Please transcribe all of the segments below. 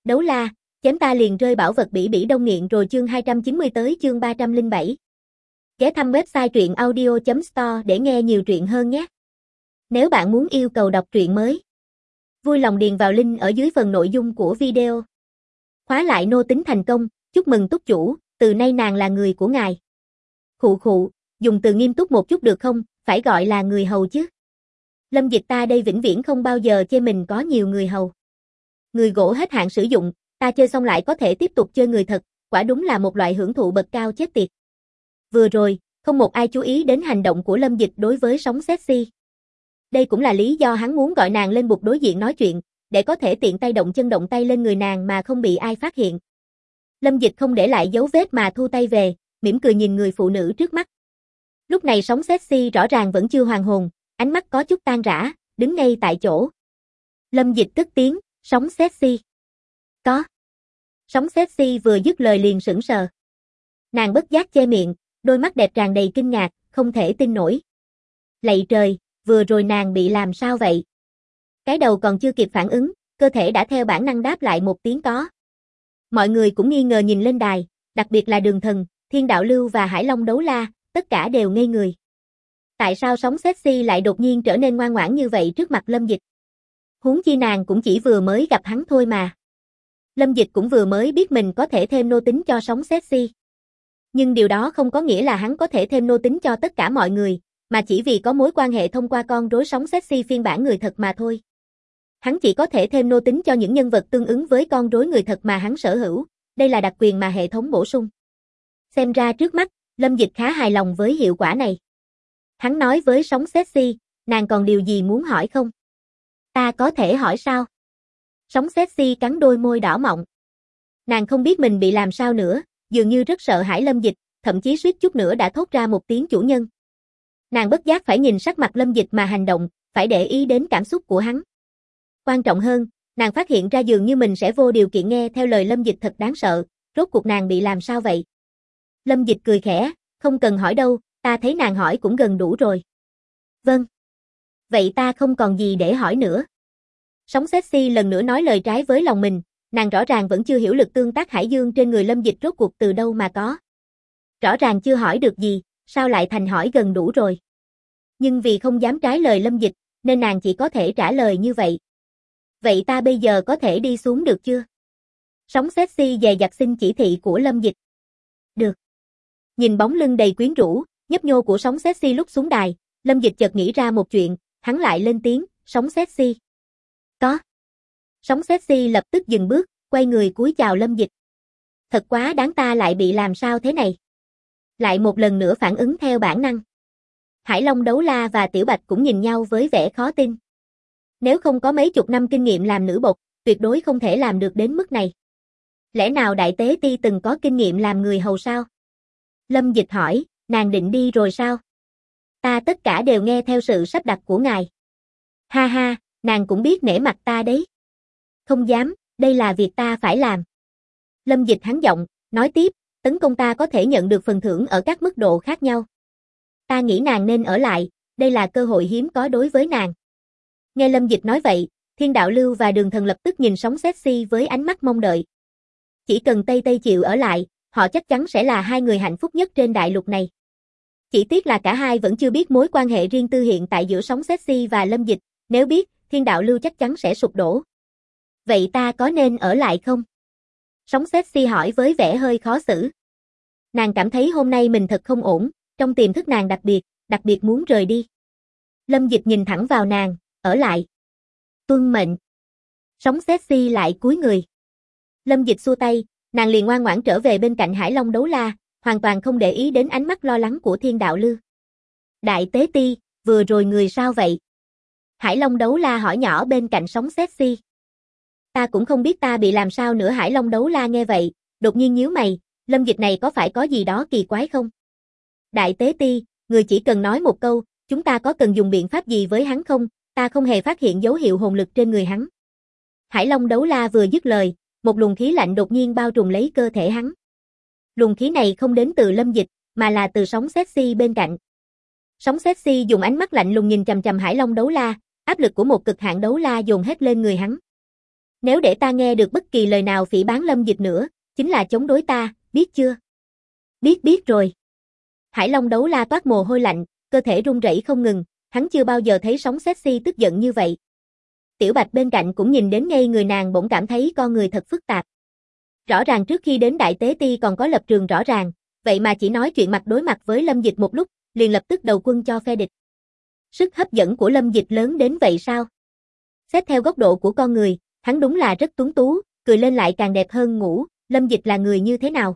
Đấu la, chém ta liền rơi bảo vật bỉ bỉ đông nghiện rồi chương 290 tới chương 307. Ghé thăm website truyện audio.store để nghe nhiều truyện hơn nhé. Nếu bạn muốn yêu cầu đọc truyện mới, vui lòng điền vào link ở dưới phần nội dung của video. Khóa lại nô tính thành công, chúc mừng túc chủ, từ nay nàng là người của ngài. Khụ khụ, dùng từ nghiêm túc một chút được không, phải gọi là người hầu chứ. Lâm Dịch ta đây vĩnh viễn không bao giờ chê mình có nhiều người hầu. Người gỗ hết hạn sử dụng, ta chơi xong lại có thể tiếp tục chơi người thật, quả đúng là một loại hưởng thụ bậc cao chết tiệt. Vừa rồi, không một ai chú ý đến hành động của Lâm Dịch đối với sóng sexy. Đây cũng là lý do hắn muốn gọi nàng lên bục đối diện nói chuyện, để có thể tiện tay động chân động tay lên người nàng mà không bị ai phát hiện. Lâm Dịch không để lại dấu vết mà thu tay về, mỉm cười nhìn người phụ nữ trước mắt. Lúc này sóng sexy rõ ràng vẫn chưa hoàn hồn, ánh mắt có chút tan rã, đứng ngay tại chỗ. Lâm Dịch cất tiếng, sóng sexy. Có. Sóng sexy vừa dứt lời liền sững sờ. Nàng bất giác che miệng, đôi mắt đẹp tràn đầy kinh ngạc, không thể tin nổi. Lạy trời, vừa rồi nàng bị làm sao vậy? Cái đầu còn chưa kịp phản ứng, cơ thể đã theo bản năng đáp lại một tiếng có. Mọi người cũng nghi ngờ nhìn lên đài, đặc biệt là Đường Thần, Thiên Đạo Lưu và Hải Long Đấu La, tất cả đều ngây người. Tại sao sóng sexy lại đột nhiên trở nên ngoan ngoãn như vậy trước mặt Lâm Dịch? Huống chi nàng cũng chỉ vừa mới gặp hắn thôi mà. Lâm Dịch cũng vừa mới biết mình có thể thêm nô tính cho sóng sexy. Nhưng điều đó không có nghĩa là hắn có thể thêm nô tính cho tất cả mọi người, mà chỉ vì có mối quan hệ thông qua con rối sóng sexy phiên bản người thật mà thôi. Hắn chỉ có thể thêm nô tính cho những nhân vật tương ứng với con rối người thật mà hắn sở hữu, đây là đặc quyền mà hệ thống bổ sung. Xem ra trước mắt, Lâm Dịch khá hài lòng với hiệu quả này. Hắn nói với sóng sexy, nàng còn điều gì muốn hỏi không? Ta có thể hỏi sao? Sóng sexy cắn đôi môi đỏ mọng. Nàng không biết mình bị làm sao nữa, dường như rất sợ hãi Lâm Dịch, thậm chí suýt chút nữa đã thốt ra một tiếng chủ nhân. Nàng bất giác phải nhìn sắc mặt Lâm Dịch mà hành động, phải để ý đến cảm xúc của hắn. Quan trọng hơn, nàng phát hiện ra dường như mình sẽ vô điều kiện nghe theo lời Lâm Dịch thật đáng sợ, rốt cuộc nàng bị làm sao vậy? Lâm Dịch cười khẽ, không cần hỏi đâu, ta thấy nàng hỏi cũng gần đủ rồi. Vâng. Vậy ta không còn gì để hỏi nữa. Sóng sexy lần nữa nói lời trái với lòng mình, nàng rõ ràng vẫn chưa hiểu lực tương tác hải dương trên người Lâm Dịch rốt cuộc từ đâu mà có. Rõ ràng chưa hỏi được gì, sao lại thành hỏi gần đủ rồi. Nhưng vì không dám trái lời Lâm Dịch, nên nàng chỉ có thể trả lời như vậy. Vậy ta bây giờ có thể đi xuống được chưa? Sóng sexy dè dặt xin chỉ thị của Lâm Dịch. Được. Nhìn bóng lưng đầy quyến rũ, nhấp nhô của sóng sexy lúc xuống đài, Lâm Dịch chợt nghĩ ra một chuyện, hắn lại lên tiếng, sóng sexy. Có. Sóng sexy lập tức dừng bước, quay người cúi chào Lâm Dịch. Thật quá đáng, ta lại bị làm sao thế này? Lại một lần nữa phản ứng theo bản năng. Hải Long Đấu La và Tiểu Bạch cũng nhìn nhau với vẻ khó tin. Nếu không có mấy chục năm kinh nghiệm làm nữ bột, tuyệt đối không thể làm được đến mức này. Lẽ nào Đại Tế Ti từng có kinh nghiệm làm người hầu sao? Lâm Dịch hỏi, nàng định đi rồi sao? Ta tất cả đều nghe theo sự sắp đặt của ngài. Ha ha, nàng cũng biết nể mặt ta đấy. Không dám, đây là việc ta phải làm. Lâm Dịch hắn giọng, nói tiếp, tấn công ta có thể nhận được phần thưởng ở các mức độ khác nhau. Ta nghĩ nàng nên ở lại, đây là cơ hội hiếm có đối với nàng. Nghe Lâm Dịch nói vậy, Thiên Đạo Lưu và Đường Thần lập tức nhìn sóng sexy với ánh mắt mong đợi. Chỉ cần Tây Tây chịu ở lại, họ chắc chắn sẽ là hai người hạnh phúc nhất trên đại lục này. Chỉ tiếc là cả hai vẫn chưa biết mối quan hệ riêng tư hiện tại giữa sóng sexy và Lâm Dịch, nếu biết, Thiên Đạo Lưu chắc chắn sẽ sụp đổ. Vậy ta có nên ở lại không? Sóng sexy hỏi với vẻ hơi khó xử. Nàng cảm thấy hôm nay mình thật không ổn, trong tiềm thức nàng đặc biệt muốn rời đi. Lâm Dịch nhìn thẳng vào nàng, ở lại. Tuân mệnh. Sóng sexy lại cúi người. Lâm Dịch xua tay, nàng liền ngoan ngoãn trở về bên cạnh Hải Long Đấu La, hoàn toàn không để ý đến ánh mắt lo lắng của Thiên Đạo Lưu. Đại Tế Ti, vừa rồi người sao vậy? Hải Long Đấu La hỏi nhỏ bên cạnh sóng sexy. Ta cũng không biết ta bị làm sao nữa. Hải Long Đấu La nghe vậy, đột nhiên nhíu mày, Lâm Dịch này có phải có gì đó kỳ quái không? Đại Tế Ti, người chỉ cần nói một câu, chúng ta có cần dùng biện pháp gì với hắn không? Ta không hề phát hiện dấu hiệu hồn lực trên người hắn. Hải Long Đấu La vừa dứt lời, một luồng khí lạnh đột nhiên bao trùm lấy cơ thể hắn. Luồng khí này không đến từ Lâm Dịch, mà là từ sóng sexy bên cạnh. Sóng sexy dùng ánh mắt lạnh lùng nhìn chằm chằm Hải Long Đấu La, áp lực của một cực hạn đấu la dồn hết lên người hắn. Nếu để ta nghe được bất kỳ lời nào phỉ báng Lâm Dịch nữa, chính là chống đối ta, biết chưa? Biết rồi. Hải Long Đấu La toát mồ hôi lạnh, cơ thể run rẩy không ngừng, hắn chưa bao giờ thấy sóng sexy tức giận như vậy. Tiểu Bạch bên cạnh cũng nhìn đến ngây người, nàng bỗng cảm thấy con người thật phức tạp. Rõ ràng trước khi đến Đại Tế Ti còn có lập trường rõ ràng, vậy mà chỉ nói chuyện mặt đối mặt với Lâm Dịch một lúc, liền lập tức đầu quân cho phe địch. Sức hấp dẫn của Lâm Dịch lớn đến vậy sao? Xét theo góc độ của con người, hắn đúng là rất tuấn tú, cười lên lại càng đẹp hơn ngủ, Lâm Dịch là người như thế nào?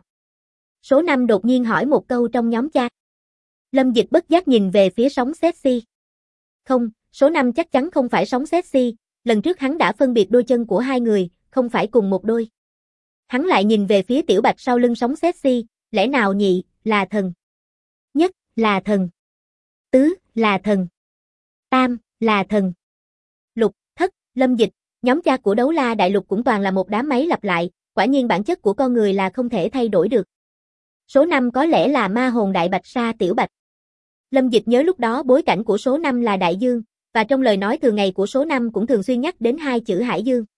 Số 5 đột nhiên hỏi một câu trong nhóm chat. Lâm Dịch bất giác nhìn về phía sóng sexy. Không, số 5 chắc chắn không phải sóng sexy, lần trước hắn đã phân biệt đôi chân của hai người, không phải cùng một đôi. Hắn lại nhìn về phía Tiểu Bạch sau lưng sóng sexy, lẽ nào nhị, là thần? Nhất, là thần. Tứ, là thần. Tam, là thần. Lục, thất, Lâm Dịch, nhóm cha của Đấu La Đại Lục cũng toàn là một đám máy lặp lại, quả nhiên bản chất của con người là không thể thay đổi được. Số 5 có lẽ là ma hồn Đại Bạch Sa Tiểu Bạch. Lâm Dịch nhớ lúc đó bối cảnh của số 5 là đại dương, và trong lời nói thường ngày của số 5 cũng thường xuyên nhắc đến hai chữ hải dương.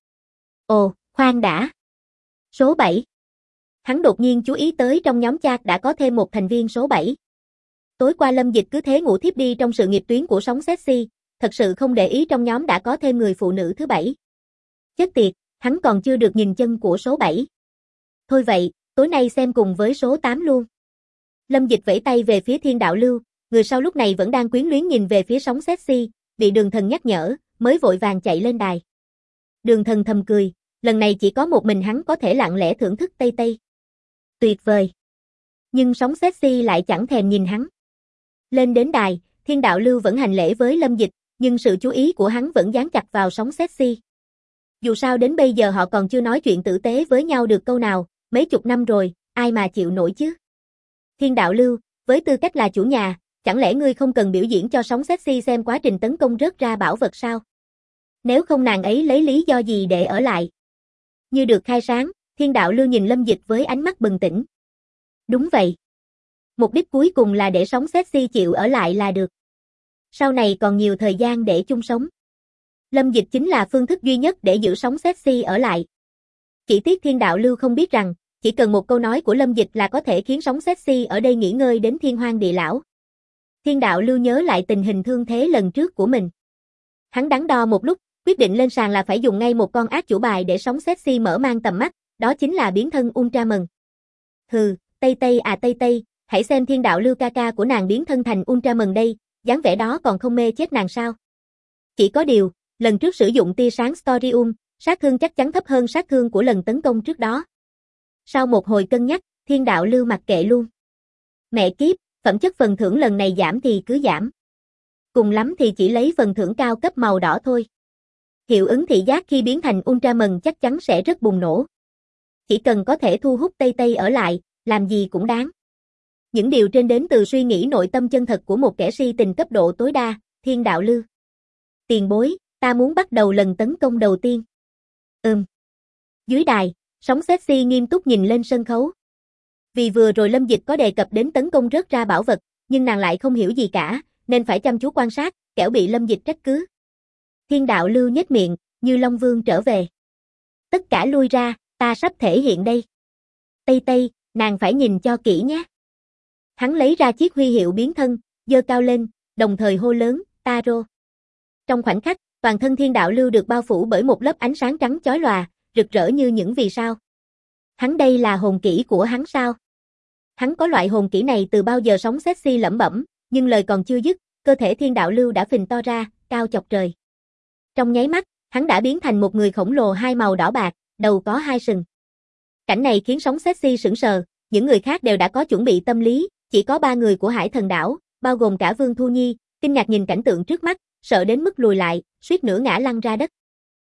Ồ, khoan đã. Số 7. Hắn đột nhiên chú ý tới trong nhóm chat đã có thêm một thành viên số 7. Tối qua Lâm Dịch cứ thế ngủ thiếp đi trong sự nghiệp tuyến của sóng sexy, thật sự không để ý trong nhóm đã có thêm người phụ nữ thứ 7. Chết tiệt, hắn còn chưa được nhìn chân của số 7. Thôi vậy, tối nay xem cùng với số 8 luôn. Lâm Dịch vẫy tay về phía Thiên Đạo Lưu, người sau lúc này vẫn đang quyến luyến nhìn về phía sóng sexy, bị Đường Thần nhắc nhở, mới vội vàng chạy lên đài. Đường Thần thầm cười, lần này chỉ có một mình hắn có thể lặng lẽ thưởng thức Tây Tây. Tuyệt vời. Nhưng sóng sexy lại chẳng thèm nhìn hắn. Lên đến đài, Thiên Đạo Lưu vẫn hành lễ với Lâm Dịch, nhưng sự chú ý của hắn vẫn dán chặt vào sóng sexy. Dù sao đến bây giờ họ còn chưa nói chuyện tử tế với nhau được câu nào, mấy chục năm rồi, ai mà chịu nổi chứ. Thiên Đạo Lưu, với tư cách là chủ nhà, chẳng lẽ ngươi không cần biểu diễn cho sóng sexy xem quá trình tấn công rớt ra bảo vật sao? Nếu không nàng ấy lấy lý do gì để ở lại? Như được khai sáng, Thiên Đạo Lưu nhìn Lâm Dịch với ánh mắt bừng tỉnh. Đúng vậy. Mục đích cuối cùng là để sóng sexy chịu ở lại là được. Sau này còn nhiều thời gian để chung sống. Lâm Dịch chính là phương thức duy nhất để giữ sóng sexy ở lại. Chỉ tiếc Thiên Đạo Lưu không biết rằng, chỉ cần một câu nói của Lâm Dịch là có thể khiến sóng sexy ở đây nghỉ ngơi đến thiên hoang địa lão. Thiên Đạo Lưu nhớ lại tình hình thương thế lần trước của mình. Hắn đắn đo một lúc, quyết định lên sàn là phải dùng ngay một con ác chủ bài để sóng sexy mở mang tầm mắt, đó chính là biến thân Ultraman. Hừ, Tây Tây à Tây Tây, hãy xem Thiên Đạo Lưu ca ca của nàng biến thân thành Ultraman đây, dáng vẻ đó còn không mê chết nàng sao? Chỉ có điều, lần trước sử dụng tia sáng Storium, sát thương chắc chắn thấp hơn sát thương của lần tấn công trước đó. Sau một hồi cân nhắc, Thiên Đạo Lưu mặc kệ luôn. Mẹ kiếp, phẩm chất phần thưởng lần này giảm thì cứ giảm. Cùng lắm thì chỉ lấy phần thưởng cao cấp màu đỏ thôi. Hiệu ứng thị giác khi biến thành Ultraman chắc chắn sẽ rất bùng nổ. Chỉ cần có thể thu hút Tây Tây ở lại, làm gì cũng đáng. Những điều trên đến từ suy nghĩ nội tâm chân thật của một kẻ si tình cấp độ tối đa, Thiên Đạo Lưu. Tiền bối, ta muốn bắt đầu lần tấn công đầu tiên. Dưới đài, sóng sexy nghiêm túc nhìn lên sân khấu. Vì vừa rồi Lâm Dịch có đề cập đến tấn công rớt ra bảo vật, nhưng nàng lại không hiểu gì cả, nên phải chăm chú quan sát, kẻo bị Lâm Dịch trách cứ. Thiên Đạo Lưu nhếch miệng, như Long Vương trở về. Tất cả lui ra, ta sắp thể hiện đây. Tây Tây, nàng phải nhìn cho kỹ nhé. Hắn lấy ra chiếc huy hiệu biến thân, giơ cao lên, đồng thời hô lớn, Taro. Trong khoảnh khắc, toàn thân Thiên Đạo Lưu được bao phủ bởi một lớp ánh sáng trắng chói lòa, rực rỡ như những vì sao. Hắn đây là hồn kỹ của hắn sao? Hắn có loại hồn kỹ này từ bao giờ? Sóng sexy lẩm bẩm, nhưng lời còn chưa dứt, cơ thể Thiên Đạo Lưu đã phình to ra, cao chọc trời. Trong nháy mắt, hắn đã biến thành một người khổng lồ hai màu đỏ bạc, đầu có hai sừng. Cảnh này khiến sóng sexy sững sờ, những người khác đều đã có chuẩn bị tâm lý, chỉ có ba người của Hải Thần Đảo, bao gồm cả Vương Thu Nhi, kinh ngạc nhìn cảnh tượng trước mắt, sợ đến mức lùi lại, suýt nữa ngã lăn ra đất.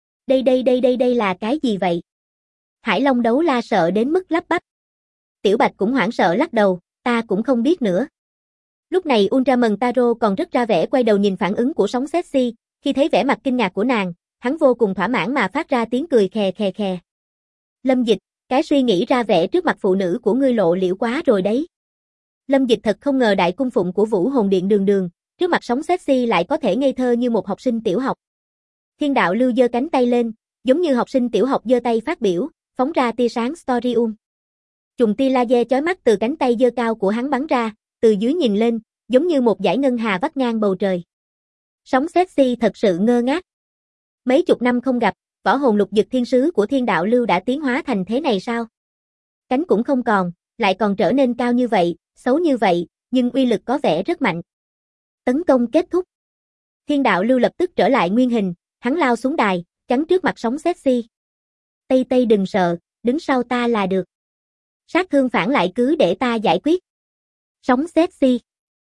Đây là cái gì vậy? Hải Long Đấu La sợ đến mức lắp bắp. Tiểu Bạch cũng hoảng sợ lắc đầu, ta cũng không biết nữa. Lúc này Ultraman Taro còn rất ra vẻ quay đầu nhìn phản ứng của sóng sexy, khi thấy vẻ mặt kinh ngạc của nàng, hắn vô cùng thỏa mãn mà phát ra tiếng cười khè khè khè. Lâm Dịch, cái suy nghĩ ra vẻ trước mặt phụ nữ của ngươi lộ liễu quá rồi đấy. Lâm Dịch thật không ngờ đại cung phụng của Vũ Hồn Điện Đường Đường, trước mặt sóng sexy lại có thể ngây thơ như một học sinh tiểu học. Thiên Đạo Lưu giơ cánh tay lên, Giống như học sinh tiểu học giơ tay phát biểu, phóng ra tia sáng Storium. Chùm tia laser chói mắt từ cánh tay giơ cao của hắn bắn ra, từ dưới nhìn lên, giống như một dải ngân hà vắt ngang bầu trời. Sóng sexy thật sự ngơ ngác. Mấy chục năm không gặp, võ hồn lục dực thiên sứ của thiên đạo lưu đã tiến hóa thành thế này sao? Cánh cũng không còn, lại còn trở nên cao như vậy, xấu như vậy, nhưng uy lực có vẻ rất mạnh. Tấn công kết thúc. Thiên đạo lưu lập tức trở lại nguyên hình, hắn lao xuống đài, chắn trước mặt sóng sexy. Tây Tây đừng sợ, đứng sau ta là được. Sát thương phản lại cứ để ta giải quyết. Sóng sexy.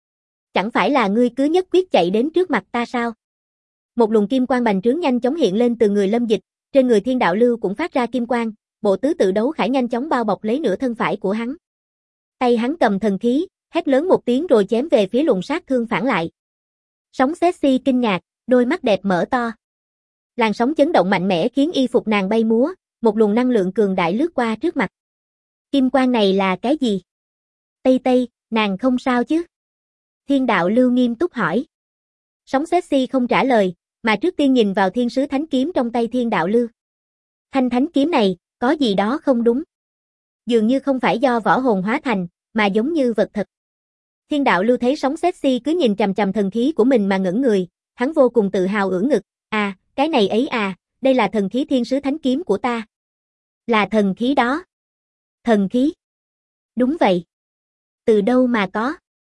Chẳng phải là ngươi cứ nhất quyết chạy đến trước mặt ta sao? Một luồng kim quang bành trướng nhanh chóng hiện lên từ người Lâm Dịch, trên người thiên đạo lưu cũng phát ra kim quang, bộ tứ tự đấu khải nhanh chóng bao bọc lấy nửa thân phải của hắn. Tay hắn cầm thần khí, hét lớn một tiếng rồi chém về phía luồng sát thương phản lại. Sóng sexy kinh ngạc, đôi mắt đẹp mở to. Làn sóng chấn động mạnh mẽ khiến y phục nàng bay múa, một luồng năng lượng cường đại lướt qua trước mặt. Kim quang này là cái gì? Tây Tây, nàng không sao chứ? Thiên đạo lưu nghiêm túc hỏi. Sóng sexy không trả lời, mà trước tiên nhìn vào thiên sứ thánh kiếm trong tay thiên đạo lưu. Thanh thánh kiếm này, có gì đó không đúng. Dường như không phải do võ hồn hóa thành, mà giống như vật thật. Thiên đạo lưu thấy sóng sexy cứ nhìn chằm chằm thần khí của mình mà ngẩn người, hắn vô cùng tự hào ưỡn ngực. À, cái này ấy à, đây là thần khí thiên sứ thánh kiếm của ta. Là thần khí đó. Thần khí. Đúng vậy. Từ đâu mà có?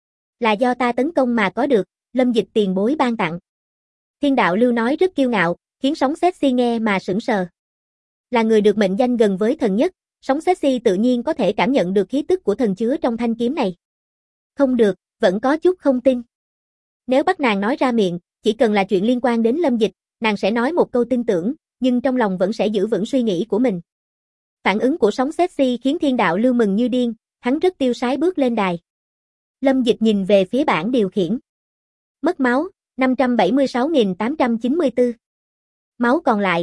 Là do ta tấn công mà có được, Lâm Dịch tiền bối ban tặng. Thiên đạo lưu nói rất kiêu ngạo, khiến sóng sexy nghe mà sững sờ. Là người được mệnh danh gần với thần nhất, sóng sexy tự nhiên có thể cảm nhận được khí tức của thần chứa trong thanh kiếm này. Không được, vẫn có chút không tin. Nếu bắt nàng nói ra miệng, chỉ cần là chuyện liên quan đến Lâm Dịch, nàng sẽ nói một câu tin tưởng, nhưng trong lòng vẫn sẽ giữ vững suy nghĩ của mình. Phản ứng của sóng sexy khiến thiên đạo lưu mừng như điên, hắn rất tiêu sái bước lên đài. Lâm Dịch nhìn về phía bảng điều khiển. Mất máu, 576.894. Máu còn lại,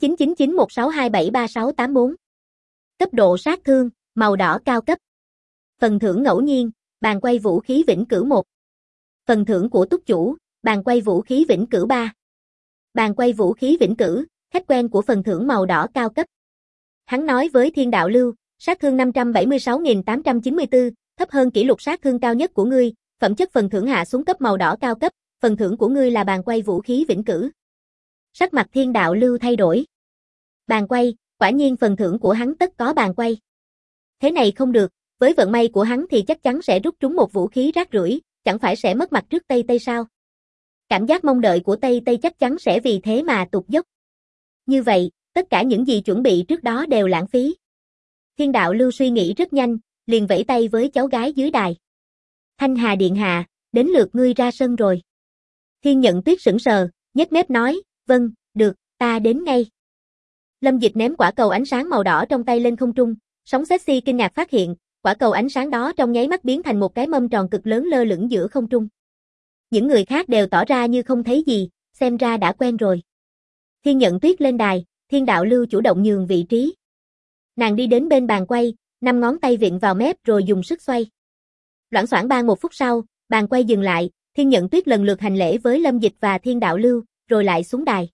899916273684. Cấp độ sát thương, màu đỏ cao cấp. Phần thưởng ngẫu nhiên, bàn quay vũ khí vĩnh cửu 1. Phần thưởng của túc chủ, bàn quay vũ khí vĩnh cửu 3. Bàn quay vũ khí vĩnh cửu, khách quen của phần thưởng màu đỏ cao cấp. Hắn nói với thiên đạo lưu, sát thương 576.894, thấp hơn kỷ lục sát thương cao nhất của ngươi, phẩm chất phần thưởng hạ xuống cấp màu đỏ cao cấp, phần thưởng của ngươi là bàn quay vũ khí vĩnh cửu. Sắc mặt thiên đạo lưu thay đổi. Bàn quay, quả nhiên phần thưởng của hắn tất có bàn quay. Thế này không được, với vận may của hắn thì chắc chắn sẽ rút trúng một vũ khí rác rưởi, chẳng phải sẽ mất mặt trước Tây Tây sao? Cảm giác mong đợi của Tây Tây chắc chắn sẽ vì thế mà tụt dốc. Như vậy, tất cả những gì chuẩn bị trước đó đều lãng phí. Thiên đạo lưu suy nghĩ rất nhanh, liền vẫy tay với cháu gái dưới đài. Thanh Hà điện hạ, đến lượt ngươi ra sân rồi. Thiên Nhận Tuyết sững sờ, nhếch mép nói, vâng, được, ta đến ngay. Lâm Dịch ném quả cầu ánh sáng màu đỏ trong tay lên không trung, sóng sexy kinh ngạc phát hiện, quả cầu ánh sáng đó trong nháy mắt biến thành một cái mâm tròn cực lớn lơ lửng giữa không trung. Những người khác đều tỏ ra như không thấy gì, xem ra đã quen rồi. Thiên Nhận Tuyết lên đài, thiên đạo lưu chủ động nhường vị trí. Nàng đi đến bên bàn quay, 5 ngón tay vịn vào mép rồi dùng sức xoay. Loảng xoảng ban 1 phút sau, bàn quay dừng lại, Thiên Nhận Tuyết lần lượt hành lễ với Lâm Dịch và thiên đạo lưu, rồi lại xuống đài.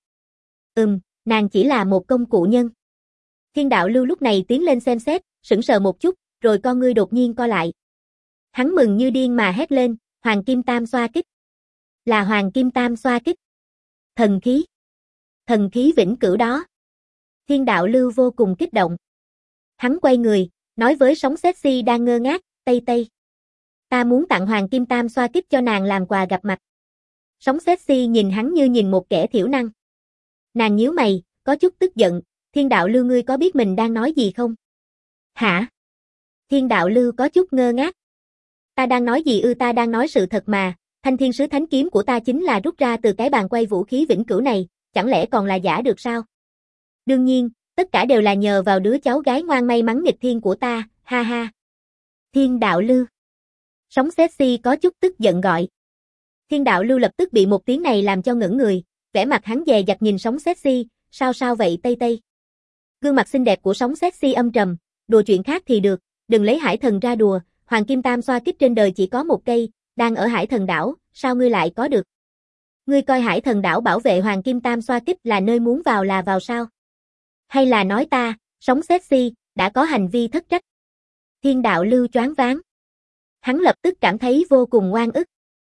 Nàng chỉ là một công cụ nhân. Thiên đạo lưu lúc này tiến lên xem xét, sững sờ một chút, rồi con ngươi đột nhiên co lại. Hắn mừng như điên mà hét lên, Hoàng Kim Tam xoa kích. Là Hoàng Kim Tam xoa kích. Thần khí. Thần khí vĩnh cửu đó. Thiên đạo lưu vô cùng kích động. Hắn quay người, nói với sóng sexy đang ngơ ngác, Tây Tây. Ta muốn tặng Hoàng Kim Tam xoa kích cho nàng làm quà gặp mặt. Sóng sexy nhìn hắn như nhìn một kẻ thiểu năng. Nàng nhíu mày, có chút tức giận, thiên đạo lưu ngươi có biết mình đang nói gì không? Hả? Thiên đạo lưu có chút ngơ ngác. Ta đang nói gì ta đang nói sự thật mà, thanh thiên sứ thánh kiếm của ta chính là rút ra từ cái bàn quay vũ khí vĩnh cửu này, chẳng lẽ còn là giả được sao? Đương nhiên, tất cả đều là nhờ vào đứa cháu gái ngoan may mắn nghịch thiên của ta, ha ha. Thiên đạo lưu. Sóng sexy có chút tức giận gọi. Thiên đạo lưu lập tức bị một tiếng này làm cho ngẩn người, vẻ mặt hắn dè dặt nhìn sóng sexy, sao vậy Tây Tây? Gương mặt xinh đẹp của sóng sexy âm trầm, đùa chuyện khác thì được, đừng lấy hải thần ra đùa, Hoàng Kim Tam xoa kích trên đời chỉ có một cây, đang ở hải thần đảo, sao ngươi lại có được? Ngươi coi hải thần đảo bảo vệ Hoàng Kim Tam xoa kích là nơi muốn vào là vào sao? Hay là nói ta, sống sexy, đã có hành vi thất trách? Thiên đạo lưu choáng váng. Hắn lập tức cảm thấy vô cùng oan ức.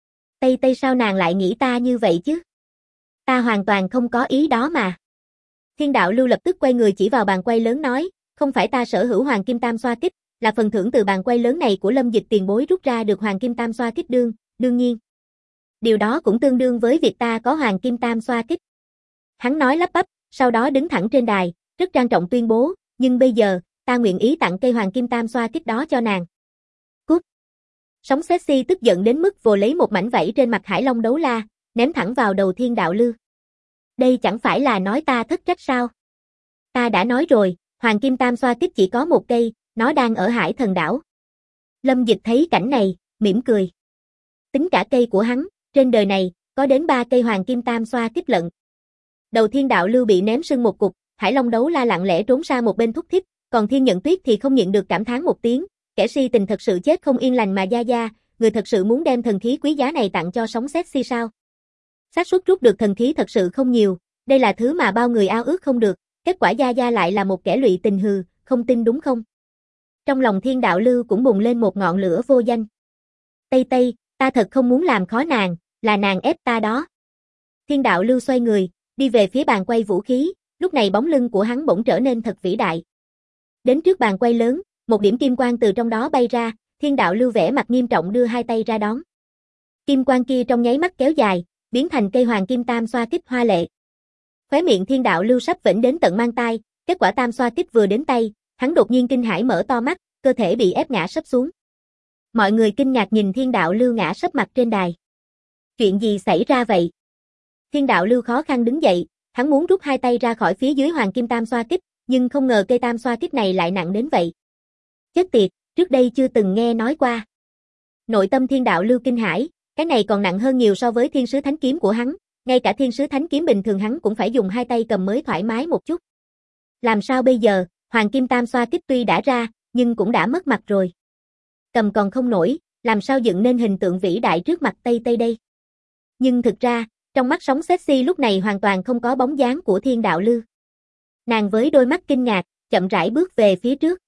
Tây sao nàng lại nghĩ ta như vậy chứ? Ta hoàn toàn không có ý đó mà. Thiên đạo lưu lập tức quay người chỉ vào bàn quay lớn nói, không phải ta sở hữu hoàng kim tam xoa kích, là phần thưởng từ bàn quay lớn này của Lâm Dịch tiền bối rút ra được hoàng kim tam xoa kích đương nhiên. Điều đó cũng tương đương với việc ta có hoàng kim tam xoa kích. Hắn nói lắp bắp, sau đó đứng thẳng trên đài, rất trang trọng tuyên bố, nhưng bây giờ, ta nguyện ý tặng cây hoàng kim tam xoa kích đó cho nàng. Cút. Sống sexy tức giận đến mức vồ lấy một mảnh vảy trên mặt Hải Long đấu la, ném thẳng vào đầu Thiên đạo lưu. Đây chẳng phải là nói ta thất trách sao? Ta đã nói rồi, hoàng kim tam xoa kích chỉ có một cây, nó đang ở Hải Thần đảo. Lâm Dịch thấy cảnh này, mỉm cười. Tính cả cây của hắn, trên đời này, có đến 3 cây hoàng kim tam xoa kích lận. Đầu Thiên đạo lưu bị ném sưng một cục, Hải Long đấu la lặng lẽ trốn sang một bên thúc thích, còn Thiên Nhận Tuyết thì không nhịn được cảm thán một tiếng, kẻ si tình thật sự chết không yên lành mà Gia, người thật sự muốn đem thần khí quý giá này tặng cho sống sexy sao? Xác suất rút được thần khí thật sự không nhiều, đây là thứ mà bao người ao ước không được, kết quả Gia lại là một kẻ lụy tình hừ, không tin đúng không? Trong lòng Thiên đạo lưu cũng bùng lên một ngọn lửa vô danh. Tây, ta thật không muốn làm khó nàng, là nàng ép ta đó. Thiên đạo lưu xoay người, đi về phía bàn quay vũ khí, lúc này bóng lưng của hắn bỗng trở nên thật vĩ đại. Đến trước bàn quay lớn, một điểm kim quang từ trong đó bay ra, Thiên đạo lưu vẻ mặt nghiêm trọng đưa hai tay ra đón. Kim quang kia trong nháy mắt kéo dài, biến thành cây hoàng kim tam xoa kích hoa lệ. Khóe miệng Thiên đạo lưu sắp vểnh đến tận mang tai, kết quả tam xoa kích vừa đến tay, hắn đột nhiên kinh hãi mở to mắt, cơ thể bị ép ngã sấp xuống. Mọi người kinh ngạc nhìn Thiên đạo lưu ngã sấp mặt trên đài. Chuyện gì xảy ra vậy? Thiên đạo lưu khó khăn đứng dậy, hắn muốn rút hai tay ra khỏi phía dưới hoàng kim tam xoa kích, nhưng không ngờ cây tam xoa kích này lại nặng đến vậy. Chết tiệt, trước đây chưa từng nghe nói qua. Nội tâm Thiên đạo lưu kinh hãi, cái này còn nặng hơn nhiều so với thiên sứ thánh kiếm của hắn, ngay cả thiên sứ thánh kiếm bình thường hắn cũng phải dùng hai tay cầm mới thoải mái một chút. Làm sao bây giờ, hoàng kim tam xoa kích tuy đã ra, nhưng cũng đã mất mặt rồi. Cầm còn không nổi, làm sao dựng nên hình tượng vĩ đại trước mặt Tây đây. Nhưng thực ra, trong mắt sống sexy lúc này hoàn toàn không có bóng dáng của Thiên đạo lưu. Nàng với đôi mắt kinh ngạc, chậm rãi bước về phía trước.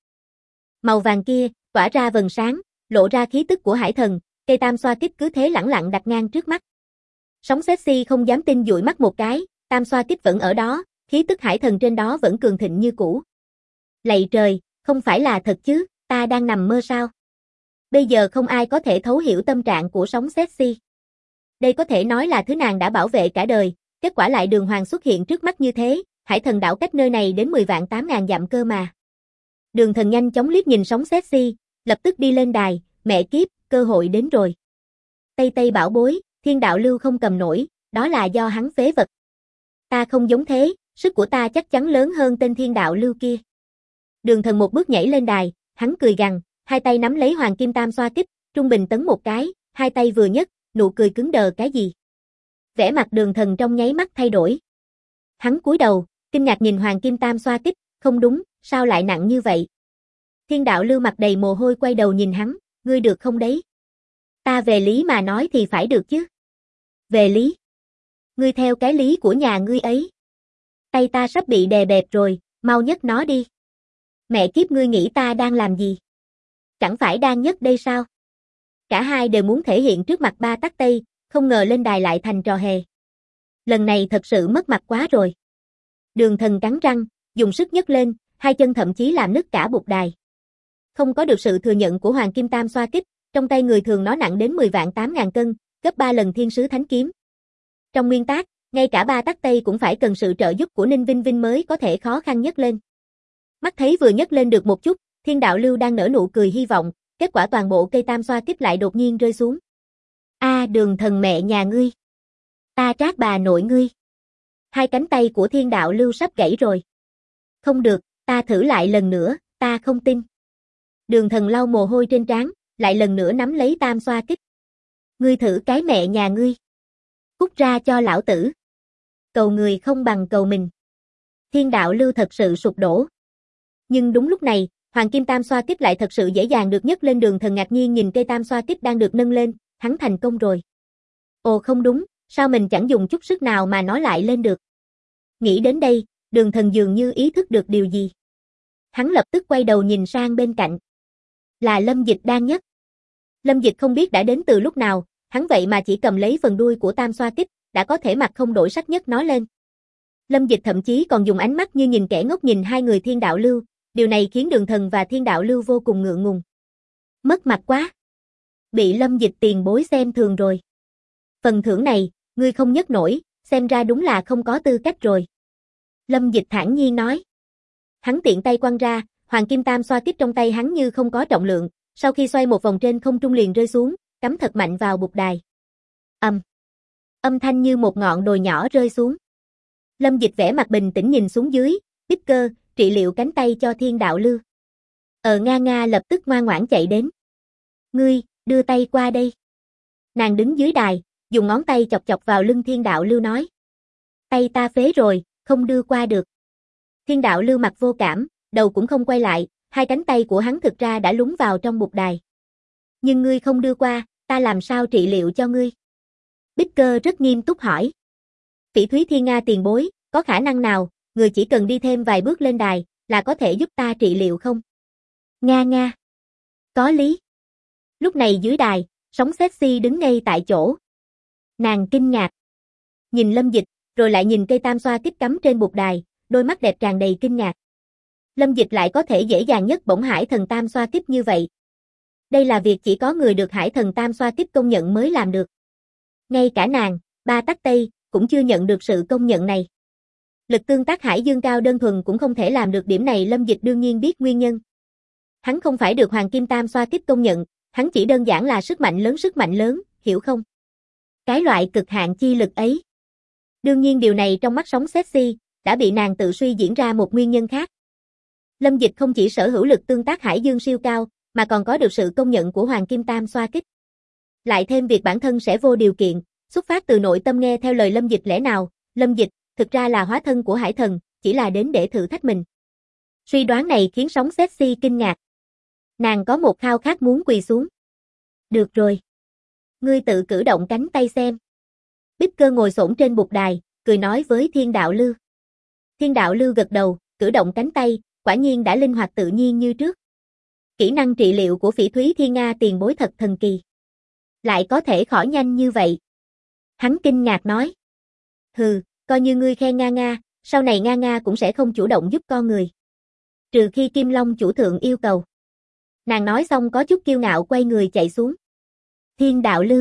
Màu vàng kia, tỏa ra vầng sáng, lộ ra khí tức của hải thần, cây tam xoa kích cứ thế lẳng lặng đặt ngang trước mắt. Sống sexy không dám tin dụi mắt một cái, tam xoa kích vẫn ở đó, khí tức hải thần trên đó vẫn cường thịnh như cũ. Lạy trời, không phải là thật chứ, ta đang nằm mơ sao? Bây giờ không ai có thể thấu hiểu tâm trạng của sống sexy. Đây có thể nói là thứ nàng đã bảo vệ cả đời, kết quả lại đường hoàng xuất hiện trước mắt như thế, Hải Thần đảo cách nơi này đến 10 vạn 8 ngàn dặm cơ mà. Đường Thần nhanh chóng liếc nhìn sống sexy, lập tức đi lên đài, mẹ kiếp, cơ hội đến rồi. Tây bảo bối, Thiên đạo lưu không cầm nổi, đó là do hắn phế vật. Ta không giống thế, sức của ta chắc chắn lớn hơn tên Thiên đạo lưu kia. Đường Thần một bước nhảy lên đài, hắn cười gằn, hai tay nắm lấy hoàng kim tam xoa kích, trung bình tấn một cái, hai tay vừa nhấc, nụ cười cứng đờ cái gì. Vẻ mặt Đường Thần trong nháy mắt thay đổi. Hắn cúi đầu, kinh ngạc nhìn hoàng kim tam xoa kích, không đúng, sao lại nặng như vậy? Thiên đạo lưu mặt đầy mồ hôi quay đầu nhìn hắn, ngươi được không đấy? Ta về lý mà nói thì phải được chứ. Về lý? Ngươi theo cái lý của nhà ngươi ấy. Tay ta sắp bị đè bẹp rồi, mau nhấc nó đi. Mẹ kiếp ngươi nghĩ ta đang làm gì? Chẳng phải đang nhấc đây sao? Cả hai đều muốn thể hiện trước mặt ba tắc Tây, không ngờ lên đài lại thành trò hề. Lần này thật sự mất mặt quá rồi. Đường Thần cắn răng, dùng sức nhấc lên, hai chân thậm chí làm nứt cả bục đài. Không có được sự thừa nhận của hoàng kim tam xoa kích, trong tay người thường nó nặng đến 10 vạn 8 ngàn cân, gấp 3 lần thiên sứ thánh kiếm. Trong nguyên tắc, ngay cả ba tắc Tây cũng phải cần sự trợ giúp của Ninh Vinh Vinh mới có thể khó khăn nhấc lên. Mắt thấy vừa nhấc lên được một chút, Thiên đạo lưu đang nở nụ cười hy vọng, kết quả toàn bộ cây tam xoa kích lại đột nhiên rơi xuống. Đường Thần mẹ nhà ngươi. Ta trát bà nội ngươi. Hai cánh tay của Thiên đạo lưu sắp gãy rồi. Không được, ta thử lại lần nữa, ta không tin. Đường Thần lau mồ hôi trên trán, lại lần nữa nắm lấy tam xoa kích. Ngươi thử cái mẹ nhà ngươi. Cút ra cho lão tử. Cầu người không bằng cầu mình. Thiên đạo lưu thật sự sụp đổ. Nhưng đúng lúc này, hoàng kim tam xoa kích lại thật sự dễ dàng được nhấc lên. Đường Thần ngạc nhiên nhìn cây tam xoa kích đang được nâng lên, hắn thành công rồi. Ồ không đúng, sao mình chẳng dùng chút sức nào mà nó lại lên được. Nghĩ đến đây, Đường Thần dường như ý thức được điều gì. Hắn lập tức quay đầu nhìn sang bên cạnh. Là Lâm Dịch đang nhất. Lâm Dịch không biết đã đến từ lúc nào, hắn vậy mà chỉ cầm lấy phần đuôi của tam xoa kích, đã có thể mặt không đổi sắc nhấc nó lên. Lâm Dịch thậm chí còn dùng ánh mắt như nhìn kẻ ngốc nhìn hai người Thiên Đạo Lưu, điều này khiến Đường Thần và Thiên Đạo Lưu vô cùng ngượng ngùng. Mất mặt quá. Bị Lâm Dịch tiền bối xem thường rồi. Phần thưởng này, ngươi không nhấc nổi, xem ra đúng là không có tư cách rồi. Lâm Dịch thản nhiên nói. Hắn tiện tay quăng ra, Hoàng Kim Tam xoa kích trong tay hắn như không có trọng lượng, sau khi xoay một vòng trên không trung liền rơi xuống, cắm thật mạnh vào bục đài. Âm thanh như một ngọn đồi nhỏ rơi xuống. Lâm Dịch vẻ mặt bình tĩnh nhìn xuống dưới, Picker, trị liệu cánh tay cho Thiên Đạo Lưu. Nga lập tức ngoan ngoãn chạy đến. Ngươi, đưa tay qua đây. Nàng đứng dưới đài, dùng ngón tay chọc chọc vào lưng Thiên Đạo Lưu nói. Tay ta phế rồi, không đưa qua được. Thiên Đạo Lưu mặt vô cảm, đầu cũng không quay lại, hai cánh tay của hắn thực ra đã lún vào trong bục đài. Nhưng ngươi không đưa qua, ta làm sao trị liệu cho ngươi? Picker rất nghiêm túc hỏi. Phỉ Thúy Thiên Nga tiền bối, có khả năng nào, người chỉ cần đi thêm vài bước lên đài, là có thể giúp ta trị liệu không? Nga. Có lý. Lúc này dưới đài, Sóng Sexy đứng ngay tại chỗ. Nàng kinh ngạc. Nhìn Lâm Dịch, rồi lại nhìn cây tam xoa kích cắm trên bục đài, đôi mắt đẹp tràn đầy kinh ngạc. Lâm Dịch lại có thể dễ dàng nhất bổng Hải Thần Tam xoa kích như vậy. Đây là việc chỉ có người được Hải Thần Tam xoa kích công nhận mới làm được. Ngay cả nàng, Ba Tắc Tây, cũng chưa nhận được sự công nhận này. Lực tương tác hải dương cao đơn thuần cũng không thể làm được điểm này. Lâm Dịch đương nhiên biết nguyên nhân. Hắn không phải được Hoàng Kim Tam xoa kích công nhận, hắn chỉ đơn giản là sức mạnh lớn, hiểu không? Cái loại cực hạn chi lực ấy. Đương nhiên điều này trong mắt Sóng Sexy, đã bị nàng tự suy diễn ra một nguyên nhân khác. Lâm Dịch không chỉ sở hữu lực tương tác hải dương siêu cao, mà còn có được sự công nhận của Hoàng Kim Tam xoa kích. Lại thêm việc bản thân sẽ vô điều kiện, xuất phát từ nội tâm nghe theo lời Lâm Dịch. Lẽ nào, Lâm Dịch, thực ra là hóa thân của Hải Thần, chỉ là đến để thử thách mình. Suy đoán này khiến Sóng Sexy kinh ngạc. Nàng có một khao khát muốn quỳ xuống. Được rồi. Ngươi tự cử động cánh tay xem. Picker ngồi xổm trên bục đài, cười nói với Thiên Đạo Lưu. Thiên Đạo Lưu gật đầu, cử động cánh tay, quả nhiên đã linh hoạt tự nhiên như trước. Kỹ năng trị liệu của Phỉ Thúy Thiên Nga tiền bối thật thần kỳ. Lại có thể khỏi nhanh như vậy. Hắn kinh ngạc nói. Hừ, coi như ngươi khen Nga, sau này Nga cũng sẽ không chủ động giúp con người. Trừ khi Kim Long chủ thượng yêu cầu. Nàng nói xong có chút kiêu ngạo quay người chạy xuống. Thiên Đạo Lưu.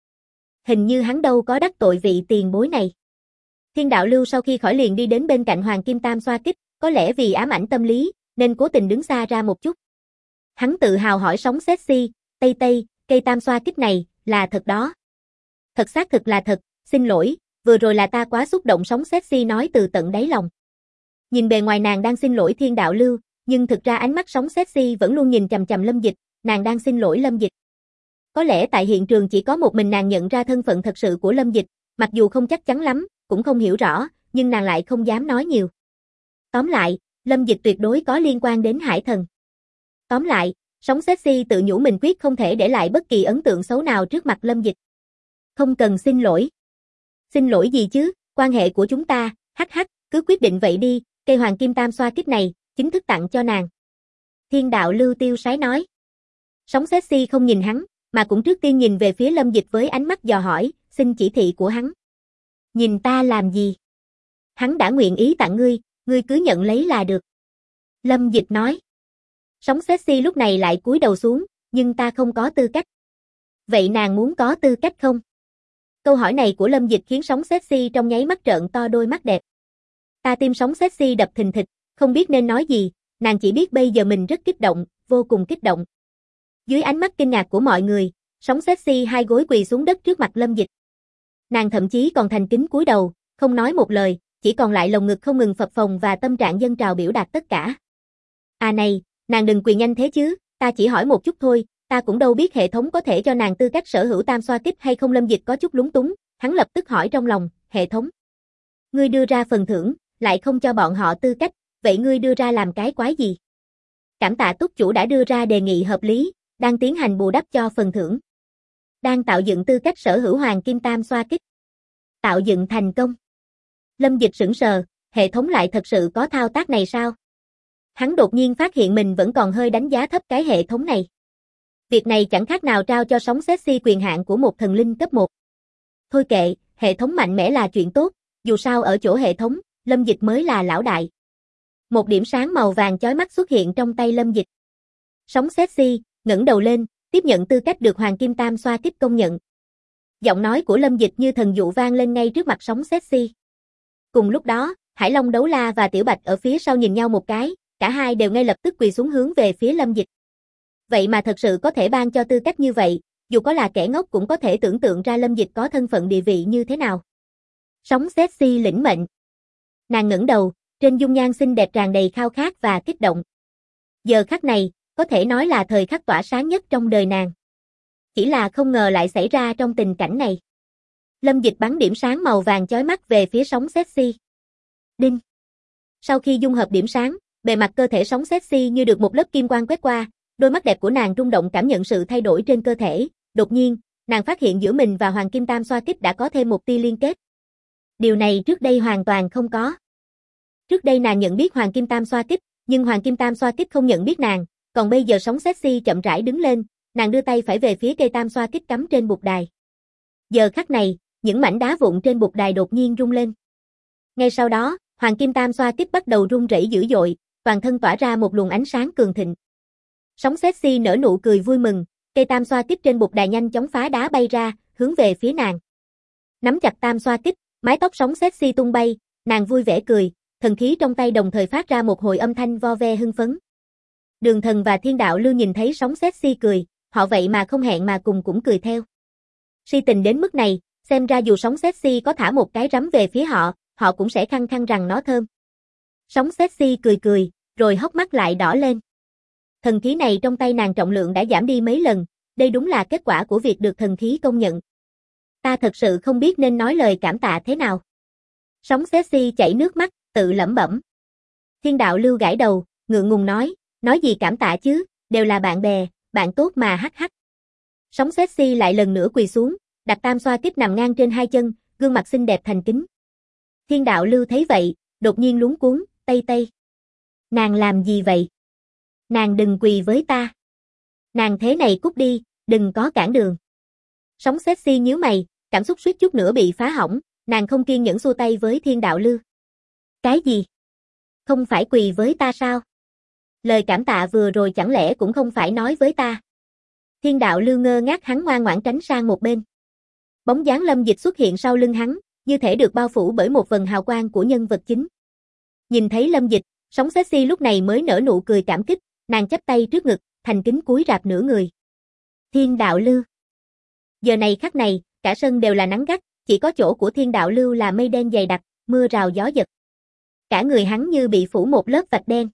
Hình như hắn đâu có đắc tội vị tiền bối này. Thiên Đạo Lưu sau khi khỏi liền đi đến bên cạnh Hoàng Kim Tam xoa kích, có lẽ vì ám ảnh tâm lý, nên cố tình đứng xa ra một chút. Hắn tự hào hỏi Sóng Sexy, Tây, cây tam xoa kích này, là thật đó. Thật xác thực là thật, xin lỗi, vừa rồi là ta quá xúc động. Sóng Sexy nói từ tận đáy lòng. Nhìn bề ngoài nàng đang xin lỗi Thiên Đạo Lưu, nhưng thực ra ánh mắt Sóng Sexy vẫn luôn nhìn chằm chằm Lâm Dịch, nàng đang xin lỗi Lâm Dịch. Có lẽ tại hiện trường chỉ có một mình nàng nhận ra thân phận thật sự của Lâm Dịch, mặc dù không chắc chắn lắm, cũng không hiểu rõ, nhưng nàng lại không dám nói nhiều. Tóm lại, Lâm Dịch tuyệt đối có liên quan đến Hải Thần. Tóm lại, Sóng Sexy tự nhủ mình quyết không thể để lại bất kỳ ấn tượng xấu nào trước mặt Lâm Dịch. Không cần xin lỗi. Xin lỗi gì chứ, quan hệ của chúng ta, cứ quyết định vậy đi, cây Hoàng Kim Tam xoa kích này, chính thức tặng cho nàng. Thiên Đạo Lưu tiêu sái nói. Sóng Sexy không nhìn hắn, mà cũng trước tiên nhìn về phía Lâm Dịch với ánh mắt dò hỏi, xin chỉ thị của hắn. Nhìn ta làm gì? Hắn đã nguyện ý tặng ngươi, ngươi cứ nhận lấy là được. Lâm Dịch nói. Sóng Sexy lúc này lại cúi đầu xuống, nhưng ta không có tư cách. Vậy nàng muốn có tư cách không? Câu hỏi này của Lâm Dịch khiến Sóng Sexy trong nháy mắt trợn to đôi mắt đẹp. Tim Sóng Sexy đập thình thịch, không biết nên nói gì, nàng chỉ biết bây giờ mình rất kích động, vô cùng kích động. Dưới ánh mắt kinh ngạc của mọi người, Sóng Sexy hai gối quỳ xuống đất trước mặt Lâm Dịch. Nàng thậm chí còn thành kính cúi đầu, không nói một lời, chỉ còn lại lồng ngực không ngừng phập phồng và tâm trạng dâng trào biểu đạt tất cả. À này, nàng đừng quỳ nhanh thế chứ, ta chỉ hỏi một chút thôi, ta cũng đâu biết hệ thống có thể cho nàng tư cách sở hữu tam xoa kích hay không. Lâm Dịch có chút lúng túng, hắn lập tức hỏi trong lòng, hệ thống. Ngươi đưa ra phần thưởng, lại không cho bọn họ tư cách, vậy ngươi đưa ra làm cái quái gì? Cảm tạ túc chủ đã đưa ra đề nghị hợp lý, đang tiến hành bù đắp cho phần thưởng. Đang tạo dựng tư cách sở hữu Hoàng Kim Tam xoa kích. Tạo dựng thành công. Lâm Dịch sững sờ, hệ thống lại thật sự có thao tác này sao? Hắn đột nhiên phát hiện mình vẫn còn hơi đánh giá thấp cái hệ thống này. Việc này chẳng khác nào trao cho sóng sexy quyền hạn của một thần linh cấp 1. Thôi kệ, hệ thống mạnh mẽ là chuyện tốt, dù sao ở chỗ hệ thống, Lâm Dịch mới là lão đại. Một điểm sáng màu vàng chói mắt xuất hiện trong tay Lâm Dịch. Sóng sexy, ngẩng đầu lên, tiếp nhận tư cách được Hoàng Kim Tam xoa kích công nhận. Giọng nói của Lâm Dịch như thần dụ vang lên ngay trước mặt sóng sexy. Cùng lúc đó, Hải Long Đấu La và Tiểu Bạch ở phía sau nhìn nhau một cái, cả hai đều ngay lập tức quỳ xuống hướng về phía Lâm Dịch. Vậy mà thật sự có thể ban cho tư cách như vậy, dù có là kẻ ngốc cũng có thể tưởng tượng ra Lâm Dịch có thân phận địa vị như thế nào. Sóng sexy lĩnh mệnh. Nàng ngẩng đầu, trên dung nhan xinh đẹp tràn đầy khao khát và kích động. Giờ khắc này, có thể nói là thời khắc tỏa sáng nhất trong đời nàng. Chỉ là không ngờ lại xảy ra trong tình cảnh này. Lâm Dịch bắn điểm sáng màu vàng chói mắt về phía sóng sexy. Đinh. Sau khi dung hợp điểm sáng, bề mặt cơ thể sóng sexy như được một lớp kim quang quét qua, đôi mắt đẹp của nàng rung động cảm nhận sự thay đổi trên cơ thể. Đột nhiên, nàng phát hiện giữa mình và Hoàng Kim Tam xoa kích đã có thêm một tia liên kết. Điều này trước đây hoàn toàn không có. Trước đây nàng nhận biết Hoàng Kim Tam xoa kích, nhưng Hoàng Kim Tam xoa kích không nhận biết nàng, còn bây giờ sóng sexy chậm rãi đứng lên, nàng đưa tay phải về phía cây tam xoa kích cắm trên bục đài. Giờ khắc này, những mảnh đá vụn trên bục đài đột nhiên rung lên. Ngay sau đó, Hoàng Kim Tam xoa kích bắt đầu rung rẩy dữ dội, toàn thân tỏa ra một luồng ánh sáng cường thịnh. Sóng sexy nở nụ cười vui mừng, cây tam xoa kích trên bục đài nhanh chóng phá đá bay ra, hướng về phía nàng. Nắm chặt tam xoa kích, mái tóc sóng sexy tung bay, nàng vui vẻ cười, thần khí trong tay đồng thời phát ra một hồi âm thanh vo ve hưng phấn. Đường Thần và Thiên Đạo Lưu nhìn thấy sóng sexy cười, họ vậy mà không hẹn mà cùng cũng cười theo. Si tình đến mức này, xem ra dù sóng sexy có thả một cái rắm về phía họ, họ cũng sẽ khăng khăng rằng nó thơm. Sóng sexy cười cười, rồi hốc mắt lại đỏ lên. Thần khí này trong tay nàng trọng lượng đã giảm đi mấy lần, đây đúng là kết quả của việc được thần khí công nhận. Ta thật sự không biết nên nói lời cảm tạ thế nào. Sóng sexy chảy nước mắt, tự lẩm bẩm. Thiên Đạo Lưu gãi đầu, ngượng ngùng nói gì cảm tạ chứ, đều là bạn bè, bạn tốt mà hắc hắc. Sóng sexy lại lần nữa quỳ xuống, đặt tam xoa kích nằm ngang trên hai chân, gương mặt xinh đẹp thành kính. Thiên Đạo Lưu thấy vậy, đột nhiên luống cuống, Tây. Nàng làm gì vậy? Nàng đừng quỳ với ta. Nàng thế này cút đi, đừng có cản đường. Sóng sexy nhíu mày, cảm xúc suýt chút nữa bị phá hỏng, nàng không kiên nhẫn xua tay với Thiên Đạo Lưu. Cái gì? Không phải quỳ với ta sao? Lời cảm tạ vừa rồi chẳng lẽ cũng không phải nói với ta? Thiên Đạo Lưu ngơ ngác, hắn ngoan ngoãn tránh sang một bên. Bóng dáng Lâm Dịch xuất hiện sau lưng hắn, như thể được bao phủ bởi một vầng hào quang của nhân vật chính. Nhìn thấy Lâm Dịch, sóng sexy lúc này mới nở nụ cười cảm kích, nàng chắp tay trước ngực, thành kính cúi rạp nửa người. Thiên Đạo Lưu. Giờ này khắc này, cả sân đều là nắng gắt, chỉ có chỗ của Thiên Đạo Lưu là mây đen dày đặc, mưa rào gió giật. Cả người hắn như bị phủ một lớp vạch đen.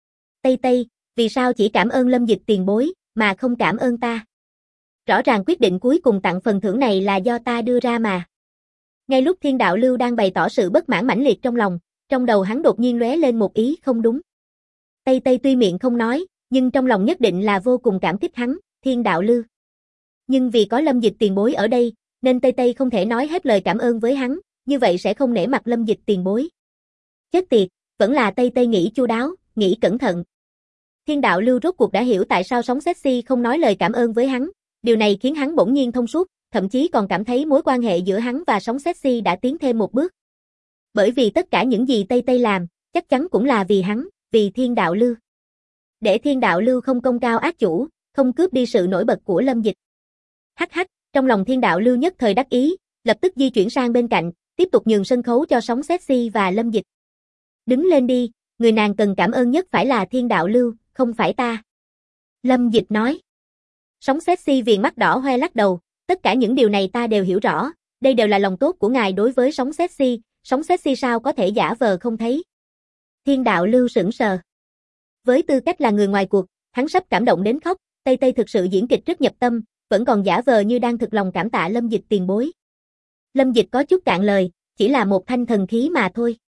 Tây, vì sao chỉ cảm ơn Lâm Dịch tiền bối, mà không cảm ơn ta? Rõ ràng quyết định cuối cùng tặng phần thưởng này là do ta đưa ra mà. Ngay lúc Thiên Đạo Lưu đang bày tỏ sự bất mãn mãnh liệt trong lòng, trong đầu hắn đột nhiên lóe lên một ý không đúng. Tây tuy miệng không nói, nhưng trong lòng nhất định là vô cùng cảm kích hắn, Thiên Đạo Lưu. Nhưng vì có Lâm Dịch tiền bối ở đây, nên Tây không thể nói hết lời cảm ơn với hắn, như vậy sẽ không nể mặt Lâm Dịch tiền bối. Chết tiệt, vẫn là Tây nghĩ chu đáo, nghĩ cẩn thận. Thiên Đạo Lưu rốt cuộc đã hiểu tại sao sóng sexy không nói lời cảm ơn với hắn, điều này khiến hắn bỗng nhiên thông suốt, thậm chí còn cảm thấy mối quan hệ giữa hắn và sóng sexy đã tiến thêm một bước. Bởi vì tất cả những gì Tây làm, chắc chắn cũng là vì hắn, vì Thiên Đạo Lưu. Để Thiên Đạo Lưu không công cao ác chủ, không cướp đi sự nổi bật của Lâm Dịch. Hắc, trong lòng Thiên Đạo Lưu nhất thời đắc ý, lập tức di chuyển sang bên cạnh, tiếp tục nhường sân khấu cho sóng sexy và Lâm Dịch. Đứng lên đi, người nàng cần cảm ơn nhất phải là Thiên Đạo Lưu, không phải ta. Lâm Dịch nói. Sóng sexy viền mắt đỏ hoe lắc đầu, tất cả những điều này ta đều hiểu rõ, đây đều là lòng tốt của ngài đối với sóng sexy sao có thể giả vờ không thấy. Thiên Đạo Lưu sững sờ. Với tư cách là người ngoài cuộc, hắn sắp cảm động đến khóc, Tây thực sự diễn kịch rất nhập tâm, vẫn còn giả vờ như đang thực lòng cảm tạ Lâm Dịch tiền bối. Lâm Dịch có chút cạn lời, chỉ là một thanh thần khí mà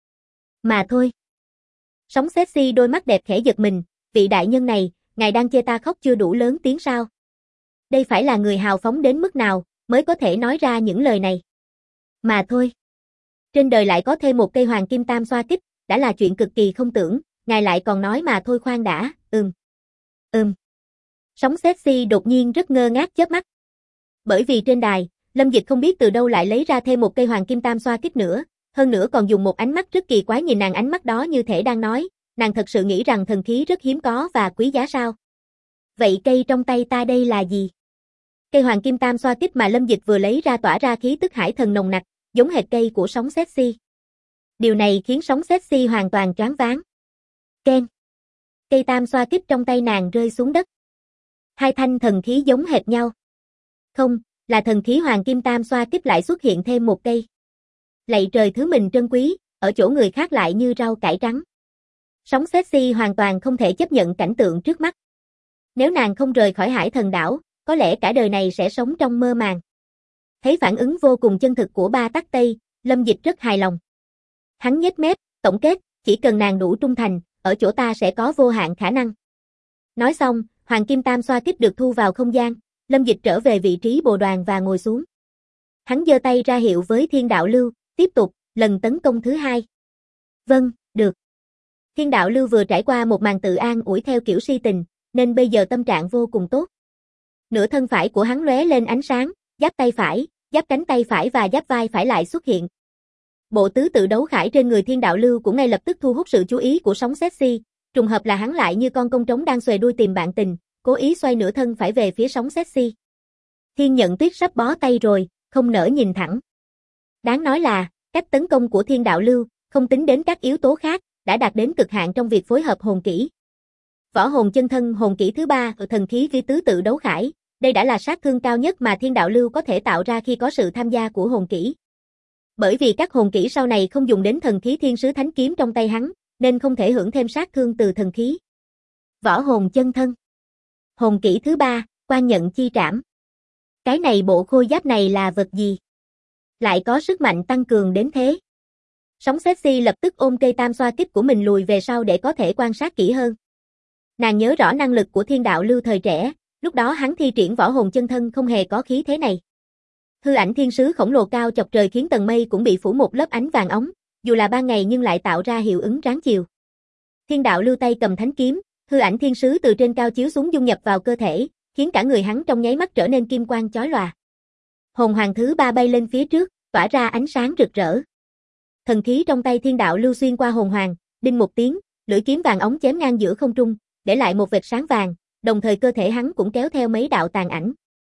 thôi. Sóng sexy đôi mắt đẹp khẽ giật mình, vị đại nhân này, ngài đang chê ta khóc chưa đủ lớn tiếng sao? Đây phải là người hào phóng đến mức nào, mới có thể nói ra những lời này. Mà thôi. Trên đời lại có thêm một cây hoàng kim tam xoa kích, đã là chuyện cực kỳ không tưởng, ngài lại còn nói mà thôi khoan đã, Sóng sexy đột nhiên rất ngơ ngác chớp mắt. Bởi vì trên đài, Lâm Dịch không biết từ đâu lại lấy ra thêm một cây hoàng kim tam xoa kích nữa, hơn nữa còn dùng một ánh mắt rất kỳ quái nhìn nàng, ánh mắt đó như thể đang nói, nàng thật sự nghĩ rằng thần khí rất hiếm có và quý giá sao? Vậy cây trong tay ta đây là gì? Cây hoàng kim tam xoa kích mà Lâm Dịch vừa lấy ra tỏa ra khí tức hải thần nồng nặc, giống hệt cây của sóng sexy. Điều này khiến sóng sexy hoàn toàn choáng váng. Keng. Cây tam xoa kích trong tay nàng rơi xuống đất. Hai thanh thần khí giống hệt nhau. Không, là thần khí hoàng kim tam xoa kích lại xuất hiện thêm một cây. Lạy trời, thứ mình trân quý, ở chỗ người khác lại như rau cải trắng. Sóng sexy hoàn toàn không thể chấp nhận cảnh tượng trước mắt. Nếu nàng không rời khỏi hải thần đảo, có lẽ cả đời này sẽ sống trong mơ màng. Thấy phản ứng vô cùng chân thực của ba tắc Tây, Lâm Dịch rất hài lòng. Hắn nhếch mép, tổng kết, chỉ cần nàng đủ trung thành, ở chỗ ta sẽ có vô hạn khả năng. Nói xong, hoàng kim tam xoa kích được thu vào không gian, Lâm Dịch trở về vị trí bồ đoàn và ngồi xuống. Hắn giơ tay ra hiệu với Thiên Đạo Lưu, tiếp tục, lần tấn công thứ hai. Vâng, được. Thiên Đạo Lưu vừa trải qua một màn tự an ủi theo kiểu si tình, nên bây giờ tâm trạng vô cùng tốt. Nửa thân phải của hắn lóe lên ánh sáng, giáp tay phải, giáp cánh tay phải và giáp vai phải lại xuất hiện. Bộ tứ tự đấu khải trên người Thiên Đạo Lưu cũng ngay lập tức thu hút sự chú ý của sóng sexy, trùng hợp là hắn lại như con công trống đang xuề đuôi tìm bạn tình, cố ý xoay nửa thân phải về phía sóng sexy. Thiên Nhận Tuyết sắp bó tay rồi, không nỡ nhìn thẳng. Đáng nói là, cách tấn công của Thiên Đạo Lưu, không tính đến các yếu tố khác, đã đạt đến cực hạn trong việc phối hợp hồn kỹ. Võ hồn chân thân hồn kỹ thứ 3 ở thần khí vi tứ tự đấu khải, đây đã là sát thương cao nhất mà Thiên Đạo Lưu có thể tạo ra khi có sự tham gia của hồn kỹ. Bởi vì các hồn kỹ sau này không dùng đến thần khí Thiên Sứ Thánh Kiếm trong tay hắn, nên không thể hưởng thêm sát thương từ thần khí. Võ hồn chân thân. Hồn kỹ thứ 3, Quan Nhận Chi Trảm. Cái này bộ khôi giáp này là vật gì? Lại có sức mạnh tăng cường đến thế. Sóng sexy lập tức ôm cây tam xoa kích của mình lùi về sau để có thể quan sát kỹ hơn. Nàng nhớ rõ năng lực của Thiên Đạo Lưu thời trẻ, lúc đó hắn thi triển võ hồn chân thân không hề có khí thế này. Hư ảnh thiên sứ khổng lồ cao chọc trời khiến tầng mây cũng bị phủ một lớp ánh vàng óng, dù là ban ngày nhưng lại tạo ra hiệu ứng ráng chiều. Thiên Đạo Lưu tay cầm thánh kiếm, hư ảnh thiên sứ từ trên cao chiếu xuống dung nhập vào cơ thể, khiến cả người hắn trong nháy mắt trở nên kim quang chói lòa. Hồn hoàng thứ 3 bay lên phía trước, tỏa ra ánh sáng rực rỡ. Thần khí trong tay Thiên Đạo Lưu xuyên qua hồn hoàng, đinh một tiếng, lưỡi kiếm vàng óng chém ngang giữa không trung, để lại một vệt sáng vàng, đồng thời cơ thể hắn cũng kéo theo mấy đạo tàn ảnh.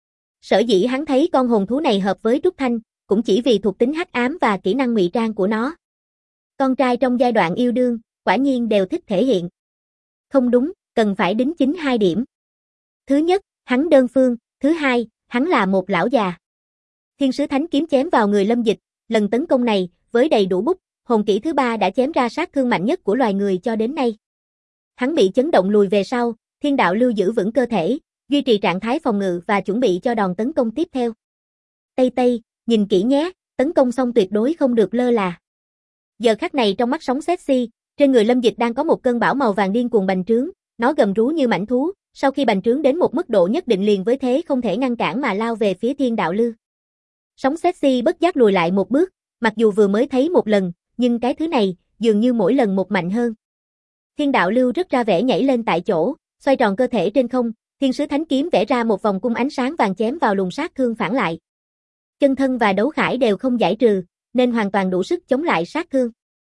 Sở dĩ hắn thấy con hồn thú này hợp với Trúc Thanh, cũng chỉ vì thuộc tính hắc ám và kỹ năng ngụy trang của nó. Con trai trong giai đoạn yêu đương, quả nhiên đều thích thể hiện. Không đúng, cần phải đính chính 2 điểm. Thứ nhất, hắn đơn phương, thứ hai, hắn là một lão già. Thiên Sứ Thánh Kiếm chém vào người Lâm Dịch, lần tấn công này, với đầy đủ bút, hồn kỹ thứ 3 đã chém ra sát thương mạnh nhất của loài người cho đến nay. Hắn bị chấn động lùi về sau, Thiên Đạo Lưu giữ vững cơ thể, duy trì trạng thái phòng ngự và chuẩn bị cho đòn tấn công tiếp theo. Tây Tây, nhìn kỹ nhé, tấn công xong tuyệt đối không được lơ là. Giờ khắc này trong mắt sóng sexy, trên người Lâm Dịch đang có một cơn bão màu vàng điên cuồng bành trướng, nó gầm rú như mãnh thú, sau khi bành trướng đến một mức độ nhất định liền với thế không thể ngăn cản mà lao về phía Thiên Đạo Lưu. Sóng sexy bất giác lùi lại một bước, mặc dù vừa mới thấy một lần, nhưng cái thứ này, dường như mỗi lần một mạnh hơn. Thiên Đạo Lưu rất ra vẻ nhảy lên tại chỗ, xoay tròn cơ thể trên không, Thiên Sứ Thánh Kiếm vẽ ra một vòng cung ánh sáng vàng chém vào luồng sát thương phản lại. Chân thân và đấu khải đều không giải trừ, nên hoàn toàn đủ sức chống lại sát thương.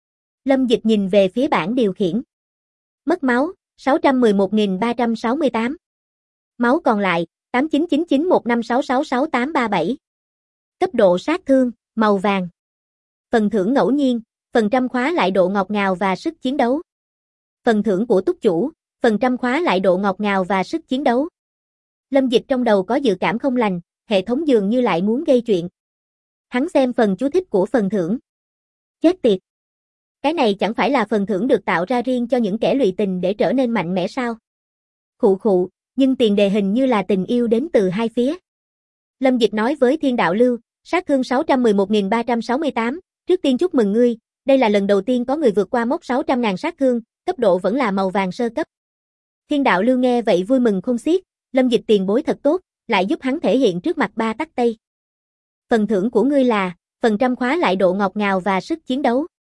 Lâm Dịch nhìn về phía bảng điều khiển. Mất máu, 611.368. Máu còn lại, 899915666837. Cấp độ sát thương, màu vàng. Phần thưởng ngẫu nhiên, phần trăm khóa lại độ ngọt ngào và sức chiến đấu. Phần thưởng của túc chủ, phần trăm khóa lại độ ngọt ngào và sức chiến đấu. Lâm Dịch trong đầu có dự cảm không lành, hệ thống dường như lại muốn gây chuyện. Hắn xem phần chú thích của phần thưởng. Chết tiệt. Cái này chẳng phải là phần thưởng được tạo ra riêng cho những kẻ lụy tình để trở nên mạnh mẽ sao? Khụ khụ, nhưng tiền đề hình như là tình yêu đến từ hai phía. Lâm Dịch nói với Thiên Đạo Lưu, sát thương 611.368, trước tiên chúc mừng ngươi, đây là lần đầu tiên có người vượt qua mốc 600.000 sát thương, cấp độ vẫn là màu vàng sơ cấp. Thiên Đạo Lưu nghe vậy vui mừng khôn xiết, Lâm Dịch tiền bối thật tốt, lại giúp hắn thể hiện trước mặt ba tắc Tây. Phần thưởng của ngươi là, phần trăm khóa lại độ ngọt ngào và sức chiến đấu.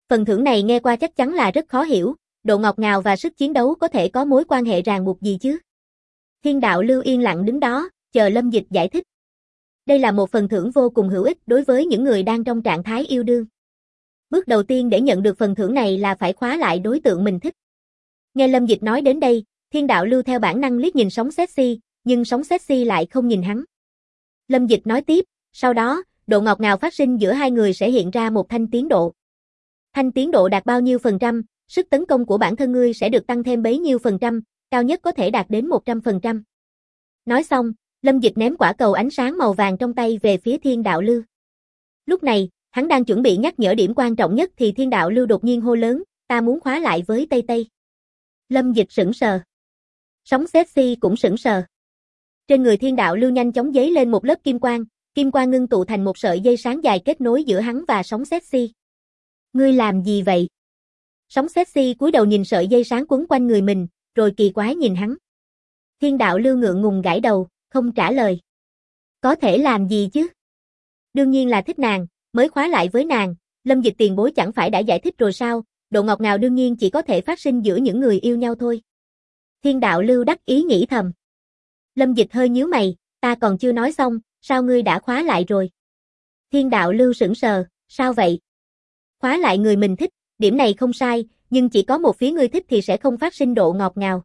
Phần thưởng này nghe qua chắc chắn là rất khó hiểu, độ ngọt ngào và sức chiến đấu có thể có mối quan hệ ràng buộc gì chứ? Thiên đạo lưu yên lặng đứng đó, chờ Lâm Dịch giải thích. Đây là một phần thưởng vô cùng hữu ích đối với những người đang trong trạng thái yêu đương. Bước đầu tiên để nhận được phần thưởng này là phải khóa lại đối tượng mình thích. Nghe Lâm Dịch nói đến đây, Thiên đạo lưu theo bản năng liếc nhìn Sóng Sexy, nhưng Sóng Sexy lại không nhìn hắn. Lâm Dịch nói tiếp, sau đó, độ ngọt ngào phát sinh giữa hai người sẽ hiện ra một thanh tiến độ. Thanh tiến độ đạt bao nhiêu phần trăm, sức tấn công của bản thân ngươi sẽ được tăng thêm bấy nhiêu phần trăm, cao nhất có thể đạt đến 100%. Nói xong, Lâm Dịch ném quả cầu ánh sáng màu vàng trong tay về phía Thiên đạo lưu. Lúc này, hắn đang chuẩn bị nhắc nhở điểm quan trọng nhất thì Thiên đạo lưu đột nhiên hô lớn, ta muốn khóa lại với Tây Tây. Lâm Dịch sững sờ. Sóng Sexy cũng sững sờ. Trên người Thiên đạo lưu nhanh chóng giấy lên một lớp kim quang ngưng tụ thành một sợi dây sáng dài kết nối giữa hắn và Sóng Sexy. Ngươi làm gì vậy? Sóng Sexy cúi đầu nhìn sợi dây sáng quấn quanh người mình, rồi kỳ quái nhìn hắn. Thiên đạo lưu ngượng ngùng gãi đầu, không trả lời. Có thể làm gì chứ? Đương nhiên là thích nàng, mới khóa lại với nàng, Lâm Dịch tiền bối chẳng phải đã giải thích rồi sao, độ ngọt ngào đương nhiên chỉ có thể phát sinh giữa những người yêu nhau thôi. Thiên đạo lưu đắc ý nghĩ thầm. Lâm Dịch hơi nhíu mày, ta còn chưa nói xong, sao ngươi đã khóa lại rồi? Thiên đạo lưu sững sờ, sao vậy? Khóa lại người mình thích, điểm này không sai, nhưng chỉ có một phía ngươi thích thì sẽ không phát sinh độ ngọt ngào.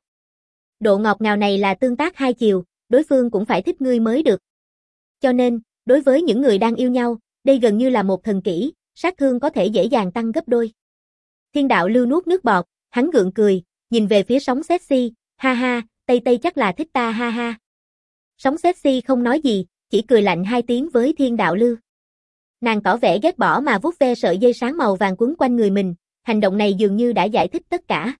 Độ ngọt ngào này là tương tác hai chiều, đối phương cũng phải thích ngươi mới được. Cho nên, đối với những người đang yêu nhau, đây gần như là một thần kỹ, sát thương có thể dễ dàng tăng gấp đôi. Thiên đạo lưu nuốt nước bọt, hắn gượng cười, nhìn về phía Sóng Sexy, ha ha, Tây Tây chắc là thích ta ha ha. Sóng Sexy không nói gì, chỉ cười lạnh hai tiếng với Thiên đạo lưu. Nàng tỏ vẻ ghét bỏ mà vuốt ve sợi dây sáng màu vàng quấn quanh người mình, hành động này dường như đã giải thích tất cả.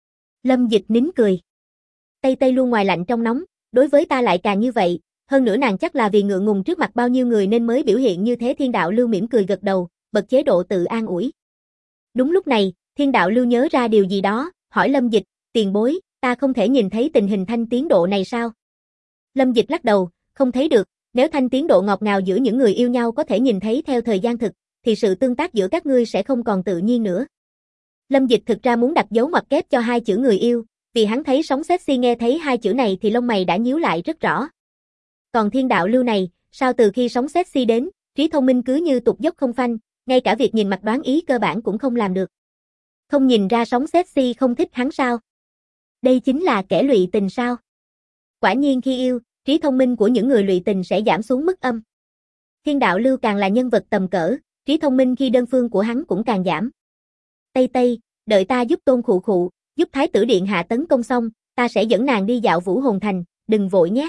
Lâm Dịch nín cười. Tây Tây luôn ngoài lạnh trong nóng, đối với ta lại càng như vậy, hơn nữa nàng chắc là vì ngượng ngùng trước mặt bao nhiêu người nên mới biểu hiện như thế. Thiên đạo lưu mỉm cười gật đầu, bật chế độ tự an ủi. Đúng lúc này, Thiên đạo lưu nhớ ra điều gì đó, hỏi Lâm Dịch, tiền bối, ta không thể nhìn thấy tình hình thanh tiến độ này sao? Lâm Dịch lắc đầu, không thấy được, nếu thanh tiến độ ngọt ngào giữa những người yêu nhau có thể nhìn thấy theo thời gian thực, thì sự tương tác giữa các ngươi sẽ không còn tự nhiên nữa. Lâm Dịch thực ra muốn đặt dấu ngoặc kép cho hai chữ người yêu, vì hắn thấy Sóng Sexy nghe thấy hai chữ này thì lông mày đã nhíu lại rất rõ. Còn Thiên đạo lưu này, sao từ khi Sóng Sexy đến, trí thông minh cứ như tụt dốc không phanh, ngay cả việc nhìn mặt đoán ý cơ bản cũng không làm được. Không nhìn ra Sóng Sexy không thích hắn sao? Đây chính là kẻ lụy tình sao? Quả nhiên khi yêu, trí thông minh của những người lụy tình sẽ giảm xuống mức âm. Thiên đạo lưu càng là nhân vật tầm cỡ, trí thông minh khi đơn phương của hắn cũng càng giảm. Tây Tây, đợi ta giúp Tôn khụ khụ, giúp Thái tử điện hạ tấn công xong, ta sẽ dẫn nàng đi dạo Vũ Hồn Thành, đừng vội nhé.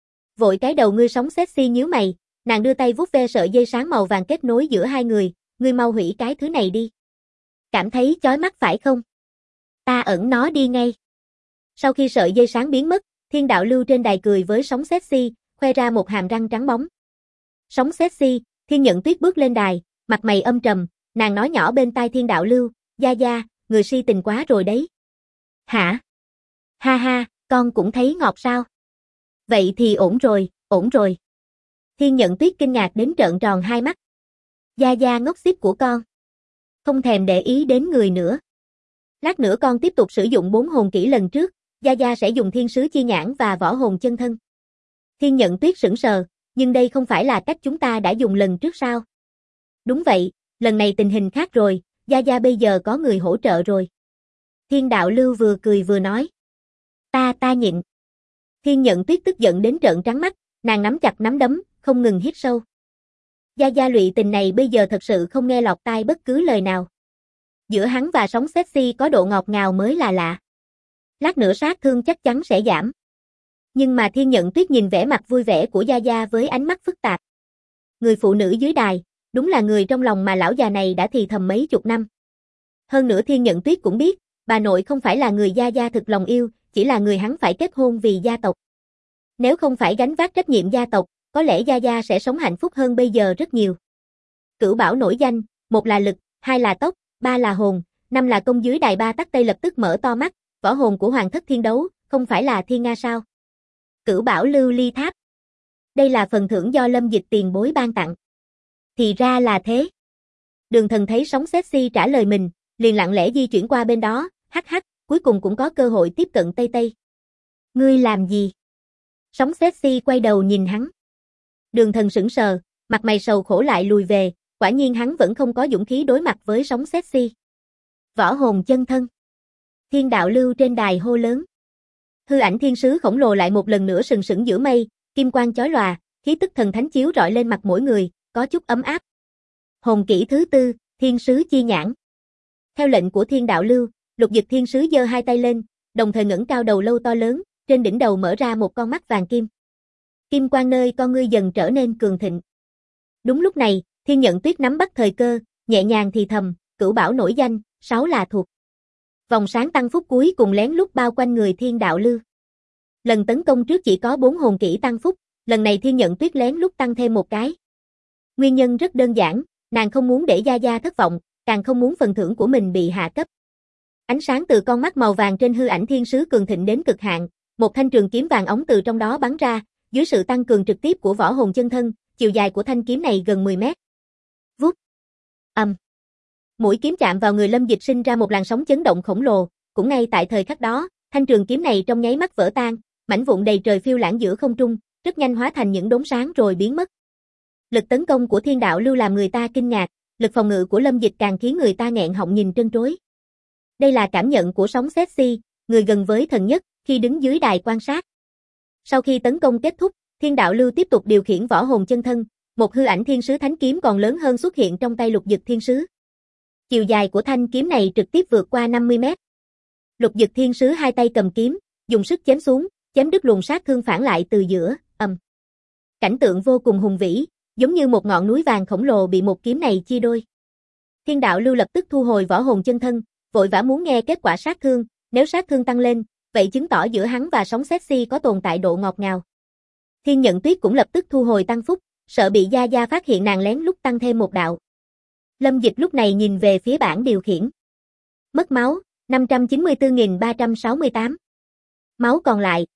Vội cái đầu ngươi. Sóng Sexy nhíu mày, nàng đưa tay vuốt ve sợi dây sáng màu vàng kết nối giữa hai người, ngươi mau hủy cái thứ này đi. Cảm thấy chói mắt phải không? Ta ẩn nó đi ngay. Sau khi sợi dây sáng biến mất, Thiên đạo lưu trên đài cười với Sóng Sexy, khoe ra một hàm răng trắng bóng. Sóng Sexy, Thiên Nhận Tuyết bước lên đài, mặt mày âm trầm, nàng nói nhỏ bên tai Thiên đạo lưu, gia gia, người si tình quá rồi đấy. Hả? Ha ha, con cũng thấy ngọt sao? Vậy thì ổn rồi, ổn rồi. Thiên Nhận Tuyết kinh ngạc đến trợn tròn hai mắt. Gia gia ngốc xít của con. Không thèm để ý đến người nữa. Lát nữa con tiếp tục sử dụng 4 hồn kỹ lần trước, gia gia sẽ dùng thiên sứ chi nhãn và võ hồn chân thân. Thiên Nhận Tuyết sững sờ, nhưng đây không phải là cách chúng ta đã dùng lần trước sao? Đúng vậy, lần này tình hình khác rồi, gia gia bây giờ có người hỗ trợ rồi. Thiên đạo lưu vừa cười vừa nói. Ta nhịn. Thiên Nhận Tuyết tức giận đến trợn trắng mắt, nàng nắm chặt nắm đấm, không ngừng hít sâu. Gia gia lụy tình này bây giờ thật sự không nghe lọt tai bất cứ lời nào. Giữa hắn và Sóng Sexy có độ ngọt ngào mới là lạ. Lát nữa sát thương chắc chắn sẽ giảm. Nhưng mà Thiên Nhận Tuyết nhìn vẻ mặt vui vẻ của gia gia với ánh mắt phức tạp. Người phụ nữ dưới đài, đúng là người trong lòng mà lão già này đã thì thầm mấy chục năm. Hơn nữa Thiên Nhận Tuyết cũng biết, bà nội không phải là người gia gia thực lòng yêu, chỉ là người hắn phải kết hôn vì gia tộc. Nếu không phải gánh vác trách nhiệm gia tộc, có lẽ gia gia sẽ sống hạnh phúc hơn bây giờ rất nhiều. Cửu Bảo nổi danh, 1 là lực, 2 là tốc, 3 là hồn, 5 là công. Dưới đài Ba Tắc Tây lập tức mở to mắt, võ hồn của Hoàng thất Thiên Đấu, không phải là Thiên Nga sao? Cửu Bảo lưu ly tháp. Đây là phần thưởng do Lâm Dịch tiền bối ban tặng. Thì ra là thế. Đường Thần thấy Sóng Sexy trả lời mình, liền lặng lẽ di chuyển qua bên đó, hắc hắc, cuối cùng cũng có cơ hội tiếp cận Tây Tây. Ngươi làm gì? Sóng sexy quay đầu nhìn hắn. Đường Thần sững sờ, mặt mày sầu khổ lại lùi về, quả nhiên hắn vẫn không có dũng khí đối mặt với sóng sexy. Võ hồn chân thân. Thiên đạo lưu trên đài hô lớn. Hư ảnh thiên sứ khổng lồ lại một lần nữa sừng sững giữa mây, kim quang chói lòa, khí tức thần thánh chiếu rọi lên mặt mỗi người, có chút ấm áp. Hồn kỹ thứ tư, thiên sứ chi nhãn. Theo lệnh của thiên đạo lưu, Lục Dịch thiên sứ giơ hai tay lên, đồng thời ngẩng cao đầu lâu to lớn, trên đỉnh đầu mở ra một con mắt vàng kim. Kim quang nơi con ngươi dần trở nên cường thịnh. Đúng lúc này, Thiên Nhận Tuyết nắm bắt thời cơ, nhẹ nhàng thì thầm, cửu bảo nổi danh, 6 là thuộc. Vòng sáng tăng phúc cuối cùng lén lút bao quanh người thiên đạo lưu. Lần tấn công trước chỉ có 4 hồn kỹ tăng phúc, lần này Thiên Nhận Tuyết lén lút tăng thêm một cái. Nguyên nhân rất đơn giản, nàng không muốn để Gia Gia thất vọng, càng không muốn phần thưởng của mình bị hạ cấp. Ánh sáng từ con mắt màu vàng trên hư ảnh thiên sứ cường thịnh đến cực hạn, một thanh trường kiếm vàng óng từ trong đó bắn ra, dưới sự tăng cường trực tiếp của võ hồn chân thân, chiều dài của thanh kiếm này gần 10 mét. Vút. Mũi kiếm chạm vào người Lâm Dịch sinh ra một làn sóng chấn động khổng lồ, cũng ngay tại thời khắc đó, thanh trường kiếm này trong nháy mắt vỡ tan, mảnh vụn đầy trời phiêu lãng giữa không trung, rất nhanh hóa thành những đốm sáng rồi biến mất. Lực tấn công của thiên đạo lưu làm người ta kinh ngạc, lực phòng ngự của Lâm Dịch càng khiến người ta nghẹn họng nhìn trân trối. Đây là cảm nhận của sóng sexy, người gần với thần nhất, khi đứng dưới đài quan sát. Sau khi tấn công kết thúc, thiên đạo lưu tiếp tục điều khiển võ hồn chân thân, một hư ảnh thiên sứ thánh kiếm còn lớn hơn xuất hiện trong tay Lục Dực thiên sứ. Chiều dài của thanh kiếm này trực tiếp vượt qua 50 mét. Lục Dực thiên sứ hai tay cầm kiếm, dùng sức chém xuống, chém đứt luồng sát thương phản lại từ giữa, Cảnh tượng vô cùng hùng vĩ, giống như một ngọn núi vàng khổng lồ bị một kiếm này chia đôi. Thiên đạo lưu lập tức thu hồi võ hồn chân thân, vội vã muốn nghe kết quả sát thương, nếu sát thương tăng lên, vậy chứng tỏ giữa hắn và sóng sexy có tồn tại độ ngọt ngào. Thiên Nhận Tuyết cũng lập tức thu hồi tăng phúc, sợ bị Gia Gia phát hiện nàng lén lút tăng thêm một đạo. Lâm Dịch lúc này nhìn về phía bảng điều khiển. Mất máu, 594.368. Máu còn lại,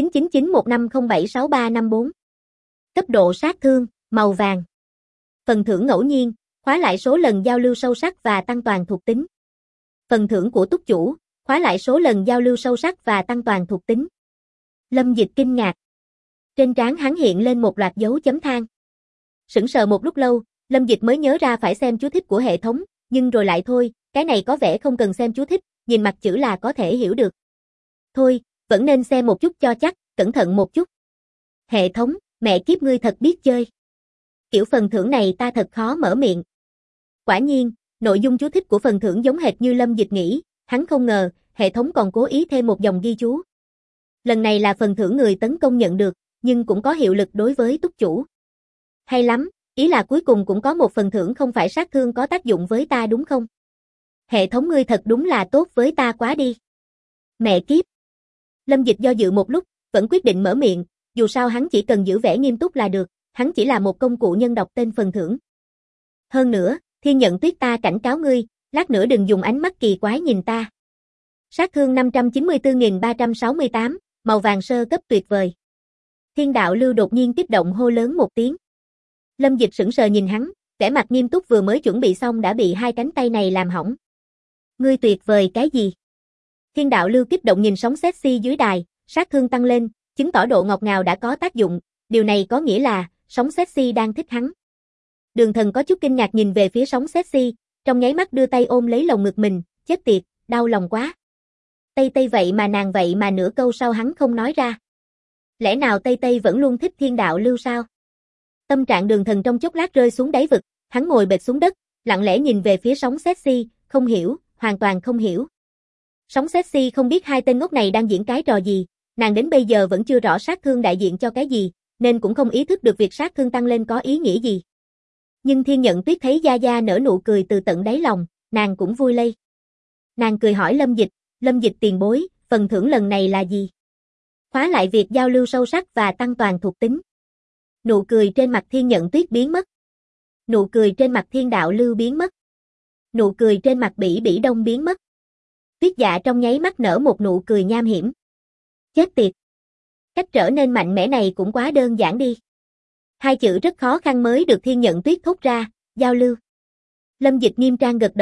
899915076354. Cấp độ sát thương, màu vàng. Phần thưởng ngẫu nhiên, khóa lại số lần giao lưu sâu sắc và tăng toàn thuộc tính. Phần thưởng của túc chủ, khóa lại số lần giao lưu sâu sắc và tăng toàn thuộc tính. Lâm Dịch kinh ngạc. Trên trán hắn hiện lên một loạt dấu chấm than. Sững sờ một lúc lâu, Lâm Dịch mới nhớ ra phải xem chú thích của hệ thống, nhưng rồi lại thôi, cái này có vẻ không cần xem chú thích, nhìn mặt chữ là có thể hiểu được. Thôi, vẫn nên xem một chút cho chắc, cẩn thận một chút. Hệ thống, mẹ kiếp ngươi thật biết chơi. Kiểu phần thưởng này ta thật khó mở miệng. Quả nhiên, nội dung chú thích của phần thưởng giống hệt như Lâm Dịch nghĩ, hắn không ngờ, hệ thống còn cố ý thêm một dòng ghi chú. Lần này là phần thưởng người tấn công nhận được, nhưng cũng có hiệu lực đối với túc chủ. Hay lắm, ý là cuối cùng cũng có một phần thưởng không phải sát thương có tác dụng với ta đúng không? Hệ thống ngươi thật đúng là tốt với ta quá đi. Mẹ kiếp. Lâm Dịch do dự một lúc, vẫn quyết định mở miệng, dù sao hắn chỉ cần giữ vẻ nghiêm túc là được, hắn chỉ là một công cụ nhân đọc tên phần thưởng. Hơn nữa, Thiên Nhận Tuyết ta cảnh cáo ngươi, lát nữa đừng dùng ánh mắt kỳ quái nhìn ta. Sát thương 594.368, màu vàng sơ cấp tuyệt vời. Thiên đạo lưu đột nhiên kích động hô lớn một tiếng. Lâm Dịch sững sờ nhìn hắn, vẻ mặt nghiêm túc vừa mới chuẩn bị xong đã bị hai cánh tay này làm hỏng. Ngươi tuyệt vời cái gì? Thiên đạo lưu kích động nhìn sóng sexy dưới đài, sát thương tăng lên, chứng tỏ độ ngọt ngào đã có tác dụng, điều này có nghĩa là, sóng sexy đang thích hắn. Đường Thần có chút kinh ngạc nhìn về phía sóng sexy, trong nháy mắt đưa tay ôm lấy lồng ngực mình, chết tiệt, đau lòng quá. Tây Tây vậy mà nửa câu sau hắn không nói ra. Lẽ nào Tây Tây vẫn luôn thích thiên đạo lưu sao? Tâm trạng Đường Thần trong chốc lát rơi xuống đáy vực, hắn ngồi bệt xuống đất, lặng lẽ nhìn về phía sóng sexy, không hiểu, hoàn toàn không hiểu. Sóng sexy không biết hai tên ngốc này đang diễn cái trò gì, nàng đến bây giờ vẫn chưa rõ sát thương đại diện cho cái gì, nên cũng không ý thức được việc sát thương tăng lên có ý nghĩa gì. Nhưng Thiên Nhận Tuyết thấy Gia Gia nở nụ cười từ tận đáy lòng, nàng cũng vui lây. Nàng cười hỏi Lâm Dịch tiền bối, phần thưởng lần này là gì? Khóa lại việc giao lưu sâu sắc và tăng toàn thuộc tính. Nụ cười trên mặt Thiên Nhận Tuyết biến mất. Nụ cười trên mặt Thiên Đạo Lưu biến mất. Nụ cười trên mặt Bỉ Bỉ Đông biến mất. Tuyết Dạ trong nháy mắt nở một nụ cười nham hiểm. Chết tiệt. Cách trở nên mạnh mẽ này cũng quá đơn giản đi. Hai chữ rất khó khăn mới được Thiên Nhận Tuyết thốt ra, giao lưu. Lâm Dịch nghiêm trang gật đầu,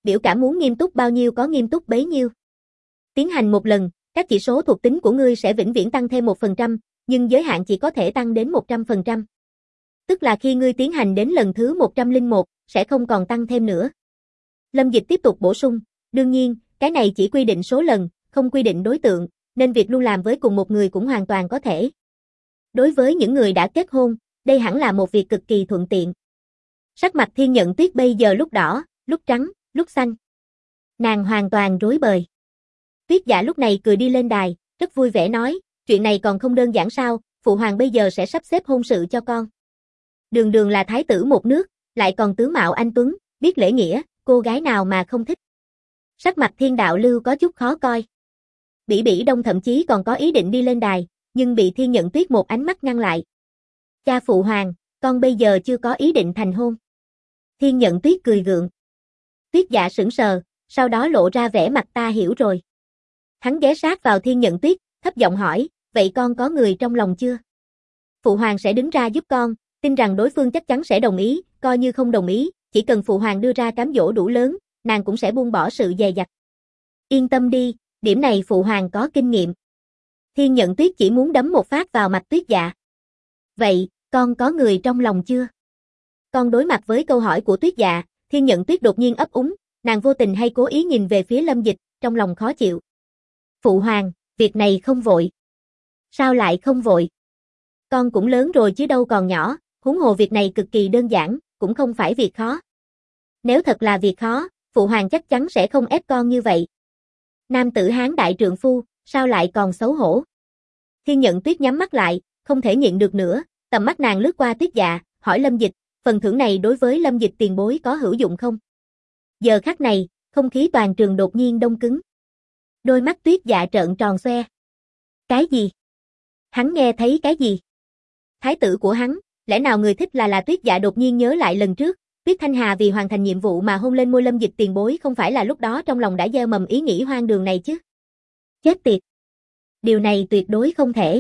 biểu cảm muốn nghiêm túc bao nhiêu có nghiêm túc bấy nhiêu. Tiến hành một lần, các chỉ số thuộc tính của ngươi sẽ vĩnh viễn tăng thêm 1%, nhưng giới hạn chỉ có thể tăng đến 100%. Tức là khi ngươi tiến hành đến lần thứ 101, sẽ không còn tăng thêm nữa. Lâm Dịch tiếp tục bổ sung, đương nhiên, cái này chỉ quy định số lần, không quy định đối tượng, nên việc luôn làm với cùng một người cũng hoàn toàn có thể. Đối với những người đã kết hôn, đây hẳn là một việc cực kỳ thuận tiện. Sắc mặt Thiên Nhận Tuyết bây giờ lúc đỏ, lúc trắng, lúc xanh. Nàng hoàn toàn rối bời. Tuyết Dạ lúc này cười đi lên đài, rất vui vẻ nói, chuyện này còn không đơn giản sao, phụ hoàng bây giờ sẽ sắp xếp hôn sự cho con. Đường Đường là thái tử một nước, lại còn tướng mạo anh tuấn, biết lễ nghĩa, cô gái nào mà không thích. Sắc mặt Thiên Đạo Lưu có chút khó coi. Bỉ Bỉ Đông thậm chí còn có ý định đi lên đài, nhưng bị Thiên Nhận Tuyết một ánh mắt ngăn lại. Cha phụ hoàng, con bây giờ chưa có ý định thành hôn. Thiên Nhận Tuyết cười gượng. Tuyết Dạ sững sờ, sau đó lộ ra vẻ mặt ta hiểu rồi. Hắn ghé sát vào Thiên Nhận Tuyết, thấp giọng hỏi, vậy con có người trong lòng chưa? Phụ hoàng sẽ đứng ra giúp con, tin rằng đối phương chắc chắn sẽ đồng ý, coi như không đồng ý, chỉ cần phụ hoàng đưa ra cám dỗ đủ lớn, nàng cũng sẽ buông bỏ sự dè dặt. Yên tâm đi, điểm này phụ hoàng có kinh nghiệm. Thiên Nhận Tuyết chỉ muốn đấm một phát vào mặt Tuyết Dạ. Vậy, con có người trong lòng chưa? Con đối mặt với câu hỏi của Tuyết Dạ, Thiên Nhận Tuyết đột nhiên ấp úng, nàng vô tình hay cố ý nhìn về phía Lâm Dịch, trong lòng khó chịu. Phụ hoàng, việc này không vội. Sao lại không vội? Con cũng lớn rồi chứ đâu còn nhỏ, huống hồ việc này cực kỳ đơn giản, cũng không phải việc khó. Nếu thật là việc khó, phụ hoàng chắc chắn sẽ không ép con như vậy. Nam tử Hán đại trượng phu, sao lại còn xấu hổ? Thiên Nhận Tuyết nhắm mắt lại, không thể nhịn được nữa, tầm mắt nàng lướt qua Tuyết Dạ, hỏi Lâm Dịch, phần thưởng này đối với Lâm Dịch tiền bối có hữu dụng không? Giờ khắc này, không khí toàn trường đột nhiên đông cứng. Đôi mắt Tuyết Dạ trợn tròn xoe. Cái gì? Hắn nghe thấy cái gì? Thái tử của hắn, lẽ nào người thích là Tuyết Dạ đột nhiên nhớ lại lần trước, Tuyết Thanh Hà vì hoàn thành nhiệm vụ mà hôn lên môi Lâm Dịch tiền bối không phải là lúc đó trong lòng đã gieo mầm ý nghĩ hoang đường này chứ? Chết tiệt. Điều này tuyệt đối không thể.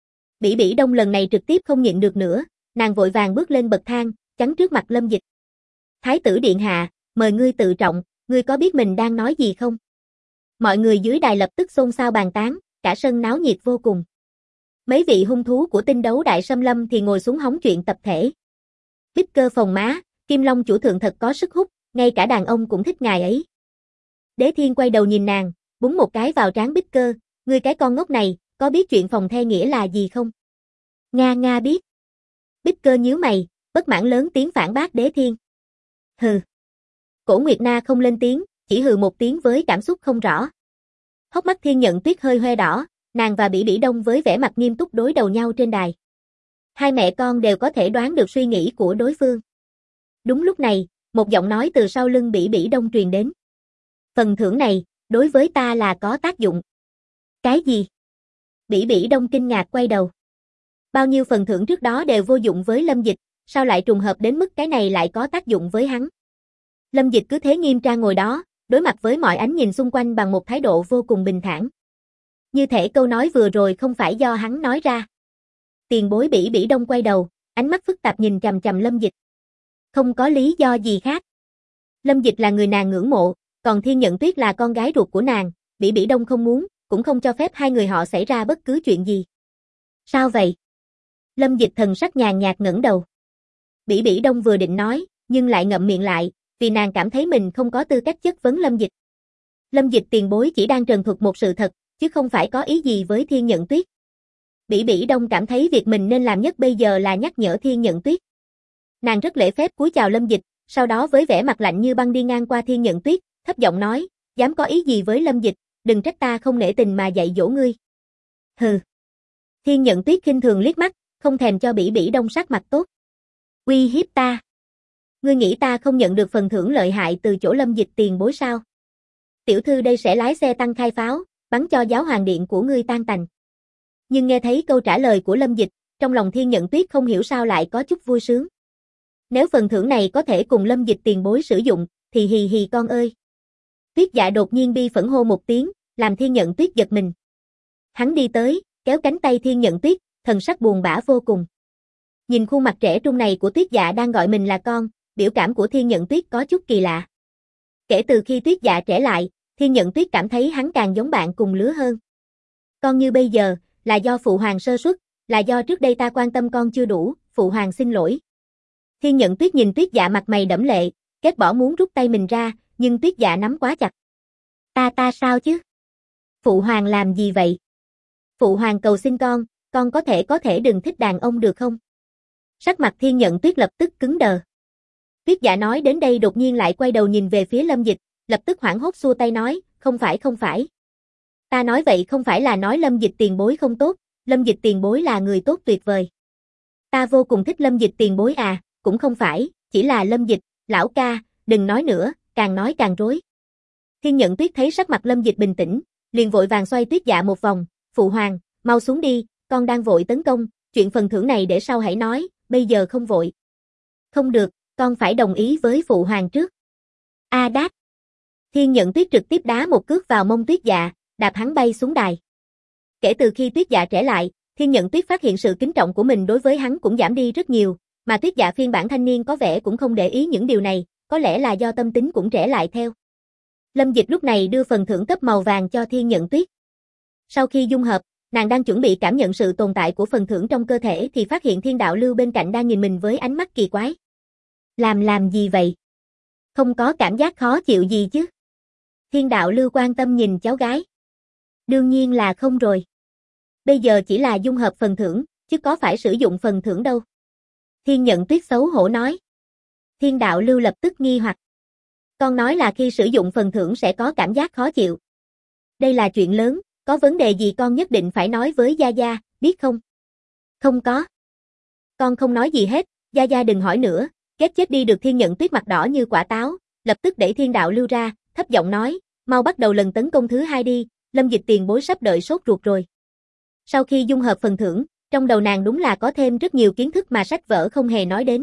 Bỉ Bỉ Đông lần này trực tiếp không nhịn được nữa, nàng vội vàng bước lên bậc thang, chắn trước mặt Lâm Dịch. Thái tử điện hạ, mời ngươi tự trọng, ngươi có biết mình đang nói gì không? Mọi người dưới đài lập tức xôn xao bàn tán, cả sân náo nhiệt vô cùng. Mấy vị hung thú của tinh đấu đại xâm lâm thì ngồi xuống hóng chuyện tập thể. Bích Cơ phồng má, Kim Long chủ thượng thật có sức hút, ngay cả đàn ông cũng thích ngài ấy. Đế Thiên quay đầu nhìn nàng, búng một cái vào trán Bích Cơ, ngươi cái con ngốc này, có biết chuyện phòng the nghĩa là gì không? Nga biết. Bích Cơ nhíu mày, bất mãn lớn tiếng phản bác Đế Thiên. Hừ. Cổ Nguyệt Na không lên tiếng, chỉ hừ một tiếng với cảm xúc không rõ. Hốc mắt Thiên Nhận Tuyết hơi hoe đỏ, nàng và Bỉ Bỉ Đông với vẻ mặt nghiêm túc đối đầu nhau trên đài. Hai mẹ con đều có thể đoán được suy nghĩ của đối phương. Đúng lúc này, một giọng nói từ sau lưng Bỉ Bỉ Đông truyền đến. Phần thưởng này, đối với ta là có tác dụng. Cái gì? Bỉ Bỉ Đông kinh ngạc quay đầu. Bao nhiêu phần thưởng trước đó đều vô dụng với Lâm Dịch, sao lại trùng hợp đến mức cái này lại có tác dụng với hắn? Lâm Dịch cứ thế nghiêm trang ngồi đó, đối mặt với mọi ánh nhìn xung quanh bằng một thái độ vô cùng bình thản. Như thể câu nói vừa rồi không phải do hắn nói ra. Tiền bối Bỉ Bỉ Đông quay đầu, ánh mắt phức tạp nhìn chằm chằm Lâm Dịch. Không có lý do gì khác. Lâm Dịch là người nàng ngưỡng mộ, còn Thiên Nhận Tuyết là con gái ruột của nàng, Bỉ Bỉ Đông không muốn, cũng không cho phép hai người họ xảy ra bất cứ chuyện gì. Sao vậy? Lâm Dịch thần sắc nhàn nhạt ngẩng đầu. Bỉ Bỉ Đông vừa định nói, nhưng lại ngậm miệng lại, vì nàng cảm thấy mình không có tư cách chất vấn Lâm Dịch. Lâm Dịch tiền bối chỉ đang trần thuật một sự thật, chứ không phải có ý gì với Thiên Nhận Tuyết. Bỉ Bỉ Đông cảm thấy việc mình nên làm nhất bây giờ là nhắc nhở Thiên Nhận Tuyết. Nàng rất lễ phép cúi chào Lâm Dịch, sau đó với vẻ mặt lạnh như băng đi ngang qua Thiên Nhận Tuyết, thấp giọng nói, dám có ý gì với Lâm Dịch, đừng trách ta không nể tình mà dạy dỗ ngươi. Hừ. Thiên Nhận Tuyết khinh thường liếc mắt, không thèm cho Bỉ Bỉ Đông sắc mặt tốt. Uy hiếp ta. Ngươi nghĩ ta không nhận được phần thưởng lợi hại từ chỗ Lâm Dịch tiền bối sao? Tiểu thư đây sẽ lái xe tăng khai pháo, bắn cho giáo hoàng điện của ngươi tan tành. Nhưng nghe thấy câu trả lời của Lâm Dịch, trong lòng Thiên Nhận Tuyết không hiểu sao lại có chút vui sướng. Nếu phần thưởng này có thể cùng Lâm Dịch tiền bối sử dụng, thì hì hì con ơi. Tuyết Dạ đột nhiên bi phẫn hô một tiếng, làm Thiên Nhận Tuyết giật mình. Hắn đi tới, kéo cánh tay Thiên Nhận Tuyết, thần sắc buồn bã vô cùng. Nhìn khuôn mặt trẻ trung này của Tuyết Dạ đang gọi mình là con, biểu cảm của Thiên Nhận Tuyết có chút kỳ lạ. Kể từ khi Tuyết Dạ trẻ lại, Thiên Nhận Tuyết cảm thấy hắn càng giống bạn cùng lứa hơn. Con như bây giờ, là do phụ hoàng sơ suất, là do trước đây ta quan tâm con chưa đủ, phụ hoàng xin lỗi. Thiên Nhận Tuyết nhìn Tuyết Dạ mặt mày đẫm lệ, kết bỏ muốn rút tay mình ra, nhưng Tuyết Dạ nắm quá chặt. Ta sao chứ? Phụ hoàng làm gì vậy? Phụ hoàng cầu xin con có thể đừng thích đàn ông được không? Sắc mặt Thiên Nhận Tuyết lập tức cứng đờ. Tuyết Dạ nói đến đây đột nhiên lại quay đầu nhìn về phía Lâm Dịch, lập tức hoảng hốt xua tay nói, không phải. Ta nói vậy không phải là nói Lâm Dịch tiền bối không tốt, Lâm Dịch tiền bối là người tốt tuyệt vời. Ta vô cùng thích Lâm Dịch tiền bối à, cũng không phải, chỉ là Lâm Dịch, lão ca, đừng nói nữa, càng nói càng rối. Thiên Nhận Tuyết thấy sắc mặt Lâm Dịch bình tĩnh, liền vội vàng xoay Tuyết Dạ một vòng, phụ hoàng, mau xuống đi, con đang vội tấn công, chuyện phần thưởng này để sau hãy nói, bây giờ không vội. Không được, con phải đồng ý với phụ hoàng trước. Đát. Thiên Nhận Tuyết trực tiếp đá một cước vào mông Tuyết Dạ, đạp hắn bay xuống đài. Kể từ khi Tuyết Dạ trẻ lại, Thiên Nhận Tuyết phát hiện sự kính trọng của mình đối với hắn cũng giảm đi rất nhiều, mà Tuyết Dạ phiên bản thanh niên có vẻ cũng không để ý những điều này, có lẽ là do tâm tính cũng trẻ lại theo. Lâm Dịch lúc này đưa phần thưởng cấp màu vàng cho Thiên Nhận Tuyết. Sau khi dung hợp, nàng đang chuẩn bị cảm nhận sự tồn tại của phần thưởng trong cơ thể thì phát hiện Thiên Đạo Lưu bên cạnh đang nhìn mình với ánh mắt kỳ quái. Làm gì vậy? Không có cảm giác khó chịu gì chứ? Thiên Đạo Lưu quan tâm nhìn cháu gái. Đương nhiên là không rồi. Bây giờ chỉ là dung hợp phần thưởng, chứ có phải sử dụng phần thưởng đâu. Thiên Nhận Tuyết xấu hổ nói. Thiên Đạo Lưu lập tức nghi hoặc. Con nói là khi sử dụng phần thưởng sẽ có cảm giác khó chịu. Đây là chuyện lớn, có vấn đề gì con nhất định phải nói với Gia Gia, biết không? Không có. Con không nói gì hết, Gia Gia đừng hỏi nữa, kết chết đi được. Thiên Nhận Tuyết mặt đỏ như quả táo, lập tức đẩy Thiên Đạo Lưu ra, thấp giọng nói, mau bắt đầu lần tấn công thứ 2 đi, Lâm Dịch tiền bối sắp đợi sốt ruột rồi. Sau khi dung hợp phần thưởng, trong đầu nàng đúng là có thêm rất nhiều kiến thức mà sách vở không hề nói đến.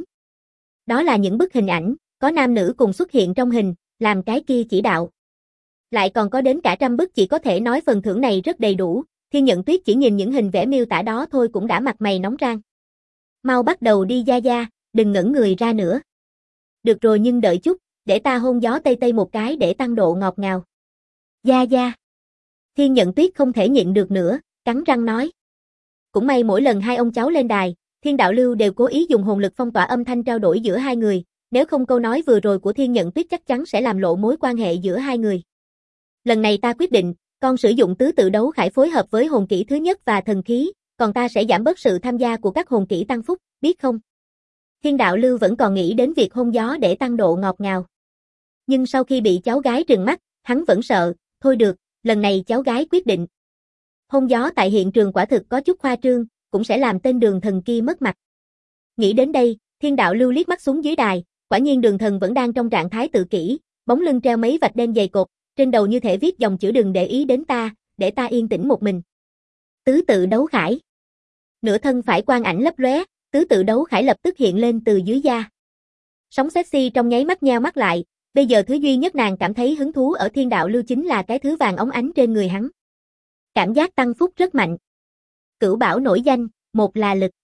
Đó là những bức hình ảnh, có nam nữ cùng xuất hiện trong hình, làm cái kia chỉ đạo. Lại còn có đến cả trăm bức, chỉ có thể nói phần thưởng này rất đầy đủ, Thiên Nhận Tuyết chỉ nhìn những hình vẽ miêu tả đó thôi cũng đã mặt mày nóng rang. Mau bắt đầu đi Gia Gia, đừng ngẩn người ra nữa. Được rồi nhưng đợi chút, để ta hôn gió tây tây một cái để tăng độ ngọt ngào. Gia Gia. Thiên Nhận Tuyết không thể nhịn được nữa, cắn răng nói. Cũng may mỗi lần hai ông cháu lên đài, Thiên Đạo Lưu đều cố ý dùng hồn lực phong tỏa âm thanh trao đổi giữa hai người, nếu không câu nói vừa rồi của Thiên Nhận Tuyết chắc chắn sẽ làm lộ mối quan hệ giữa hai người. Lần này ta quyết định, con sử dụng tứ tự đấu khải phối hợp với hồn kỹ thứ nhất và thần khí, còn ta sẽ giảm bớt sự tham gia của các hồn kỹ tăng phúc, biết không? Thiên Đạo Lưu vẫn còn nghĩ đến việc hôn gió để tăng độ ngọt ngào. Nhưng sau khi bị cháu gái trừng mắt, hắn vẫn sợ, thôi được, lần này cháu gái quyết định. Hôn gió tại hiện trường quả thực có chút khoa trương, cũng sẽ làm tên Đường Thần kia mất mặt. Nghĩ đến đây, Thiên Đạo Lưu liếc mắt xuống dưới đài, quả nhiên Đường Thần vẫn đang trong trạng thái tự kỷ, bóng lưng treo mấy vạch đen dày cột, trên đầu như thể viết dòng chữ đừng để ý đến ta, để ta yên tĩnh một mình. Tứ tự đấu khải. Nửa thân phải quang ảnh lấp lóe, tứ tự đấu khải lập tức hiện lên từ dưới da. Sóng sexy trong nháy mắt nheo mắt lại, bây giờ thứ duy nhất nàng cảm thấy hứng thú ở Thiên Đạo Lưu chính là cái thứ vàng óng ánh trên người hắn. Cảm giác tăng phúc rất mạnh. Cửu bảo nổi danh, 1 là lực,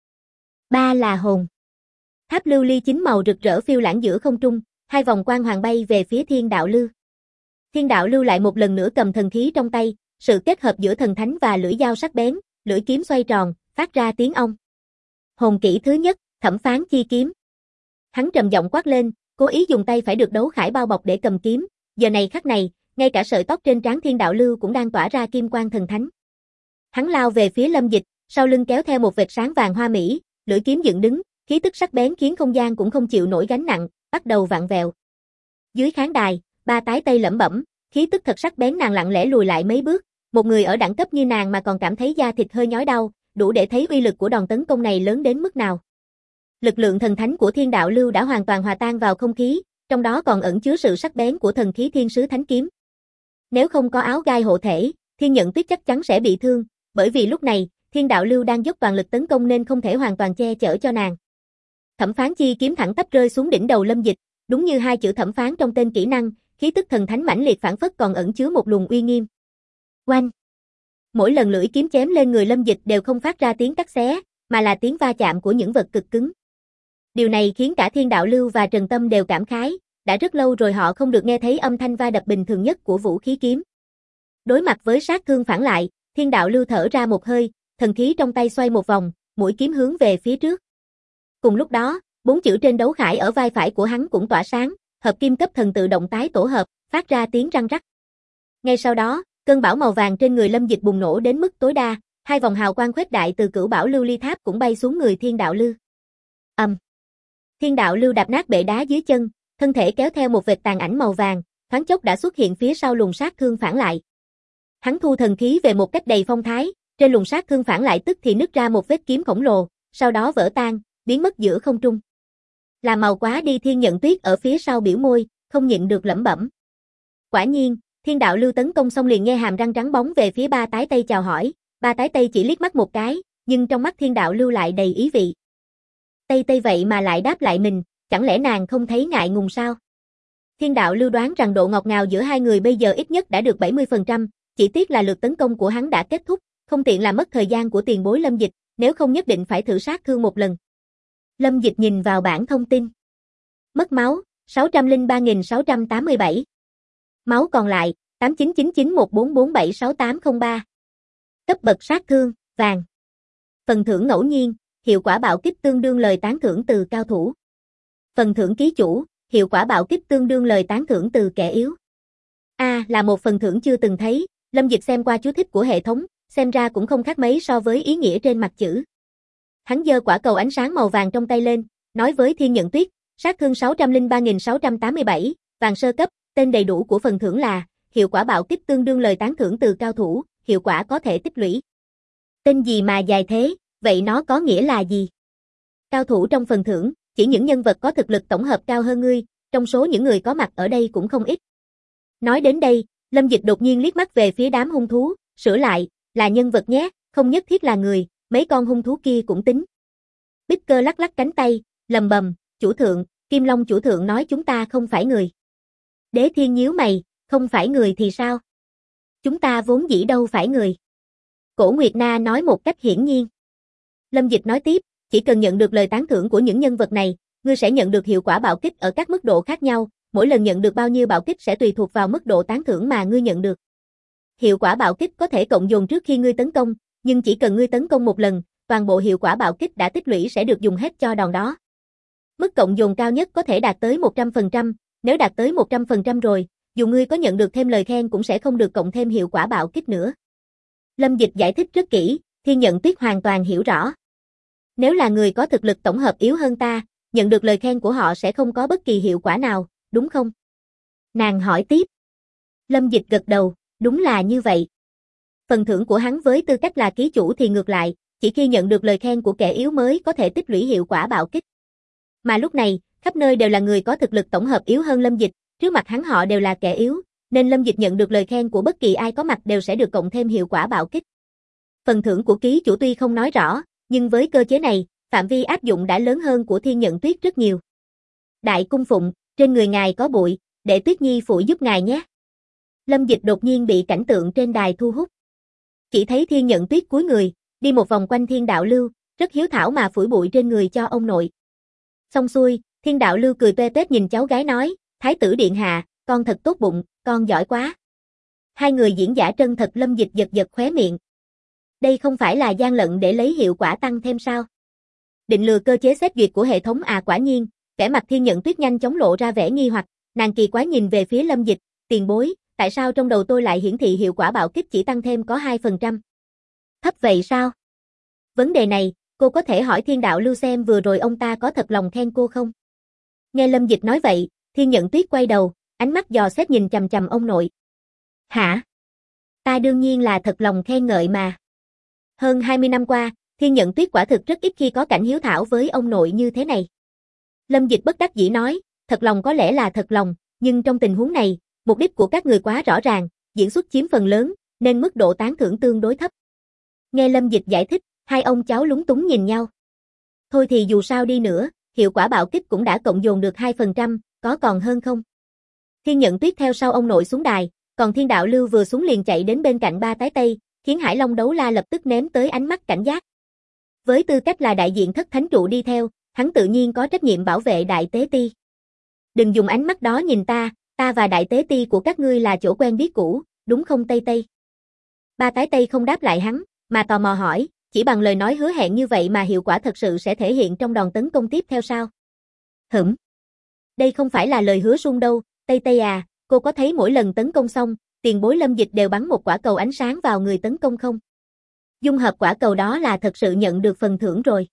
3 là hồn. Tháp lưu ly chính màu rực rỡ phiêu lãng giữa không trung, 2 vòng quang hoàng bay về phía Thiên Đạo Lưu. Thiên Đạo Lưu lại một lần nữa cầm thần khí trong tay, sự kết hợp giữa thần thánh và lưỡi dao sắc bén, lưỡi kiếm xoay tròn, phát ra tiếng ong. Hồn kỹ thứ nhất, Thẩm Phán Chi Kiếm. Hắn trầm giọng quát lên, cố ý dùng tay phải được đấu khải bao bọc để cầm kiếm, giờ này khắc này, ngay cả sợi tóc trên trán Thiên Đạo Lưu cũng đang tỏa ra kim quang thần thánh. Hắn lao về phía Lâm Dịch, sau lưng kéo theo một vệt sáng vàng hoa mỹ, lưỡi kiếm dựng đứng, khí tức sắc bén khiến không gian cũng không chịu nổi gánh nặng, bắt đầu vặn vẹo. Dưới khán đài, Ba tái tây lẩm bẩm, khí tức thật sắc bén, nàng lặng lẽ lùi lại mấy bước, một người ở đẳng cấp như nàng mà còn cảm thấy da thịt hơi nhói đau, đủ để thấy uy lực của đòn tấn công này lớn đến mức nào. Lực lượng thần thánh của Thiên Đạo Lưu đã hoàn toàn hòa tan vào không khí, trong đó còn ẩn chứa sự sắc bén của thần khí Thiên Sứ Thánh Kiếm. Nếu không có áo gai hộ thể, Thiên Nhận Tuyết chắc chắn sẽ bị thương, bởi vì lúc này, Thiên Đạo Lưu đang dốc toàn lực tấn công nên không thể hoàn toàn che chở cho nàng. Thẩm Phán Chi Kiếm thẳng tắp rơi xuống đỉnh đầu Lâm Dịch, đúng như hai chữ thẩm phán trong tên kỹ năng, khí tức thần thánh mãnh liệt phản phất còn ẩn chứa một luồng uy nghiêm. Oanh! Mỗi lần lưỡi kiếm chém lên người Lâm Dịch đều không phát ra tiếng cắt xé, mà là tiếng va chạm của những vật cực cứng. Điều này khiến cả Thiên Đạo Lưu và Trần Tâm đều cảm khái, đã rất lâu rồi họ không được nghe thấy âm thanh va đập bình thường nhất của vũ khí kiếm. Đối mặt với sát thương phản lại, Thiên Đạo Lưu thở ra một hơi, thần khí trong tay xoay một vòng, mũi kiếm hướng về phía trước. Cùng lúc đó, 4 chữ trên đấu khải ở vai phải của hắn cũng tỏa sáng, hợp kim cấp thần tự động tái tổ hợp, phát ra tiếng răng rắc. Ngay sau đó, cơn bão màu vàng trên người Lâm Dịch bùng nổ đến mức tối đa, 2 vòng hào quang khuếch đại từ Cửu Bảo Lưu Ly Tháp cũng bay xuống người Thiên Đạo Lưu. Thiên Đạo Lưu đạp nát bệ đá dưới chân, thân thể kéo theo một vệt tàn ảnh màu vàng, thoáng chốc đã xuất hiện phía sau luồng sát thương phản lại. Hắn thu thần khí về một cách đầy phong thái, trên luồng sát thương phản lại tức thì nứt ra một vết kiếm khổng lồ, sau đó vỡ tan, biến mất giữa không trung. Là màu quá đi. Thiên Nhận Tuyết ở phía sau biểu môi, không nhịn được lẩm bẩm. Quả nhiên, Thiên Đạo Lưu tấn công xong liền nghe hàm răng trắng bóng về phía Ba Tái Tây chào hỏi, Ba Tái Tây chỉ liếc mắt một cái, nhưng trong mắt Thiên Đạo Lưu lại đầy ý vị. Tây Tây vậy mà lại đáp lại mình, chẳng lẽ nàng không thấy ngại ngùng sao? Thiên Đạo Lưu đoán rằng độ ngọt ngào giữa hai người bây giờ ít nhất đã được 70%, chỉ tiếc là lượt tấn công của hắn đã kết thúc, không tiện làm mất thời gian của tiền bối Lâm Dịch, nếu không nhất định phải thử sát thương một lần. Lâm Dịch nhìn vào bảng thông tin. Mất máu, 603.687. Máu còn lại, 899914476803. Cấp bậc sát thương, vàng. Phần thưởng ngẫu nhiên, hiệu quả bạo kích tương đương lời tán thưởng từ cao thủ. Phần thưởng ký chủ, hiệu quả bạo kích tương đương lời tán thưởng từ kẻ yếu. Là một phần thưởng chưa từng thấy, Lâm Dịch xem qua chú thích của hệ thống, xem ra cũng không khác mấy so với ý nghĩa trên mặt chữ. Hắn giơ quả cầu ánh sáng màu vàng trong tay lên, nói với Thiên Nhận Tuyết, sát thương 603.687, vàng sơ cấp, tên đầy đủ của phần thưởng là, hiệu quả bạo kích tương đương lời tán thưởng từ cao thủ, hiệu quả có thể tích lũy. Tên gì mà dài thế, vậy nó có nghĩa là gì? Cao thủ trong phần thưởng, chỉ những nhân vật có thực lực tổng hợp cao hơn ngươi, trong số những người có mặt ở đây cũng không ít. Nói đến đây, Lâm Dịch đột nhiên liếc mắt về phía đám hung thú, sửa lại, là nhân vật nhé, không nhất thiết là người, mấy con hung thú kia cũng tính. Bích Cơ lắc lắc cánh tay, lầm bầm, chủ thượng, Kim Long chủ thượng nói chúng ta không phải người. Đế Thiên nhíu mày, không phải người thì sao? Chúng ta vốn dĩ đâu phải người. Cổ Nguyệt Na nói một cách hiển nhiên. Lâm Dịch nói tiếp, chỉ cần nhận được lời tán thưởng của những nhân vật này, ngươi sẽ nhận được hiệu quả bạo kích ở các mức độ khác nhau, mỗi lần nhận được bao nhiêu bạo kích sẽ tùy thuộc vào mức độ tán thưởng mà ngươi nhận được. Hiệu quả bạo kích có thể cộng dồn trước khi ngươi tấn công, nhưng chỉ cần ngươi tấn công một lần, toàn bộ hiệu quả bạo kích đã tích lũy sẽ được dùng hết cho đòn đó. Mức cộng dồn cao nhất có thể đạt tới 100%, nếu đạt tới 100% rồi, dù ngươi có nhận được thêm lời khen cũng sẽ không được cộng thêm hiệu quả bạo kích nữa. Lâm Dịch giải thích rất kỹ, Thiên Nhận Tuyết hoàn toàn hiểu rõ. Nếu là người có thực lực tổng hợp yếu hơn ta, nhận được lời khen của họ sẽ không có bất kỳ hiệu quả nào, đúng không? Nàng hỏi tiếp. Lâm Dịch gật đầu, đúng là như vậy. Phần thưởng của hắn với tư cách là ký chủ thì ngược lại, chỉ khi nhận được lời khen của kẻ yếu mới có thể tích lũy hiệu quả bạo kích. Mà lúc này, khắp nơi đều là người có thực lực tổng hợp yếu hơn Lâm Dịch, trước mặt hắn họ đều là kẻ yếu, nên Lâm Dịch nhận được lời khen của bất kỳ ai có mặt đều sẽ được cộng thêm hiệu quả bạo kích. Phần thưởng của ký chủ tuy không nói rõ, nhưng với cơ chế này, phạm vi áp dụng đã lớn hơn của Thiên Nhận Tuyết rất nhiều. Đại cung phụng, trên người ngài có bụi, để Tuyết Nhi phủi giúp ngài nhé. Lâm Dịch đột nhiên bị cảnh tượng trên đài thu hút. Chỉ thấy Thiên Nhận Tuyết cúi người, đi một vòng quanh Thiên Đạo Lưu, rất hiếu thảo mà phủi bụi trên người cho ông nội. Xong xuôi, Thiên Đạo Lưu cười toe toét nhìn cháu gái nói, Thái tử điện hạ, con thật tốt bụng, con giỏi quá. Hai người diễn giả chân thật. Lâm Dịch giật giật khóe miệng. Đây không phải là gian lận để lấy hiệu quả tăng thêm sao? Định lừa cơ chế xét duyệt của hệ thống quả nhiên, vẻ mặt Thiên Nhận Tuyết nhanh chóng lộ ra vẻ nghi hoặc, nàng kỳ quái nhìn về phía Lâm Dịch, tiền bối, tại sao trong đầu tôi lại hiển thị hiệu quả bạo kích chỉ tăng thêm có 2%? Thấp vậy sao? Vấn đề này, cô có thể hỏi Thiên Đạo Lưu xem vừa rồi ông ta có thật lòng khen cô không? Nghe Lâm Dịch nói vậy, Thiên Nhận Tuyết quay đầu, ánh mắt dò xét nhìn chằm chằm ông nội. Hả? Ta đương nhiên là thật lòng khen ngợi mà. Hơn 20 năm qua, Thiên Nhận Tuyết quả thực rất ít khi có cảnh hiếu thảo với ông nội như thế này. Lâm Dịch bất đắc dĩ nói, thật lòng có lẽ là thật lòng, nhưng trong tình huống này, mục đích của các người quá rõ ràng, diễn xuất chiếm phần lớn, nên mức độ tán thưởng tương đối thấp. Nghe Lâm Dịch giải thích, hai ông cháu lúng túng nhìn nhau. Thôi thì dù sao đi nữa, hiệu quả bạo kích cũng đã cộng dồn được 2%, có còn hơn không? Thiên Nhận Tuyết theo sau ông nội xuống đài, còn Thiên Đạo Lưu vừa xuống liền chạy đến bên cạnh Ba Tái Tây, khiến Hải Long Đấu La lập tức ném tới ánh mắt cảnh giác. Với tư cách là đại diện Thất Thánh Trụ đi theo, hắn tự nhiên có trách nhiệm bảo vệ Đại Tế Ti. Đừng dùng ánh mắt đó nhìn ta và đại tế ti của các ngươi là chỗ quen biết cũ, đúng không Tây Tây? Ba tái Tây không đáp lại hắn, mà tò mò hỏi, chỉ bằng lời nói hứa hẹn như vậy mà hiệu quả thật sự sẽ thể hiện trong đòn tấn công tiếp theo sao? Đây không phải là lời hứa suông đâu, Tây Tây à, cô có thấy mỗi lần tấn công xong, tiền bối Lâm Dịch đều bắn một quả cầu ánh sáng vào người tấn công không? Dung hợp quả cầu đó là thật sự nhận được phần thưởng rồi.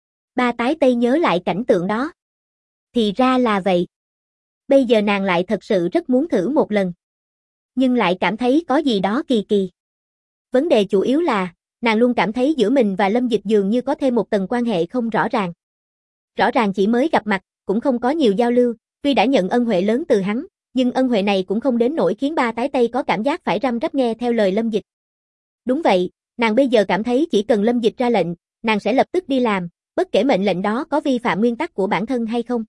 Ba tái Tây nhớ lại cảnh tượng đó. Thì ra là vậy. Bây giờ nàng lại thật sự rất muốn thử một lần. Nhưng lại cảm thấy có gì đó kỳ kỳ. Vấn đề chủ yếu là, nàng luôn cảm thấy giữa mình và Lâm Dịch dường như có thêm một tầng quan hệ không rõ ràng. Rõ ràng chỉ mới gặp mặt, cũng không có nhiều giao lưu, tuy đã nhận ân huệ lớn từ hắn, nhưng ân huệ này cũng không đến nỗi khiến ba tái Tây có cảm giác phải răm rắp nghe theo lời Lâm Dịch. Đúng vậy, nàng bây giờ cảm thấy chỉ cần Lâm Dịch ra lệnh, nàng sẽ lập tức đi làm, bất kể mệnh lệnh đó có vi phạm nguyên tắc của bản thân hay không.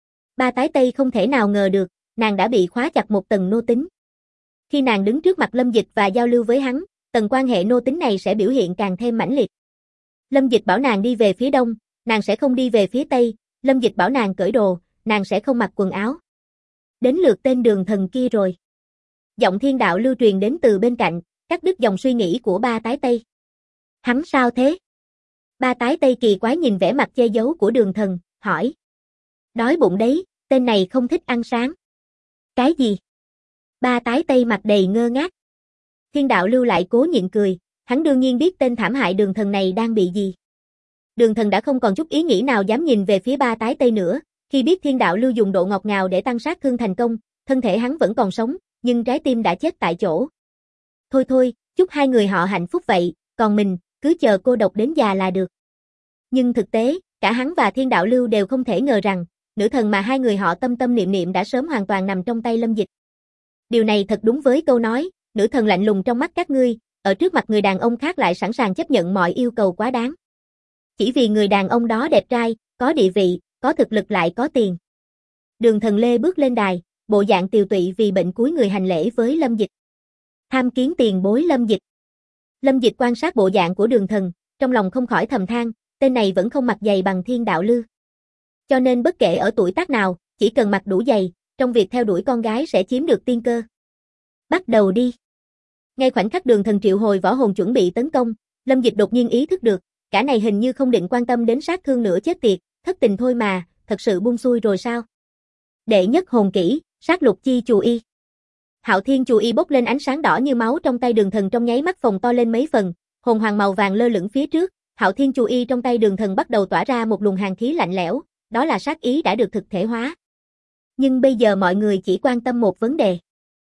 Ba tái Tây không thể nào ngờ được, nàng đã bị khóa chặt một tầng nô tính. Khi nàng đứng trước mặt Lâm Dịch và giao lưu với hắn, tầng quan hệ nô tính này sẽ biểu hiện càng thêm mãnh liệt. Lâm Dịch bảo nàng đi về phía đông, nàng sẽ không đi về phía tây, Lâm Dịch bảo nàng cởi đồ, nàng sẽ không mặc quần áo. Đến lượt tên Đường Thần kia rồi. Giọng Thiên Đạo lưu truyền đến từ bên cạnh, cắt đứt dòng suy nghĩ của ba tái Tây. Hắn sao thế? Ba tái Tây kỳ quái nhìn vẻ mặt che giấu của Đường Thần, hỏi. Đói bụng đấy, tên này không thích ăn sáng. Cái gì? Ba tái Tây mặt đầy ngơ ngác. Thiên Đạo lưu lại cố nhịn cười, hắn đương nhiên biết tên thảm hại Đường Thần này đang bị gì. Đường Thần đã không còn chút ý nghĩ nào dám nhìn về phía ba tái Tây nữa, khi biết Thiên Đạo lưu dùng độ ngọt ngào để tăng sát thương thành công, thân thể hắn vẫn còn sống, nhưng trái tim đã chết tại chỗ. Thôi thôi, chúc hai người họ hạnh phúc vậy, còn mình, cứ chờ cô độc đến già là được. Nhưng thực tế, cả hắn và Thiên Đạo lưu đều không thể ngờ rằng, nữ thần mà hai người họ tâm tâm niệm niệm đã sớm hoàn toàn nằm trong tay Lâm Dịch. Điều này thật đúng với câu nói, nữ thần lạnh lùng trong mắt các ngươi, ở trước mặt người đàn ông khác lại sẵn sàng chấp nhận mọi yêu cầu quá đáng. Chỉ vì người đàn ông đó đẹp trai, có địa vị, có thực lực lại có tiền. Đường Thần Lê bước lên đài, bộ dạng tiều tụy vì bệnh cúi người hành lễ với Lâm Dịch. Tham kiến tiền bối Lâm Dịch. Lâm Dịch quan sát bộ dạng của Đường Thần, trong lòng không khỏi thầm than, tên này vẫn không mặc giày bằng Thiên Đạo lưu. Cho nên bất kể ở tuổi tác nào, chỉ cần mặc đủ giày, trong việc theo đuổi con gái sẽ chiếm được tiên cơ. Bắt đầu đi. Ngay khoảnh khắc Đường Thần triệu hồi võ hồn chuẩn bị tấn công, Lâm Dịch đột nhiên ý thức được, cả này hình như không định quan tâm đến sát thương nữa chết tiệt, thất tình thôi mà, thật sự buông xuôi rồi sao? Đệ nhất hồn kỹ, sát lục chi chù y. Hạo Thiên chù y bốc lên ánh sáng đỏ như máu trong tay Đường Thần trong nháy mắt phồng to lên mấy phần, hồn hoàng màu vàng lơ lửng phía trước, Hạo Thiên chù y trong tay Đường Thần bắt đầu tỏa ra một luồng hàn khí lạnh lẽo, đó là sát ý đã được thực thể hóa. Nhưng bây giờ mọi người chỉ quan tâm một vấn đề.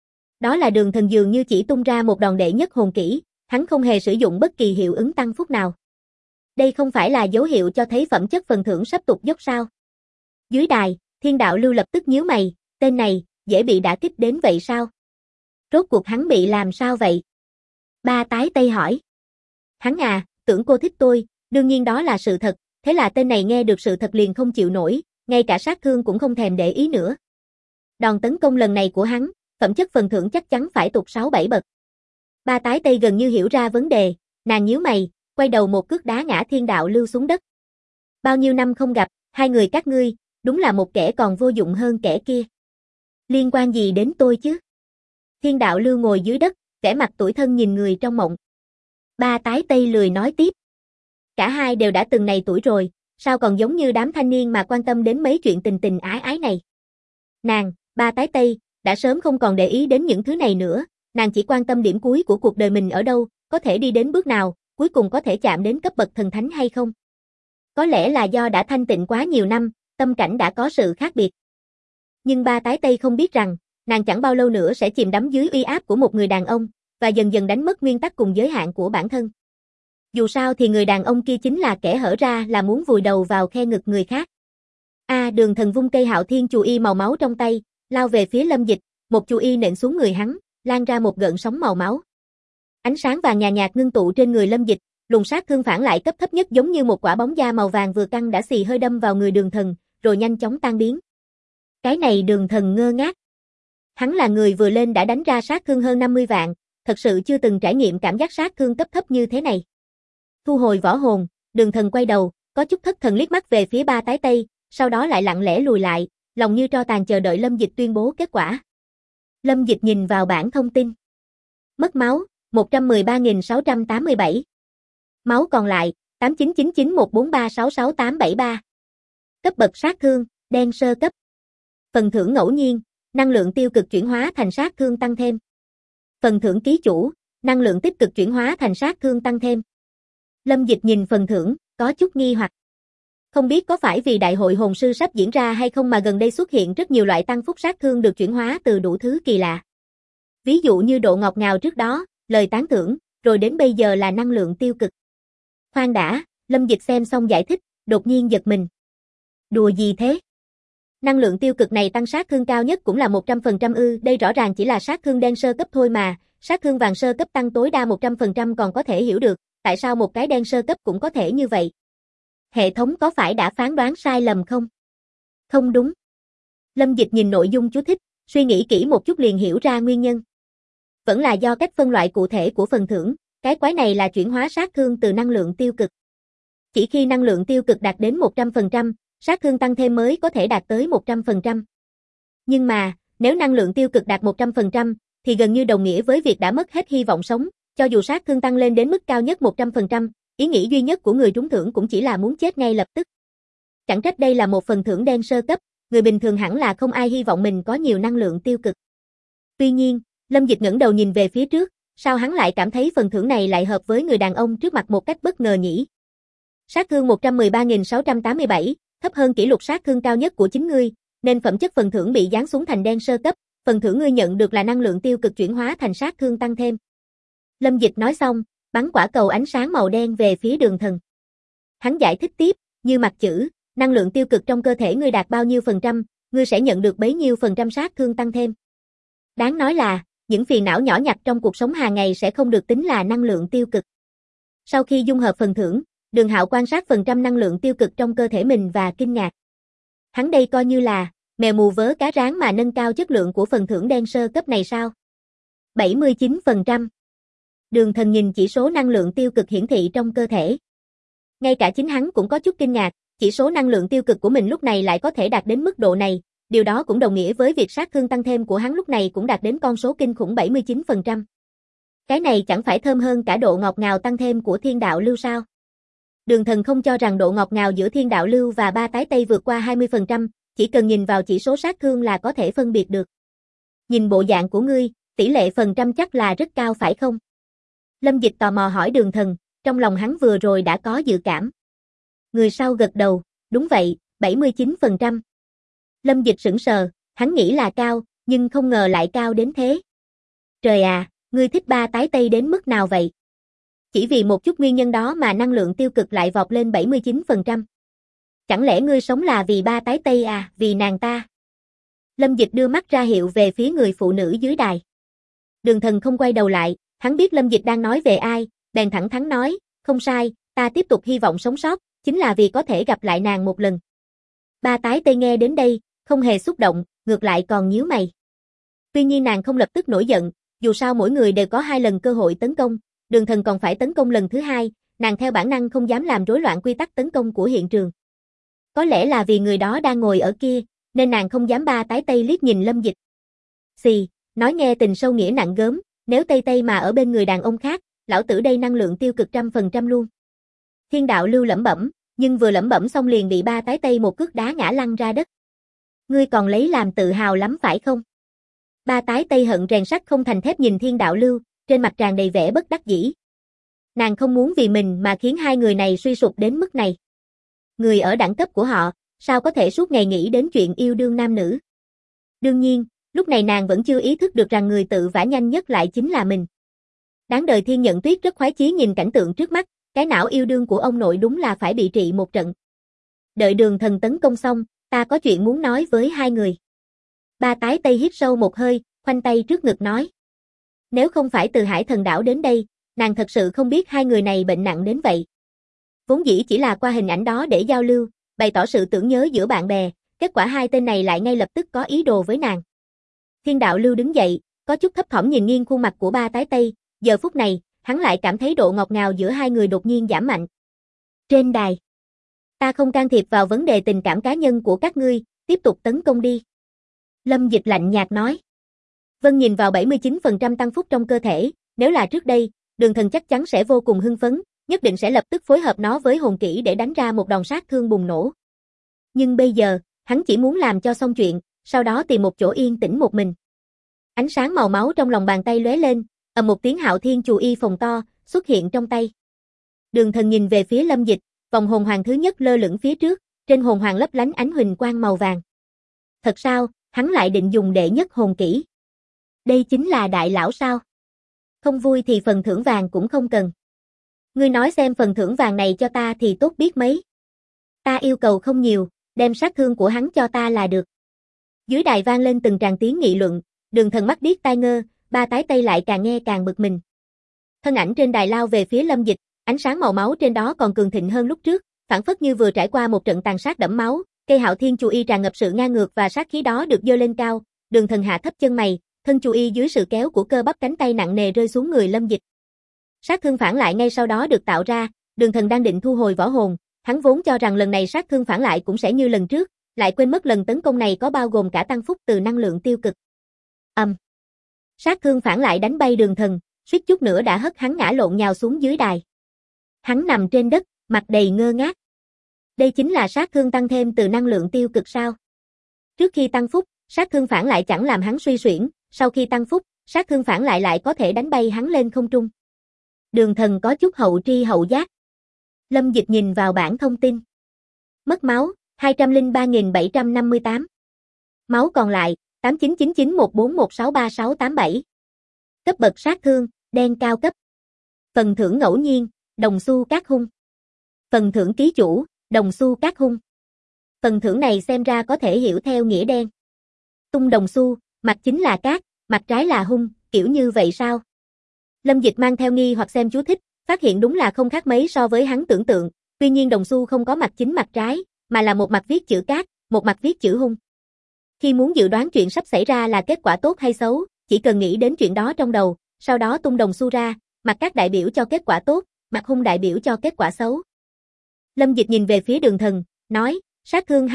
Đó là Đường Thần dường như chỉ tung ra một đòn đệ nhất hồn kỹ, hắn không hề sử dụng bất kỳ hiệu ứng tăng phúc nào. Đây không phải là dấu hiệu cho thấy phẩm chất phần thưởng sắp tụt dốc sao? Dưới đài, Thiên Đạo lưu lập tức nhíu mày, tên này, dễ bị đả kích đến vậy sao? Rốt cuộc hắn bị làm sao vậy? Ba tái Tây hỏi. Hắn à, tưởng cô thích tôi, đương nhiên đó là sự thật, thế là tên này nghe được sự thật liền không chịu nổi, ngay cả sát thương cũng không thèm để ý nữa. Đòn tấn công lần này của hắn, phẩm chất phần thưởng chắc chắn phải tụt 6-7 bậc. Ba tái Tây gần như hiểu ra vấn đề, nàng nhíu mày, quay đầu một cước đá ngã Thiên Đạo lưu xuống đất. Bao nhiêu năm không gặp, hai người các ngươi, đúng là một kẻ còn vô dụng hơn kẻ kia. Liên quan gì đến tôi chứ? Thiên Đạo lưu ngồi dưới đất, vẻ mặt tủi thân nhìn người trong mộng. Ba tái Tây lười nói tiếp. Cả hai đều đã từng này tuổi rồi, sao còn giống như đám thanh niên mà quan tâm đến mấy chuyện tình tình ái ái này. Nàng, ba tái Tây, đã sớm không còn để ý đến những thứ này nữa, nàng chỉ quan tâm điểm cuối của cuộc đời mình ở đâu, có thể đi đến bước nào, cuối cùng có thể chạm đến cấp bậc thần thánh hay không. Có lẽ là do đã thanh tịnh quá nhiều năm, tâm cảnh đã có sự khác biệt. Nhưng ba tái Tây không biết rằng, nàng chẳng bao lâu nữa sẽ chìm đắm dưới uy áp của một người đàn ông, và dần dần đánh mất nguyên tắc cùng giới hạn của bản thân. Dù sao thì người đàn ông kia chính là kẻ hở ra là muốn vùi đầu vào khe ngực người khác. Đường Thần vung cây Hạo Thiên chù y màu máu trong tay, lao về phía Lâm Dịch, một chù y nện xuống người hắn, lan ra một gợn sóng màu máu. Ánh sáng vàng nhạt nhạt ngưng tụ trên người Lâm Dịch, luồng sát thương phản lại cấp thấp nhất giống như một quả bóng da màu vàng vừa căng đã xì hơi đâm vào người Đường Thần, rồi nhanh chóng tan biến. Cái này Đường Thần ngơ ngác. Hắn là người vừa lên đã đánh ra sát thương hơn 50 vạn, thật sự chưa từng trải nghiệm cảm giác sát thương cấp thấp như thế này. Thu hồi võ hồn, Đường Thần quay đầu, có chút thất thần liếc mắt về phía ba tái Tây, sau đó lại lặng lẽ lùi lại, lòng như tro tàn chờ đợi Lâm Dịch tuyên bố kết quả. Lâm Dịch nhìn vào bảng thông tin. Mất máu, 113.687. Máu còn lại, 899914366873. Cấp bậc sát thương, đen sơ cấp. Phần thưởng ngẫu nhiên, năng lượng tiêu cực chuyển hóa thành sát thương tăng thêm. Phần thưởng ký chủ, năng lượng tích cực chuyển hóa thành sát thương tăng thêm. Lâm Dịch nhìn phần thưởng, có chút nghi hoặc. Không biết có phải vì đại hội hồn sư sắp diễn ra hay không mà gần đây xuất hiện rất nhiều loại tăng phúc sát thương được chuyển hóa từ đủ thứ kỳ lạ. Ví dụ như độ ngọt ngào trước đó, lời tán thưởng, rồi đến bây giờ là năng lượng tiêu cực. Khoan đã, Lâm Dịch xem xong giải thích, đột nhiên giật mình. Đùa gì thế? Năng lượng tiêu cực này tăng sát thương cao nhất cũng là 100% ư, đây rõ ràng chỉ là sát thương đen sơ cấp thôi mà, sát thương vàng sơ cấp tăng tối đa 100% còn có thể hiểu được, tại sao một cái đen sơ cấp cũng có thể như vậy? Hệ thống có phải đã phán đoán sai lầm không? Không đúng. Lâm Dịch nhìn nội dung chú thích, suy nghĩ kỹ một chút liền hiểu ra nguyên nhân. Vẫn là do cách phân loại cụ thể của phần thưởng, cái quái này là chuyển hóa sát thương từ năng lượng tiêu cực. Chỉ khi năng lượng tiêu cực đạt đến 100%, sát thương tăng thêm mới có thể đạt tới 100%. Nhưng mà, nếu năng lượng tiêu cực đạt 100%, thì gần như đồng nghĩa với việc đã mất hết hy vọng sống, cho dù sát thương tăng lên đến mức cao nhất 100%, ý nghĩ duy nhất của người trúng thưởng cũng chỉ là muốn chết ngay lập tức. Chẳng trách đây là một phần thưởng đen sơ cấp, người bình thường hẳn là không ai hy vọng mình có nhiều năng lượng tiêu cực. Tuy nhiên, Lâm Dịch ngẩng đầu nhìn về phía trước, sao hắn lại cảm thấy phần thưởng này lại hợp với người đàn ông trước mặt một cách bất ngờ nhỉ? Sát thương 113.687, thấp hơn kỷ lục sát thương cao nhất của chính ngươi, nên phẩm chất phần thưởng bị giáng xuống thành đen sơ cấp, phần thưởng ngươi nhận được là năng lượng tiêu cực chuyển hóa thành sát thương tăng thêm. Lâm Dịch nói xong, bắn quả cầu ánh sáng màu đen về phía Đường Thần. Hắn giải thích tiếp, như mặt chữ, năng lượng tiêu cực trong cơ thể ngươi đạt bao nhiêu phần trăm, ngươi sẽ nhận được bấy nhiêu phần trăm sát thương tăng thêm. Đáng nói là, những phiền não nhỏ nhặt trong cuộc sống hàng ngày sẽ không được tính là năng lượng tiêu cực. Sau khi dung hợp phần thưởng, Đường Hạo quan sát phần trăm năng lượng tiêu cực trong cơ thể mình và kinh ngạc. Hắn đây coi như là mèo mù vớ cá rán mà nâng cao chất lượng của phần thưởng đen sơ cấp này sao? 79%. Đường Thần nhìn chỉ số năng lượng tiêu cực hiển thị trong cơ thể. Ngay cả chính hắn cũng có chút kinh ngạc, chỉ số năng lượng tiêu cực của mình lúc này lại có thể đạt đến mức độ này, điều đó cũng đồng nghĩa với việc sát thương tăng thêm của hắn lúc này cũng đạt đến con số kinh khủng 79%. Cái này chẳng phải thơm hơn cả độ ngọt ngào tăng thêm của thiên đạo lưu sao? Đường Thần không cho rằng độ ngọt ngào giữa thiên đạo lưu và ba tái tây vượt qua 20%, chỉ cần nhìn vào chỉ số sát thương là có thể phân biệt được. Nhìn bộ dạng của ngươi, tỷ lệ phần trăm chắc là rất cao phải không? Lâm Dịch tò mò hỏi Đường Thần, trong lòng hắn vừa rồi đã có dự cảm. Người sau gật đầu, đúng vậy, 79%. Lâm Dịch sững sờ, hắn nghĩ là cao, nhưng không ngờ lại cao đến thế. Trời à, ngươi thích ba tái tây đến mức nào vậy? Chỉ vì một chút nguyên nhân đó mà năng lượng tiêu cực lại vọt lên 79%. Chẳng lẽ ngươi sống là vì ba tái tây à, vì nàng ta? Lâm Dịch đưa mắt ra hiệu về phía người phụ nữ dưới đài. Đường Thần không quay đầu lại, hắn biết Lâm Dịch đang nói về ai, bèn thẳng thắn nói, không sai, ta tiếp tục hy vọng sống sót, chính là vì có thể gặp lại nàng một lần. Ba tái tây nghe đến đây, không hề xúc động, ngược lại còn nhíu mày. Tuy nhiên nàng không lập tức nổi giận, dù sao mỗi người đều có 2 lần cơ hội tấn công, Đường Thần còn phải tấn công lần thứ 2, nàng theo bản năng không dám làm rối loạn quy tắc tấn công của hiện trường. Có lẽ là vì người đó đang ngồi ở kia, nên nàng không dám ba tái tây liếc nhìn Lâm Dịch. Xì, nói nghe tình sâu nghĩa nặng gớm, nếu tây tây mà ở bên người đàn ông khác, lão tử đây năng lượng tiêu cực 100% luôn. Thiên đạo lưu lẩm bẩm, nhưng vừa lẩm bẩm xong liền bị ba tái tây một cước đá ngã lăn ra đất. Ngươi còn lấy làm tự hào lắm phải không? Ba tái tây hận rèn sắt không thành thép nhìn thiên đạo lưu, trên mặt tràn đầy vẻ bất đắc dĩ. Nàng không muốn vì mình mà khiến hai người này suy sụp đến mức này. Người ở đẳng cấp của họ, sao có thể suốt ngày nghĩ đến chuyện yêu đương nam nữ? Đương nhiên, lúc này nàng vẫn chưa ý thức được rằng người tự vả nhanh nhất lại chính là mình. Đáng đời Thiên Nhận Tuyết rất khoái chí nhìn cảnh tượng trước mắt, cái não yêu đương của ông nội đúng là phải bị trị một trận. Đợi Đường Thần tấn công xong, ta có chuyện muốn nói với hai người. Ba tái tây hít sâu một hơi, khoanh tay trước ngực nói. Nếu không phải từ Hải Thần Đảo đến đây, nàng thật sự không biết hai người này bệnh nặng đến vậy. Vốn dĩ chỉ là qua hình ảnh đó để giao lưu, bày tỏ sự tưởng nhớ giữa bạn bè, kết quả hai tên này lại ngay lập tức có ý đồ với nàng. Thiên đạo lưu đứng dậy, có chút thấp thỏm nhìn nghiêng khuôn mặt của ba tái tây, giờ phút này, hắn lại cảm thấy độ ngọt ngào giữa hai người đột nhiên giảm mạnh. Trên đài, ta không can thiệp vào vấn đề tình cảm cá nhân của các ngươi, tiếp tục tấn công đi. Lâm Dịch lạnh nhạt nói. Vân nhìn vào 79% tăng phúc trong cơ thể, nếu là trước đây, Đường Thần chắc chắn sẽ vô cùng hưng phấn, nhất định sẽ lập tức phối hợp nó với hồn kỹ để đánh ra một đòn sát thương bùng nổ. Nhưng bây giờ, hắn chỉ muốn làm cho xong chuyện, sau đó tìm một chỗ yên tĩnh một mình. Ánh sáng màu máu trong lòng bàn tay lóe lên, ầm một tiếng Hạo Thiên Chù Y phồng to, xuất hiện trong tay. Đường Thần nhìn về phía Lâm Dịch, vòng hồn hoàng thứ nhất lơ lửng phía trước, trên hồn hoàng lấp lánh ánh huỳnh quang màu vàng. Thật sao, hắn lại định dùng đệ nhất hồn kỹ. Đây chính là đại lão sao? Không vui thì phần thưởng vàng cũng không cần. Ngươi nói xem phần thưởng vàng này cho ta thì tốt biết mấy. Ta yêu cầu không nhiều, đem sát thương của hắn cho ta là được. Dưới đài vang lên từng tràng tiếng nghị luận, Đường Thần mắt điếc tai ngơ, ba tái tây lại càng nghe càng bực mình. Thân ảnh trên đài lao về phía Lâm Dịch, ánh sáng màu máu trên đó còn cường thịnh hơn lúc trước, phảng phất như vừa trải qua một trận tàn sát đẫm máu, cây Hạo Thiên Chù Y tràn ngập sự ngang ngược và sát khí đó được giơ lên cao, Đường Thần hạ thấp chân mày, thân Chù Y dưới sự kéo của cơ bắp cánh tay nặng nề rơi xuống người Lâm Dịch. Sát thương phản lại ngay sau đó được tạo ra, Đường Thần đang định thu hồi võ hồn, hắn vốn cho rằng lần này sát thương phản lại cũng sẽ như lần trước, lại quên mất lần tấn công này có bao gồm cả tăng phúc từ năng lượng tiêu cực. Sát thương phản lại đánh bay Đường Thần, suýt chút nữa đã hất hắn ngã lộn nhào xuống dưới đài. Hắn nằm trên đất, mặt đầy ngơ ngác. Đây chính là sát thương tăng thêm từ năng lượng tiêu cực sao? Trước khi tăng phúc, sát thương phản lại chẳng làm hắn suy xuyển, sau khi tăng phúc, sát thương phản lại lại có thể đánh bay hắn lên không trung. Đường Thần có chút hậu tri hậu giác. Lâm Dịch nhìn vào bảng thông tin. Mất máu, 203.758. Máu còn lại, 899914163687. Cấp bậc sát thương, đen cao cấp. Phần thưởng ngẫu nhiên, đồng xu cát hung. Phần thưởng ký chủ, đồng xu cát hung. Phần thưởng này xem ra có thể hiểu theo nghĩa đen. Tung đồng xu, mặt chính là cát, mặt trái là hung, kiểu như vậy sao? Lâm Dịch mang theo nghi hoặc xem chú thích, phát hiện đúng là không khác mấy so với hắn tưởng tượng, tuy nhiên đồng xu không có mặt chính mặt trái, mà là một mặt viết chữ cát, một mặt viết chữ hung. Khi muốn dự đoán chuyện sắp xảy ra là kết quả tốt hay xấu, chỉ cần nghĩ đến chuyện đó trong đầu, sau đó tung đồng xu ra, mặt cát đại biểu cho kết quả tốt, mặt hung đại biểu cho kết quả xấu. Lâm Dịch nhìn về phía Đường Thần, nói, sát thương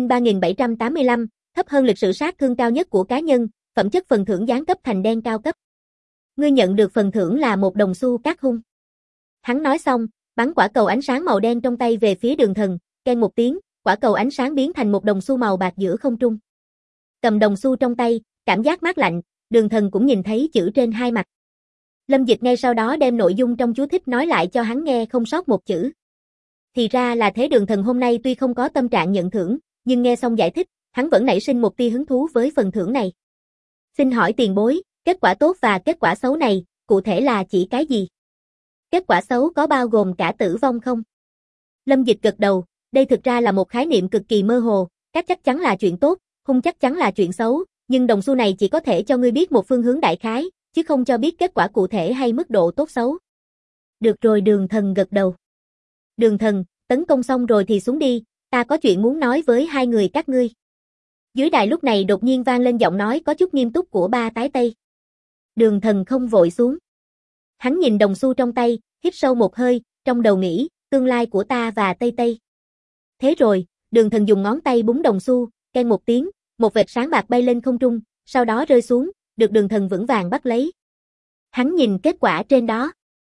203.785, thấp hơn lịch sử sát thương cao nhất của cá nhân, phẩm chất phần thưởng giáng cấp thành đen cao cấp. Ngươi nhận được phần thưởng là một đồng xu cát hung. Hắn nói xong, bắn quả cầu ánh sáng màu đen trong tay về phía Đường Thần, keng một tiếng, quả cầu ánh sáng biến thành một đồng xu màu bạc giữa không trung. Cầm đồng xu trong tay, cảm giác mát lạnh, Đường Thần cũng nhìn thấy chữ trên hai mặt. Lâm Dịch ngay sau đó đem nội dung trong chú thích nói lại cho hắn nghe không sót một chữ. Thì ra là thế. Đường Thần hôm nay tuy không có tâm trạng nhận thưởng, nhưng nghe xong giải thích, hắn vẫn nảy sinh một tia hứng thú với phần thưởng này. Xin hỏi tiền bối, kết quả tốt và kết quả xấu này, cụ thể là chỉ cái gì? Kết quả xấu có bao gồm cả tử vong không? Lâm Dịch gật đầu, đây thực ra là một khái niệm cực kỳ mơ hồ, cát chắc chắn là chuyện tốt, hung chắc chắn là chuyện xấu, nhưng đồng xu này chỉ có thể cho ngươi biết một phương hướng đại khái, chứ không cho biết kết quả cụ thể hay mức độ tốt xấu. Được rồi. Đường Thần gật đầu. Đường Thần, tấn công xong rồi thì xuống đi, ta có chuyện muốn nói với hai người các ngươi. Dưới đài lúc này đột nhiên vang lên giọng nói có chút nghiêm túc của ba tái tây. Đường Thần không vội xuống. Hắn nhìn đồng xu trong tay, hít sâu một hơi, trong đầu nghĩ, tương lai của ta và Tây Tây. Thế rồi, Đường Thần dùng ngón tay búng đồng xu, keng một tiếng, một vệt sáng bạc bay lên không trung, sau đó rơi xuống, được Đường Thần vững vàng bắt lấy. Hắn nhìn kết quả trên đó.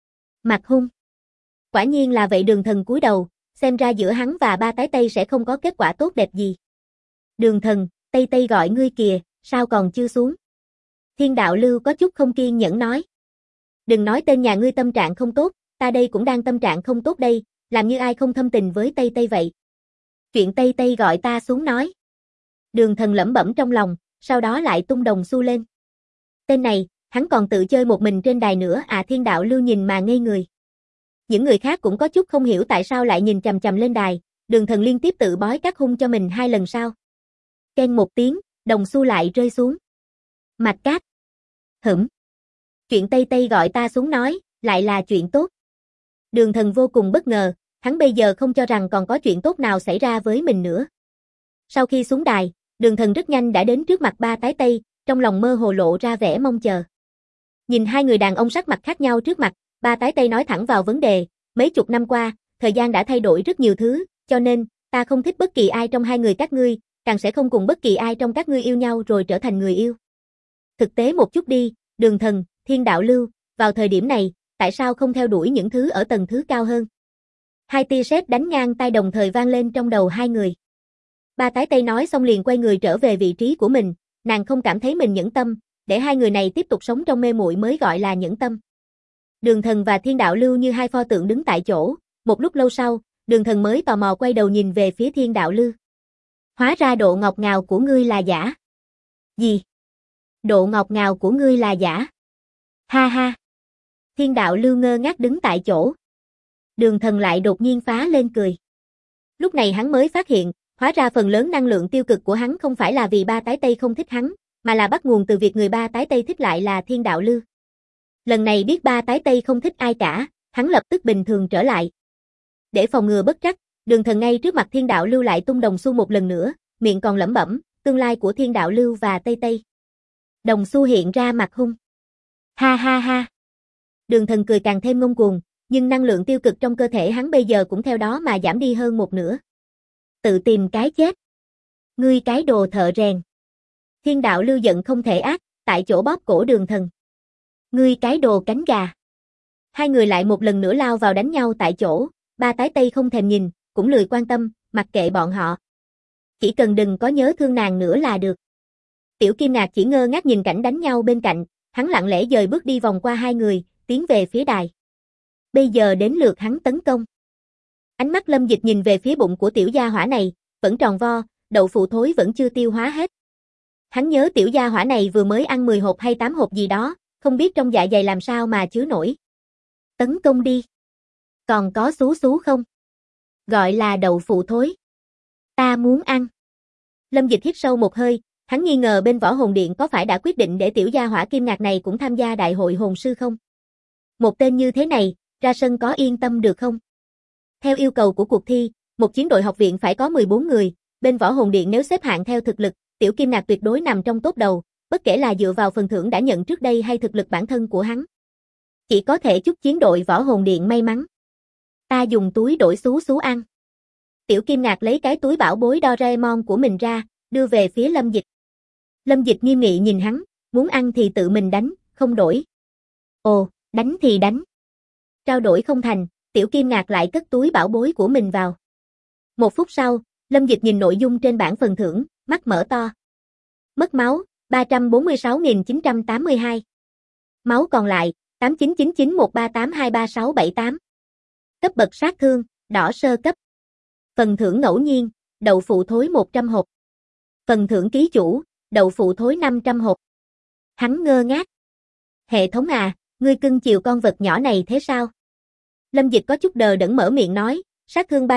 Mặt hung. Quả nhiên là vậy. Đường Thần cúi đầu, xem ra giữa hắn và ba tái tây sẽ không có kết quả tốt đẹp gì. Đường Thần, Tây Tây gọi ngươi kìa, sao còn chưa xuống? Thiên Đạo Lưu có chút không kiên nhẫn nói. Đừng nói tên nhà ngươi tâm trạng không tốt, ta đây cũng đang tâm trạng không tốt đây, làm như ai không thâm tình với Tây Tây vậy. Chuyện Tây Tây gọi ta xuống nói. Đường Thần lẩm bẩm trong lòng, sau đó lại tung đồng xu lên. Tên này, hắn còn tự chơi một mình trên đài nữa à? Thiên Đạo Lưu nhìn mà ngây người. Những người khác cũng có chút không hiểu tại sao lại nhìn chằm chằm lên đài, Đường Thần liên tiếp tự bói các hung cho mình 2 lần sau. Keng một tiếng, đồng xu lại rơi xuống. Mạch cát. Chuyện Tây Tây gọi ta xuống nói, lại là chuyện tốt. Đường Thần vô cùng bất ngờ, hắn bây giờ không cho rằng còn có chuyện tốt nào xảy ra với mình nữa. Sau khi xuống đài, Đường Thần rất nhanh đã đến trước mặt ba tái tây, trong lòng mơ hồ lộ ra vẻ mong chờ. Nhìn hai người đàn ông sắc mặt khác nhau trước mặt, ba tái tây nói thẳng vào vấn đề, mấy chục năm qua, thời gian đã thay đổi rất nhiều thứ, cho nên, ta không thích bất kỳ ai trong hai người các ngươi, càng sẽ không cùng bất kỳ ai trong các ngươi yêu nhau rồi trở thành người yêu. Thực tế một chút đi, Đường Thần, Thiên Đạo Lưu, vào thời điểm này, tại sao không theo đuổi những thứ ở tầng thứ cao hơn? Hai tia sét đánh ngang tai đồng thời vang lên trong đầu hai người. Ba Tái Tây nói xong liền quay người trở về vị trí của mình, nàng không cảm thấy mình nhẫn tâm, để hai người này tiếp tục sống trong mê muội mới gọi là nhẫn tâm. Đường Thần và Thiên Đạo Lưu như hai pho tượng đứng tại chỗ, một lúc lâu sau, Đường Thần mới tò mò quay đầu nhìn về phía Thiên Đạo Lưu. Hóa ra độ ngọt ngào của ngươi là giả. Gì? Độ ngọt ngào của ngươi là giả? Ha ha. Thiên Đạo Lưu ngơ ngác đứng tại chỗ. Đường Thần lại đột nhiên phá lên cười. Lúc này hắn mới phát hiện, hóa ra phần lớn năng lượng tiêu cực của hắn không phải là vì Ba Tái Tây không thích hắn, mà là bắt nguồn từ việc người Ba Tái Tây thích lại là Thiên Đạo Lưu. Lần này biết Ba Tái Tây không thích ai cả, hắn lập tức bình thường trở lại. Để phòng ngừa bất trắc, Đường Thần ngay trước mặt Thiên Đạo Lưu lại tung đồng xu một lần nữa, miệng còn lẩm bẩm, tương lai của Thiên Đạo Lưu và Tây Tây. Đồng xu hiện ra mặt hung. Ha ha ha. Đường Thần cười càng thêm ngông cuồng, nhưng năng lượng tiêu cực trong cơ thể hắn bây giờ cũng theo đó mà giảm đi hơn một nửa. Tự tìm cái chết. Ngươi cái đồ thợ rèn. Thiên Đạo Lưu giận không thể ác, tại chỗ bóp cổ Đường Thần. Ngươi cái đồ cánh gà. Hai người lại một lần nữa lao vào đánh nhau tại chỗ, Ba Tái Tây không thèm nhìn, cũng lười quan tâm, mặc kệ bọn họ. Chỉ cần đừng có nhớ thương nàng nữa là được. Tiểu Kim Ngạc chỉ ngơ ngác nhìn cảnh đánh nhau bên cạnh, hắn lặng lẽ dời bước đi vòng qua hai người, tiến về phía đài. Bây giờ đến lượt hắn tấn công. Ánh mắt Lâm Dịch nhìn về phía bụng của tiểu gia hỏa này, vẫn tròn vo, đậu phụ thối vẫn chưa tiêu hóa hết. Hắn nhớ tiểu gia hỏa này vừa mới ăn 10 hộp hay 8 hộp gì đó, không biết trong dạ dày làm sao mà chứa nổi. Tấn công đi. Còn có xú xú không? Gọi là đậu phụ thối. Ta muốn ăn. Lâm Dịch hít sâu một hơi, hắn nghi ngờ bên Võ Hồn Điện có phải đã quyết định để tiểu gia hỏa Kim Ngạc này cũng tham gia đại hội hồn sư không? Một tên như thế này, ra sân có yên tâm được không? Theo yêu cầu của cuộc thi, một chiến đội học viện phải có 14 người, bên Võ Hồn Điện nếu xếp hạng theo thực lực, tiểu Kim Ngạc tuyệt đối nằm trong top đầu, bất kể là dựa vào phần thưởng đã nhận trước đây hay thực lực bản thân của hắn. Chỉ có thể chúc chiến đội Võ Hồn Điện may mắn. Ta dùng túi đổi xú xú ăn. Tiểu Kim Ngạc lấy cái túi bảo bối Doraemon của mình ra, đưa về phía Lâm Dịch. Lâm Dịch nghiêm nghị nhìn hắn, muốn ăn thì tự mình đánh, không đổi. Ồ, đánh thì đánh. Trao đổi không thành, Tiểu Kim Ngạc lại cất túi bảo bối của mình vào. Một phút sau, Lâm Dịch nhìn nội dung trên bảng phần thưởng, mắt mở to. Mất máu, 346.982. Máu còn lại, 899913823678. Cấp bậc sát thương, đỏ sơ cấp. Phần thưởng ngẫu nhiên, đậu phụ thối 100 hộp. Phần thưởng ký chủ, đậu phụ thối 500 hộp. Hắn ngơ ngác. Hệ thống à, ngươi cưng chiều con vật nhỏ này thế sao? Lâm Dịch có chút đờ đẫn mở miệng nói, sát thương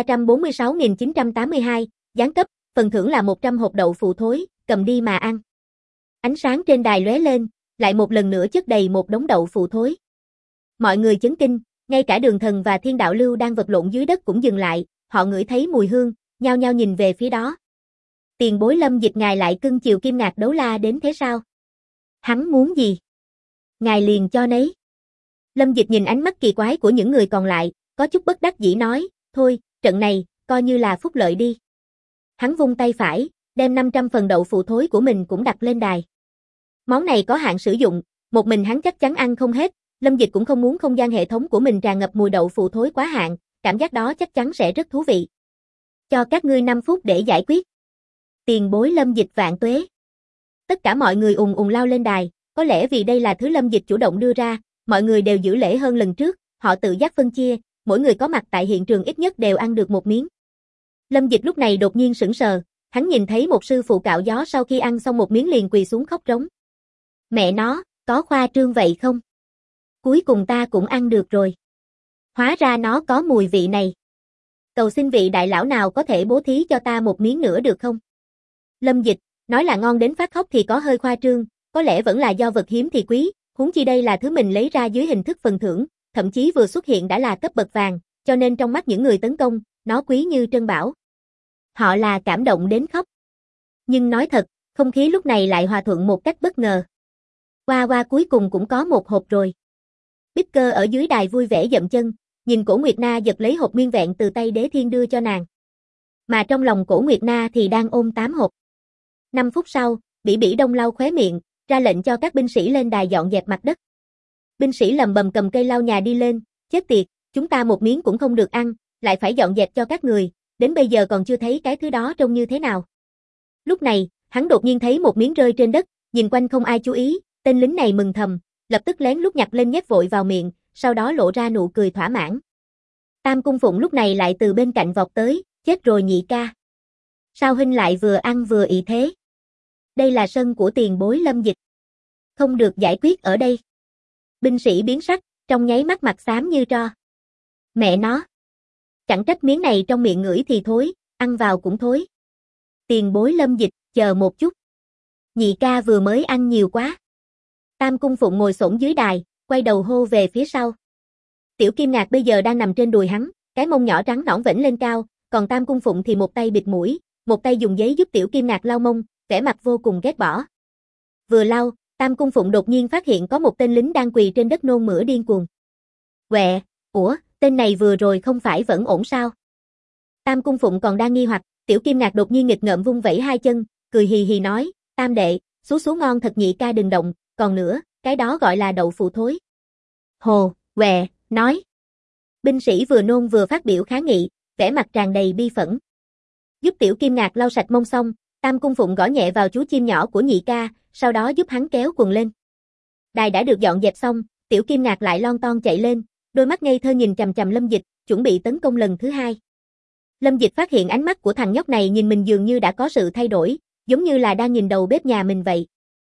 346.982, giáng cấp, phần thưởng là 100 hộp đậu phụ thối, cầm đi mà ăn. Ánh sáng trên đài lóe lên, lại một lần nữa chất đầy một đống đậu phụ thối. Mọi người chấn kinh, ngay cả Đường Thần và Thiên Đạo Lưu đang vật lộn dưới đất cũng dừng lại, họ ngửi thấy mùi hương, nhao nhao nhìn về phía đó. Tiền bối Lâm Dịch ngài lại cưng chiều Kim Ngạc đấu la đến thế sao? Hắn muốn gì? Ngài liền cho nấy. Lâm Dịch nhìn ánh mắt kỳ quái của những người còn lại, có chút bất đắc dĩ nói, thôi, trận này, coi như là phúc lợi đi. Hắn vung tay phải, đem 500 phần đậu phụ thối của mình cũng đặt lên đài. Món này có hạn sử dụng, một mình hắn chắc chắn ăn không hết, Lâm Dịch cũng không muốn không gian hệ thống của mình tràn ngập mùi đậu phụ thối quá hạn, cảm giác đó chắc chắn sẽ rất thú vị. Cho các ngươi 5 phút để giải quyết. Tiền bối Lâm Dịch vạn tuế. Tất cả mọi người ùn ùn lao lên đài, có lẽ vì đây là thứ Lâm Dịch chủ động đưa ra, mọi người đều giữ lễ hơn lần trước, họ tự giác phân chia, mỗi người có mặt tại hiện trường ít nhất đều ăn được một miếng. Lâm Dịch lúc này đột nhiên sững sờ, hắn nhìn thấy một sư phụ cạo gió sau khi ăn xong một miếng liền quỳ xuống khóc rống. Mẹ nó, có khoa trương vậy không? Cuối cùng ta cũng ăn được rồi. Hóa ra nó có mùi vị này. Cầu xin vị đại lão nào có thể bố thí cho ta một miếng nữa được không? Lâm Dịch, nói là ngon đến phát khóc thì có hơi khoa trương, có lẽ vẫn là do vật hiếm thì quý, huống chi đây là thứ mình lấy ra dưới hình thức phần thưởng, thậm chí vừa xuất hiện đã là cấp bậc vàng, cho nên trong mắt những người tấn công, nó quý như trân bảo. Họ là cảm động đến khóc. Nhưng nói thật, không khí lúc này lại hòa thuận một cách bất ngờ. Qua cuối cùng cũng có một hộp rồi. Bích Cơ ở dưới đài vui vẻ dậm chân, nhìn Cổ Nguyệt Na giật lấy hộp nguyên vẹn từ tay Đế Thiên đưa cho nàng. Mà trong lòng Cổ Nguyệt Na thì đang ôm 8 hộp. 5 phút sau, Bỉ Bỉ Đông lau khóe miệng, ra lệnh cho các binh sĩ lên đài dọn dẹp mặt đất. Binh sĩ lầm bầm cầm cây lau nhà đi lên, chết tiệt, chúng ta một miếng cũng không được ăn, lại phải dọn dẹp cho các người, đến bây giờ còn chưa thấy cái thứ đó trông như thế nào. Lúc này, hắn đột nhiên thấy một miếng rơi trên đất, nhìn quanh không ai chú ý, tên lính này mừng thầm, lập tức lén lút nhặt lên nhét vội vào miệng, sau đó lộ ra nụ cười thỏa mãn. Tam Cung Phụng lúc này lại từ bên cạnh vọt tới, chết rồi nhị ca. Sao huynh lại vừa ăn vừa ị thế? Đây là sân của tiền bối Lâm Dịch. Không được giải quyết ở đây. Binh sĩ biến sắc, trong nháy mắt mặt xám như tro. Mẹ nó. Chẳng trách miếng này trong miệng ngửi thì thối, ăn vào cũng thối. Tiền bối Lâm Dịch, chờ một chút. Nhị ca vừa mới ăn nhiều quá. Tam Cung Phụng ngồi xổm dưới đài, quay đầu hô về phía sau. Tiểu Kim Ngạc bây giờ đang nằm trên đùi hắn, cái mông nhỏ trắng nõn vểnh lên cao, còn Tam Cung Phụng thì một tay bịt mũi, một tay dùng giấy giúp Tiểu Kim Ngạc lau mông, vẻ mặt vô cùng ghét bỏ. Vừa lau, Tam Cung Phụng đột nhiên phát hiện có một tên lính đang quỳ trên đất nôn mửa điên cuồng. Quẹ, ủa, tên này vừa rồi không phải vẫn ổn sao? Tam Cung Phụng còn đang nghi hoặc, Tiểu Kim Ngạc đột nhiên nghịch ngợm vung vẩy hai chân, cười hì hì nói, Tam đệ, sú ngon thật nhị ca đừng động, còn nữa, cái đó gọi là đậu phụ thối. Hồ, quẹ, nói. Binh sĩ vừa nôn vừa phát biểu kháng nghị, vẻ mặt tràn đầy bi phẫn. Giúp Tiểu Kim Ngạc lau sạch mông xong, Tam Cung Phụng gõ nhẹ vào chú chim nhỏ của nhị ca, sau đó giúp hắn kéo quần lên. Đài đã được dọn dẹp xong, Tiểu Kim Ngạc lại lon ton chạy lên, đôi mắt ngây thơ nhìn chằm chằm Lâm Dịch, chuẩn bị tấn công lần thứ hai. Lâm Dịch phát hiện ánh mắt của thằng nhóc này nhìn mình dường như đã có sự thay đổi, giống như là đang nhìn đầu bếp nhà mình vậy.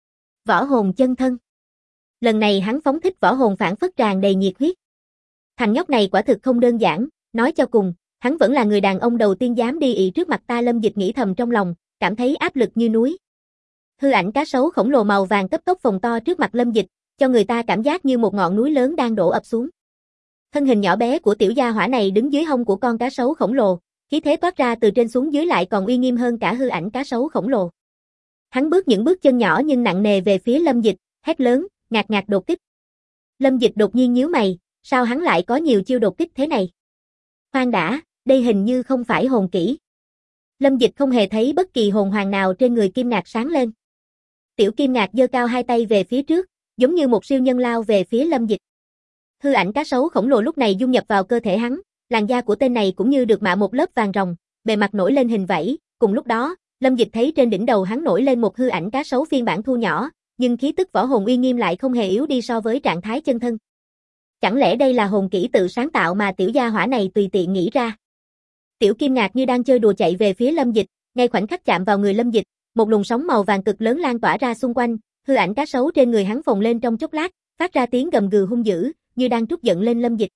Võ hồn chân thân. Lần này hắn phóng thích võ hồn phản phất tràn đầy nhiệt huyết. Thằng nhóc này quả thực không đơn giản, nói cho cùng, hắn vẫn là người đàn ông đầu tiên dám đi ị trước mặt ta. Lâm Dịch nghĩ thầm trong lòng, cảm thấy áp lực như núi. Hư ảnh cá sấu khổng lồ màu vàng cấp tốc phồng to trước mặt Lâm Dịch, cho người ta cảm giác như một ngọn núi lớn đang đổ ập xuống. Thân hình nhỏ bé của tiểu gia hỏa này đứng dưới hông của con cá sấu khổng lồ, khí thế toát ra từ trên xuống dưới lại còn uy nghiêm hơn cả hư ảnh cá sấu khổng lồ. Hắn bước những bước chân nhỏ nhưng nặng nề về phía Lâm Dịch, hét lớn, ngạt ngạt đột kích. Lâm Dịch đột nhiên nhíu mày, sao hắn lại có nhiều chiêu đột kích thế này? Khoan đã, đây hình như không phải hồn kỹ. Lâm Dịch không hề thấy bất kỳ hồn hoàng nào trên người Kim Ngạc sáng lên. Tiểu Kim Ngạc giơ cao hai tay về phía trước, giống như một siêu nhân lao về phía Lâm Dịch. Hư ảnh cá sấu khổng lồ lúc này dung nhập vào cơ thể hắn, làn da của tên này cũng như được mạ một lớp vàng ròng, bề mặt nổi lên hình vảy. Cùng lúc đó, Lâm Dịch thấy trên đỉnh đầu hắn nổi lên một hư ảnh cá sấu phiên bản thu nhỏ, nhưng khí tức võ hồn uy nghiêm lại không hề yếu đi so với trạng thái chân thân. Chẳng lẽ đây là hồn kỹ tự sáng tạo mà tiểu gia hỏa này tùy tiện nghĩ ra? Tiểu Kim Ngạc như đang chơi đùa chạy về phía Lâm Dịch, ngay khoảnh khắc chạm vào người Lâm Dịch, một luồng sóng màu vàng cực lớn lan tỏa ra xung quanh, hư ảnh cá sấu trên người hắn phồng lên trong chốc lát, phát ra tiếng gầm gừ hung dữ, như đang trút giận lên Lâm Dịch.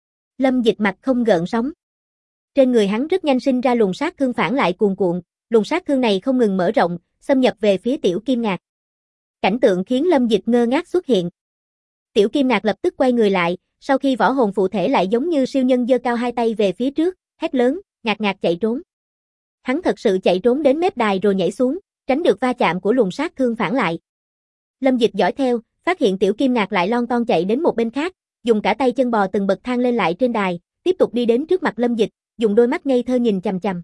Lâm Dịch mặt không gợn sóng. Trên người hắn rất nhanh sinh ra luồng sát thương phản lại cuồn cuộn, luồng sát thương này không ngừng mở rộng, xâm nhập về phía Tiểu Kim Ngạc. Cảnh tượng khiến Lâm Dịch ngơ ngác xuất hiện. Tiểu Kim Ngạc lập tức quay người lại, sau khi võ hồn phụ thể lại giống như siêu nhân giơ cao hai tay về phía trước, hét lớn, ngạc ngạc chạy trốn. Hắn thật sự chạy trốn đến mép đài rồi nhảy xuống, tránh được va chạm của luồng sát thương phản lại. Lâm Dịch dõi theo, phát hiện Tiểu Kim Ngạc lại lon ton chạy đến một bên khác, dùng cả tay chân bò từng bậc thang lên lại trên đài, tiếp tục đi đến trước mặt Lâm Dịch, dùng đôi mắt ngây thơ nhìn chằm chằm.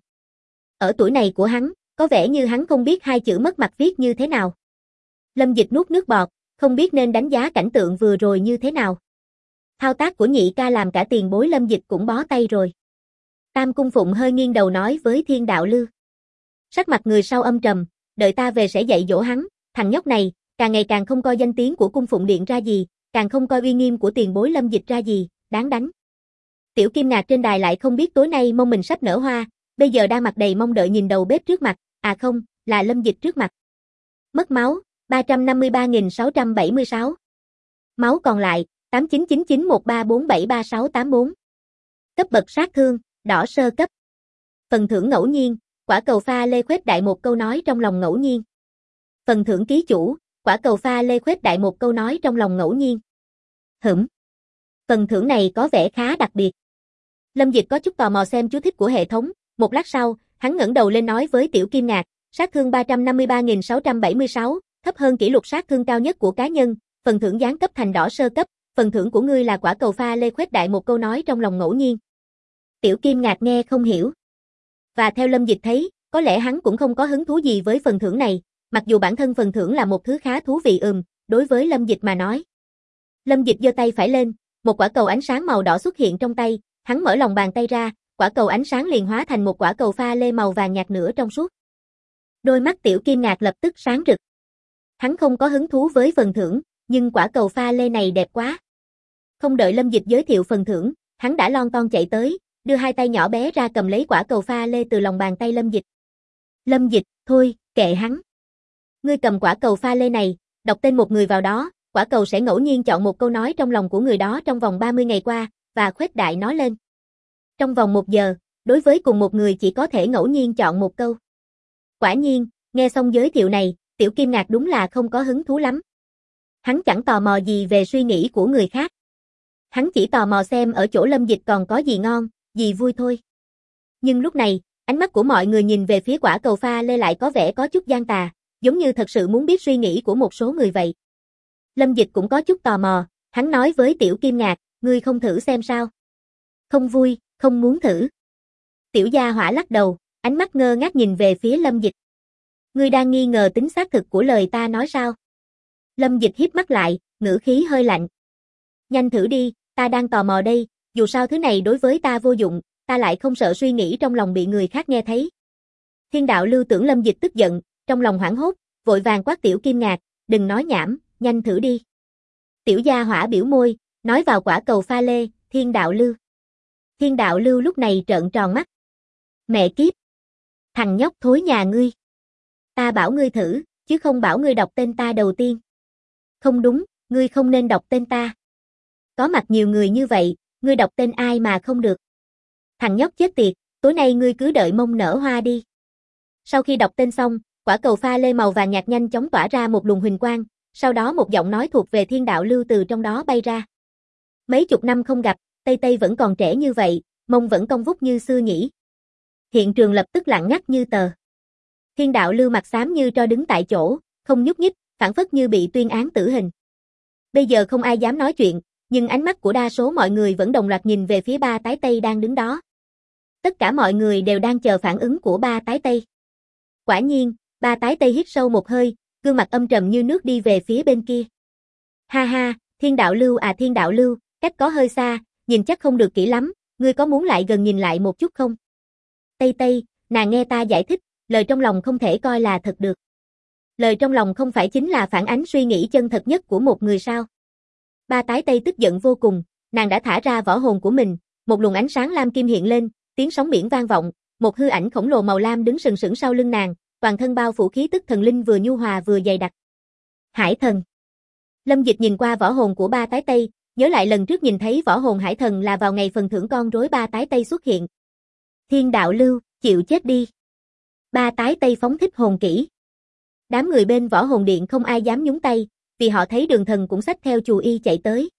Ở tuổi này của hắn, có vẻ như hắn không biết hai chữ mất mặt viết như thế nào. Lâm Dịch nuốt nước bọt, không biết nên đánh giá cảnh tượng vừa rồi như thế nào. Thao tác của nhị ca làm cả tiền bối Lâm Dịch cũng bó tay rồi. Tam Cung Phụng hơi nghiêng đầu nói với Thiên Đạo Lư. Sắc mặt người sau âm trầm, đợi ta về sẽ dạy dỗ hắn, thằng nhóc này, càng ngày càng không coi danh tiếng của Cung Phụng Điện ra gì, càng không coi uy nghiêm của tiền bối Lâm Dịch ra gì, đáng đánh. Tiểu Kim Ngạc trên đài lại không biết tối nay mong mình sắp nở hoa, bây giờ đang mặt đầy mong đợi nhìn đầu bếp trước mặt, à không, là Lâm Dịch trước mặt. Mất máu, 353.676. Máu còn lại, 899913473684. Cấp bậc sát thương, đỏ sơ cấp. Phần thưởng ngẫu nhiên, quả cầu pha lê khuếch đại một câu nói trong lòng ngẫu nhiên. Phần thưởng ký chủ, quả cầu pha lê khuếch đại một câu nói trong lòng ngẫu nhiên. Phần thưởng này có vẻ khá đặc biệt. Lâm Dịch có chút tò mò xem chú thích của hệ thống, một lát sau, hắn ngẩng đầu lên nói với Tiểu Kim Ngạc, sát thương 353.676, thấp hơn kỷ lục sát thương cao nhất của cá nhân, phần thưởng giáng cấp thành đỏ sơ cấp, phần thưởng của ngươi là quả cầu pha lê khuếch đại một câu nói trong lòng ngẫu nhiên. Tiểu Kim Ngạc nghe không hiểu. Và theo Lâm Dịch thấy, có lẽ hắn cũng không có hứng thú gì với phần thưởng này, mặc dù bản thân phần thưởng là một thứ khá thú vị đối với Lâm Dịch mà nói. Lâm Dịch giơ tay phải lên, một quả cầu ánh sáng màu đỏ xuất hiện trong tay, hắn mở lòng bàn tay ra, quả cầu ánh sáng liền hóa thành một quả cầu pha lê màu vàng nhạt nửa trong suốt. Đôi mắt Tiểu Kim Ngạc lập tức sáng rực. Hắn không có hứng thú với phần thưởng, nhưng quả cầu pha lê này đẹp quá. Không đợi Lâm Dịch giới thiệu phần thưởng, hắn đã lon ton chạy tới, đưa hai tay nhỏ bé ra cầm lấy quả cầu pha lê từ lòng bàn tay Lâm Dịch. Lâm Dịch, thôi, kệ hắn. Ngươi cầm quả cầu pha lê này, đọc tên một người vào đó, quả cầu sẽ ngẫu nhiên chọn một câu nói trong lòng của người đó trong vòng 30 ngày qua, và khuếch đại nó lên. Trong vòng 1 giờ, đối với cùng một người chỉ có thể ngẫu nhiên chọn một câu. Quả nhiên, nghe xong giới thiệu này, Tiểu Kim Ngạc đúng là không có hứng thú lắm. Hắn chẳng tò mò gì về suy nghĩ của người khác. Hắn chỉ tò mò xem ở chỗ Lâm Dịch còn có gì ngon, gì vui thôi. Nhưng lúc này, ánh mắt của mọi người nhìn về phía quả cầu pha lê lại có vẻ có chút gian tà, giống như thật sự muốn biết suy nghĩ của một số người vậy. Lâm Dịch cũng có chút tò mò, hắn nói với Tiểu Kim Ngạc, ngươi không thử xem sao? Không vui, không muốn thử. Tiểu gia hỏa lắc đầu, ánh mắt ngơ ngác nhìn về phía Lâm Dịch. Ngươi đang nghi ngờ tính xác thực của lời ta nói sao? Lâm Dịch híp mắt lại, ngữ khí hơi lạnh. Nhanh thử đi, ta đang tò mò đây, dù sao thứ này đối với ta vô dụng, ta lại không sợ suy nghĩ trong lòng bị người khác nghe thấy. Thiên đạo lưu tưởng Lâm Dịch tức giận, trong lòng hoảng hốt, vội vàng quát Tiểu Kim Ngạc, đừng nói nhảm, nhanh thử đi. Tiểu gia hỏa biểu môi, nói vào quả cầu pha lê, Thiên đạo lưu. Thiên đạo lưu lúc này trợn tròn mắt. Mẹ kiếp! Thằng nhóc thối nhà ngươi! Ta bảo ngươi thử, chứ không bảo ngươi đọc tên ta đầu tiên. Không đúng, ngươi không nên đọc tên ta. Có mặt nhiều người như vậy, ngươi đọc tên ai mà không được. Thằng nhóc chết tiệt, tối nay ngươi cứ đợi mông nở hoa đi. Sau khi đọc tên xong, quả cầu pha lê màu vàng nhạt nhanh chóng tỏa ra một luồng huỳnh quang, sau đó một giọng nói thuộc về Thiên đạo lưu từ trong đó bay ra. Mấy chục năm không gặp, Tây Tây vẫn còn trẻ như vậy, mông vẫn cong vút như xưa nhỉ. Hiện trường lập tức lặng ngắt như tờ. Thiên đạo lưu mặt xám như tro đứng tại chỗ, không nhúc nhích, phảng phất như bị tuyên án tử hình. Bây giờ không ai dám nói chuyện, nhưng ánh mắt của đa số mọi người vẫn đồng loạt nhìn về phía ba tái Tây đang đứng đó. Tất cả mọi người đều đang chờ phản ứng của ba tái Tây. Quả nhiên, ba tái Tây hít sâu một hơi, gương mặt âm trầm như nước đi về phía bên kia. Ha ha, Thiên đạo lưu à, Thiên đạo lưu, cách có hơi xa, nhìn chắc không được kỹ lắm, ngươi có muốn lại gần nhìn lại một chút không? Tây Tây, nàng nghe ta giải thích, lời trong lòng không thể coi là thật được. Lời trong lòng không phải chính là phản ánh suy nghĩ chân thật nhất của một người sao? Ba tái Tây tức giận vô cùng, nàng đã thả ra võ hồn của mình, một luồng ánh sáng lam kim hiện lên, tiếng sóng biển vang vọng, một hư ảnh khổng lồ màu lam đứng sừng sững sau lưng nàng, toàn thân bao phủ khí tức thần linh vừa nhu hòa vừa dày đặc. Hải thần. Lâm Dịch nhìn qua võ hồn của ba tái Tây, nhớ lại lần trước nhìn thấy võ hồn hải thần là vào ngày phần thưởng con rối ba tái Tây xuất hiện. Thiên đạo lưu, chịu chết đi. Ba tái Tây phóng thích hồn kỹ. Đám người bên võ hồn điện không ai dám nhúng tay, vì họ thấy Đường Thần cũng xách theo chù y chạy tới.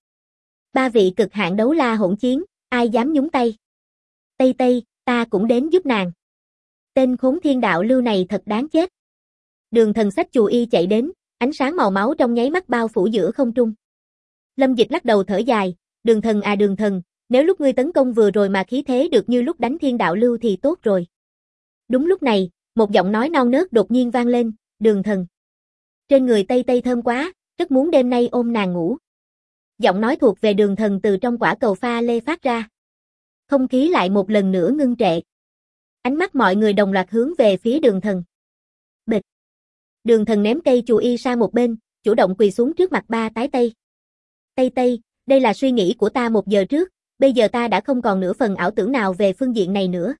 Ba vị cực hạn đấu la hỗn chiến, ai dám nhúng tay? Tây Tây, ta cũng đến giúp nàng. Tên khốn thiên đạo lưu này thật đáng chết. Đường Thần xách chù y chạy đến, ánh sáng màu máu trong nháy mắt bao phủ giữa không trung. Lâm Dịch lắc đầu thở dài, Đường Thần à Đường Thần, nếu lúc ngươi tấn công vừa rồi mà khí thế được như lúc đánh thiên đạo lưu thì tốt rồi. Đúng lúc này, một giọng nói non nớt đột nhiên vang lên, Đường Thần. Trên người Tây Tây thơm quá, rất muốn đêm nay ôm nàng ngủ. Giọng nói thuộc về Đường Thần từ trong quả cầu pha lê phát ra. Không khí lại một lần nữa ngưng trệ. Ánh mắt mọi người đồng loạt hướng về phía Đường Thần. Bịch. Đường Thần ném cây chù y sang một bên, chủ động quỳ xuống trước mặt ba tái Tây. Tây Tây, đây là suy nghĩ của ta 1 giờ trước, bây giờ ta đã không còn nửa phần ảo tưởng nào về phương diện này nữa.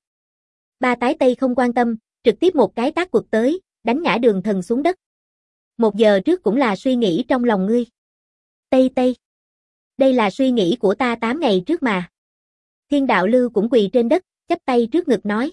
Ba tái Tây không quan tâm, trực tiếp một cái tát quật tới, đánh ngã Đường Thần xuống đất. 1 giờ trước cũng là suy nghĩ trong lòng ngươi. Tây Tây. Đây là suy nghĩ của ta 8 ngày trước mà. Thiên đạo lưu cũng quỳ trên đất, chắp tay trước ngực nói.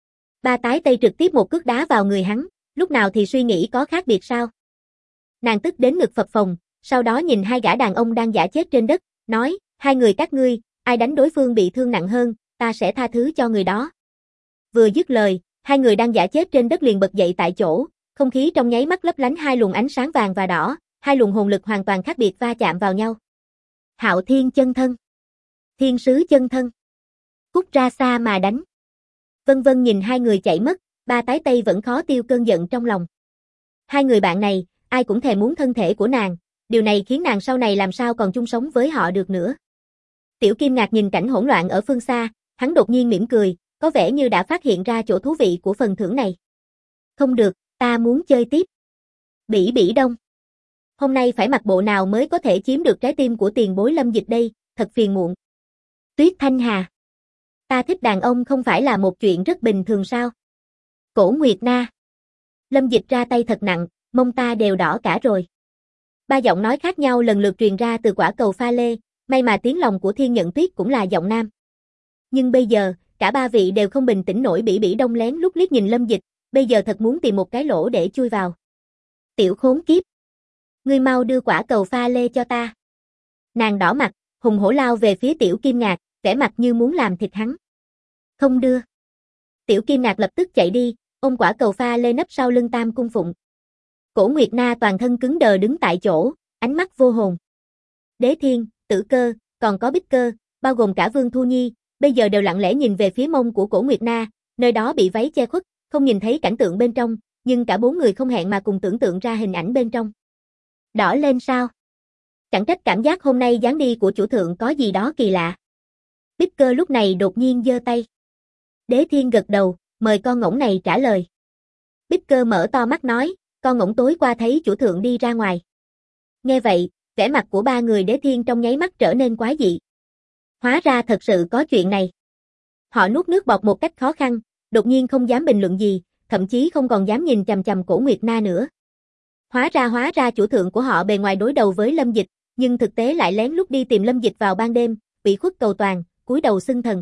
Ba tái Tây trực tiếp một cước đá vào người hắn, lúc nào thì suy nghĩ có khác biệt sao? Nàng tức đến ngực phập phồng, sau đó nhìn hai gã đàn ông đang giả chết trên đất, nói, hai người các ngươi, ai đánh đối phương bị thương nặng hơn, ta sẽ tha thứ cho người đó. Vừa dứt lời, hai người đang giả chết trên đất liền bật dậy tại chỗ, không khí trong nháy mắt lấp lánh hai luồng ánh sáng vàng và đỏ, hai luồng hồn lực hoàn toàn khác biệt va chạm vào nhau. Hạo Thiên chân thân. Thiên sứ chân thân. Cút ra xa mà đánh. Vân Vân nhìn hai người chạy mất, ba tái tây vẫn khó tiêu cơn giận trong lòng. Hai người bạn này, ai cũng thèm muốn thân thể của nàng, điều này khiến nàng sau này làm sao còn chung sống với họ được nữa. Tiểu Kim Ngạc nhìn cảnh hỗn loạn ở phương xa, hắn đột nhiên mỉm cười, có vẻ như đã phát hiện ra chỗ thú vị của phần thưởng này. Không được, ta muốn chơi tiếp. Bỉ Bỉ Đông. Hôm nay phải mặc bộ nào mới có thể chiếm được trái tim của tiền bối Lâm Dịch đây, thật phiền muộn. Tuyết Thanh Hà. Ta thích đàn ông không phải là một chuyện rất bình thường sao? Cổ Nguyệt Na. Lâm Dịch ra tay thật nặng, mông ta đều đỏ cả rồi. Ba giọng nói khác nhau lần lượt truyền ra từ quả cầu pha lê, may mà tiếng lòng của Thiên Nhận Tuyết cũng là giọng nam. Nhưng bây giờ, cả ba vị đều không bình tĩnh nổi. Bỉ Bỉ Đông lén lút liếc nhìn Lâm Dịch, bây giờ thật muốn tìm một cái lỗ để chui vào. Tiểu khốn kiếp. Ngươi mau đưa quả cầu pha lê cho ta. Nàng đỏ mặt, hùng hổ lao về phía Tiểu Kim Ngạc, vẻ mặt như muốn làm thịt hắn. Không đưa. Tiểu Kim Ngạc lập tức chạy đi, ôm quả cầu pha lê nấp sau lưng Tam Cung Phụng. Cổ Nguyệt Na toàn thân cứng đờ đứng tại chỗ, ánh mắt vô hồn. Đế Thiên, Tử Cơ, còn có Bích Cơ, bao gồm cả Vương Thu Nhi, bây giờ đều lặng lẽ nhìn về phía mông của Cổ Nguyệt Na, nơi đó bị váy che khuất, không nhìn thấy cảnh tượng bên trong, nhưng cả bốn người không hẹn mà cùng tưởng tượng ra hình ảnh bên trong. Đỏ lên sao? Chẳng trách cảm giác hôm nay dáng đi của chủ thượng có gì đó kỳ lạ. Bích Cơ lúc này đột nhiên giơ tay. Đế Thiên gật đầu, mời con ngỗng này trả lời. Bích Cơ mở to mắt nói, con ngỗng tối qua thấy chủ thượng đi ra ngoài. Nghe vậy, vẻ mặt của ba người Đế Thiên trong nháy mắt trở nên quái dị. Hóa ra thật sự có chuyện này. Họ nuốt nước bọt một cách khó khăn, đột nhiên không dám bình luận gì, thậm chí không còn dám nhìn chằm chằm Cổ Nguyệt Na nữa. Hóa ra chủ thượng của họ bề ngoài đối đầu với Lâm Dịch, nhưng thực tế lại lén lút đi tìm Lâm Dịch vào ban đêm, ủy khuất cầu toàn, cúi đầu xưng thần.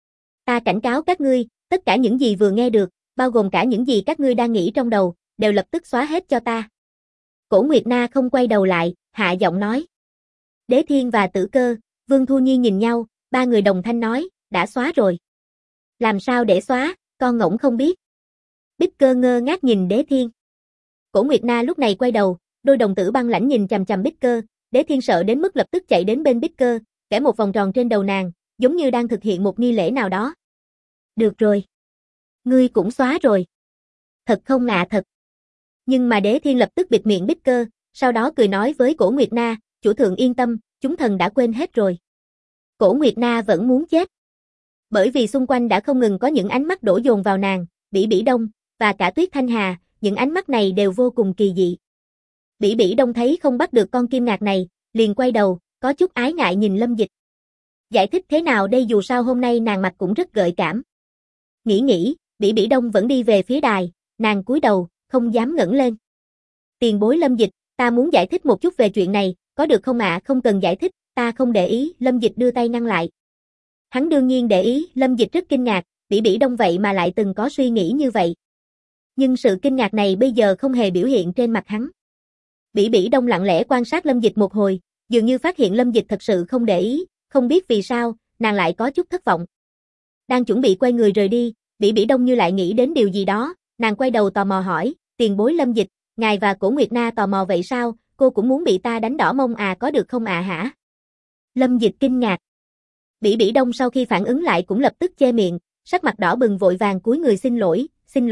Ta cảnh cáo các ngươi, tất cả những gì vừa nghe được, bao gồm cả những gì các ngươi đang nghĩ trong đầu, đều lập tức xóa hết cho ta. Cổ Nguyệt Na không quay đầu lại, hạ giọng nói. Đế Thiên và Tử Cơ, Vương Thu Nhi nhìn nhau, ba người đồng thanh nói, đã xóa rồi. Làm sao để xóa, con ngỗng không biết. Bích Cơ ngơ ngác nhìn Đế Thiên. Cổ Nguyệt Na lúc này quay đầu, đôi đồng tử băng lãnh nhìn chằm chằm Bích Cơ, Đế Thiên sợ đến mức lập tức chạy đến bên Bích Cơ, vẽ một vòng tròn trên đầu nàng, giống như đang thực hiện một nghi lễ nào đó. Được rồi. Ngươi cũng xóa rồi. Thật không ạ thật. Nhưng mà Đế Thiên lập tức bịt miệng Bích Cơ, sau đó cười nói với Cổ Nguyệt Na, chủ thượng yên tâm, chúng thần đã quên hết rồi. Cổ Nguyệt Na vẫn muốn chết. Bởi vì xung quanh đã không ngừng có những ánh mắt đổ dồn vào nàng, Bỉ Bỉ Đông, và cả Tuyết Thanh Hà, những ánh mắt này đều vô cùng kỳ dị. Bỉ Bỉ Đông thấy không bắt được con kim ngạc này, liền quay đầu, có chút ái ngại nhìn Lâm Dịch. Giải thích thế nào đây, dù sao hôm nay nàng mặt cũng rất gợi cảm. Nghĩ, Bỉ Bỉ Đông vẫn đi về phía đài, nàng cúi đầu, không dám ngẩng lên. Tiền bối Lâm Dịch, ta muốn giải thích một chút về chuyện này, có được không ạ? Không cần giải thích, ta không để ý. Lâm Dịch đưa tay ngăn lại. Hắn đương nhiên để ý, Lâm Dịch rất kinh ngạc, Bỉ Bỉ Đông vậy mà lại từng có suy nghĩ như vậy. Nhưng sự kinh ngạc này bây giờ không hề biểu hiện trên mặt hắn. Bỉ Bỉ Đông lặng lẽ quan sát Lâm Dịch một hồi, dường như phát hiện Lâm Dịch thật sự không để ý, không biết vì sao, nàng lại có chút thất vọng. Đang chuẩn bị quay người rời đi, Bỉ Bỉ Đông như lại nghĩ đến điều gì đó, nàng quay đầu tò mò hỏi, tiền bối Lâm Dịch, ngài và Cổ Nguyệt Na tò mò vậy sao, cô cũng muốn bị ta đánh đỏ mông à, có được không ạ hả? Lâm Dịch kinh ngạc. Bỉ Bỉ Đông sau khi phản ứng lại cũng lập tức che miệng, sắc mặt đỏ bừng vội vàng cúi người xin lỗi.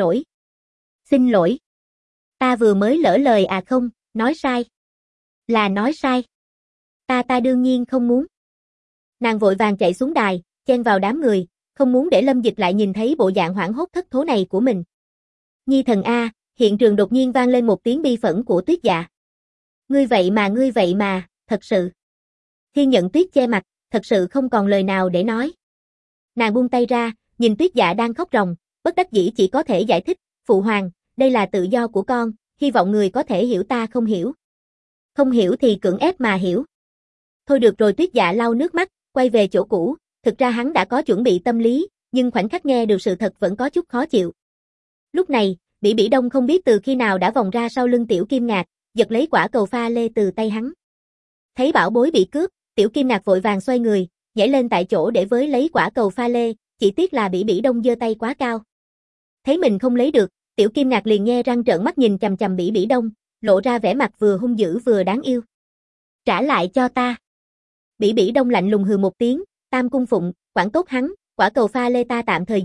Xin lỗi. Ta vừa mới lỡ lời à, không, nói sai. Là nói sai. Ta đương nhiên không muốn. Nàng vội vàng chạy xuống đài, chen vào đám người, không muốn để Lâm Dịch lại nhìn thấy bộ dạng hoảng hốt thất thố này của mình. Nhi thần a, hiện trường đột nhiên vang lên một tiếng bi phẫn của Tuyết Dạ. Ngươi vậy mà, thật sự. Thiên Nhận Tuyết che mặt, thật sự không còn lời nào để nói. Nàng buông tay ra, nhìn Tuyết Dạ đang khóc ròng, bất đắc dĩ chỉ có thể giải thích, phụ hoàng, đây là tự do của con, hy vọng người có thể hiểu ta không hiểu. Không hiểu thì cưỡng ép mà hiểu. Thôi được rồi. Tuyết Dạ lau nước mắt, quay về chỗ cũ, thực ra hắn đã có chuẩn bị tâm lý, nhưng khoảnh khắc nghe được sự thật vẫn có chút khó chịu. Lúc này, Bỉ Bỉ Đông không biết từ khi nào đã vòng ra sau lưng Tiểu Kim Ngạc, giật lấy quả cầu pha lê từ tay hắn. Thấy bảo bối bị cướp, Tiểu Kim Ngạc vội vàng xoay người, nhảy lên tại chỗ để với lấy quả cầu pha lê, chỉ tiếc là Bỉ Bỉ Đông giơ tay quá cao. Thấy mình không lấy được, Tiểu Kim Ngạc liền nhe răng trợn mắt nhìn chằm chằm Bỉ Bỉ Đông, lộ ra vẻ mặt vừa hung dữ vừa đáng yêu. Trả lại cho ta. Bỉ Bỉ Đông lạnh lùng hừ một tiếng, Tam Cung Phụng, quản tốt hắn, quả cầu pha lê ta tạm thời giữ,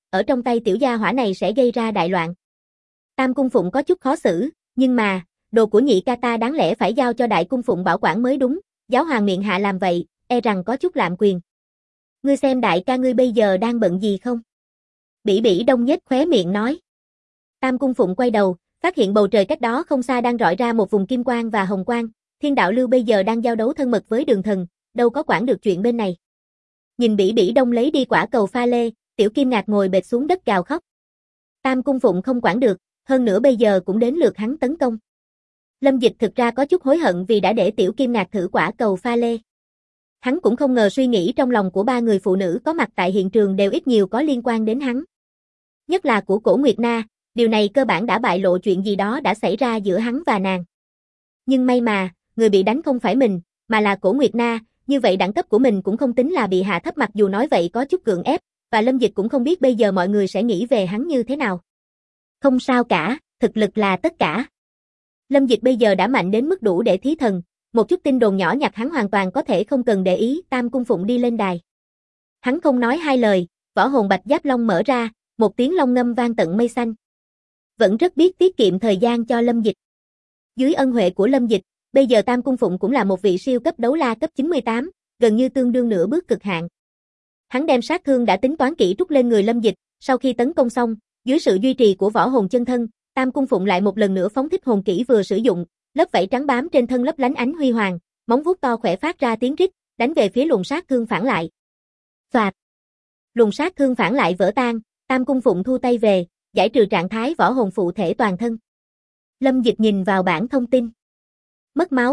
ở trong tay tiểu gia hỏa này sẽ gây ra đại loạn. Tam Cung Phụng có chút khó xử, nhưng mà, đồ của nhị ca ta đáng lẽ phải giao cho Đại Cung Phụng bảo quản mới đúng, giáo hoàng miệng hạ làm vậy, e rằng có chút lạm quyền. Ngươi xem đại ca ngươi bây giờ đang bận gì không? Bỉ Bỉ Đông nhếch khóe miệng nói. Tam Cung Phụng quay đầu, phát hiện bầu trời cách đó không xa đang rọi ra một vùng kim quang và hồng quang, Thiên Đạo Lưu bây giờ đang giao đấu thân mật với Đường Thần, đâu có quản được chuyện bên này. Nhìn Bỉ Bỉ Đông lấy đi quả cầu pha lê, Tiểu Kim Ngạc ngồi bệt xuống đất gào khóc. Tam Cung Phụng không quản được, hơn nữa bây giờ cũng đến lượt hắn tấn công. Lâm Dịch thực ra có chút hối hận vì đã để Tiểu Kim Ngạc thử quả cầu pha lê. Hắn cũng không ngờ suy nghĩ trong lòng của ba người phụ nữ có mặt tại hiện trường đều ít nhiều có liên quan đến hắn. Nhất là của Cổ Nguyệt Na, điều này cơ bản đã bại lộ chuyện gì đó đã xảy ra giữa hắn và nàng. Nhưng may mà, người bị đánh không phải mình, mà là Cổ Nguyệt Na, như vậy đẳng cấp của mình cũng không tính là bị hạ thấp, mặc dù nói vậy có chút cưỡng ép, và Lâm Dịch cũng không biết bây giờ mọi người sẽ nghĩ về hắn như thế nào. Không sao cả, thực lực là tất cả. Lâm Dịch bây giờ đã mạnh đến mức đủ để thí thần, một chút tin đồn nhỏ nhặt hắn hoàn toàn có thể không cần để ý. Tam Cung Phụng đi lên đài. Hắn không nói hai lời, võ hồn Bạch Giáp Long mở ra, một tiếng long ngâm vang tận mây xanh. Vẫn rất biết tiết kiệm thời gian cho Lâm Dịch. Dưới ân huệ của Lâm Dịch, bây giờ Tam Cung Phụng cũng là một vị siêu cấp đấu la cấp 98, gần như tương đương nửa bước cực hạn. Hắn đem sát thương đã tính toán kỹ trút lên người Lâm Dịch, sau khi tấn công xong, dưới sự duy trì của võ hồn chân thân, Tam Cung Phụng lại một lần nữa phóng thích hồn kỹ vừa sử dụng, lớp vảy trắng bám trên thân lấp lánh ánh huy hoàng, móng vuốt to khỏe phát ra tiếng rít, đánh về phía luồng sát thương phản lại. Phạt. Luồng sát thương phản lại vỡ tan, Tam Cung Phụng thu tay về, giải trừ trạng thái võ hồn phụ thể toàn thân. Lâm Dịch nhìn vào bảng thông tin. Mất máu,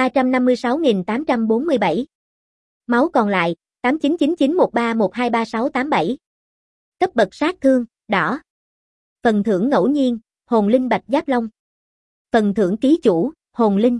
356.847. Máu còn lại, 899913123687. Cấp bậc sát thương, đỏ. Phần thưởng ngẫu nhiên, hồn linh Bạch Giáp Long. Phần thưởng ký chủ, hồn linh.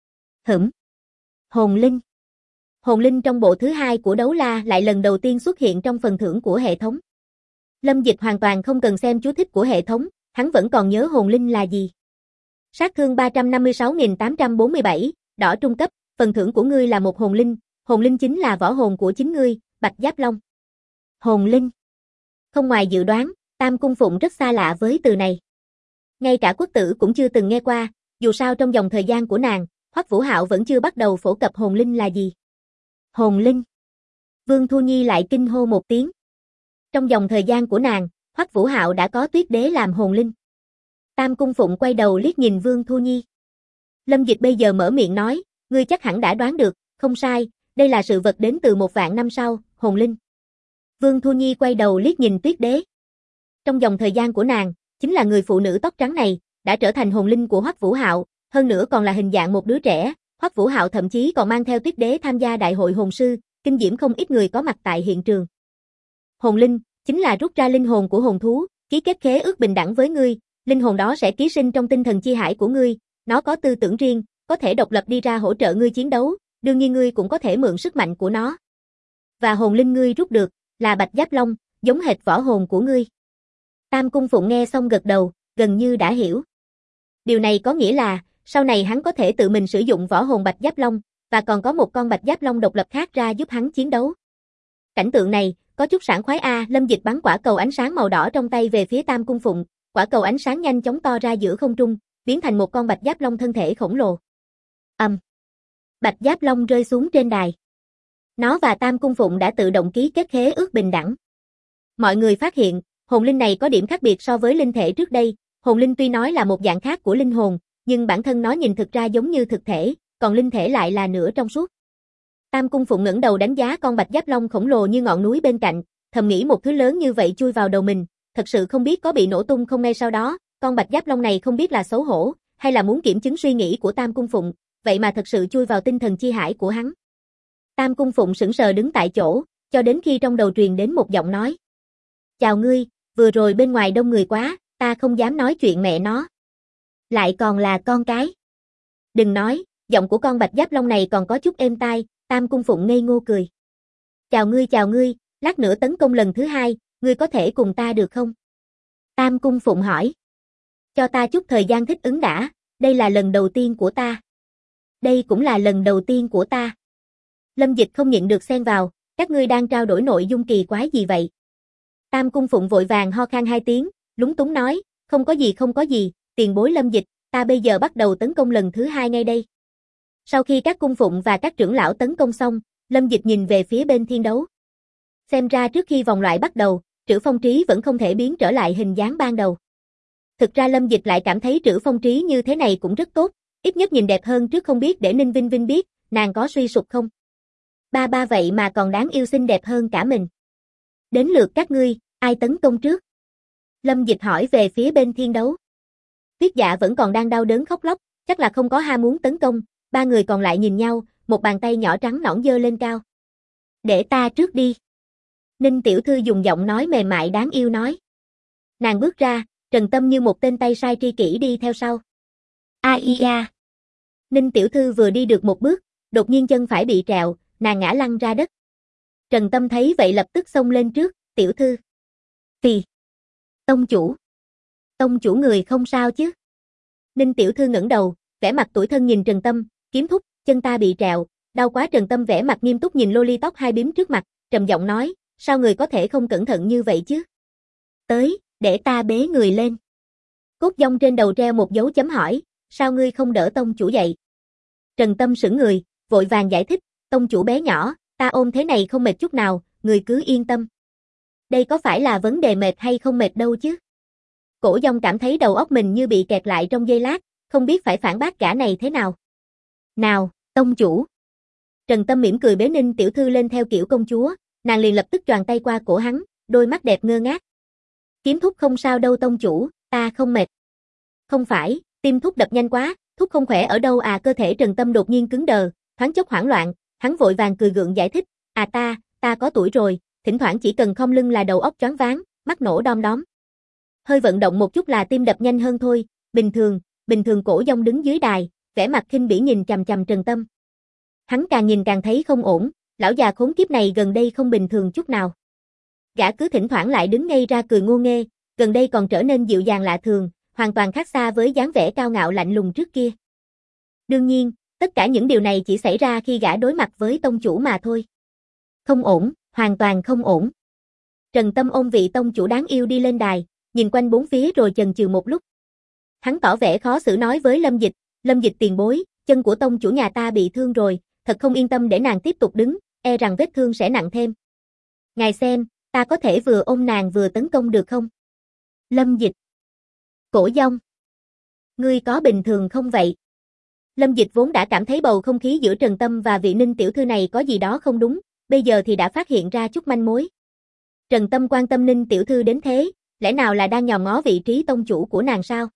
Hồn linh. Hồn linh trong bộ thứ hai của đấu la lại lần đầu tiên xuất hiện trong phần thưởng của hệ thống. Lâm Dịch hoàn toàn không cần xem chú thích của hệ thống, hắn vẫn còn nhớ hồn linh là gì. Sát thương 356.847, đỏ trung cấp, phần thưởng của ngươi là một hồn linh chính là võ hồn của chính ngươi, Bạch Giáp Long. Hồn linh. Không ngoài dự đoán, Tam Cung Phụng rất xa lạ với từ này. Ngay cả Quốc Tử cũng chưa từng nghe qua, dù sao trong dòng thời gian của nàng, Hoắc Vũ Hạo vẫn chưa bắt đầu phổ cập hồn linh là gì. Hồn linh. Vương Thu Nhi lại kinh hô một tiếng. Trong dòng thời gian của nàng, Hoắc Vũ Hạo đã có Tuyết Đế làm hồn linh. Tam Cung Phụng quay đầu liếc nhìn Vương Thu Nhi. Lâm Dịch bây giờ mở miệng nói, ngươi chắc hẳn đã đoán được, không sai, đây là sự vật đến từ 1.000 năm sau, hồn linh. Vương Thu Nhi quay đầu liếc nhìn Tuyết Đế. Trong dòng thời gian của nàng, chính là người phụ nữ tóc trắng này, đã trở thành hồn linh của Hoắc Vũ Hạo, hơn nữa còn là hình dạng một đứa trẻ. Hoắc Vũ Hạo thậm chí còn mang theo Tuyết Đế tham gia đại hội hồn sư, kinh diễm không ít người có mặt tại hiện trường. Hồn linh chính là rút ra linh hồn của hồn thú, ký kết khế ước bình đẳng với ngươi, linh hồn đó sẽ ký sinh trong tinh thần chi hải của ngươi, nó có tư tưởng riêng, có thể độc lập đi ra hỗ trợ ngươi chiến đấu, đương nhiên ngươi cũng có thể mượn sức mạnh của nó. Và hồn linh ngươi rút được là Bạch Giáp Long, giống hệt võ hồn của ngươi. Tam Cung Phụng nghe xong gật đầu, gần như đã hiểu. Điều này có nghĩa là, sau này hắn có thể tự mình sử dụng võ hồn Bạch Giáp Long, và còn có một con Bạch Giáp Long độc lập khác ra giúp hắn chiến đấu. Cảnh tượng này, có chút sảng khoái a. Lâm Dịch bắn quả cầu ánh sáng màu đỏ trong tay về phía Tam Cung Phụng, quả cầu ánh sáng nhanh chóng to ra giữa không trung, biến thành một con Bạch Giáp Long thân thể khổng lồ. Bạch Giáp Long rơi xuống trên đài. Nó và Tam Cung Phụng đã tự động ký kết khế ước bình đẳng. Mọi người phát hiện, hồn linh này có điểm khác biệt so với linh thể trước đây, hồn linh tuy nói là một dạng khác của linh hồn, nhưng bản thân nó nhìn thực ra giống như thực thể, còn linh thể lại là nửa trong suốt. Tam Cung Phụng ngẩng đầu đánh giá con Bạch Giáp Long khổng lồ như ngọn núi bên cạnh, thầm nghĩ một thứ lớn như vậy chui vào đầu mình, thật sự không biết có bị nổ tung không. Ngay sau đó, con Bạch Giáp Long này không biết là xấu hổ, hay là muốn kiểm chứng suy nghĩ của Tam Cung Phụng, vậy mà thật sự chui vào tinh thần chi hải của hắn. Tam Cung Phụng sững sờ đứng tại chỗ, cho đến khi trong đầu truyền đến một giọng nói. Chào ngươi, vừa rồi bên ngoài đông người quá, ta không dám nói chuyện mẹ nó. Lại còn là con cái. Đừng nói, giọng của con Bạch Giáp Long này còn có chút êm tai. Tam Cung Phụng ngây ngô cười. Chào ngươi, lát nữa tấn công lần thứ hai, ngươi có thể cùng ta được không? Tam Cung Phụng hỏi. Cho ta chút thời gian thích ứng đã, đây là lần đầu tiên của ta. Đây cũng là lần đầu tiên của ta. Lâm Dịch không nhịn được xen vào, các ngươi đang trao đổi nội dung kỳ quái gì vậy? Tam cung phụng vội vàng ho khan hai tiếng, lúng túng nói, không có gì, tiền bối Lâm Dịch, ta bây giờ bắt đầu tấn công lần thứ hai ngay đây. Sau khi các cung phụng và các trưởng lão tấn công xong, Lâm Dịch nhìn về phía bên thiên đấu. Xem ra trước khi vòng loại bắt đầu, Trữ Phong Trí vẫn không thể biến trở lại hình dáng ban đầu. Thực ra Lâm Dịch lại cảm thấy Trữ Phong Trí như thế này cũng rất tốt, ít nhất nhìn đẹp hơn trước, không biết để Ninh Vinh Vinh biết, nàng có suy sụp không? Ba vậy mà còn đáng yêu xinh đẹp hơn cả mình. Đến lượt các ngươi, ai tấn công trước? Lâm Dịch hỏi về phía bên thiên đấu. Tuyết Dạ vẫn còn đang đau đớn khóc lóc, chắc là không có ham muốn tấn công, ba người còn lại nhìn nhau, một bàn tay nhỏ trắng nõn giơ lên cao. Để ta trước đi. Ninh tiểu thư dùng giọng nói mềm mại đáng yêu nói. Nàng bước ra, Trần Tâm như một tên tay sai tri kỷ đi theo sau. Ia. Ninh tiểu thư vừa đi được một bước, đột nhiên chân phải bị trẹo, nàng ngã lăn ra đất. Trần Tâm thấy vậy lập tức xông lên trước, tiểu thư. Phì. Tông chủ người không sao chứ? Ninh tiểu thư ngẩng đầu, vẻ mặt tủi thân nhìn Trần Tâm, kiếm thúc, chân ta bị trẹo, đau quá. Trần Tâm vẻ mặt nghiêm túc nhìn loli tóc hai bím trước mặt, trầm giọng nói, sao người có thể không cẩn thận như vậy chứ? Tới, để ta bế người lên. Cốt dông trên đầu treo một dấu chấm hỏi, sao ngươi không đỡ tông chủ dậy? Trần Tâm sững người, vội vàng giải thích, tông chủ bé nhỏ, ta ôm thế này không mệt chút nào, người cứ yên tâm. Đây có phải là vấn đề mệt hay không mệt đâu chứ? Cổ dông cảm thấy đầu óc mình như bị kẹt lại trong giây lát, không biết phải phản bác gã này thế nào. Nào, tông chủ. Trần Tâm mỉm cười bế Ninh tiểu thư lên theo kiểu công chúa, nàng liền lập tức choàng tay qua cổ hắn, đôi mắt đẹp ngơ ngác. Kiếm thúc không sao đâu tông chủ, ta không mệt. Không phải, tim thúc đập nhanh quá, thúc không khỏe ở đâu à? Cơ thể Trần Tâm đột nhiên cứng đờ, thoáng chốc hoảng loạn, hắn vội vàng cười gượng giải thích, à ta có tuổi rồi, thỉnh thoảng chỉ cần khom lưng là đầu óc choáng váng, mắt nổ đom đóm. Hơi vận động một chút là tim đập nhanh hơn thôi, bình thường. Cổ dông đứng dưới đài, vẻ mặt khinh bỉ nhìn chằm chằm Trần Tâm. Hắn càng nhìn càng thấy không ổn, lão già khốn kiếp này gần đây không bình thường chút nào. Gã cứ thỉnh thoảng lại đứng ngây ra cười ngô nghê, gần đây còn trở nên dịu dàng lạ thường, hoàn toàn khác xa với dáng vẻ cao ngạo lạnh lùng trước kia. Đương nhiên, tất cả những điều này chỉ xảy ra khi gã đối mặt với tông chủ mà thôi. Không ổn, hoàn toàn không ổn. Trần Tâm ôm vị tông chủ đáng yêu đi lên đài, nhìn quanh bốn phía rồi chần chừ một lúc. Hắn tỏ vẻ khó xử nói với Lâm Dịch tiền bối, chân của tông chủ nhà ta bị thương rồi, thật không yên tâm để nàng tiếp tục đứng, e rằng vết thương sẽ nặng thêm. Ngài xem, ta có thể vừa ôm nàng vừa tấn công được không? Lâm Dịch. Cổ dông. Ngươi có bình thường không vậy? Lâm Dịch vốn đã cảm thấy bầu không khí giữa Trần Tâm và vị Ninh tiểu thư này có gì đó không đúng, bây giờ thì đã phát hiện ra chút manh mối. Trần Tâm quan tâm Ninh tiểu thư đến thế, lẽ nào là đang nhòm ngó vị trí tông chủ của nàng sao?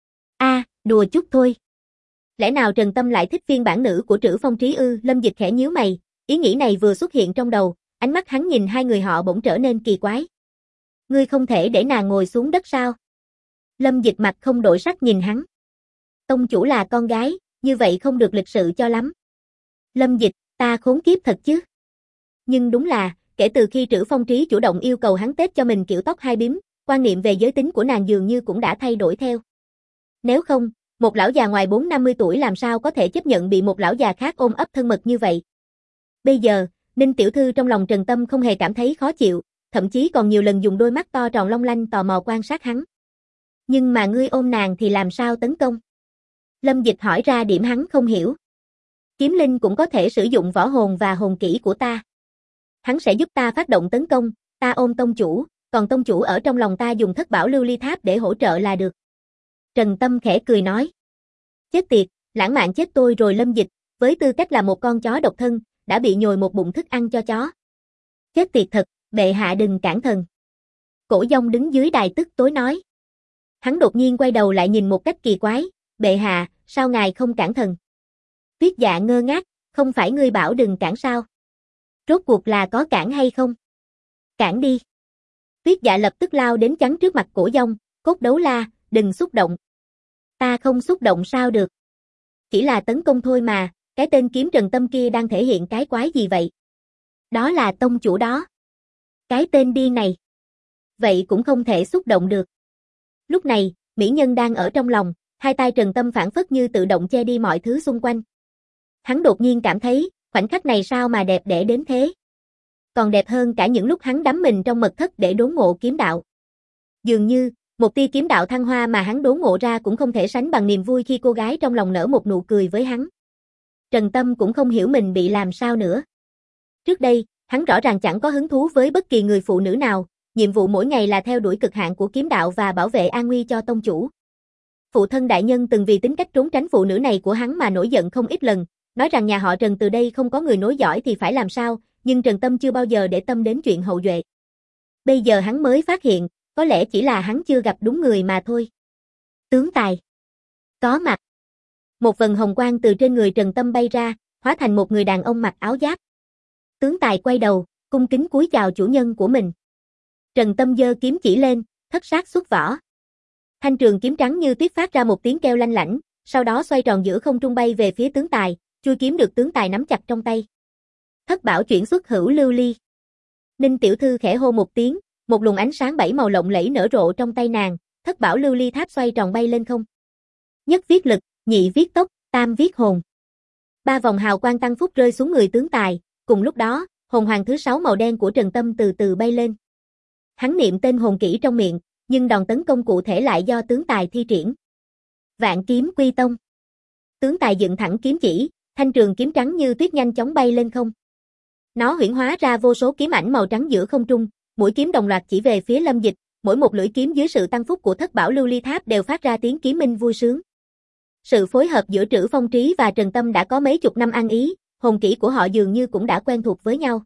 Đùa chút thôi. Lẽ nào Trần Tâm lại thích phiên bản nữ của Trữ Phong Trí ư? Lâm Dịch khẽ nhíu mày, ý nghĩ này vừa xuất hiện trong đầu, ánh mắt hắn nhìn hai người họ bỗng trở nên kỳ quái. Ngươi không thể để nàng ngồi xuống đất sao? Lâm Dịch mặt không đổi sắc nhìn hắn. Tông chủ là con gái, như vậy không được lịch sự cho lắm. Lâm Dịch, ta khốn kiếp thật chứ. Nhưng đúng là, kể từ khi Trữ Phong Trí chủ động yêu cầu hắn tết cho mình kiểu tóc hai bím, quan niệm về giới tính của nàng dường như cũng đã thay đổi theo. Nếu không, một lão già ngoài 40-50 tuổi làm sao có thể chấp nhận bị một lão già khác ôm ấp thân mật như vậy. Bây giờ, Ninh tiểu thư trong lòng Trần Tâm không hề cảm thấy khó chịu, thậm chí còn nhiều lần dùng đôi mắt to tròn long lanh tò mò quan sát hắn. Nhưng mà ngươi ôm nàng thì làm sao tấn công? Lâm Dịch hỏi ra điểm hắn không hiểu. Kiếm linh cũng có thể sử dụng võ hồn và hồn kỹ của ta. Hắn sẽ giúp ta phát động tấn công, ta ôm tông chủ, còn tông chủ ở trong lòng ta dùng thất bảo lưu ly tháp để hỗ trợ là được. Trần Tâm khẽ cười nói. Chết tiệt, lãng mạn chết tôi rồi. Lâm Dịch, với tư cách là một con chó độc thân, đã bị nhồi một bụng thức ăn cho chó. Chết tiệt thật, bệ hạ đừng cản thần. Cổ dông đứng dưới đài tức tối nói. Hắn đột nhiên quay đầu lại nhìn một cách kỳ quái, bệ hạ, sao ngài không cản thần? Tuyết Dạ ngơ ngác, không phải ngươi bảo đừng cản sao? Rốt cuộc là có cản hay không? Cản đi. Tuyết Dạ lập tức lao đến chắn trước mặt cổ dông, Cốt Đấu La, đừng xúc động. Ta không xúc động sao được? Chỉ là tấn công thôi mà, cái tên kiếm Trần Tâm kia đang thể hiện cái quái gì vậy? Đó là tông chủ đó. Cái tên điên này. Vậy cũng không thể xúc động được. Lúc này, mỹ nhân đang ở trong lòng, hai tay Trần Tâm phản phất như tự động che đi mọi thứ xung quanh. Hắn đột nhiên cảm thấy, khoảnh khắc này sao mà đẹp đẽ đến thế. còn đẹp hơn cả những lúc hắn đắm mình trong mật thất để đốn ngộ kiếm đạo. Dường như, một tia kiếm đạo thăng hoa mà hắn đốn ngộ ra cũng không thể sánh bằng niềm vui khi cô gái trong lòng nở một nụ cười với hắn. Trần Tâm cũng không hiểu mình bị làm sao nữa. Trước đây, hắn rõ ràng chẳng có hứng thú với bất kỳ người phụ nữ nào, nhiệm vụ mỗi ngày là theo đuổi cực hạn của kiếm đạo và bảo vệ an nguy cho tông chủ. Phụ thân đại nhân từng vì tính cách trốn tránh phụ nữ này của hắn mà nổi giận không ít lần, nói rằng nhà họ Trần từ đây không có người nối dõi thì phải làm sao, nhưng Trần Tâm chưa bao giờ để tâm đến chuyện hậu duệ. Bây giờ hắn mới phát hiện, có lẽ chỉ là hắn chưa gặp đúng người mà thôi. Tướng tài có mặt. Một vầng hồng quang từ trên người Trần Tâm bay ra, hóa thành một người đàn ông mặc áo giáp. Tướng tài quay đầu, cung kính cúi chào chủ nhân của mình. Trần Tâm giơ kiếm chỉ lên, thất sát xuất vỏ. Thanh trường kiếm trắng như tuyết phát ra một tiếng kêu lanh lảnh, sau đó xoay tròn giữa không trung bay về phía tướng tài, chuôi kiếm được tướng tài nắm chặt trong tay. Thất bảo chuyển xuất hữu lưu ly. Ninh tiểu thư khẽ hô một tiếng, một luồng ánh sáng bảy màu lộng lẫy nở rộ trong tay nàng, thất bảo lưu ly tháp xoay tròn bay lên không. Nhất viết lực, nhị viết tốc, tam viết hồn. 3 vòng hào quang tăng phúc rơi xuống người tướng tài, cùng lúc đó, hồn hoàng thứ 6 màu đen của Trần Tâm từ từ bay lên. Hắn niệm tên hồn kỹ trong miệng, nhưng đòn tấn công cụ thể lại do tướng tài thi triển. Vạn kiếm quy tông. Tướng tài dựng thẳng kiếm chỉ, thanh trường kiếm trắng như tuyết nhanh chóng bay lên không. Nó huyễn hóa ra vô số kiếm ảnh màu trắng giữa không trung, mũi kiếm đồng loạt chỉ về phía Lâm Dịch, mỗi một lưỡi kiếm dưới sự tăng phúc của thất bảo lưu ly tháp đều phát ra tiếng kiếm minh vui sướng. Sự phối hợp giữa Trữ Phong Trí và Trần Tâm đã có mấy chục năm ăn ý, hồn kỹ của họ dường như cũng đã quen thuộc với nhau.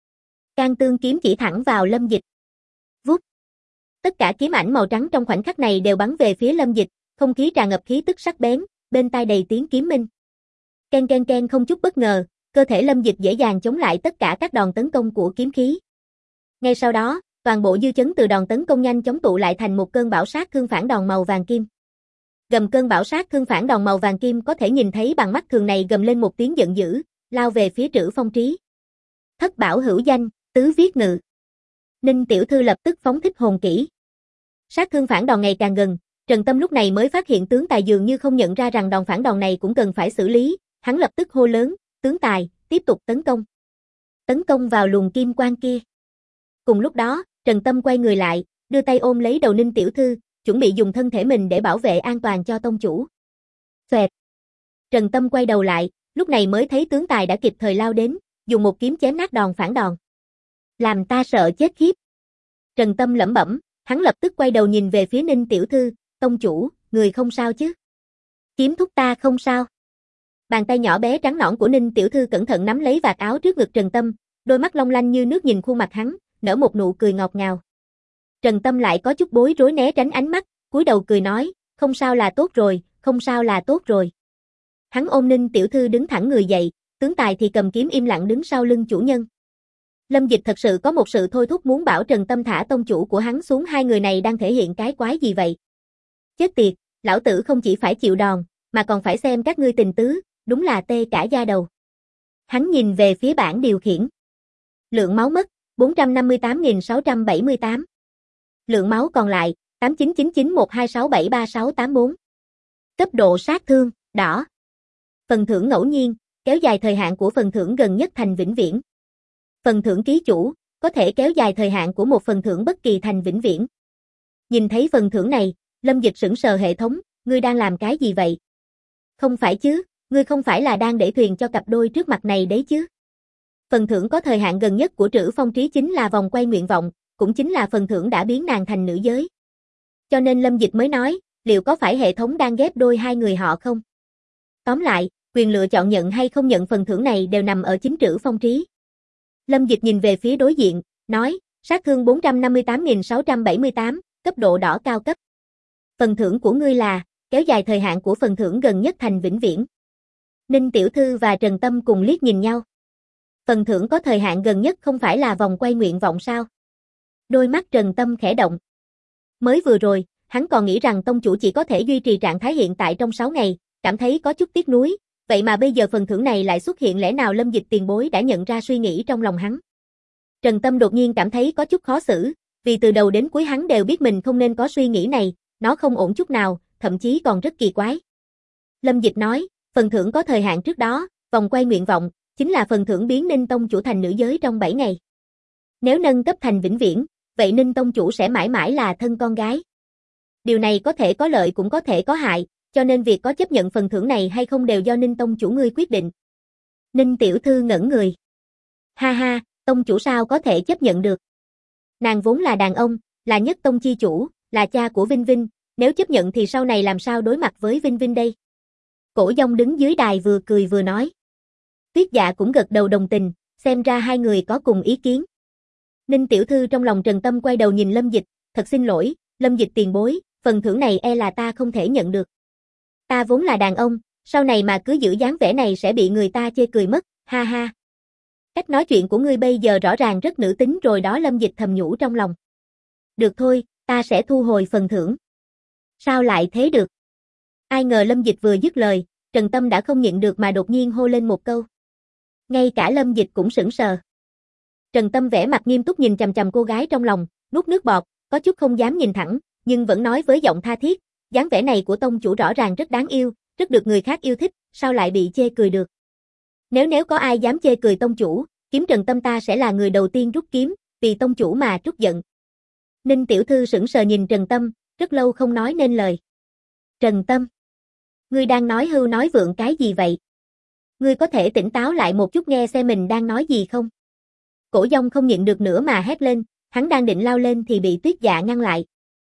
Can tương kiếm chỉ thẳng vào Lâm Dịch. Vút. Tất cả kiếm ảnh màu trắng trong khoảnh khắc này đều bắn về phía Lâm Dịch, không khí tràn ngập khí tức sắc bén, bên tai đầy tiếng kiếm minh. Ken ken ken không chút bất ngờ, cơ thể Lâm Dịch dễ dàng chống lại tất cả các đòn tấn công của kiếm khí. Ngay sau đó, toàn bộ dư chấn từ đòn tấn công nhanh chóng tụ lại thành một cơn bão sát thương phản đòn màu vàng kim. Gầm cơn bão sát thương phản đòn màu vàng kim có thể nhìn thấy bằng mắt thường này gầm lên một tiếng giận dữ, lao về phía Trữ Phong Trí. Thất bảo hữu danh, tứ viết ngự. Ninh tiểu thư lập tức phóng thích hồn kỹ. Sát thương phản đòn ngày càng gần, Trần Tâm lúc này mới phát hiện tướng tài dường như không nhận ra rằng đòn phản đòn này cũng cần phải xử lý, hắn lập tức hô lớn, tướng tài, tiếp tục tấn công. Tấn công vào luồng kim quang kia. Cùng lúc đó, Trần Tâm quay người lại, đưa tay ôm lấy đầu Ninh tiểu thư, chuẩn bị dùng thân thể mình để bảo vệ an toàn cho tông chủ. Xoẹt. Trần Tâm quay đầu lại, lúc này mới thấy tướng tài đã kịp thời lao đến, dùng một kiếm chém nát đòn phản đòn. Làm ta sợ chết khiếp. Trần Tâm lẩm bẩm, hắn lập tức quay đầu nhìn về phía Ninh tiểu thư, tông chủ, người không sao chứ? Kiếm thúc ta không sao. Bàn tay nhỏ bé trắng nõn của Ninh tiểu thư cẩn thận nắm lấy vạt áo trước ngực Trần Tâm, đôi mắt long lanh như nước nhìn khuôn mặt hắn, nở một nụ cười ngọt ngào. Trần Tâm lại có chút bối rối né tránh ánh mắt, cúi đầu cười nói, không sao là tốt rồi, không sao là tốt rồi. Hắn ôm Ninh tiểu thư đứng thẳng người dậy, tướng tài thì cầm kiếm im lặng đứng sau lưng chủ nhân. Lâm Dịch thật sự có một sự thôi thúc muốn bảo Trần Tâm thả tông chủ của hắn xuống, hai người này đang thể hiện cái quái gì vậy? Chết tiệt, lão tử không chỉ phải chịu đòn, mà còn phải xem các ngươi tình tứ, đúng là tê cả da đầu. Hắn nhìn về phía bảng điều khiển. Lượng máu mất, 458.678. Lượng máu còn lại, 899912673684. Cấp độ sát thương, đỏ. Phần thưởng ngẫu nhiên, kéo dài thời hạn của phần thưởng gần nhất thành vĩnh viễn. Phần thưởng ký chủ, có thể kéo dài thời hạn của một phần thưởng bất kỳ thành vĩnh viễn. Nhìn thấy phần thưởng này, Lâm Dịch sững sờ. Hệ thống, ngươi đang làm cái gì vậy? Không phải chứ, ngươi không phải là đang để thuyền cho cặp đôi trước mặt này đấy chứ? Phần thưởng có thời hạn gần nhất của Trữ Phong Trí chính là vòng quay nguyện vọng, cũng chính là phần thưởng đã biến nàng thành nữ giới. Cho nên Lâm Dịch mới nói, liệu có phải hệ thống đang ghép đôi hai người họ không? Tóm lại, quyền lựa chọn nhận hay không nhận phần thưởng này đều nằm ở chính Trữ Phong Trí. Lâm Dịch nhìn về phía đối diện, nói, sát thương 458.678, cấp độ đỏ cao cấp. Phần thưởng của ngươi là, kéo dài thời hạn của phần thưởng gần nhất thành vĩnh viễn. Ninh tiểu thư và Trần Tâm cùng liếc nhìn nhau. Phần thưởng có thời hạn gần nhất không phải là vòng quay nguyện vọng sao? Đôi mắt Trần Tâm khẽ động. Mới vừa rồi, hắn còn nghĩ rằng tông chủ chỉ có thể duy trì trạng thái hiện tại trong 6 ngày, cảm thấy có chút tiếc nuối, vậy mà bây giờ phần thưởng này lại xuất hiện, lẽ nào Lâm Dịch tiền bối đã nhận ra suy nghĩ trong lòng hắn? Trần Tâm đột nhiên cảm thấy có chút khó xử, vì từ đầu đến cuối hắn đều biết mình không nên có suy nghĩ này, nó không ổn chút nào, thậm chí còn rất kỳ quái. Lâm Dịch nói, phần thưởng có thời hạn trước đó, vòng quay nguyện vọng, chính là phần thưởng biến Ninh tông chủ thành nữ giới trong 7 ngày. Nếu nâng cấp thành vĩnh viễn, vậy Ninh tông chủ sẽ mãi mãi là thân con gái. Điều này có thể có lợi cũng có thể có hại, cho nên việc có chấp nhận phần thưởng này hay không đều do Ninh tông chủ ngươi quyết định. Ninh tiểu thư ngẩn người. Ha ha, tông chủ sao có thể chấp nhận được? Nàng vốn là đàn ông, là nhất tông chi chủ, là cha của Vinh Vinh, nếu chấp nhận thì sau này làm sao đối mặt với Vinh Vinh đây? Cổ Dông đứng dưới đài vừa cười vừa nói. Tuyết Dạ cũng gật đầu đồng tình, xem ra hai người có cùng ý kiến. Ninh tiểu thư trong lòng trần tâm quay đầu nhìn Lâm Dịch, thật xin lỗi, Lâm Dịch tiền bối, phần thưởng này e là ta không thể nhận được. Ta vốn là đàn ông, sau này mà cứ giữ dáng vẻ này sẽ bị người ta chê cười mất, ha ha. Cách nói chuyện của ngươi bây giờ rõ ràng rất nữ tính rồi đó, Lâm Dịch thầm nhủ trong lòng. Được thôi, ta sẽ thu hồi phần thưởng. Sao lại thế được? Ai ngờ Lâm Dịch vừa dứt lời, Trần Tâm đã không nhịn được mà đột nhiên hô lên một câu. Ngay cả Lâm Dịch cũng sững sờ. Trần Tâm vẻ mặt nghiêm túc nhìn chằm chằm cô gái trong lòng, nuốt nước bọt, có chút không dám nhìn thẳng, nhưng vẫn nói với giọng tha thiết, dáng vẻ này của tông chủ rõ ràng rất đáng yêu, rất được người khác yêu thích, sao lại bị chê cười được? Nếu có ai dám chê cười tông chủ, kiếm Trần Tâm ta sẽ là người đầu tiên rút kiếm, vì tông chủ mà trút giận. Ninh tiểu thư sững sờ nhìn Trần Tâm, rất lâu không nói nên lời. Trần Tâm, ngươi đang nói hưu nói vượng cái gì vậy? Ngươi có thể tỉnh táo lại một chút nghe xem mình đang nói gì không? Cổ Dông không nhịn được nữa mà hét lên, hắn đang định lao lên thì bị Tuyết Dạ ngăn lại.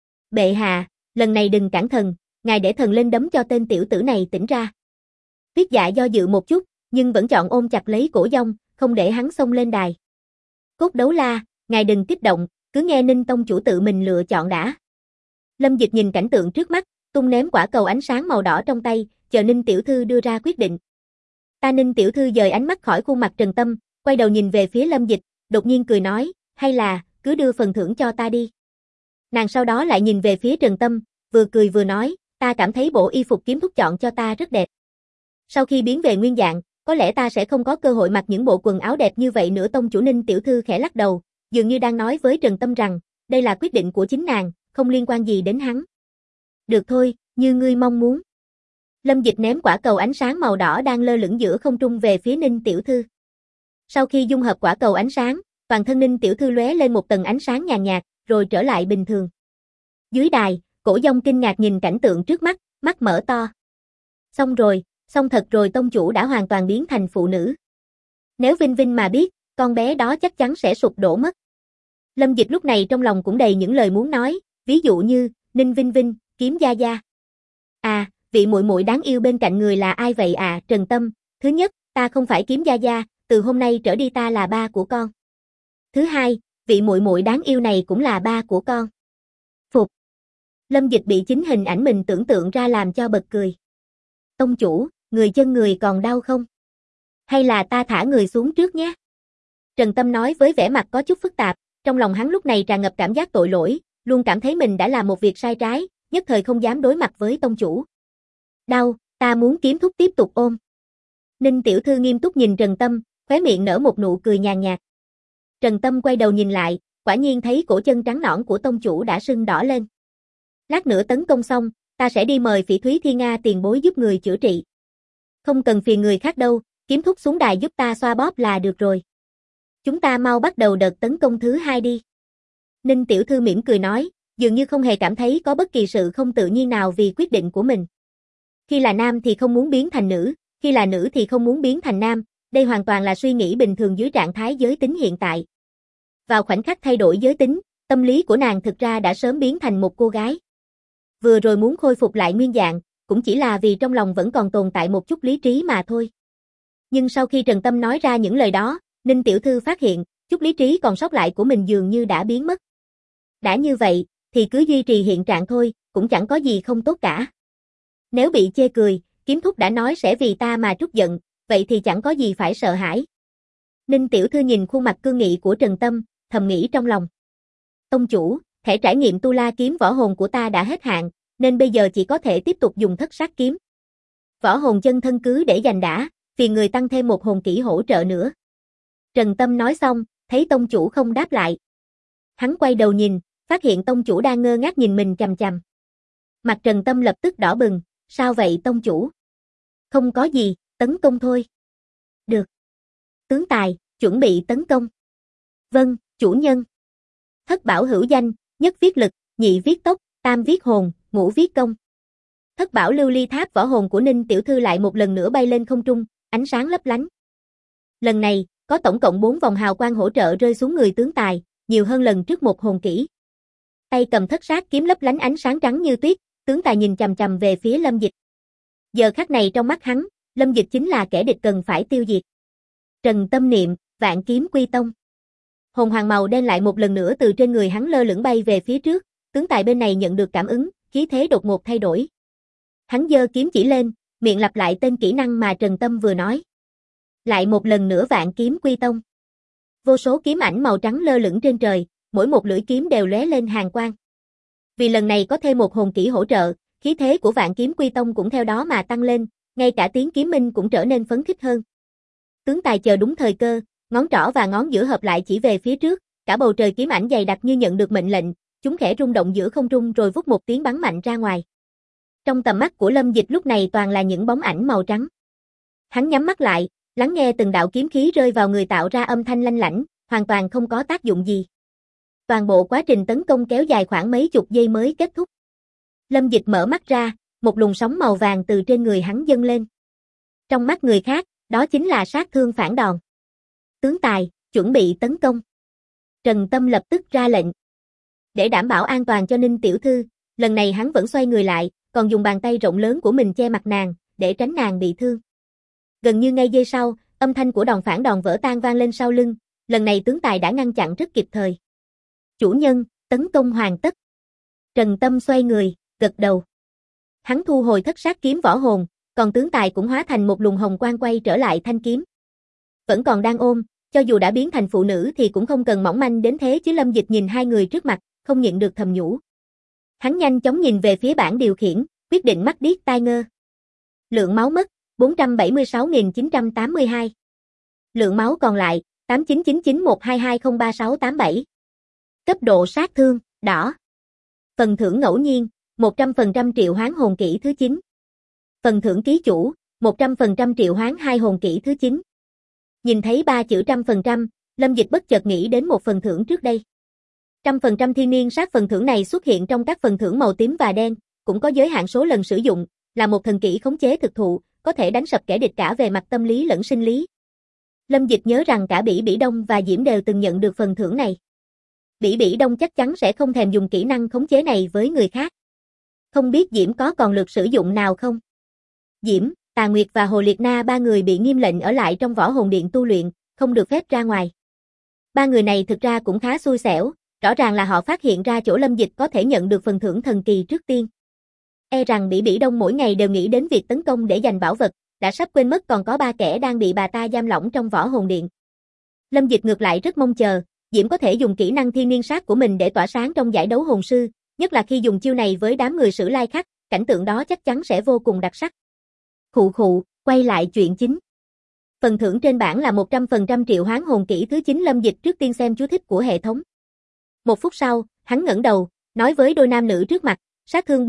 Bệ hạ, lần này đừng cản thần, ngài để thần lên đấm cho tên tiểu tử này tỉnh ra. Tuyết Dạ do dự một chút, nhưng vẫn chọn ôm chặt lấy Cổ Dông, không để hắn xông lên đài. Cốt Đấu La, ngài đừng kích động, cứ nghe Ninh tông chủ tự mình lựa chọn đã. Lâm Dịch nhìn cảnh tượng trước mắt, tung ném quả cầu ánh sáng màu đỏ trong tay, chờ Ninh tiểu thư đưa ra quyết định. Ninh tiểu thư dời ánh mắt khỏi khuôn mặt Trần Tâm, quay đầu nhìn về phía Lâm Dịch, đột nhiên cười nói, hay là, cứ đưa phần thưởng cho ta đi. Nàng sau đó lại nhìn về phía Trần Tâm, vừa cười vừa nói, ta cảm thấy bộ y phục kiếm thúc chọn cho ta rất đẹp. Sau khi biến về nguyên dạng, có lẽ ta sẽ không có cơ hội mặc những bộ quần áo đẹp như vậy nữa. Tông chủ Ninh tiểu thư khẽ lắc đầu, dường như đang nói với Trần Tâm rằng, đây là quyết định của chính nàng, không liên quan gì đến hắn. Được thôi, như ngươi mong muốn. Lâm Dịch ném quả cầu ánh sáng màu đỏ đang lơ lửng giữa không trung về phía Ninh tiểu thư. Sau khi dung hợp quả cầu ánh sáng, toàn thân Ninh tiểu thư lóe lên một tầng ánh sáng nhàn nhạt, rồi trở lại bình thường. Dưới đài, Cổ Dông kinh ngạc nhìn cảnh tượng trước mắt, mắt mở to. Xong thật rồi, tông chủ đã hoàn toàn biến thành phụ nữ. Nếu Vinh Vinh mà biết, con bé đó chắc chắn sẽ sụp đổ mất. Lâm Dịch lúc này trong lòng cũng đầy những lời muốn nói, ví dụ như, Ninh Vinh Vinh, Kiếm Gia Gia. À, vị muội muội đáng yêu bên cạnh người là ai vậy à? Trần Tâm, thứ nhất, ta không phải Kiếm Gia Gia, từ hôm nay trở đi ta là ba của con. Thứ hai, vị muội muội đáng yêu này cũng là ba của con. Phục. Lâm Dịch bị chính hình ảnh mình tưởng tượng ra làm cho bật cười. Tông chủ, chân người còn đau không? Hay là ta thả người xuống trước nhé? Trần Tâm nói với vẻ mặt có chút phức tạp, trong lòng hắn lúc này tràn ngập cảm giác tội lỗi, luôn cảm thấy mình đã làm một việc sai trái, nhất thời không dám đối mặt với tông chủ. Đau, ta muốn kiếm thúc tiếp tục ôm. Ninh tiểu thư nghiêm túc nhìn Trần Tâm, khóe miệng nở một nụ cười nhàn nhạt. Trần Tâm quay đầu nhìn lại, quả nhiên thấy cổ chân trắng nõn của tông chủ đã sưng đỏ lên. Lát nữa tấn công xong, ta sẽ đi mời Phỉ Thúy Thiên Nga tiền bối giúp người chữa trị. Không cần phiền người khác đâu, kiếm thúc xuống đài giúp ta xoa bóp là được rồi. Chúng ta mau bắt đầu đợt tấn công thứ hai đi. Ninh tiểu thư mỉm cười nói, dường như không hề cảm thấy có bất kỳ sự không tự nhiên nào vì quyết định của mình. Khi là nam thì không muốn biến thành nữ, khi là nữ thì không muốn biến thành nam, đây hoàn toàn là suy nghĩ bình thường dưới trạng thái giới tính hiện tại. Vào khoảnh khắc thay đổi giới tính, tâm lý của nàng thực ra đã sớm biến thành một cô gái. Vừa rồi muốn khôi phục lại nguyên dạng, cũng chỉ là vì trong lòng vẫn còn tồn tại một chút lý trí mà thôi. Nhưng sau khi Trần Tâm nói ra những lời đó, Ninh tiểu thư phát hiện, chút lý trí còn sót lại của mình dường như đã biến mất. Đã như vậy, thì cứ duy trì hiện trạng thôi, cũng chẳng có gì không tốt cả. Nếu bị chê cười, kiếm thúc đã nói sẽ vì ta mà trút giận, vậy thì chẳng có gì phải sợ hãi. Ninh tiểu thư nhìn khuôn mặt cương nghị của Trần Tâm, thầm nghĩ trong lòng. Tông chủ, thẻ trải nghiệm tu la kiếm võ hồn của ta đã hết hạn, nên bây giờ chỉ có thể tiếp tục dùng thất sát kiếm. Võ hồn chân thân cứ để dành đã, phiền người tăng thêm một hồn kỹ hỗ trợ nữa. Trần Tâm nói xong, thấy tông chủ không đáp lại. Hắn quay đầu nhìn, phát hiện tông chủ đang ngơ ngác nhìn mình chằm chằm. Mặt Trần Tâm lập tức đỏ bừng, sao vậy tông chủ? Không có gì, tấn công thôi. Được. Tướng tài, chuẩn bị tấn công. Vâng, Chủ nhân. Thất bảo hữu danh, nhất viết lực, nhị viết tốc, tam viết hồn, ngũ viết công. Thất bảo lưu ly tháp võ hồn của Ninh tiểu thư lại một lần nữa bay lên không trung, ánh sáng lấp lánh. Lần này, có tổng cộng 4 vòng hào quang hỗ trợ rơi xuống người tướng tài, nhiều hơn lần trước một hồn kỹ. Tay cầm thất sát kiếm lấp lánh ánh sáng trắng như tuyết, tướng tài nhìn chằm chằm về phía Lâm Dịch. Giờ khắc này trong mắt hắn, Lâm Dịch chính là kẻ địch cần phải tiêu diệt. Trần tâm niệm, vạn kiếm quy tông. Hồn hoàng màu đen lại một lần nữa từ trên người hắn lơ lửng bay về phía trước, tướng tài bên này nhận được cảm ứng, khí thế đột ngột thay đổi. Hắn giơ kiếm chỉ lên, miệng lặp lại tên kỹ năng mà Trần Tâm vừa nói. Lại một lần nữa vạn kiếm quy tông. Vô số kiếm ảnh màu trắng lơ lửng trên trời, mỗi một lưỡi kiếm đều lóe lên hàn quang. Vì lần này có thêm một hồn kỹ hỗ trợ, khí thế của vạn kiếm quy tông cũng theo đó mà tăng lên, ngay cả tiếng kiếm minh cũng trở nên phấn khích hơn. Tướng tài chờ đúng thời cơ, ngón trỏ và ngón giữa hợp lại chỉ về phía trước, cả bầu trời kiếm ảnh dày đặc như nhận được mệnh lệnh, chúng khẽ rung động giữa không trung rồi vút một tiếng bắn mạnh ra ngoài. Trong tầm mắt của Lâm Dịch lúc này toàn là những bóng ảnh màu trắng. Hắn nhắm mắt lại, lắng nghe từng đạo kiếm khí rơi vào người tạo ra âm thanh lanh lảnh, hoàn toàn không có tác dụng gì. Toàn bộ quá trình tấn công kéo dài khoảng mấy chục giây mới kết thúc. Lâm Dịch mở mắt ra, một luồng sóng màu vàng từ trên người hắn dâng lên. Trong mắt người khác, đó chính là sát thương phản đòn. Tướng tài, chuẩn bị tấn công. Trần Tâm lập tức ra lệnh. Để đảm bảo an toàn cho Ninh tiểu thư, lần này hắn vẫn xoay người lại, còn dùng bàn tay rộng lớn của mình che mặt nàng, để tránh nàng bị thương. Gần như ngay giây sau, âm thanh của đòn phản đòn vỡ tan vang lên sau lưng, lần này tướng tài đã ngăn chặn rất kịp thời. Chủ nhân, tấn công hoàn tất. Trần Tâm xoay người, gật đầu. Hắn thu hồi thất sát kiếm võ hồn, còn tướng tài cũng hóa thành một luồng hồng quang quay trở lại thanh kiếm. Vẫn còn đang ôm, cho dù đã biến thành phụ nữ thì cũng không cần mỏng manh đến thế chứ. Lâm Dịch nhìn hai người trước mặt, không nhịn được thầm nhủ. Hắn nhanh chóng nhìn về phía bảng điều khiển, quyết định mắt điếc tai ngơ. Lượng máu mất, 476.982. Lượng máu còn lại, 899912203687. Cấp độ sát thương, đỏ. Phần thưởng ngẫu nhiên, 100% triệu hoán hồn kỹ thứ 9. Phần thưởng ký chủ, 100% triệu hoán 2 hồn kỹ thứ 9. Nhìn thấy 3 chữ 100%, Lâm Dịch bất chợt nghĩ đến một phần thưởng trước đây. 100% thiên niên sát phần thưởng này xuất hiện trong các phần thưởng màu tím và đen, cũng có giới hạn số lần sử dụng, là một thần kỹ khống chế thực thụ, có thể đánh sập kẻ địch cả về mặt tâm lý lẫn sinh lý. Lâm Dịch nhớ rằng cả Bỉ Bỉ Đông và Diễm đều từng nhận được phần thưởng này. Bỉ Bỉ Đông chắc chắn sẽ không thèm dùng kỹ năng khống chế này với người khác. Không biết Diễm có còn lượt sử dụng nào không? Diễm, Tà Nguyệt và Hồ Liệt Na ba người bị nghiêm lệnh ở lại trong võ hồn điện tu luyện, không được phép ra ngoài. Ba người này thực ra cũng khá xui xẻo, rõ ràng là họ phát hiện ra chỗ Lâm Dịch có thể nhận được phần thưởng thần kỳ trước tiên. E rằng Bỉ Bỉ Đông mỗi ngày đều nghĩ đến việc tấn công để giành bảo vật, đã sắp quên mất còn có 3 kẻ đang bị bà ta giam lỏng trong võ hồn điện. Lâm Dịch ngược lại rất mong chờ, Diễm có thể dùng kỹ năng thiên niên sát của mình để tỏa sáng trong giải đấu hồn sư, nhất là khi dùng chiêu này với đám người Sử Lai Khắc, cảnh tượng đó chắc chắn sẽ vô cùng đặc sắc. Khụ khụ, quay lại chuyện chính. Phần thưởng trên bảng là 100% triệu hoán hồn kỹ thứ 9. Lâm Dịch trước tiên xem chú thích của hệ thống. 1 phút sau, hắn ngẩng đầu, nói với đôi nam nữ trước mặt, sát thương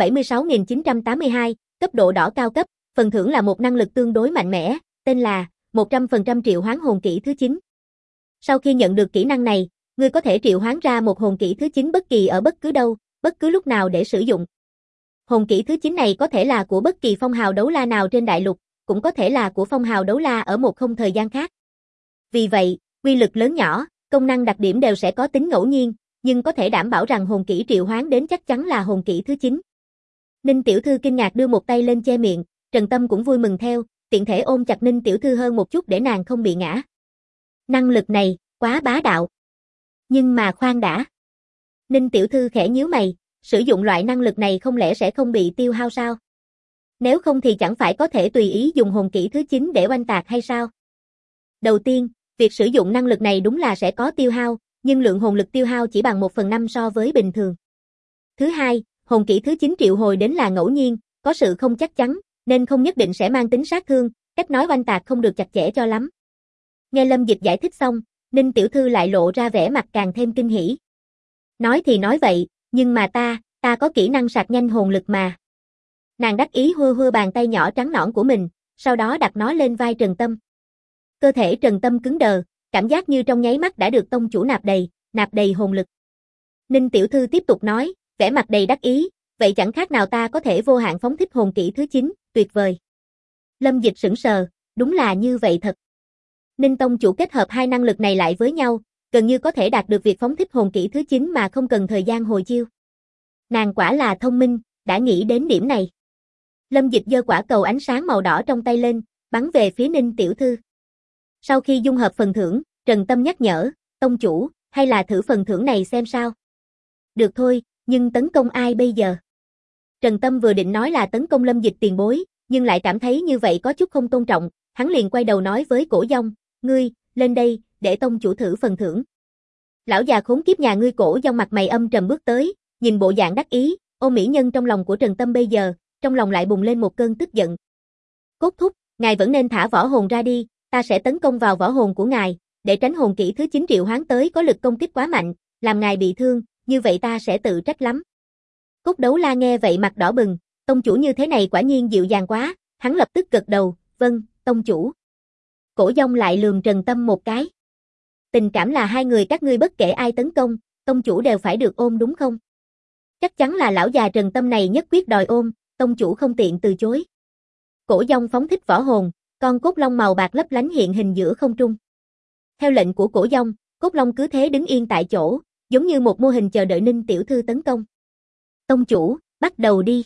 476.982, cấp độ đỏ cao cấp, phần thưởng là một năng lực tương đối mạnh mẽ, tên là 100% triệu hoán hồn kỹ thứ 9. Sau khi nhận được kỹ năng này, ngươi có thể triệu hoán ra một hồn kỹ thứ 9 bất kỳ ở bất cứ đâu, bất cứ lúc nào để sử dụng. Hồn kỹ thứ 9 này có thể là của bất kỳ phong hào đấu la nào trên đại lục, cũng có thể là của phong hào đấu la ở một không thời gian khác. Vì vậy, quy lực lớn nhỏ, công năng đặc điểm đều sẽ có tính ngẫu nhiên, nhưng có thể đảm bảo rằng hồn kỹ triệu hoán đến chắc chắn là hồn kỹ thứ 9. Ninh tiểu thư kinh ngạc đưa một tay lên che miệng, Trần Tâm cũng vui mừng theo, tiện thể ôm chặt Ninh tiểu thư hơn một chút để nàng không bị ngã. Năng lực này, quá bá đạo. Nhưng mà khoan đã. Ninh tiểu thư khẽ nhíu mày, sử dụng loại năng lực này không lẽ sẽ không bị tiêu hao sao? Nếu không thì chẳng phải có thể tùy ý dùng hồn kỹ thứ 9 để oanh tạc hay sao? Đầu tiên, việc sử dụng năng lực này đúng là sẽ có tiêu hao, nhưng lượng hồn lực tiêu hao chỉ bằng 1/5 so với bình thường. Thứ hai, hồn kỹ thứ 9 triệu hồi đến là ngẫu nhiên, có sự không chắc chắn, nên không nhất định sẽ mang tính sát thương, cách nói oanh tạc không được chặt chẽ cho lắm. Nghe Lâm Dịch giải thích xong, Ninh tiểu thư lại lộ ra vẻ mặt càng thêm kinh hỉ. Nói thì nói vậy, nhưng mà ta có kỹ năng sạc nhanh hồn lực mà. Nàng đắc ý hưa hưa bàn tay nhỏ trắng nõn của mình, sau đó đặt nó lên vai Trần Tâm. Cơ thể Trần Tâm cứng đờ, cảm giác như trong nháy mắt đã được tông chủ nạp đầy hồn lực. Ninh tiểu thư tiếp tục nói, vẻ mặt đầy đắc ý, vậy chẳng khác nào ta có thể vô hạn phóng thích hồn kỹ thứ 9, tuyệt vời. Lâm Dịch sững sờ, đúng là như vậy thật. Ninh tông chủ kết hợp hai năng lực này lại với nhau, gần như có thể đạt được việc phóng thích hồn kỹ thứ 9 mà không cần thời gian hồi chiêu. Nàng quả là thông minh, đã nghĩ đến điểm này. Lâm Dịch giơ quả cầu ánh sáng màu đỏ trong tay lên, bắn về phía Ninh tiểu thư. Sau khi dung hợp phần thưởng, Trần Tâm nhắc nhở, tông chủ, hay là thử phần thưởng này xem sao. Được thôi, nhưng tấn công ai bây giờ? Trần Tâm vừa định nói là tấn công Lâm Dịch tiền bối, nhưng lại cảm thấy như vậy có chút không tôn trọng, hắn liền quay đầu nói với Cổ Dông, ngươi, lên đây, để tông chủ thử phần thưởng. Lão già khốn kiếp nhà ngươi. Cổ Dông mặt mày âm trầm bước tới, nhìn bộ dạng đắc ý, ôm mỹ nhân trong lòng của Trần Tâm bây giờ, trong lòng lại bùng lên một cơn tức giận. Cốt thúc, ngài vẫn nên thả võ hồn ra đi, ta sẽ tấn công vào võ hồn của ngài, để tránh hồn kỹ thứ 9 triệu hoán tới có lực công kích quá mạnh, làm ngài bị thương, như vậy ta sẽ tự trách lắm. Cốt Đấu La nghe vậy mặt đỏ bừng, tông chủ như thế này quả nhiên dịu dàng quá, hắn lập tức gật đầu, vâng, tông chủ. Cổ Dông lại lườm Trần Tâm một cái. Tình cảm là hai người các ngươi bất kể ai tấn công, tông chủ đều phải được ôm đúng không? Chắc chắn là lão già Trần Tâm này nhất quyết đòi ôm, tông chủ không tiện từ chối. Cổ Dông phóng thích võ hồn, con cốt long màu bạc lấp lánh hiện hình giữa không trung. Theo lệnh của Cổ Dông, cốt long cứ thế đứng yên tại chỗ, giống như một mô hình chờ đợi Ninh tiểu thư tấn công. Tông chủ, bắt đầu đi.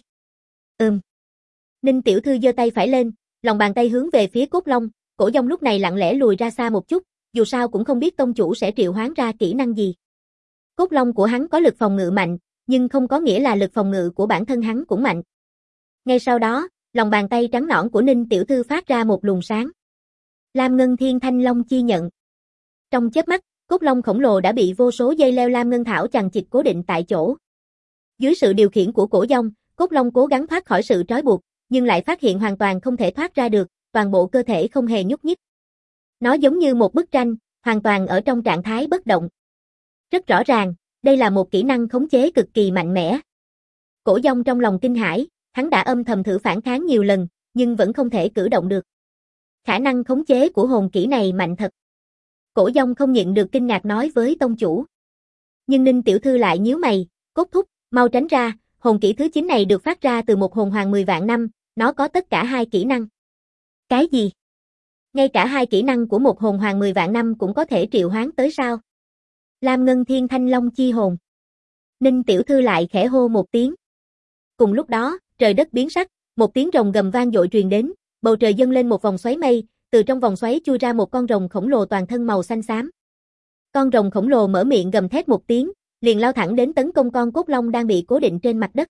Ninh tiểu thư giơ tay phải lên, lòng bàn tay hướng về phía cốt long, Cổ Dông lúc này lặng lẽ lùi ra xa một chút, dù sao cũng không biết tông chủ sẽ triệu hoán ra kỹ năng gì. Cốt long của hắn có lực phòng ngự mạnh, nhưng không có nghĩa là lực phòng ngự của bản thân hắn cũng mạnh. Ngay sau đó, lòng bàn tay trắng nõn của Ninh tiểu thư phát ra một luồng sáng. Lam Ngân Thiên Thanh Long chi nhận. Trong chớp mắt, cốt long khổng lồ đã bị vô số dây leo lam ngân thảo chằng chịt cố định tại chỗ. Dưới sự điều khiển của Cổ Dông, cốt long cố gắng thoát khỏi sự trói buộc, nhưng lại phát hiện hoàn toàn không thể thoát ra được, toàn bộ cơ thể không hề nhúc nhích. Nó giống như một bức tranh, hoàn toàn ở trong trạng thái bất động. Rất rõ ràng, đây là một kỹ năng khống chế cực kỳ mạnh mẽ. Cổ Dông trong lòng kinh hãi, hắn đã âm thầm thử phản kháng nhiều lần, nhưng vẫn không thể cử động được. Khả năng khống chế của hồn kỹ này mạnh thật. Cổ Dông không nhịn được kinh ngạc nói với tông chủ. Nhưng Ninh tiểu thư lại nhíu mày, cốt thúc, mau tránh ra, hồn kỹ thứ 9 này được phát ra từ một hồn hoàng 10 vạn năm, nó có tất cả hai kỹ năng. Cái gì? Ngay cả hai kỹ năng của một hồn hoàng 10 vạn năm cũng có thể triệu hoán tới sao? Lam Ngân Thiên Thanh Long chi hồn. Ninh tiểu thư lại khẽ hô một tiếng. Cùng lúc đó, trời đất biến sắc, một tiếng rồng gầm vang dội truyền đến, bầu trời dâng lên một vòng xoáy mây, từ trong vòng xoáy chui ra một con rồng khổng lồ toàn thân màu xanh xám. Con rồng khổng lồ mở miệng gầm thét một tiếng, liền lao thẳng đến tấn công con cốt long đang bị cố định trên mặt đất.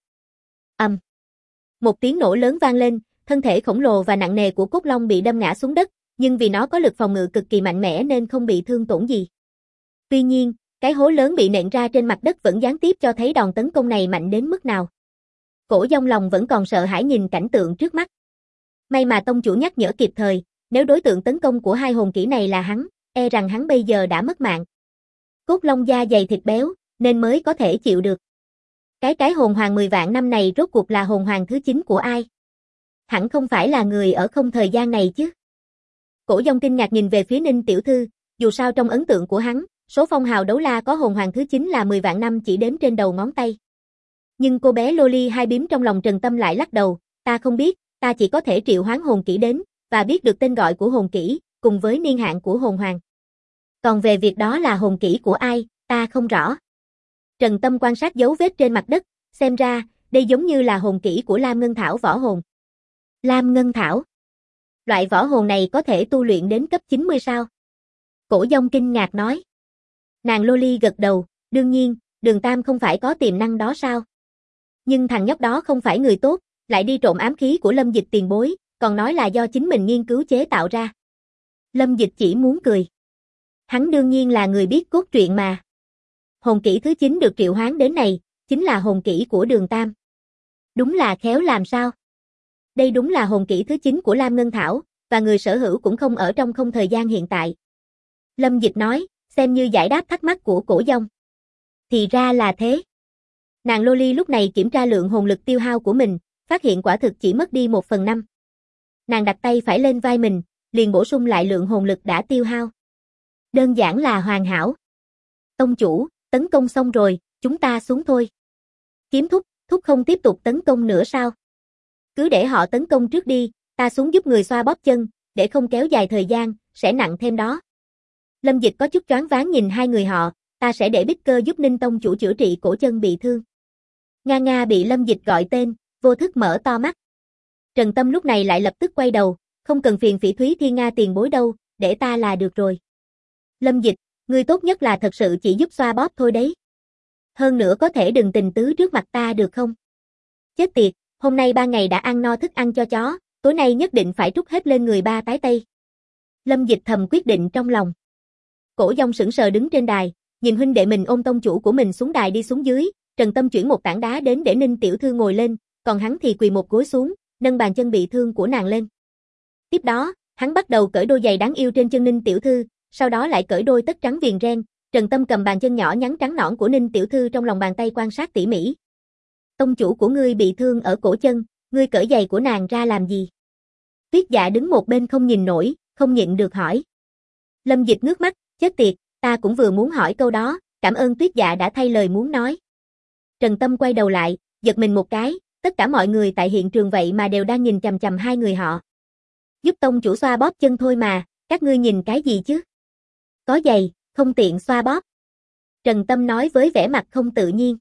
Một tiếng nổ lớn vang lên, thân thể khổng lồ và nặng nề của cốt long bị đâm ngã xuống đất, nhưng vì nó có lực phòng ngự cực kỳ mạnh mẽ nên không bị thương tổn gì. Tuy nhiên, cái hố lớn bị nện ra trên mặt đất vẫn gián tiếp cho thấy đòn tấn công này mạnh đến mức nào. Cổ Dông lòng vẫn còn sợ hãi nhìn cảnh tượng trước mắt. May mà tông chủ nhắc nhở kịp thời, nếu đối tượng tấn công của hai hồn kỹ này là hắn, e rằng hắn bây giờ đã mất mạng. Cốt long da dày thịt béo, nên mới có thể chịu được. Cái hồn hoàng 10 vạn năm này rốt cuộc là hồn hoàng thứ 9 của ai? Hẳn không phải là người ở không thời gian này chứ? Cổ Dông kinh ngạc nhìn về phía Ninh tiểu thư, dù sao trong ấn tượng của hắn, số phong hào đấu la có hồn hoàng thứ 9 là 10 vạn năm chỉ đếm trên đầu ngón tay. Nhưng cô bé Loli hai bím trong lòng Trần Tâm lại lắc đầu, ta không biết, ta chỉ có thể triệu hoán hồn kỹ đến, và biết được tên gọi của hồn kỹ, cùng với niên hạn của hồn hoàng. Còn về việc đó là hồn kỹ của ai, ta không rõ. Trần Tâm quan sát dấu vết trên mặt đất, xem ra, đây giống như là hồn kỹ của Lam Ngân Thảo võ hồn. Lam Ngân Thảo. Loại võ hồn này có thể tu luyện đến cấp 90 sao? Cổ Dông kinh ngạc nói. Nàng Loli gật đầu, đương nhiên, Đường Tam không phải có tiềm năng đó sao? Nhưng thằng nhóc đó không phải người tốt, lại đi trộm ám khí của Lâm Dịch tiền bối, còn nói là do chính mình nghiên cứu chế tạo ra. Lâm Dịch chỉ muốn cười. Hắn đương nhiên là người biết cốt truyện mà. Hồn kỹ thứ 9 được triệu hoán đến này, chính là hồn kỹ của Đường Tam. Đúng là khéo làm sao? Đây đúng là hồn kỹ thứ 9 của Lam Ngân Thảo, và người sở hữu cũng không ở trong không thời gian hiện tại. Lâm Dịch nói, xem như giải đáp thắc mắc của Cổ Dông. Thì ra là thế. Nàng Loli lúc này kiểm tra lượng hồn lực tiêu hao của mình, phát hiện quả thực chỉ mất đi 1/5. Nàng đặt tay phải lên vai mình, liền bổ sung lại lượng hồn lực đã tiêu hao. Đơn giản là hoàn hảo. Tông chủ, tấn công xong rồi, chúng ta xuống thôi. Kiếm thúc, thúc không tiếp tục tấn công nữa sao? Cứ để họ tấn công trước đi, ta xuống giúp người xoa bóp chân, để không kéo dài thời gian, sẽ nặng thêm đó. Lâm Dịch có chút choáng váng nhìn hai người họ, ta sẽ để Bích Cơ giúp Ninh tông chủ chữa trị cổ chân bị thương. Nga Nga bị Lâm Dịch gọi tên, vô thức mở to mắt. Trần Tâm lúc này lại lập tức quay đầu, không cần phiền Phỉ Thúy Thiên Nga tiền bối đâu, để ta là được rồi. Lâm Dịch, ngươi tốt nhất là thật sự chỉ giúp xoa bóp thôi đấy. Hơn nữa có thể đừng tình tứ trước mặt ta được không? Chết tiệt, hôm nay 3 ngày đã ăn no thức ăn cho chó, tối nay nhất định phải trút hết lên người ba tái tây. Lâm Dịch thầm quyết định trong lòng. Cổ Dông sững sờ đứng trên đài, nhìn huynh đệ mình ôm tông chủ của mình xuống đài đi xuống dưới, Trần Tâm chuyển một tảng đá đến để Ninh tiểu thư ngồi lên, còn hắn thì quỳ một gối xuống, nâng bàn chân bị thương của nàng lên. Tiếp đó, hắn bắt đầu cởi đôi giày đáng yêu trên chân Ninh tiểu thư, sau đó lại cởi đôi tất trắng viền ren. Trần Tâm cầm bàn chân nhỏ nhắn trắng nõn của Ninh tiểu thư trong lòng bàn tay quan sát tỉ mỉ. Tông chủ của ngươi bị thương ở cổ chân, ngươi cởi giày của nàng ra làm gì? Tuyết Dạ đứng một bên không nhìn nổi, không nhịn được hỏi. Lâm Dịch ngước mắt, chết tiệt, ta cũng vừa muốn hỏi câu đó, cảm ơn Tuyết Dạ đã thay lời muốn nói. Trần Tâm quay đầu lại, giật mình một cái, tất cả mọi người tại hiện trường vậy mà đều đang nhìn chằm chằm hai người họ. Giúp tông chủ xoa bóp chân thôi mà, các ngươi nhìn cái gì chứ? Có giày, không tiện xoa bóp. Trần Tâm nói với vẻ mặt không tự nhiên.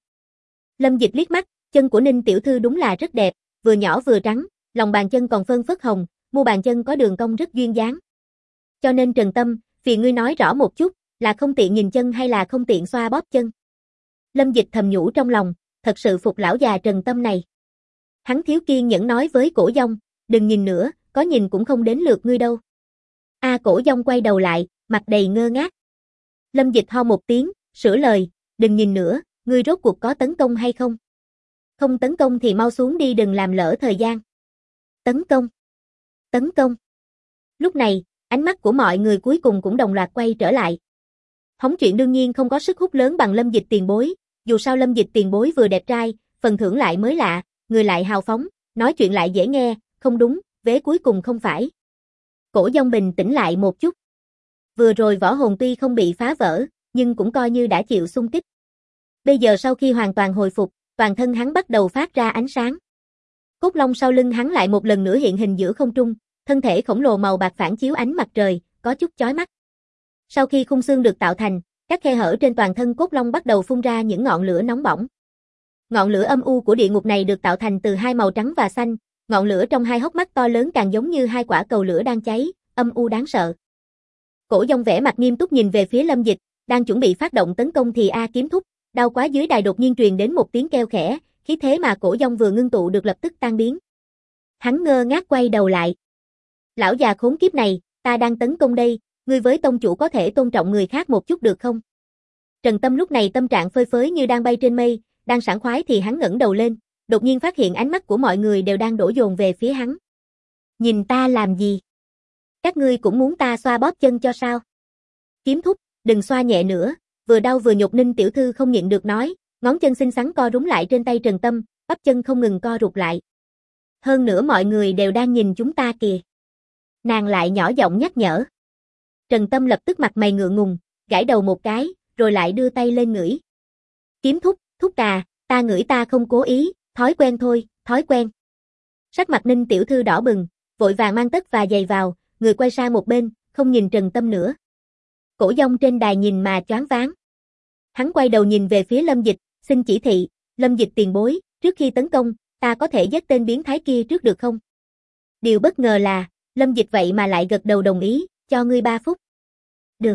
Lâm Dịch liếc mắt, chân của Ninh tiểu thư đúng là rất đẹp, vừa nhỏ vừa trắng, lòng bàn chân còn phơn phớt hồng, mu bàn chân có đường cong rất duyên dáng. Cho nên Trần Tâm, phiền ngươi nói rõ một chút, là không tiện nhìn chân hay là không tiện xoa bóp chân? Lâm Dịch thầm nhủ trong lòng, thật sự phục lão già Trần Tâm này. Hắn thiếu kiên nhẫn nói với Cổ Dông, đừng nhìn nữa, có nhìn cũng không đến lượt ngươi đâu. Cổ Dông quay đầu lại, mặt đầy ngơ ngác. Lâm Dịch ho một tiếng, sửa lời, đừng nhìn nữa, ngươi rốt cuộc có tấn công hay không? Không tấn công thì mau xuống đi, đừng làm lỡ thời gian. Tấn công. Tấn công. Lúc này, ánh mắt của mọi người cuối cùng cũng đồng loạt quay trở lại. Hóng chuyện đương nhiên không có sức hút lớn bằng Lâm Dịch tiền bối, dù sao Lâm Dịch tiền bối vừa đẹp trai, phần thưởng lại mới lạ, người lại hào phóng, nói chuyện lại dễ nghe, không đúng, vế cuối cùng không phải. Cổ Dông bình tĩnh lại một chút. Vừa rồi võ hồn tuy không bị phá vỡ, nhưng cũng coi như đã chịu xung kích. Bây giờ sau khi hoàn toàn hồi phục, toàn thân hắn bắt đầu phát ra ánh sáng. Cốt long sau lưng hắn lại một lần nữa hiện hình giữa không trung, thân thể khổng lồ màu bạc phản chiếu ánh mặt trời, có chút chói mắt. Sau khi khung xương được tạo thành, các khe hở trên toàn thân cốt long bắt đầu phun ra những ngọn lửa nóng bỏng. Ngọn lửa âm u của địa ngục này được tạo thành từ hai màu trắng và xanh, ngọn lửa trong hai hốc mắt to lớn càng giống như hai quả cầu lửa đang cháy, âm u đáng sợ. Cổ Dông vẻ mặt nghiêm túc nhìn về phía Lâm Dịch, đang chuẩn bị phát động tấn công thì kiếm thúc, đau quá. Dưới đài đột nhiên truyền đến một tiếng kêu khẽ, khí thế mà Cổ Dông vừa ngưng tụ được lập tức tan biến. Hắn ngơ ngác quay đầu lại. Lão già khốn kiếp này, ta đang tấn công đây, ngươi với tông chủ có thể tôn trọng người khác một chút được không? Trần Tâm lúc này tâm trạng phơi phới như đang bay trên mây, đang sảng khoái thì hắn ngẩng đầu lên, đột nhiên phát hiện ánh mắt của mọi người đều đang đổ dồn về phía hắn. Nhìn ta làm gì? Các ngươi cũng muốn ta xoa bóp chân cho sao? Kiếm thúc, đừng xoa nhẹ nữa, vừa đau vừa nhục. Ninh tiểu thư không nhịn được nói, ngón chân xinh xắn co rúm lại trên tay Trần Tâm, bắp chân không ngừng co rụt lại. Hơn nữa mọi người đều đang nhìn chúng ta kìa. Nàng lại nhỏ giọng nhắc nhở. Trần Tâm lập tức mặt mày ngượng ngùng, gãi đầu một cái, rồi lại đưa tay lên ngửi. Kiếm thúc, thúc ta ngửi, ta không cố ý, thói quen thôi, thói quen. Sắc mặt Ninh tiểu thư đỏ bừng, vội vàng mang tất và giày vào, người quay sang một bên, không nhìn Trần Tâm nữa. Cổ Dông trên đài nhìn mà choáng váng. Hắn quay đầu nhìn về phía Lâm Dịch, xin chỉ thị, Lâm Dịch tiền bối, trước khi tấn công, ta có thể giết tên biến thái kia trước được không? Điều bất ngờ là, Lâm Dịch vậy mà lại gật đầu đồng ý, cho ngươi 3 phút. Được.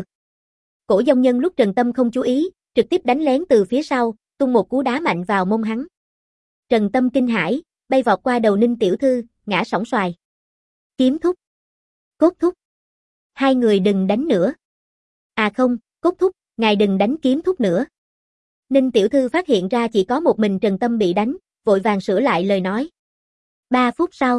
Cổ Dông nhân lúc Trần Tâm không chú ý, trực tiếp đánh lén từ phía sau, tung một cú đá mạnh vào mông hắn. Trần Tâm kinh hãi, bay vọt qua đầu Ninh tiểu thư, ngã sóng xoài. Kiếm thúc. Cốt thúc. Hai người đừng đánh nữa. Không, Cốt thúc, ngài đừng đánh Kiếm thúc nữa. Ninh tiểu thư phát hiện ra chỉ có một mình Trần Tâm bị đánh, vội vàng sửa lại lời nói. 3 phút sau.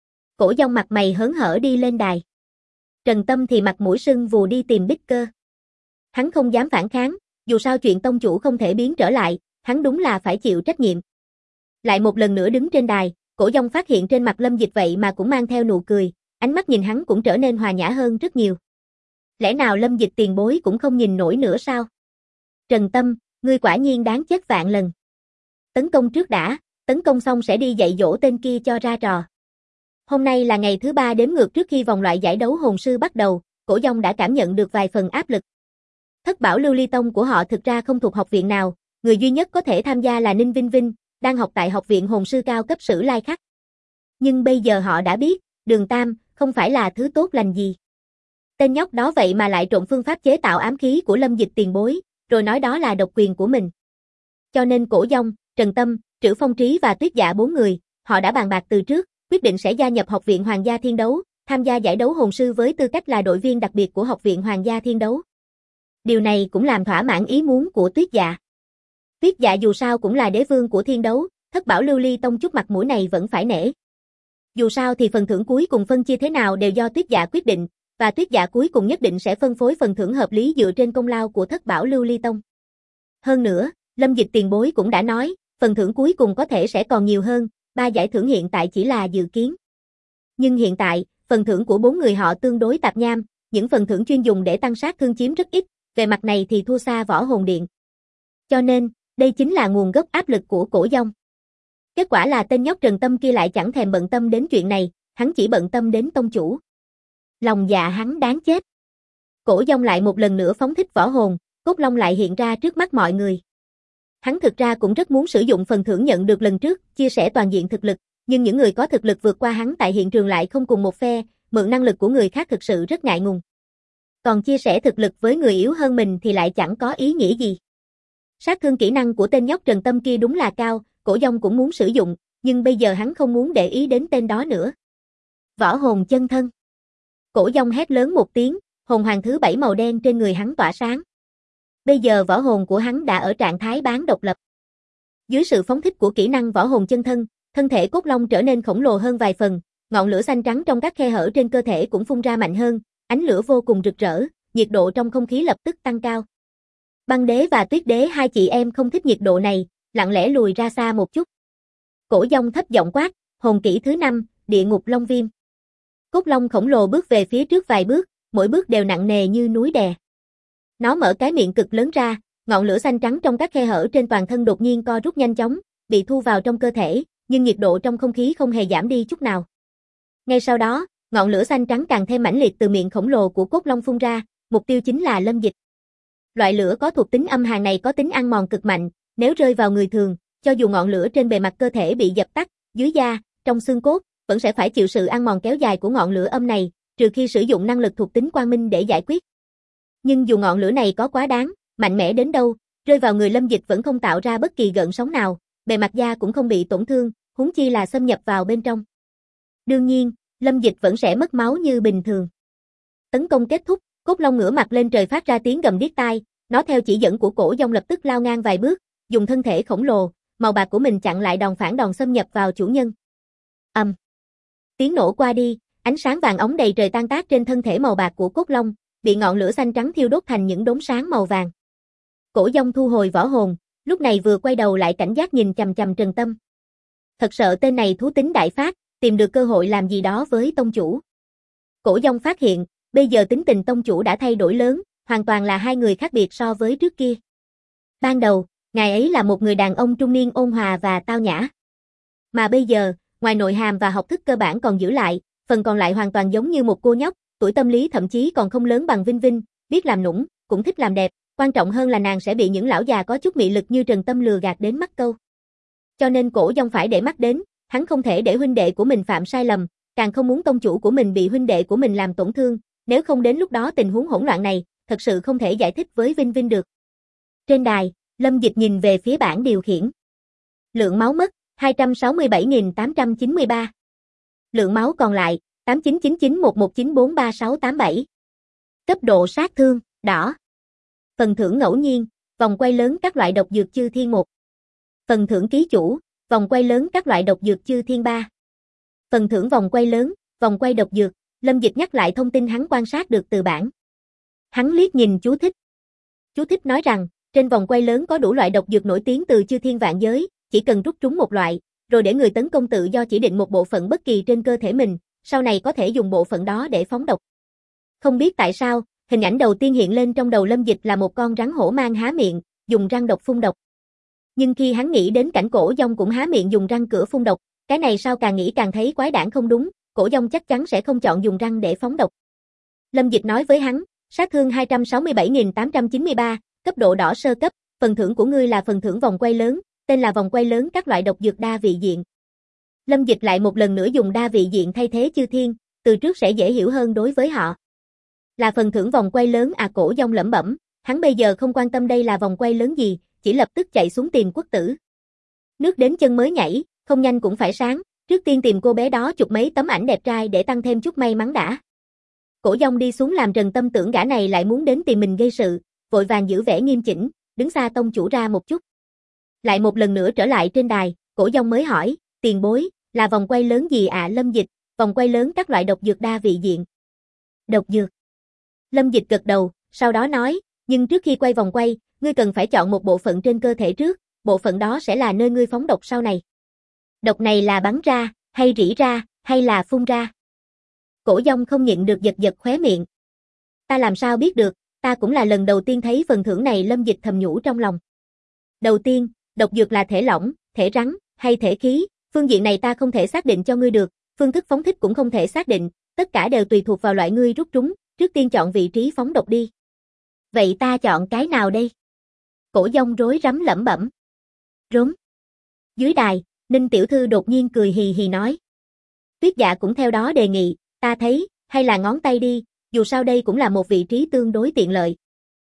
Cổ Dông mặt mày hớn hở đi lên đài. Trần Tâm thì mặt mũi sưng vù đi tìm Bích Cơ. Hắn không dám phản kháng, dù sao chuyện tông chủ không thể biến trở lại, hắn đúng là phải chịu trách nhiệm. Lại một lần nữa đứng trên đài, Cổ Dông phát hiện trên mặt Lâm Dịch vậy mà cũng mang theo nụ cười, ánh mắt nhìn hắn cũng trở nên hòa nhã hơn rất nhiều. Lẽ nào Lâm Dịch tiền bối cũng không nhìn nổi nữa sao? Trần Tâm, ngươi quả nhiên đáng chết vạn lần. Tấn công trước đã, tấn công xong sẽ đi dạy dỗ tên kia cho ra trò. Hôm nay là ngày thứ 3 đếm ngược trước khi vòng loại giải đấu hồn sư bắt đầu, Cổ Dông đã cảm nhận được vài phần áp lực. Thất bảo lưu ly tông của họ thực ra không thuộc học viện nào, người duy nhất có thể tham gia là Ninh Vinh Vinh, đang học tại học viện hồn sư cao cấp Sử Lai Khắc. Nhưng bây giờ họ đã biết, Đường Tam không phải là thứ tốt lành gì. Tên nhóc đó vậy mà lại trộn phương pháp chế tạo ám khí của Lâm Dịch tiền bối, rồi nói đó là độc quyền của mình. Cho nên Cổ Dông, Trần Tâm, Trữ Phong Trí và Tuyết Dạ 4 người, họ đã bàn bạc từ trước, quyết định sẽ gia nhập học viện Hoàng gia Thiên Đấu, tham gia giải đấu hồn sư với tư cách là đội viên đặc biệt của học viện Hoàng gia Thiên Đấu. Điều này cũng làm thỏa mãn ý muốn của Tuyết Dạ. Tuyết Dạ dù sao cũng là đế vương của Thiên Đấu, Thất bảo lưu ly tông chút mặt mũi này vẫn phải nể. Dù sao thì phần thưởng cuối cùng phân chia thế nào đều do Tuyết Dạ quyết định, và Tuyết Dạ cuối cùng nhất định sẽ phân phối phần thưởng hợp lý dựa trên công lao của Thất bảo lưu ly tông. Hơn nữa, Lâm Dịch tiền bối cũng đã nói, phần thưởng cuối cùng có thể sẽ còn nhiều hơn, 3 giải thưởng hiện tại chỉ là dự kiến. Nhưng hiện tại, phần thưởng của 4 người họ tương đối tạp nham, những phần thưởng chuyên dùng để tăng sát thương chiếm rất ít, về mặt này thì thua xa Võ Hồn Điện. Cho nên, đây chính là nguồn gốc áp lực của Cổ Dông. Kết quả là tên nhóc Trần Tâm kia lại chẳng thèm bận tâm đến chuyện này, hắn chỉ bận tâm đến tông chủ. Lòng dạ hắn đáng chết. Cổ Dông lại một lần nữa phóng thích võ hồn, cốt long lại hiện ra trước mắt mọi người. Hắn thực ra cũng rất muốn sử dụng phần thưởng nhận được lần trước, chia sẻ toàn diện thực lực, nhưng những người có thực lực vượt qua hắn tại hiện trường lại không cùng một phe, mượn năng lực của người khác thực sự rất ngại ngùng. Còn chia sẻ thực lực với người yếu hơn mình thì lại chẳng có ý nghĩa gì. Sát thương kỹ năng của tên nhóc Trần Tâm kia đúng là cao, Cổ Dông cũng muốn sử dụng, nhưng bây giờ hắn không muốn để ý đến tên đó nữa. Võ hồn chân thân. Cổ Dông hét lớn một tiếng, hồn hoàng thứ 7 màu đen trên người hắn tỏa sáng. Bây giờ võ hồn của hắn đã ở trạng thái bán độc lập. Dưới sự phóng thích của kỹ năng võ hồn chân thân, thân thể cốt long trở nên khổng lồ hơn vài phần, ngọn lửa xanh trắng trong các khe hở trên cơ thể cũng phun ra mạnh hơn, ánh lửa vô cùng rực rỡ, nhiệt độ trong không khí lập tức tăng cao. Băng đế và tuyết đế hai chị em không thích nhiệt độ này, lặng lẽ lùi ra xa một chút. Cổ Dông thấp giọng quát, hồn kỹ thứ 5, địa ngục long viêm. Cốt long khổng lồ bước về phía trước vài bước, mỗi bước đều nặng nề như núi đè. Nó mở cái miệng cực lớn ra, ngọn lửa xanh trắng trong các khe hở trên toàn thân đột nhiên co rút nhanh chóng, bị thu vào trong cơ thể, nhưng nhiệt độ trong không khí không hề giảm đi chút nào. Ngay sau đó, ngọn lửa xanh trắng càng thêm mãnh liệt từ miệng khổng lồ của cốt long phun ra, mục tiêu chính là Lâm Dịch. Loại lửa có thuộc tính âm hàn này có tính ăn mòn cực mạnh, nếu rơi vào người thường, cho dù ngọn lửa trên bề mặt cơ thể bị dập tắt, dưới da, trong xương cốt, vẫn sẽ phải chịu sự ăn mòn kéo dài của ngọn lửa âm này, trừ khi sử dụng năng lực thuộc tính quang minh để giải quyết. Nhưng dù ngọn lửa này có quá đáng, mạnh mẽ đến đâu, rơi vào người Lâm Dịch vẫn không tạo ra bất kỳ gợn sóng nào, bề mặt da cũng không bị tổn thương, huống chi là xâm nhập vào bên trong. Đương nhiên, Lâm Dịch vẫn sẽ mất máu như bình thường. Tấn công kết thúc, cốt long ngửa mặt lên trời phát ra tiếng gầm điếc tai, nó theo chỉ dẫn của Cổ Dông lập tức lao ngang vài bước, dùng thân thể khổng lồ, màu bạc của mình chặn lại đòn phản đòn xâm nhập vào chủ nhân. Tiếng nổ qua đi, ánh sáng vàng óng đầy trời tan tác trên thân thể màu bạc của cốt long, bị ngọn lửa xanh trắng thiêu đốt thành những đốm sáng màu vàng. Cổ Dông thu hồi võ hồn, lúc này vừa quay đầu lại cảnh giác nhìn chằm chằm Trần Tâm. Thật sợ tên này thú tính đại phát, tìm được cơ hội làm gì đó với tông chủ. Cổ Dông phát hiện, bây giờ tính tình tông chủ đã thay đổi lớn, hoàn toàn là hai người khác biệt so với trước kia. Ban đầu, ngài ấy là một người đàn ông trung niên ôn hòa và tao nhã. Mà bây giờ, ngoài nội hàm và học thức cơ bản còn giữ lại, phần còn lại hoàn toàn giống như một cô nhóc, tuổi tâm lý thậm chí còn không lớn bằng Vinh Vinh, biết làm nũng, cũng thích làm đẹp, quan trọng hơn là nàng sẽ bị những lão già có chút mị lực như Trần Tâm lừa gạt đến mắc câu. Cho nên Cổ Dông phải để mắt đến, hắn không thể để huynh đệ của mình phạm sai lầm, càng không muốn tông chủ của mình bị huynh đệ của mình làm tổn thương, nếu không đến lúc đó tình huống hỗn loạn này, thật sự không thể giải thích với Vinh Vinh được. Trên đài, Lâm Dịch nhìn về phía bảng điều khiển. Lượng máu mất, 267.893. Lượng máu còn lại, 899911943687. Cấp độ sát thương, đỏ. Phần thưởng ngẫu nhiên, vòng quay lớn các loại độc dược chư thiên 1. Phần thưởng ký chủ, vòng quay lớn các loại độc dược chư thiên 3. Phần thưởng vòng quay lớn, vòng quay độc dược, Lâm Dịch nhắc lại thông tin hắn quan sát được từ bảng. Hắn liếc nhìn chú thích. Chú thích nói rằng, trên vòng quay lớn có đủ loại độc dược nổi tiếng từ chư thiên vạn giới, chỉ cần rút trúng một loại, rồi để người tấn công tự do chỉ định một bộ phận bất kỳ trên cơ thể mình, sau này có thể dùng bộ phận đó để phóng độc. Không biết tại sao, hình ảnh đầu tiên hiện lên trong đầu Lâm Dịch là một con rắn hổ mang há miệng, dùng răng độc phun độc. Nhưng khi hắn nghĩ đến cảnh Cổ Dông cũng há miệng dùng răng cửa phun độc, cái này sao càng nghĩ càng thấy quái đản không đúng, Cổ Dông chắc chắn sẽ không chọn dùng răng để phóng độc. Lâm Dịch nói với hắn, sát thương 267.893, cấp độ đỏ sơ cấp, phần thưởng của ngươi là phần thưởng vòng quay lớn, tên là vòng quay lớn các loại độc dược đa vị diện. Lâm Dịch lại một lần nữa dùng đa vị diện thay thế chư thiên, từ trước sẽ dễ hiểu hơn đối với họ. Là phần thưởng vòng quay lớn à, Cổ Dông lẩm bẩm, hắn bây giờ không quan tâm đây là vòng quay lớn gì, chỉ lập tức chạy xuống tìm Quốc Tử. Nước đến chân mới nhảy, không nhanh cũng phải sáng, trước tiên tìm cô bé đó chụp mấy tấm ảnh đẹp trai để tăng thêm chút may mắn đã. Cổ Dông đi xuống làm Trần Tâm tưởng gã này lại muốn đến tìm mình gây sự, vội vàng giữ vẻ nghiêm chỉnh, đứng xa tông chủ ra một chút. Lại một lần nữa trở lại trên đài, Cổ Dông mới hỏi, tiền bối, là vòng quay lớn gì ạ? Lâm Dịch, vòng quay lớn các loại độc dược đa vị diện. Độc dược. Lâm Dịch gật đầu, sau đó nói, nhưng trước khi quay vòng quay, ngươi cần phải chọn một bộ phận trên cơ thể trước, bộ phận đó sẽ là nơi ngươi phóng độc sau này. Độc này là bắn ra, hay rỉ ra, hay là phun ra? Cổ Dông không nhịn được giật giật khóe miệng. Ta làm sao biết được, ta cũng là lần đầu tiên thấy phần thưởng này. Lâm Dịch thầm nhủ trong lòng. Đầu tiên, độc dược là thể lỏng, thể rắn, hay thể khí, phương diện này ta không thể xác định cho ngươi được, phương thức phóng thích cũng không thể xác định, tất cả đều tùy thuộc vào loại ngươi rút trúng, trước tiên chọn vị trí phóng độc đi. Vậy ta chọn cái nào đây? Cổ Dông rối rắm lẩm bẩm. Rống. Dưới đài, Ninh tiểu thư đột nhiên cười hì hì nói. Tuyết Dạ cũng theo đó đề nghị, ta thấy, hay là ngón tay đi, dù sao đây cũng là một vị trí tương đối tiện lợi.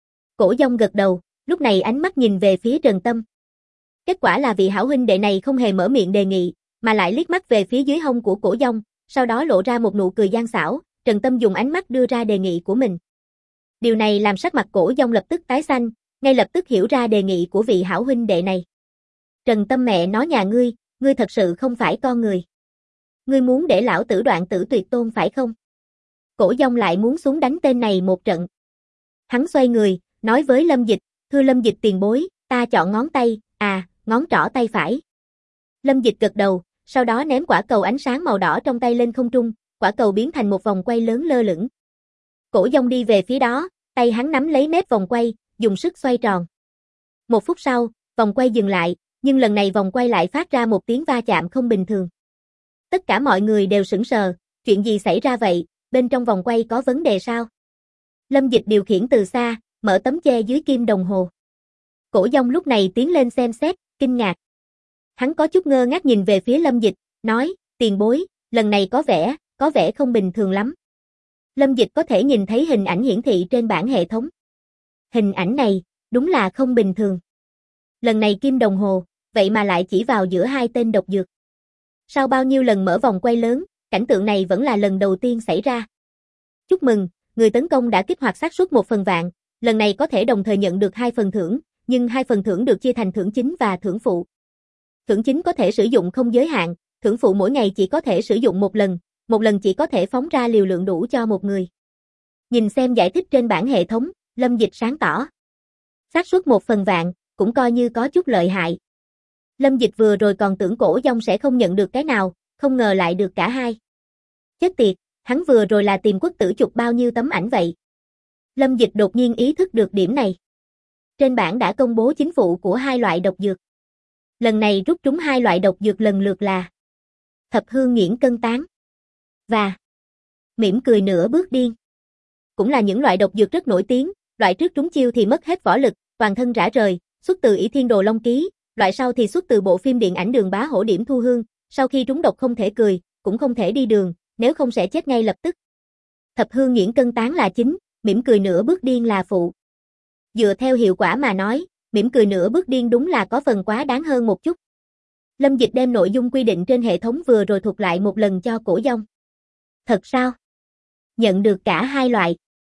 Cổ Dông gật đầu, lúc này ánh mắt nhìn về phía Trần Tâm. Kết quả là vị hảo huynh đệ này không hề mở miệng đề nghị, mà lại liếc mắt về phía dưới hông của Cổ Dông, sau đó lộ ra một nụ cười gian xảo. Trần Tâm dùng ánh mắt đưa ra đề nghị của mình. Điều này làm sắc mặt Cổ Dông lập tức tái xanh, ngay lập tức hiểu ra đề nghị của vị hảo huynh đệ này. Trần Tâm mẹ nói nhà ngươi thật sự không phải con người. Ngươi muốn để lão tử đoạn tử tuyệt tôn phải không? Cổ Dông lại muốn xuống đánh tên này một trận. Hắn xoay người, nói với Lâm Dịch, thưa Lâm Dịch tiền bối, ta chọn ngón tay, ngón trỏ tay phải. Lâm Dịch gật đầu, sau đó ném quả cầu ánh sáng màu đỏ trong tay lên không trung, quả cầu biến thành một vòng quay lớn lơ lửng. Cổ Dông đi về phía đó, tay hắn nắm lấy mép vòng quay, dùng sức xoay tròn. Một phút sau, vòng quay dừng lại, nhưng lần này vòng quay lại phát ra một tiếng va chạm không bình thường. Tất cả mọi người đều sững sờ, chuyện gì xảy ra vậy, bên trong vòng quay có vấn đề sao? Lâm Dịch điều khiển từ xa, mở tấm che dưới kim đồng hồ. Cổ Dông lúc này tiến lên xem xét, kinh ngạc. Hắn có chút ngơ ngác nhìn về phía Lâm Dịch, nói, tiền bối, lần này có vẻ không bình thường lắm. Lâm Dịch có thể nhìn thấy hình ảnh hiển thị trên bảng hệ thống. Hình ảnh này, đúng là không bình thường. Lần này kim đồng hồ, vậy mà lại chỉ vào giữa hai tên độc dược. Sau bao nhiêu lần mở vòng quay lớn, cảnh tượng này vẫn là lần đầu tiên xảy ra. Chúc mừng, người tấn công đã kích hoạt xác suất 1/1000, lần này có thể đồng thời nhận được 2 phần thưởng, nhưng 2 phần thưởng được chia thành thưởng chính và thưởng phụ. Thưởng chính có thể sử dụng không giới hạn, thưởng phụ mỗi ngày chỉ có thể sử dụng một lần chỉ có thể phóng ra liều lượng đủ cho một người. Nhìn xem giải thích trên bảng hệ thống, Lâm Dịch sáng tỏ. Xác suất 1/1000, cũng coi như có chút lợi hại. Lâm Dịch vừa rồi còn tưởng Cổ Dông sẽ không nhận được cái nào, không ngờ lại được cả hai. Chết tiệt, hắn vừa rồi là tìm Quốc Tử chụp bao nhiêu tấm ảnh vậy? Lâm Dịch đột nhiên ý thức được điểm này. Trên bảng đã công bố chính phụ của 2 loại độc dược. Lần này rút trúng 2 loại độc dược lần lượt là Thập Hương Nghiễn Cân Tán và Mỉm Cười Nửa Bước Điên. Cũng là những loại độc dược rất nổi tiếng, loại trước trúng chiêu thì mất hết võ lực, toàn thân rã rời, xuất từ Ỷ Thiên Đồ Long Ký, loại sau thì xuất từ bộ phim điện ảnh Đường Bá Hổ Điểm Thu Hương, sau khi trúng độc không thể cười, cũng không thể đi đường, nếu không sẽ chết ngay lập tức. Thập Hương Nghiễn Cân Tán là chính, Mỉm Cười Nửa Bước Điên là phụ. Dựa theo hiệu quả mà nói, Mỉm Cười Nửa Bước Điên đúng là có phần quá đáng hơn một chút. Lâm Dịch đem nội dung quy định trên hệ thống vừa rồi thuật lại một lần cho Cổ Dông. Thật sao? Nhận được cả 2 loại.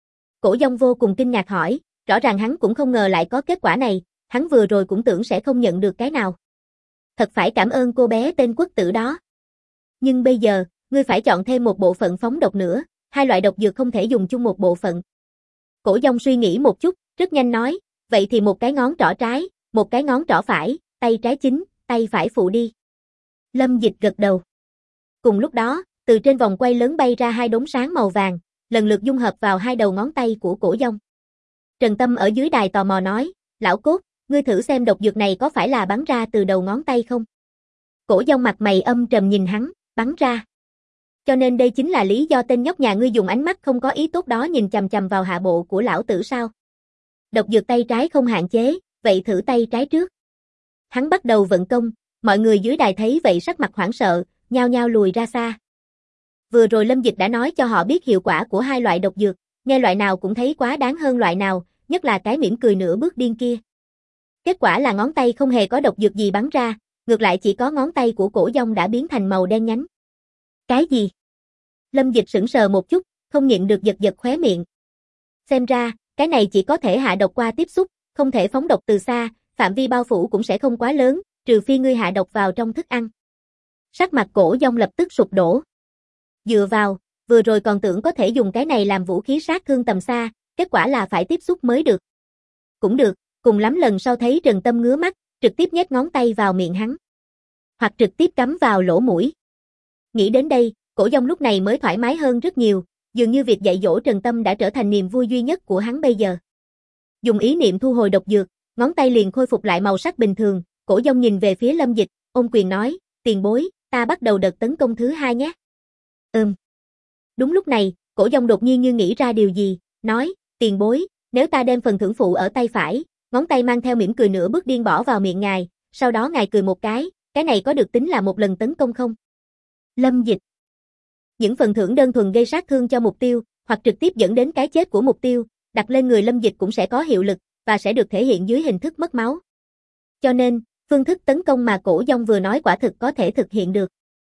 Cổ Dông vô cùng kinh ngạc hỏi, rõ ràng hắn cũng không ngờ lại có kết quả này, hắn vừa rồi cũng tưởng sẽ không nhận được cái nào. Thật phải cảm ơn cô bé tên Quốc Tử đó. Nhưng bây giờ, ngươi phải chọn thêm một bộ phận phóng độc nữa, 2 loại độc dược không thể dùng chung một bộ phận. Cổ Dông suy nghĩ một chút, rất nhanh nói, vậy thì một cái ngón trỏ trái, một cái ngón trỏ phải, tay trái chính, tay phải phụ đi. Lâm Dịch gật đầu. Cùng lúc đó, từ trên vòng quay lớn bay ra 2 đốm sáng màu vàng, lần lượt dung hợp vào hai đầu ngón tay của Cổ Dông. Trần Tâm ở dưới đài tò mò nói, lão Cốt, ngươi thử xem độc dược này có phải là bắn ra từ đầu ngón tay không? Cổ Dông mặt mày âm trầm nhìn hắn, bắn ra. Cho nên đây chính là lý do tên nhóc nhà ngươi dùng ánh mắt không có ý tốt đó nhìn chằm chằm vào hạ bộ của lão tử sao? Độc dược tay trái không hạn chế, vậy thử tay trái trước. Hắn bắt đầu vận công, mọi người dưới đài thấy vậy sắc mặt hoảng sợ, nhao nhao lùi ra xa. Vừa rồi Lâm Dịch đã nói cho họ biết hiệu quả của hai loại độc dược, nghe loại nào cũng thấy quá đáng hơn loại nào, nhất là cái mỉm cười nửa bước điên kia. Kết quả là ngón tay không hề có độc dược gì bắn ra, ngược lại chỉ có ngón tay của Cổ Dông đã biến thành màu đen nhánh. Cái gì? Lâm Dịch sững sờ một chút, không nhịn được giật giật khóe miệng. Xem ra, cái này chỉ có thể hạ độc qua tiếp xúc, không thể phóng độc từ xa, phạm vi bao phủ cũng sẽ không quá lớn, trừ phi ngươi hạ độc vào trong thức ăn. Sắc mặt Cổ Dông lập tức sụp đổ. Dựa vào, vừa rồi còn tưởng có thể dùng cái này làm vũ khí sát thương tầm xa, kết quả là phải tiếp xúc mới được. Cũng được, cùng lắm lần sau thấy Trần Tâm ngứa mắt, trực tiếp nhét ngón tay vào miệng hắn. Hoặc trực tiếp cắm vào lỗ mũi. Nghĩ đến đây, Cổ Dông lúc này mới thoải mái hơn rất nhiều, dường như việc dạy dỗ Trần Tâm đã trở thành niềm vui duy nhất của hắn bây giờ. Dùng ý niệm thu hồi độc dược, ngón tay liền khôi phục lại màu sắc bình thường, Cổ Dông nhìn về phía Lâm Dịch, ôm quyền nói, tiền bối, ta bắt đầu đợt tấn công thứ 2 nhé. Đúng lúc này, Cổ Dông đột nhiên như nghĩ ra điều gì, nói, tiền bối, nếu ta đem phần thưởng phụ ở tay phải, ngón tay mang theo mỉm cười nửa bước điên bỏ vào miệng ngài, sau đó ngài cười một cái này có được tính là một lần tấn công không? Lâm Dịch. Những phần thưởng đơn thuần gây sát thương cho mục tiêu, hoặc trực tiếp dẫn đến cái chết của mục tiêu, đặt lên người Lâm Dịch cũng sẽ có hiệu lực, và sẽ được thể hiện dưới hình thức mất máu. Cho nên, phương thức tấn công mà Cổ Dông vừa nói quả thực có thể thực hiện được.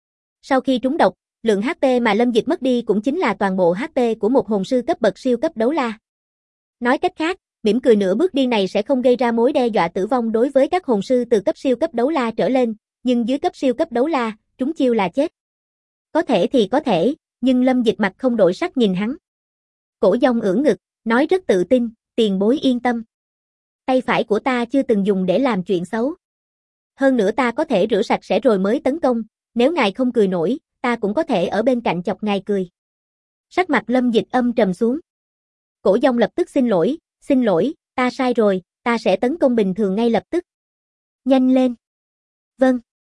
Sau khi trúng độc, lượng HP mà Lâm Dịch mất đi cũng chính là toàn bộ HP của một hồn sư cấp bậc siêu cấp đấu la. Nói cách khác, mỉm cười nửa bước điên này sẽ không gây ra mối đe dọa tử vong đối với các hồn sư từ cấp siêu cấp đấu la trở lên, nhưng dưới cấp siêu cấp đấu la, trúng chiêu là chết. Có thể thì có thể, nhưng Lâm Dịch mặt không đổi sắc nhìn hắn. Cổ Dông ưỡn ngực, nói rất tự tin, tiền bối yên tâm. Tay phải của ta chưa từng dùng để làm chuyện xấu. Hơn nữa ta có thể rửa sạch sẽ rồi mới tấn công, nếu ngài không cười nổi, ta cũng có thể ở bên cạnh chọc ngài cười. Sắc mặt Lâm Dịch âm trầm xuống. Cổ Dông lập tức xin lỗi, ta sai rồi, ta sẽ tấn công bình thường ngay lập tức. Nhanh lên. Vâng.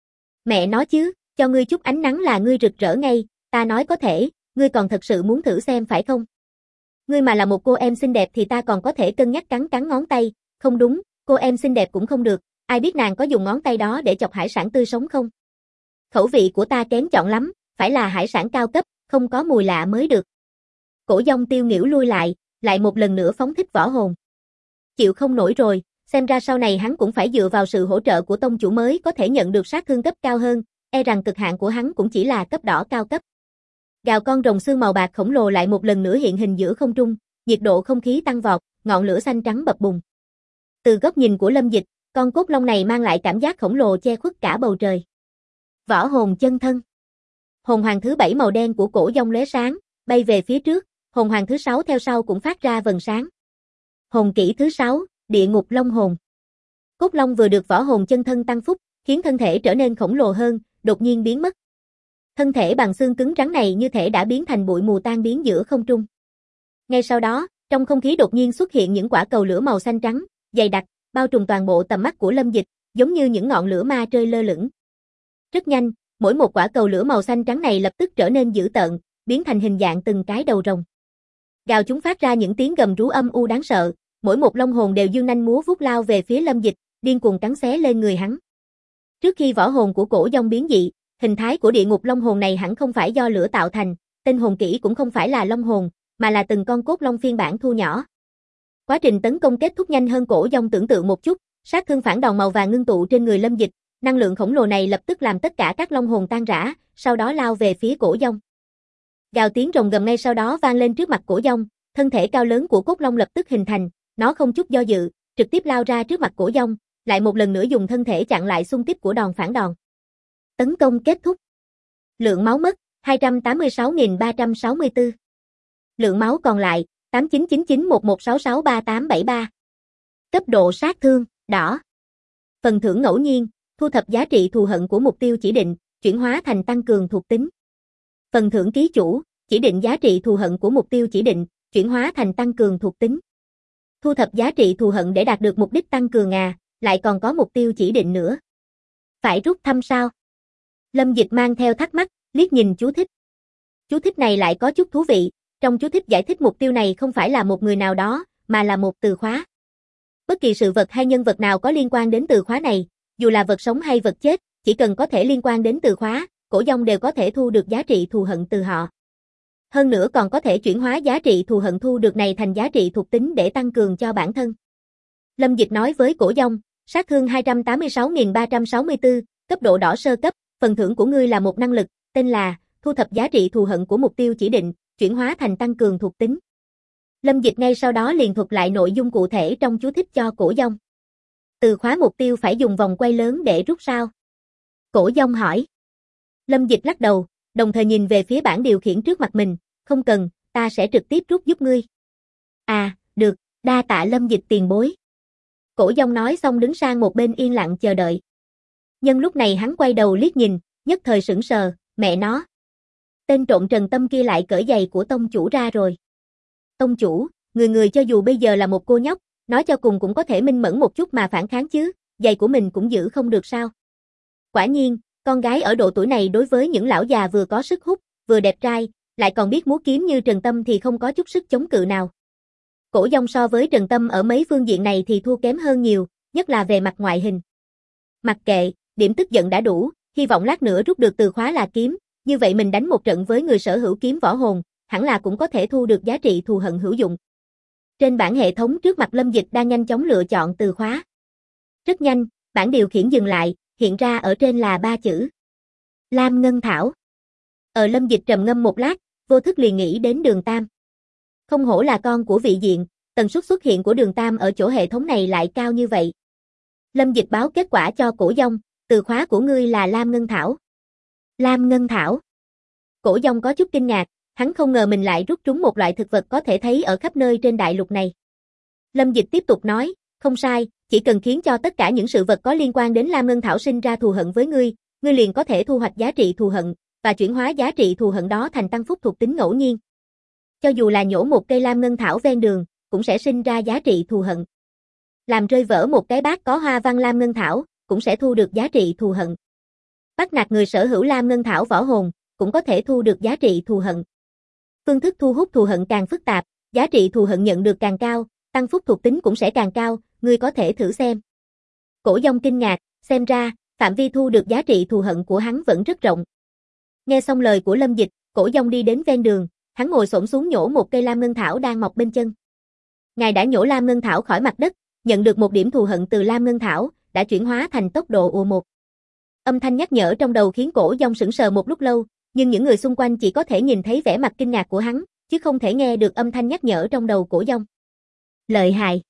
Mẹ nói chứ, cho ngươi chút ánh nắng là ngươi rực rỡ ngay, ta nói có thể, ngươi còn thật sự muốn thử xem phải không? Ngươi mà là một cô em xinh đẹp thì ta còn có thể cân nhắc cắn ngón tay, không đúng, cô em xinh đẹp cũng không được, ai biết nàng có dùng ngón tay đó để chọc hải sản tươi sống không? Khẩu vị của ta kén chọn lắm, phải là hải sản cao cấp, không có mùi lạ mới được. Cổ Dông tiêu nghỉu lui lại một lần nữa phóng thích võ hồn. Chịu không nổi rồi, xem ra sau này hắn cũng phải dựa vào sự hỗ trợ của tông chủ mới có thể nhận được sát thương cấp cao hơn, e rằng cực hạn của hắn cũng chỉ là cấp đỏ cao cấp. Gào con rồng xương màu bạc khổng lồ lại một lần nữa hiện hình giữa không trung, nhiệt độ không khí tăng vọt, ngọn lửa xanh trắng bập bùng. Từ góc nhìn của Lâm Dịch, con cốt long này mang lại cảm giác khổng lồ che khuất cả bầu trời. Võ hồn chân thân. Hồn hoàng thứ 7 màu đen của Cổ Dông lóe sáng, bay về phía trước, hồn hoàng thứ 6 theo sau cũng phát ra vầng sáng. Hồn kỹ thứ 6, địa ngục long hồn. Cốt long vừa được võ hồn chân thân tăng phúc, khiến thân thể trở nên khổng lồ hơn, đột nhiên biến mất. Thân thể bằng xương cứng rắn này như thể đã biến thành bụi mù tan biến giữa không trung. Ngay sau đó, trong không khí đột nhiên xuất hiện những quả cầu lửa màu xanh trắng, dày đặc, bao trùm toàn bộ tầm mắt của Lâm Dịch, giống như những ngọn lửa ma rơi lơ lửng. Rất nhanh, mỗi một quả cầu lửa màu xanh trắng này lập tức trở nên dữ tợn, biến thành hình dạng từng cái đầu rồng. Gào chúng phát ra những tiếng gầm rú âm u đáng sợ, mỗi một long hồn đều dương nanh múa vuốt lao về phía Lâm Dịch, điên cuồng cắn xé lên người hắn. Trước khi võ hồn của Cổ Dông biến dị, hình thái của địa ngục long hồn này hẳn không phải do lửa tạo thành, tên hồn kỹ cũng không phải là long hồn, mà là từng con cốt long phiên bản thu nhỏ. Quá trình tấn công kết thúc nhanh hơn Cổ Dông tưởng tượng một chút, sát thương phản đòn màu vàng ngưng tụ trên người Lâm Dịch, năng lượng khổng lồ này lập tức làm tất cả các long hồn tan rã, sau đó lao về phía Cổ Dông. Gào tiếng rồng gầm ngay sau đó vang lên trước mặt Cổ Dông, thân thể cao lớn của cốt long lập tức hình thành, nó không chút do dự, trực tiếp lao ra trước mặt Cổ Dông, lại một lần nữa dùng thân thể chặn lại xung kích của đòn phản đòn. Tấn công kết thúc. Lượng máu mất 286.364. Lượng máu còn lại 899911663873. Cấp độ sát thương đỏ. Phần thưởng ngẫu nhiên, thu thập giá trị thù hận của mục tiêu chỉ định, chuyển hóa thành tăng cường thuộc tính. Phần thưởng ký chủ, chỉ định giá trị thù hận của mục tiêu chỉ định, chuyển hóa thành tăng cường thuộc tính. Thu thập giá trị thù hận để đạt được mục đích tăng cường lại còn có mục tiêu chỉ định nữa. Phải rút thăm sao? Lâm Dịch mang theo thắc mắc, liếc nhìn chú thích. Chú thích này lại có chút thú vị, trong chú thích giải thích mục tiêu này không phải là một người nào đó, mà là một từ khóa. Bất kỳ sự vật hay nhân vật nào có liên quan đến từ khóa này, dù là vật sống hay vật chết, chỉ cần có thể liên quan đến từ khóa, Cổ Dông đều có thể thu được giá trị thù hận từ họ. Hơn nữa còn có thể chuyển hóa giá trị thù hận thu được này thành giá trị thuộc tính để tăng cường cho bản thân. Lâm Dịch nói với Cổ Dông, sát thương 286.364, cấp độ đỏ sơ cấp, phần thưởng của ngươi là một năng lực, tên là thu thập giá trị thù hận của mục tiêu chỉ định, chuyển hóa thành tăng cường thuộc tính. Lâm Dịch ngay sau đó liền thuật lại nội dung cụ thể trong chú thích cho Cổ Dông. Từ khóa mục tiêu phải dùng vòng quay lớn để rút sao? Cổ Dông hỏi. Lâm Dịch lắc đầu, đồng thời nhìn về phía bảng điều khiển trước mặt mình, không cần, ta sẽ trực tiếp rút giúp ngươi. À, được, đa tạ Lâm Dịch tiền bối. Cổ Dông nói xong đứng sang một bên yên lặng chờ đợi. Nhưng lúc này hắn quay đầu liếc nhìn, nhất thời sững sờ, mẹ nó. Tên trộm Trần Tâm kia lại cởi giày của tông chủ ra rồi. Tông chủ, người cho dù bây giờ là một cô nhóc, nói cho cùng cũng có thể minh mẫn một chút mà phản kháng chứ, giày của mình cũng giữ không được sao. Quả nhiên, con gái ở độ tuổi này đối với những lão già vừa có sức hút, vừa đẹp trai, lại còn biết múa kiếm như Trần Tâm thì không có chút sức chống cự nào. Cổ Dông so với Trần Tâm ở mấy phương diện này thì thua kém hơn nhiều, nhất là về mặt ngoại hình. Mặc kệ, điểm tức giận đã đủ, hy vọng lát nữa rút được từ khóa là kiếm, như vậy mình đánh một trận với người sở hữu kiếm võ hồn, hẳn là cũng có thể thu được giá trị thù hận hữu dụng. Trên bảng hệ thống trước mặt Lâm Dịch đang nhanh chóng lựa chọn từ khóa. Rất nhanh, bảng điều khiển dừng lại, hiện ra ở trên là 3 chữ. Lam Ngân Thảo. Lâm Dịch trầm ngâm một lát, vô thức liền nghĩ đến Đường Tam. Không hổ là con của vị diện, tần suất xuất hiện của Đường Tam ở chỗ hệ thống này lại cao như vậy. Lâm Dịch báo kết quả cho Cổ Dông, từ khóa của ngươi là Lam Ngân Thảo. Lam Ngân Thảo. Cổ Dông có chút kinh ngạc, hắn không ngờ mình lại rút trúng một loại thực vật có thể thấy ở khắp nơi trên đại lục này. Lâm Dịch tiếp tục nói, không sai, chỉ cần khiến cho tất cả những sự vật có liên quan đến Lam Ngân Thảo sinh ra thù hận với ngươi liền có thể thu hoạch giá trị thù hận, và chuyển hóa giá trị thù hận đó thành tăng phúc thuộc tính ngẫu nhiên. Cho dù là nhổ một cây Lam Ngân Thảo ven đường, cũng sẽ sinh ra giá trị thù hận. Làm rơi vỡ một cái bát có hoa văn Lam Ngân Thảo, cũng sẽ thu được giá trị thù hận. Bắt nạt người sở hữu Lam Ngân Thảo võ hồn, cũng có thể thu được giá trị thù hận. Phương thức thu hút thù hận càng phức tạp, giá trị thù hận nhận được càng cao, tăng phúc thuộc tính cũng sẽ càng cao, ngươi có thể thử xem. Cổ Dông kinh ngạc, xem ra, phạm vi thu được giá trị thù hận của hắn vẫn rất rộng. Nghe xong lời của Lâm Dịch, Cổ Dông đi đến ven đường, hắn ngồi xổm xuống nhổ một cây Lam Ngân Thảo đang mọc bên chân. Ngài đã nhổ Lam Ngân Thảo khỏi mặt đất, nhận được một điểm thù hận từ Lam Ngân Thảo, đã chuyển hóa thành tốc độ ùa-1. Âm thanh nhắc nhở trong đầu khiến Cổ Dông sững sờ một lúc lâu, nhưng những người xung quanh chỉ có thể nhìn thấy vẻ mặt kinh ngạc của hắn, chứ không thể nghe được âm thanh nhắc nhở trong đầu Cổ Dông. Lợi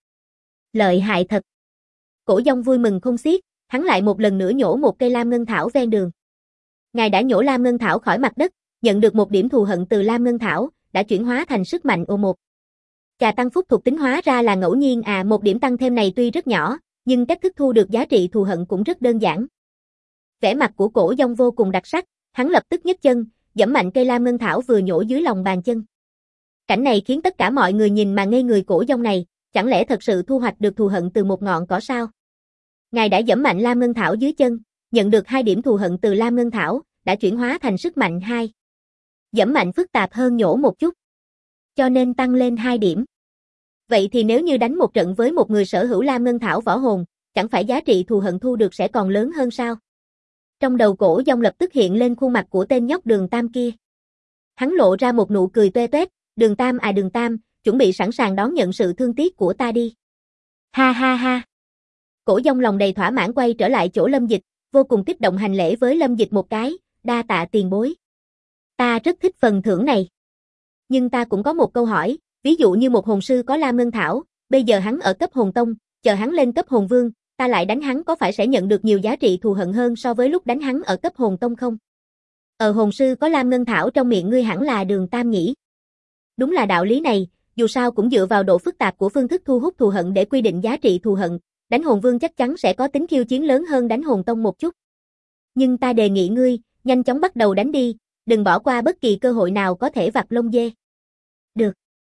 hại thật. Cổ Dông vui mừng không xiết, hắn lại một lần nữa nhổ một cây Lam Ngân Thảo ven đường. Ngài đã nhổ Lam Ngân Thảo khỏi mặt đất, nhận được một điểm thù hận từ Lam Ngân Thảo, đã chuyển hóa thành sức mạnh ùa-1. Trà tăng phúc thuộc tính hóa ra là ngẫu nhiên một điểm tăng thêm này tuy rất nhỏ, nhưng cách thức thu được giá trị thù hận cũng rất đơn giản. Vẻ mặt của Cổ Dông vô cùng đặc sắc, hắn lập tức nhấc chân, giẫm mạnh cây Lam Ngân Thảo vừa nhổ dưới lòng bàn chân. Cảnh này khiến tất cả mọi người nhìn mà ngây người. Cổ Dông này, chẳng lẽ thật sự thu hoạch được thù hận từ một ngọn cỏ sao? Ngài đã giẫm mạnh Lam Ngân Thảo dưới chân, nhận được 2 điểm thù hận từ Lam Ngân Thảo, đã chuyển hóa thành sức mạnh 2. Giẫm mạnh phức tạp hơn nhổ một chút, cho nên tăng lên 2 điểm. Vậy thì nếu như đánh một trận với một người sở hữu Lam Ngân Thảo võ hồn, chẳng phải giá trị thù hận thu được sẽ còn lớn hơn sao? Trong đầu Cổ Dông lập tức hiện lên khuôn mặt của tên nhóc Đường Tam kia. Hắn lộ ra một nụ cười toe toét, Đường Tam Đường Tam, chuẩn bị sẵn sàng đón nhận sự thương tiếc của ta đi. Ha ha ha. Cổ Dông lòng đầy thỏa mãn quay trở lại chỗ Lâm Dịch, vô cùng kích động hành lễ với Lâm Dịch một cái, đa tạ tiền bối. Ta rất thích phần thưởng này. Nhưng ta cũng có một câu hỏi, ví dụ như một hồn sư có Lam Ngân Thảo, bây giờ hắn ở cấp hồn tông, chờ hắn lên cấp hồn vương, ta lại đánh hắn có phải sẽ nhận được nhiều giá trị thù hận hơn so với lúc đánh hắn ở cấp hồn tông không? Hồn sư có Lam Ngân Thảo trong miệng ngươi hẳn là Đường Tam nhỉ? Đúng là đạo lý này, dù sao cũng dựa vào độ phức tạp của phương thức thu hút thù hận để quy định giá trị thù hận, đánh hồn vương chắc chắn sẽ có tính khiêu chiến lớn hơn đánh hồn tông một chút. Nhưng ta đề nghị ngươi, nhanh chóng bắt đầu đánh đi, đừng bỏ qua bất kỳ cơ hội nào có thể vặt lông dê. Được.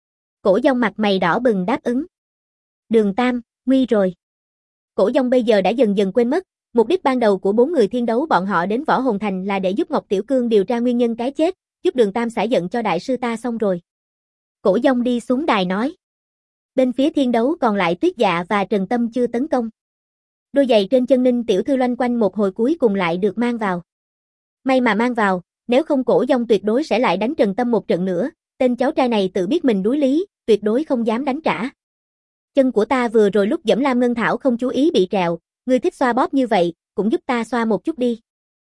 Cổ Dông mặt mày đỏ bừng đáp ứng. Đường Tam, nguy rồi. Cổ Dông bây giờ đã dần dần quên mất, mục đích ban đầu của 4 người thiên đấu bọn họ đến Võ Hồn Thành là để giúp Ngọc Tiểu Cương điều tra nguyên nhân cái chết, giúp Đường Tam xả giận cho đại sư ta xong rồi. Cổ Dông đi xuống đài nói. Bên phía thiên đấu còn lại Tuyết Dạ và Trần Tâm chưa tấn công. Đôi giày trên chân Ninh tiểu thư loanh quanh một hồi cuối cùng lại được mang vào. May mà mang vào, nếu không Cổ Dông tuyệt đối sẽ lại đánh Trần Tâm một trận nữa, tên cháu trai này tự biết mình đuối lý, tuyệt đối không dám đánh trả. Chân của ta vừa rồi lúc dẫm Lam Ngân Thảo không chú ý bị trèo, ngươi thích xoa bóp như vậy, cũng giúp ta xoa một chút đi.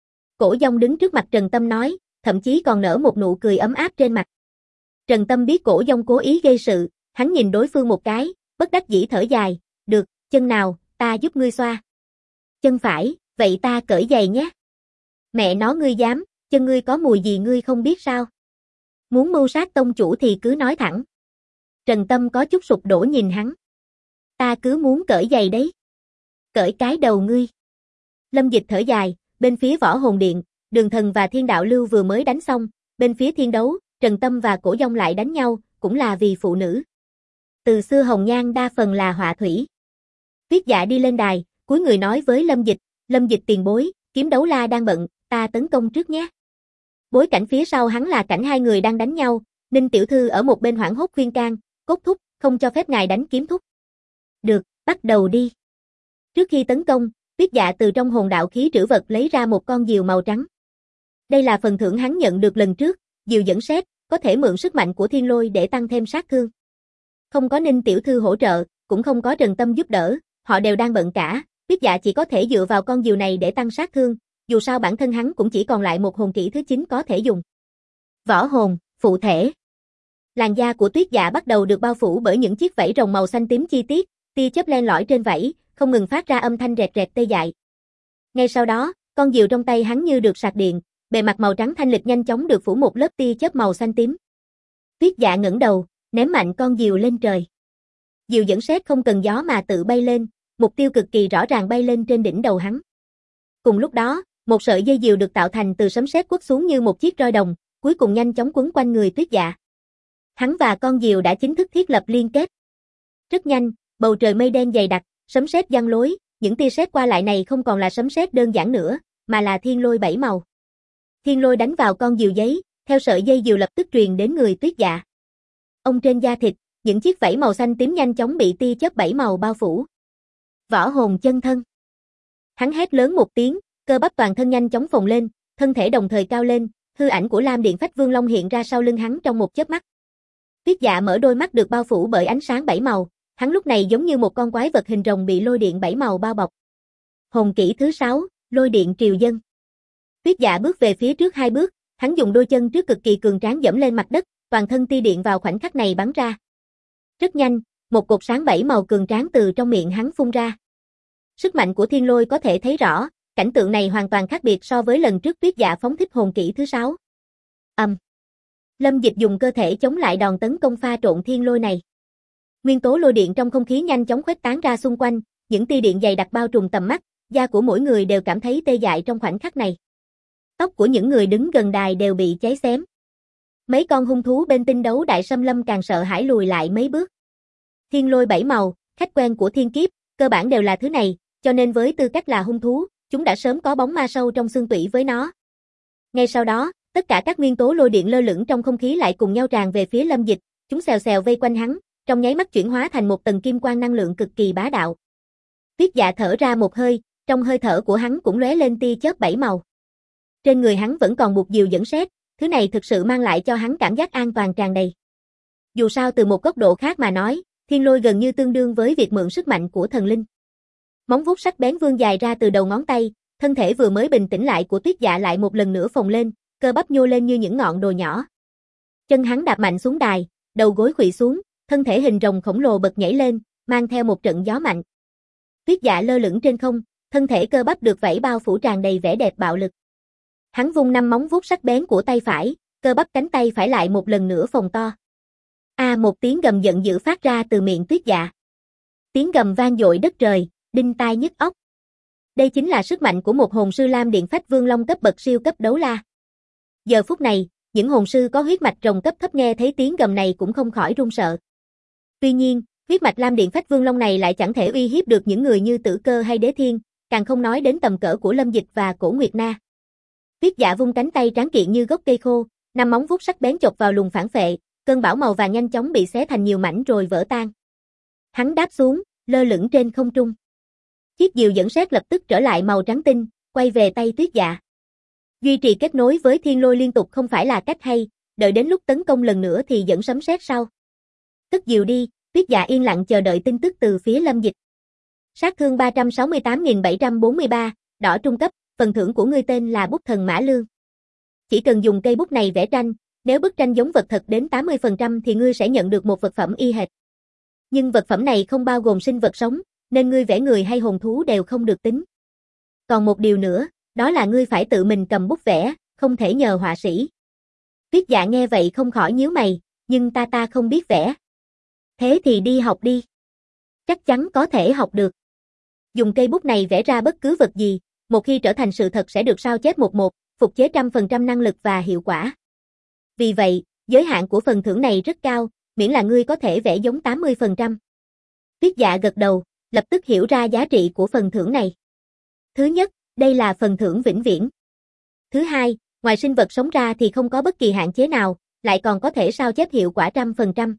Cổ Dông đứng trước mặt Trần Tâm nói, thậm chí còn nở một nụ cười ấm áp trên mặt. Trần Tâm biết Cổ Dông cố ý gây sự, hắn nhìn đối phương một cái, bất đắc dĩ thở dài, được, chân nào, ta giúp ngươi xoa. Chân phải, vậy ta cởi giày nhé. Mẹ nó ngươi dám, chân ngươi có mùi gì ngươi không biết sao? Muốn mưu sát tông chủ thì cứ nói thẳng. Trần Tâm có chút sụp đổ nhìn hắn. Ta cứ muốn cởi giày đấy. Cởi cái đầu ngươi. Lâm Dịch thở dài, bên phía Võ Hồn Điện, Đường Thần và Thiên Đạo Lưu vừa mới đánh xong, bên phía thiên đấu, Trần Tâm và Cổ Dông lại đánh nhau, cũng là vì phụ nữ. Từ xưa hồng nhan đa phần là họa thủy. Tuyết Dạ đi lên đài, cúi người nói với Lâm Dịch tiền bối, Kiếm Đấu La đang bận, ta tấn công trước nhé. Bối cảnh phía sau hắn là cảnh hai người đang đánh nhau, Ninh tiểu thư ở một bên hoảng hốt khuyên can, Cốt thúc, không cho phép ngài đánh Kiếm thúc. Được, bắt đầu đi. Trước khi tấn công, Tuyết Dạ từ trong hồn đạo khí trữ vật lấy ra một con diều màu trắng. Đây là phần thưởng hắn nhận được lần trước, diều dẫn sét, có thể mượn sức mạnh của thiên lôi để tăng thêm sát thương. Không có Ninh tiểu thư hỗ trợ, cũng không có Trần Tâm giúp đỡ, họ đều đang bận cả, Tuyết Dạ chỉ có thể dựa vào con diều này để tăng sát thương, dù sao bản thân hắn cũng chỉ còn lại một hồn kỹ thứ 9 có thể dùng. Võ hồn, phụ thể. Làn da của Tuyết Dạ bắt đầu được bao phủ bởi những chiếc vảy rồng màu xanh tím chi tiết, tia chớp len lỏi trên vảy, không ngừng phát ra âm thanh rẹt rẹt tê dại. Ngay sau đó, con diều trong tay hắn như được sạc điện, bề mặt màu trắng thanh lịch nhanh chóng được phủ một lớp tia chớp màu xanh tím. Tuyết Dạ ngẩng đầu, ném mạnh con diều lên trời. Diều dẫn sét không cần gió mà tự bay lên, mục tiêu cực kỳ rõ ràng bay lên trên đỉnh đầu hắn. Cùng lúc đó, một sợi dây diều được tạo thành từ sấm sét quất xuống như một chiếc roi đồng, cuối cùng nhanh chóng quấn quanh người Tuyết Dạ. Hắn và con diều đã chính thức thiết lập liên kết. Rất nhanh, bầu trời mây đen dày đặc, sấm sét giăng lối, những tia sét qua lại này không còn là sấm sét đơn giản nữa, mà là thiên lôi 7 màu. Thiên lôi đánh vào con diều giấy, theo sợi dây diều lập tức truyền đến người Tuyết Dạ. Ông trên da thịt, những chiếc vảy màu xanh tím nhanh chóng bị tia chớp 7 màu bao phủ. Võ hồn chân thân. Hắn hét lớn một tiếng, cơ bắp toàn thân nhanh chóng phồng lên, thân thể đồng thời cao lên, hư ảnh của Lam Điện Phách Vương Long hiện ra sau lưng hắn trong một chớp mắt. Tuyết Dạ mở đôi mắt được bao phủ bởi ánh sáng 7 màu, hắn lúc này giống như một con quái vật hình rồng bị lôi điện 7 màu bao bọc. Hồn kỹ thứ 6, lôi điện triều dân. Tuyết Dạ bước về phía trước 2 bước, hắn dùng đôi chân trước cực kỳ cường tráng dẫm lên mặt đất, toàn thân tia điện vào khoảnh khắc này bắn ra. Rất nhanh, một cột sáng 7 màu cường tráng từ trong miệng hắn phun ra. Sức mạnh của thiên lôi có thể thấy rõ, cảnh tượng này hoàn toàn khác biệt so với lần trước Tuyết Dạ phóng thích hồn kỹ thứ 6. Lâm Dịch dùng cơ thể chống lại đòn tấn công pha trộn thiên lôi này. Nguyên tố lôi điện trong không khí nhanh chóng khuếch tán ra xung quanh, những tia điện dày đặc bao trùm tầm mắt, da của mỗi người đều cảm thấy tê dại trong khoảnh khắc này. Tóc của những người đứng gần đài đều bị cháy xém. Mấy con hung thú bên tinh đấu đại xâm lâm càng sợ hãi lùi lại mấy bước. Thiên lôi 7 màu, khách quen của thiên kiếp, cơ bản đều là thứ này, cho nên với tư cách là hung thú, chúng đã sớm có bóng ma sâu trong xương tủy với nó. Ngay sau đó, tất cả các nguyên tố lôi điện lơ lửng trong không khí lại cùng nhau tràn về phía Lâm Dịch, chúng xèo xèo vây quanh hắn, trong nháy mắt chuyển hóa thành một tầng kim quang năng lượng cực kỳ bá đạo. Tuyết Dạ thở ra một hơi, trong hơi thở của hắn cũng lóe lên tia chớp 7 màu. Trên người hắn vẫn còn một diều dẫn sét, thứ này thực sự mang lại cho hắn cảm giác an toàn tràn đầy. Dù sao từ một góc độ khác mà nói, thiên lôi gần như tương đương với việc mượn sức mạnh của thần linh. Móng vuốt sắc bén vươn dài ra từ đầu ngón tay, thân thể vừa mới bình tĩnh lại của Tuyết Dạ lại một lần nữa phồng lên, cơ bắp nhô lên như những ngọn đồi nhỏ. Chân hắn đạp mạnh xuống đài, đầu gối khuỵu xuống, thân thể hình rồng khổng lồ bật nhảy lên, mang theo một trận gió mạnh. Tuyết Dạ lơ lửng trên không, thân thể cơ bắp được vảy bao phủ tràn đầy vẻ đẹp bạo lực. Hắn vung 5 móng vuốt sắc bén của tay phải, cơ bắp cánh tay phải lại một lần nữa phồng to. Một tiếng gầm giận dữ phát ra từ miệng Tuyết Dạ. Tiếng gầm vang dội đất trời, đinh tai nhức óc. Đây chính là sức mạnh của một hồn sư Lam Điện Phách Vương Long cấp bậc siêu cấp đấu la. Giờ phút này, những hồn sư có huyết mạch rồng cấp thấp nghe thấy tiếng gầm này cũng không khỏi run sợ. Tuy nhiên, huyết mạch Lam Điện Phách Vương Long này lại chẳng thể uy hiếp được những người như Tử Cơ hay Đế Thiên, càng không nói đến tầm cỡ của Lâm Dịch và Cổ Nguyệt Na. Tuyết Dạ vung cánh tay tráng kiện như gốc cây khô, năm móng vuốt sắc bén chộp vào luồng phản phệ, cơn bão màu vàng nhanh chóng bị xé thành nhiều mảnh rồi vỡ tan. Hắn đáp xuống, lơ lửng trên không trung. Chiếc diều dẫn sét lập tức trở lại màu trắng tinh, quay về tay Tuyết Dạ. Duy trì kết nối với thiên lôi liên tục không phải là cách hay, đợi đến lúc tấn công lần nữa thì dẫn sấm sét sau. Cất diều đi, Tuyết Dạ yên lặng chờ đợi tin tức từ phía Lâm Dịch. Sát thương 368.743, đỏ trung cấp, phần thưởng của ngươi tên là bút thần mã lương. Chỉ cần dùng cây bút này vẽ tranh, nếu bức tranh giống vật thật đến 80% thì ngươi sẽ nhận được một vật phẩm y hệt. Nhưng vật phẩm này không bao gồm sinh vật sống, nên ngươi vẽ người hay hồn thú đều không được tính. Còn một điều nữa, đó là ngươi phải tự mình cầm bút vẽ, không thể nhờ họa sĩ. Tuyết Dạ nghe vậy không khỏi nhíu mày, nhưng ta không biết vẽ. Thế thì đi học đi. Chắc chắn có thể học được. Dùng cây bút này vẽ ra bất cứ vật gì, một khi trở thành sự thật sẽ được sao chép 11, phục chế 100% năng lực và hiệu quả. Vì vậy, giới hạn của phần thưởng này rất cao, miễn là ngươi có thể vẽ giống 80%. Tuyết Dạ gật đầu, lập tức hiểu ra giá trị của phần thưởng này. Thứ nhất, đây là phần thưởng vĩnh viễn. Thứ hai, ngoài sinh vật sống ra thì không có bất kỳ hạn chế nào, lại còn có thể sao chép hiệu quả 100%.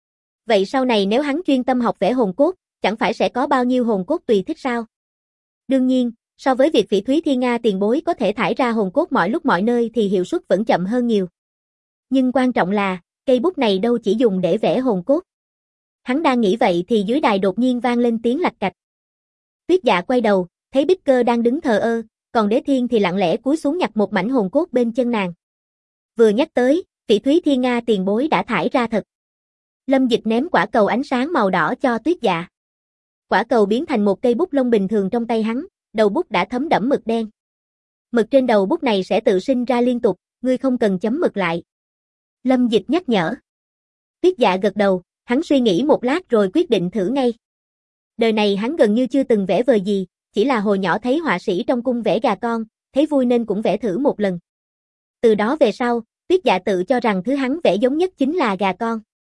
Vậy sau này nếu hắn chuyên tâm học vẽ hồn cốt, chẳng phải sẽ có bao nhiêu hồn cốt tùy thích sao? Đương nhiên, so với việc Phỉ Thúy Thiên Nga tiền bối có thể thải ra hồn cốt mọi lúc mọi nơi thì hiệu suất vẫn chậm hơn nhiều. Nhưng quan trọng là, cây bút này đâu chỉ dùng để vẽ hồn cốt. Hắn đang nghĩ vậy thì dưới đài đột nhiên vang lên tiếng lạch cạch. Tuyết Dạ quay đầu, thấy Bích Cơ đang đứng thờ ơ, còn Đế Thiên thì lặng lẽ cúi xuống nhặt một mảnh hồn cốt bên chân nàng. Vừa nhắc tới, Phỉ Thúy Thiên Nga tiền bối đã thải ra thật. Lâm Dịch ném quả cầu ánh sáng màu đỏ cho Tuyết Dạ. Quả cầu biến thành một cây bút lông bình thường trong tay hắn, đầu bút đã thấm đẫm mực đen. Mực trên đầu bút này sẽ tự sinh ra liên tục, ngươi không cần chấm mực lại. Lâm Dịch nhắc nhở. Tuyết Dạ gật đầu, hắn suy nghĩ một lát rồi quyết định thử ngay. Đời này hắn gần như chưa từng vẽ vời gì, chỉ là hồi nhỏ thấy họa sĩ trong cung vẽ gà con, thấy vui nên cũng vẽ thử một lần. Từ đó về sau, Tuyết Dạ tự cho rằng thứ hắn vẽ giống nhất chính là gà con.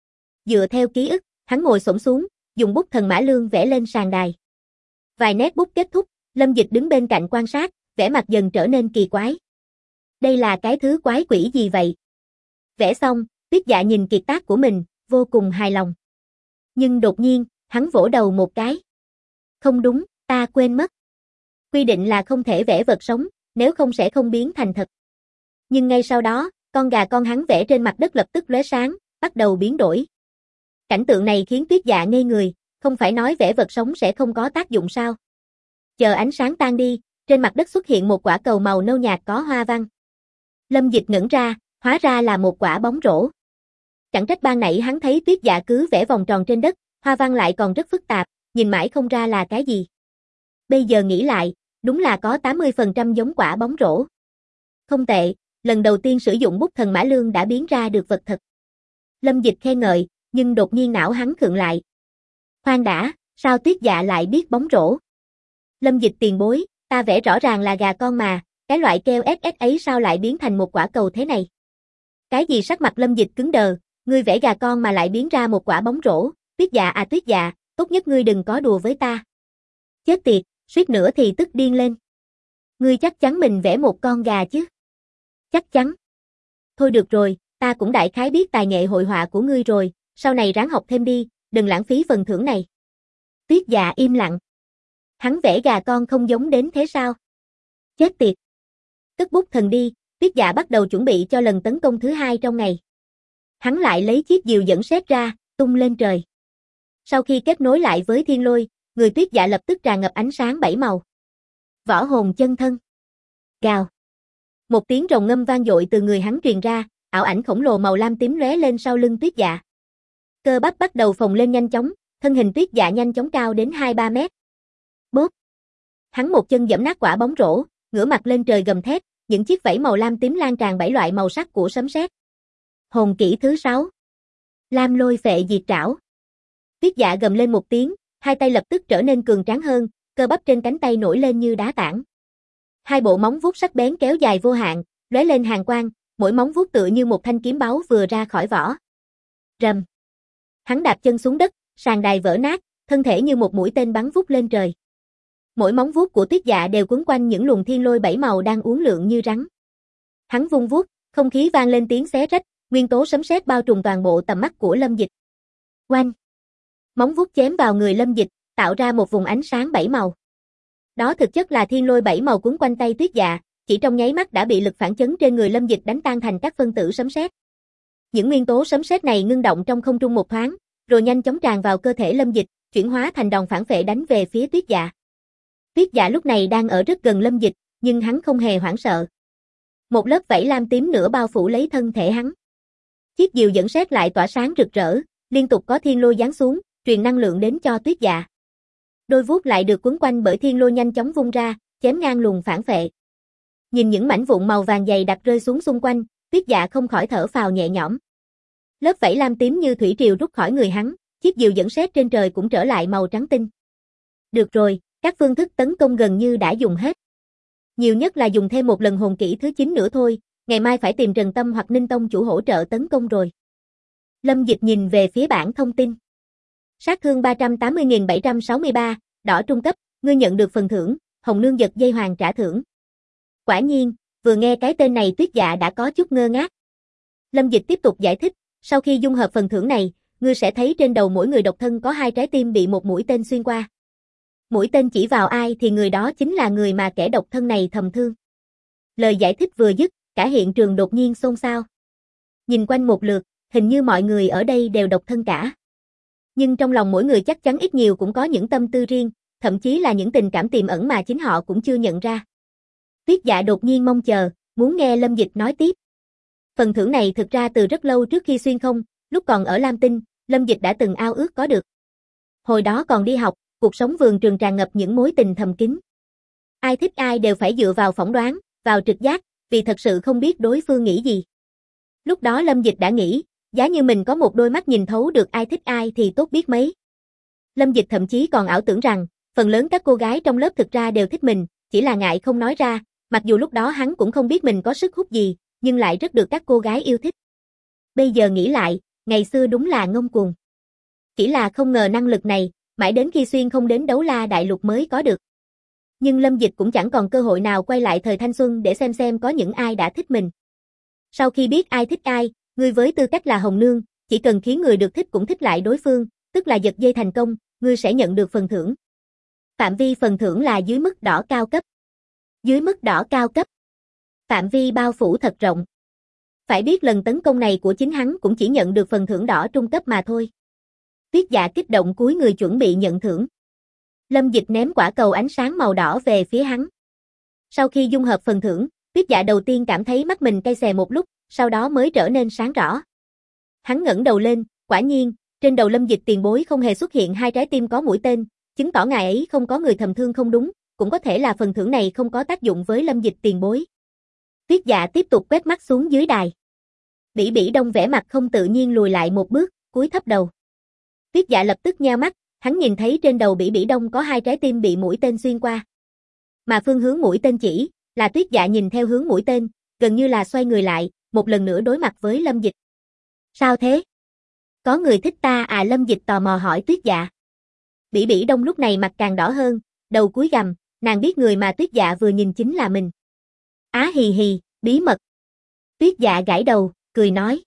Dựa theo ký ức, hắn ngồi xổm xuống, dùng bút thần mã lương vẽ lên sàn đài. Vài nét bút kết thúc, Lâm Dịch đứng bên cạnh quan sát, vẻ mặt dần trở nên kỳ quái. Đây là cái thứ quái quỷ gì vậy? Vẽ xong, Tuyết Dạ nhìn kiệt tác của mình, vô cùng hài lòng. Nhưng đột nhiên, hắn vỗ đầu một cái. Không đúng, ta quên mất. Quy định là không thể vẽ vật sống, nếu không sẽ không biến thành thật. Nhưng ngay sau đó, con gà con hắn vẽ trên mặt đất lập tức lóe sáng, bắt đầu biến đổi. Cảnh tượng này khiến Tuyết Dạ ngây người, không phải nói vẽ vật sống sẽ không có tác dụng sao? Chờ ánh sáng tan đi, trên mặt đất xuất hiện một quả cầu màu nâu nhạt có hoa văn. Lâm Dịch ngẩn ra, hóa ra là một quả bóng rổ. Chẳng trách ban nãy hắn thấy Tuyết Dạ cứ vẽ vòng tròn trên đất, hoa văn lại còn rất phức tạp, nhìn mãi không ra là cái gì. Bây giờ nghĩ lại, đúng là có 80% giống quả bóng rổ. Không tệ, lần đầu tiên sử dụng bút thần mã lương đã biến ra được vật thật. Lâm Dịch khen ngợi, nhưng đột nhiên não hắn khựng lại. Khoan đã, sao Tuyết Dạ lại biết bóng rổ? Lâm Dịch tiền bối, ta vẽ rõ ràng là gà con mà, cái loại keo SS ấy sao lại biến thành một quả cầu thế này? Cái gì? Sắc mặt Lâm Dịch cứng đờ, ngươi vẽ gà con mà lại biến ra một quả bóng rổ, Tuyết Dạ à Tuyết Dạ, tốt nhất ngươi đừng có đùa với ta. Chết tiệt, suýt nữa thì tức điên lên. Ngươi chắc chắn mình vẽ một con gà chứ? Chắc chắn. Thôi được rồi, ta cũng đại khái biết tài nghệ hội họa của ngươi rồi, sau này ráng học thêm đi, đừng lãng phí phần thưởng này. Tuyết Dạ im lặng. Hắn vẽ gà con không giống đến thế sao? Chết tiệt. Cất bút thần đi, Tuyết Dạ bắt đầu chuẩn bị cho lần tấn công thứ hai trong ngày. Hắn lại lấy chiếc diều dẫn sét ra, tung lên trời. Sau khi kết nối lại với thiên lôi, người Tuyết Dạ lập tức tràn ngập ánh sáng 7 màu. Võ hồn chân thân. Gào. Một tiếng rồng ngâm vang dội từ người hắn truyền ra, ảo ảnh khổng lồ màu lam tím lóe lên sau lưng Tuyết Dạ. Cơ bắp bắt đầu phồng lên nhanh chóng, thân hình Tuyết Dạ nhanh chóng cao đến 2-3 mét. Bốp. Hắn một chân giẫm nát quả bóng rổ, ngửa mặt lên trời gầm thét, những chiếc vảy màu lam tím lan tràn 7 loại màu sắc của sấm sét. Hồn kỹ thứ 6. Lam lôi phệ diệt trảo. Tuyết Dạ gầm lên một tiếng, hai tay lập tức trở nên cường tráng hơn, cơ bắp trên cánh tay nổi lên như đá tảng. Hai bộ móng vuốt sắc bén kéo dài vô hạn, lóe lên hàn quang, mỗi móng vuốt tựa như một thanh kiếm báu vừa ra khỏi vỏ. Rầm. Hắn đạp chân xuống đất, sàn đài vỡ nát, thân thể như một mũi tên bắn vút lên trời. Mỗi móng vuốt của Tuyết Dạ đều quấn quanh những luồng thiên lôi 7 màu đang uốn lượn như rắn. Hắn vung vuốt, không khí vang lên tiếng xé rách, nguyên tố sấm sét bao trùm toàn bộ tầm mắt của Lâm Dịch. Oanh! Móng vuốt chém vào người Lâm Dịch, tạo ra một vùng ánh sáng 7 màu. Đó thực chất là thiên lôi 7 màu quấn quanh tay Tuyết Dạ, chỉ trong nháy mắt đã bị lực phản chấn trên người Lâm Dịch đánh tan thành các phân tử sấm sét. Những nguyên tố sấm sét này ngưng động trong không trung một thoáng, rồi nhanh chóng tràn vào cơ thể Lâm Dịch, chuyển hóa thành đòn phản phệ đánh về phía Tuyết Dạ. Tuyết Dạ lúc này đang ở rất gần Lâm Dịch, nhưng hắn không hề hoảng sợ. Một lớp vảy lam tím nữa bao phủ lấy thân thể hắn. Chiếc diều dẫn sét lại tỏa sáng rực rỡ, liên tục có thiên lôi giáng xuống, truyền năng lượng đến cho Tuyết Dạ. Đôi vuốt lại được quấn quanh bởi thiên lôi nhanh chóng vung ra, chém ngang luồng phản phệ. Nhìn những mảnh vụn màu vàng dày đặc rơi xuống xung quanh, Tuyết Dạ không khỏi thở phào nhẹ nhõm. Lớp vảy lam tím như thủy triều rút khỏi người hắn, chiếc diều dẫn sét trên trời cũng trở lại màu trắng tinh. Được rồi, các phương thức tấn công gần như đã dùng hết. Nhiều nhất là dùng thêm một lần hồn kỹ thứ 9 nữa thôi, ngày mai phải tìm Trần Tâm hoặc Ninh Tông chủ hỗ trợ tấn công rồi. Lâm Dịch nhìn về phía bảng thông tin. Sát thương 380.763, đỏ trung cấp, ngươi nhận được phần thưởng, Hồng Nương giật dây hoàng trả thưởng. Quả nhiên, vừa nghe cái tên này Tuyết Dạ đã có chút ngơ ngác. Lâm Dịch tiếp tục giải thích, sau khi dung hợp phần thưởng này, ngươi sẽ thấy trên đầu mỗi người độc thân có 2 trái tim bị một mũi tên xuyên qua. Mũi tên chỉ vào ai thì người đó chính là người mà kẻ độc thân này thầm thương. Lời giải thích vừa dứt, cả hiện trường đột nhiên xôn xao. Nhìn quanh một lượt, hình như mọi người ở đây đều độc thân cả. Nhưng trong lòng mỗi người chắc chắn ít nhiều cũng có những tâm tư riêng, thậm chí là những tình cảm tiềm ẩn mà chính họ cũng chưa nhận ra. Tuyết Dạ đột nhiên mong chờ, muốn nghe Lâm Dịch nói tiếp. Phần thưởng này thực ra từ rất lâu trước khi xuyên không, lúc còn ở Lam Tinh, Lâm Dịch đã từng ao ước có được. Hồi đó còn đi học, cuộc sống vườn trường tràn ngập những mối tình thầm kín. Ai thích ai đều phải dựa vào phỏng đoán, vào trực giác, vì thật sự không biết đối phương nghĩ gì. Lúc đó Lâm Dịch đã nghĩ, giá như mình có một đôi mắt nhìn thấu được ai thích ai thì tốt biết mấy. Lâm Dịch thậm chí còn ảo tưởng rằng, phần lớn các cô gái trong lớp thực ra đều thích mình, chỉ là ngại không nói ra, mặc dù lúc đó hắn cũng không biết mình có sức hút gì, nhưng lại rất được các cô gái yêu thích. Bây giờ nghĩ lại, ngày xưa đúng là ngông cuồng. Chỉ là không ngờ năng lực này, mãi đến khi xuyên không đến Đấu La Đại Lục mới có được. Nhưng Lâm Dịch cũng chẳng còn cơ hội nào quay lại thời thanh xuân để xem có những ai đã thích mình. Sau khi biết ai thích ai, ngươi với tư cách là Hồng Nương, chỉ cần khiến người được thích cũng thích lại đối phương, tức là giật dây thành công, ngươi sẽ nhận được phần thưởng. Phạm vi phần thưởng là dưới mức đỏ cao cấp. Dưới mức đỏ cao cấp. Phạm vi bao phủ thật rộng. Phải biết lần tấn công này của chính hắn cũng chỉ nhận được phần thưởng đỏ trung cấp mà thôi. Tuyết Dạ kích động cúi người chuẩn bị nhận thưởng. Lâm Dịch ném quả cầu ánh sáng màu đỏ về phía hắn. Sau khi dung hợp phần thưởng, Tuyết Dạ đầu tiên cảm thấy mắt mình cay xè một lúc, sau đó mới trở nên sáng rõ. Hắn ngẩng đầu lên, quả nhiên, trên đầu Lâm Dịch tiền bối không hề xuất hiện 2 trái tim có mũi tên, chứng tỏ ngài ấy không có người thầm thương không đúng, cũng có thể là phần thưởng này không có tác dụng với Lâm Dịch tiền bối. Tuyết Dạ tiếp tục quét mắt xuống dưới đài. Bỉ Bỉ Đông vẻ mặt không tự nhiên lùi lại một bước, cúi thấp đầu. Tuyết Dạ lập tức nheo mắt, hắn nhìn thấy trên đầu Bỉ Bỉ Đông có 2 trái tim bị mũi tên xuyên qua. Mà phương hướng mũi tên chỉ, là Tuyết Dạ nhìn theo hướng mũi tên, gần như là xoay người lại, một lần nữa đối mặt với Lâm Dịch. Sao thế? Có người thích ta à? Lâm Dịch tò mò hỏi Tuyết Dạ. Bỉ Bỉ Đông lúc này mặt càng đỏ hơn, đầu cúi gằm, nàng biết người mà Tuyết Dạ vừa nhìn chính là mình. Á hì hì, bí mật. Tuyết Dạ gãi đầu, cười nói.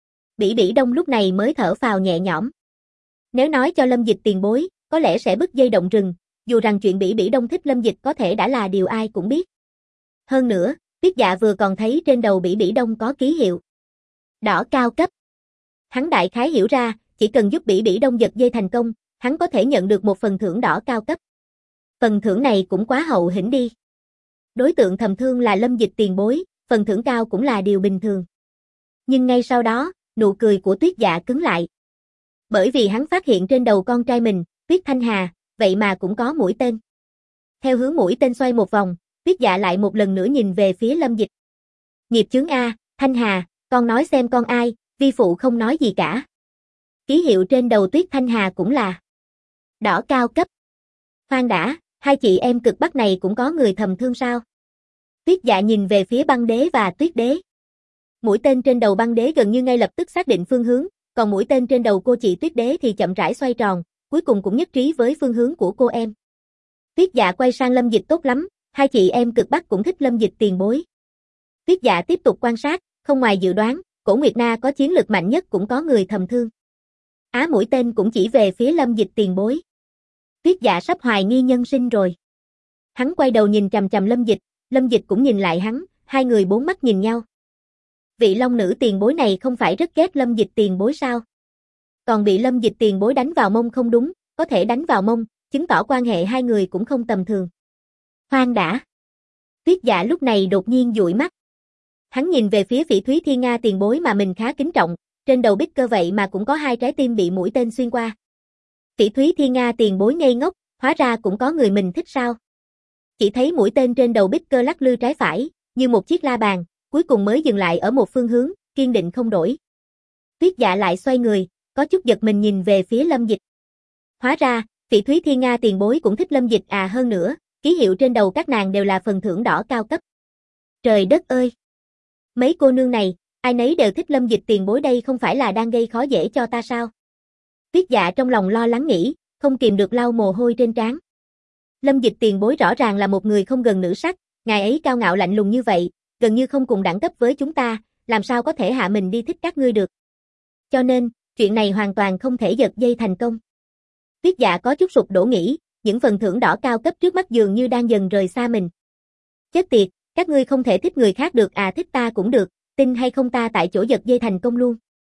Bỉ Bỉ Đông lúc này mới thở phào nhẹ nhõm. Nếu nói cho Lâm Dịch tiền bối, có lẽ sẽ bứt dây động rừng, dù rằng chuyện Bỉ Bỉ Đông thích Lâm Dịch có thể đã là điều ai cũng biết. Hơn nữa, Tuyết Dạ vừa còn thấy trên đầu Bỉ Bỉ Đông có ký hiệu đỏ cao cấp. Hắn đại khái hiểu ra, chỉ cần giúp Bỉ Bỉ Đông giật dây thành công, hắn có thể nhận được một phần thưởng đỏ cao cấp. Phần thưởng này cũng quá hậu hĩnh đi. Đối tượng thầm thương là Lâm Dịch tiền bối, phần thưởng cao cũng là điều bình thường. Nhưng ngay sau đó, nụ cười của Tuyết Dạ cứng lại. Bởi vì hắn phát hiện trên đầu con trai mình, Tuyết Thanh Hà, vậy mà cũng có mũi tên. Theo hướng mũi tên xoay một vòng, Tuyết Dạ lại một lần nữa nhìn về phía Lâm Dịch. Nghiệp chướng A, Thanh Hà, con nói xem con ai, vi phụ không nói gì cả. Ký hiệu trên đầu Tuyết Thanh Hà cũng là đỏ cao cấp. Khoan đã, hai chị em cực Bắc này cũng có người thầm thương sao? Tuyết Dạ nhìn về phía Băng Đế và Tuyết Đế. Mũi tên trên đầu băng đế gần như ngay lập tức xác định phương hướng, còn mũi tên trên đầu cô chị Tuyết Đế thì chậm rãi xoay tròn, cuối cùng cũng nhất trí với phương hướng của cô em. Tuyết Dạ quay sang Lâm Dịch tốt lắm, hai chị em cực Bắc cũng thích Lâm Dịch tiền bối. Tuyết Dạ tiếp tục quan sát, không ngoài dự đoán, Cổ Nguyệt Na có chiến lực mạnh nhất cũng có người thầm thương. Mũi tên cũng chỉ về phía Lâm Dịch tiền bối. Tuyết Dạ sắp hoài nghi nhân sinh rồi. Hắn quay đầu nhìn chằm chằm Lâm Dịch cũng nhìn lại hắn, hai người bốn mắt nhìn nhau. Vị Long nữ tiền bối này không phải rất ghét Lâm Dịch tiền bối sao? Còn bị Lâm Dịch tiền bối đánh vào mông không đúng, có thể đánh vào mông, chứng tỏ quan hệ hai người cũng không tầm thường. Khoan đã. Tuyết Dạ lúc này đột nhiên dụi mắt. Hắn nhìn về phía Phỉ Thúy Thiên Nga tiền bối mà mình khá kính trọng, trên đầu bích cơ vậy mà cũng có hai trái tim bị mũi tên xuyên qua. Phỉ Thúy Thiên Nga tiền bối ngây ngốc, hóa ra cũng có người mình thích sao? Chỉ thấy mũi tên trên đầu bích cơ lắc lư trái phải, như một chiếc la bàn, cuối cùng mới dừng lại ở một phương hướng, kiên định không đổi. Tuyết Dạ lại xoay người, có chút giật mình nhìn về phía Lâm Dịch. Hóa ra, Phỉ Thúy Thiên Nga tiền bối cũng thích Lâm Dịch hơn nữa, ký hiệu trên đầu các nàng đều là phần thưởng đỏ cao cấp. Trời đất ơi! Mấy cô nương này, ai nấy đều thích Lâm Dịch tiền bối đây không phải là đang gây khó dễ cho ta sao? Tuyết Dạ trong lòng lo lắng nghĩ, không kìm được lau mồ hôi trên trán. Lâm Dịch tiền bối rõ ràng là một người không gần nữ sắc, ngài ấy cao ngạo lạnh lùng như vậy, gần như không cùng đẳng cấp với chúng ta, làm sao có thể hạ mình đi thích các ngươi được. Cho nên, chuyện này hoàn toàn không thể giật dây thành công. Tuyết Dạ có chút sụp đổ nghĩ, những phần thưởng đỏ cao cấp trước mắt dường như đang dần rời xa mình. Chết tiệt, các ngươi không thể thích người khác được thích ta cũng được, tin hay không ta tại chỗ giật dây thành công luôn.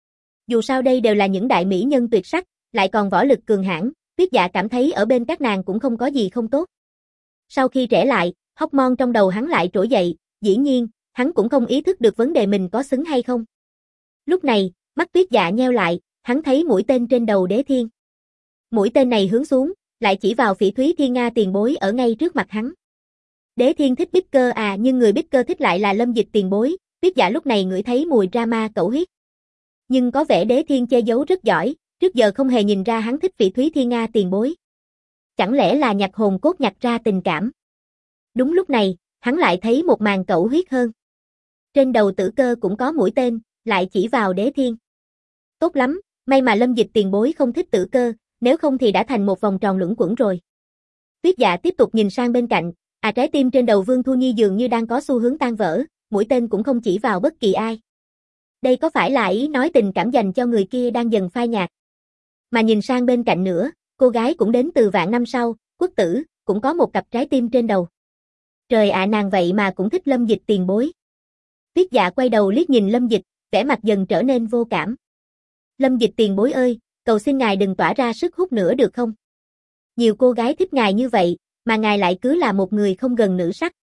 Dù sao đây đều là những đại mỹ nhân tuyệt sắc, lại còn võ lực cường hãn, Tuyết Dạ cảm thấy ở bên các nàng cũng không có gì không tốt. Sau khi trẻ lại, hormone trong đầu hắn lại trỗi dậy, dĩ nhiên, hắn cũng không ý thức được vấn đề mình có xứng hay không. Lúc này, mắt Tuyết Dạ nheo lại, hắn thấy mũi tên trên đầu Đế Thiên. Mũi tên này hướng xuống, lại chỉ vào Phỉ Thúy Thiên Nga tiền bối ở ngay trước mặt hắn. Đế Thiên thích Bích Cơ nhưng người Bích Cơ thích lại là Lâm Dịch tiền bối, Tuyết Dạ lúc này ngửi thấy mùi drama cẩu huyết. Nhưng có vẻ Đế Thiên che giấu rất giỏi, trước giờ không hề nhìn ra hắn thích Phỉ Thúy Thiên Nga tiền bối. Chẳng lẽ là nhặt hồn cốt nhặt ra tình cảm? Đúng lúc này, hắn lại thấy một màn cẩu huyết hơn. Trên đầu Tử Cơ cũng có mũi tên, lại chỉ vào Đế Thiên. Tốt lắm, may mà Lâm Dịch tiền bối không thích Tử Cơ, nếu không thì đã thành một vòng tròn luẩn quẩn rồi. Tuyết Dạ tiếp tục nhìn sang bên cạnh, trái tim trên đầu Vương Thu Nhi dường như đang có xu hướng tan vỡ, mũi tên cũng không chỉ vào bất kỳ ai. Đây có phải là ý nói tình cảm dành cho người kia đang dần phai nhạt? Mà nhìn sang bên cạnh nữa, cô gái cũng đến từ vạn năm sau, Quốc Tử, cũng có một cặp trái tim trên đầu. Trời nàng vậy mà cũng thích Lâm Dịch tiền bối. Tuyết Dạ quay đầu liếc nhìn Lâm Dịch, vẻ mặt dần trở nên vô cảm. Lâm Dịch tiền bối ơi, cầu xin ngài đừng tỏa ra sức hút nữa được không? Nhiều cô gái thích ngài như vậy, mà ngài lại cứ là một người không gần nữ sắc.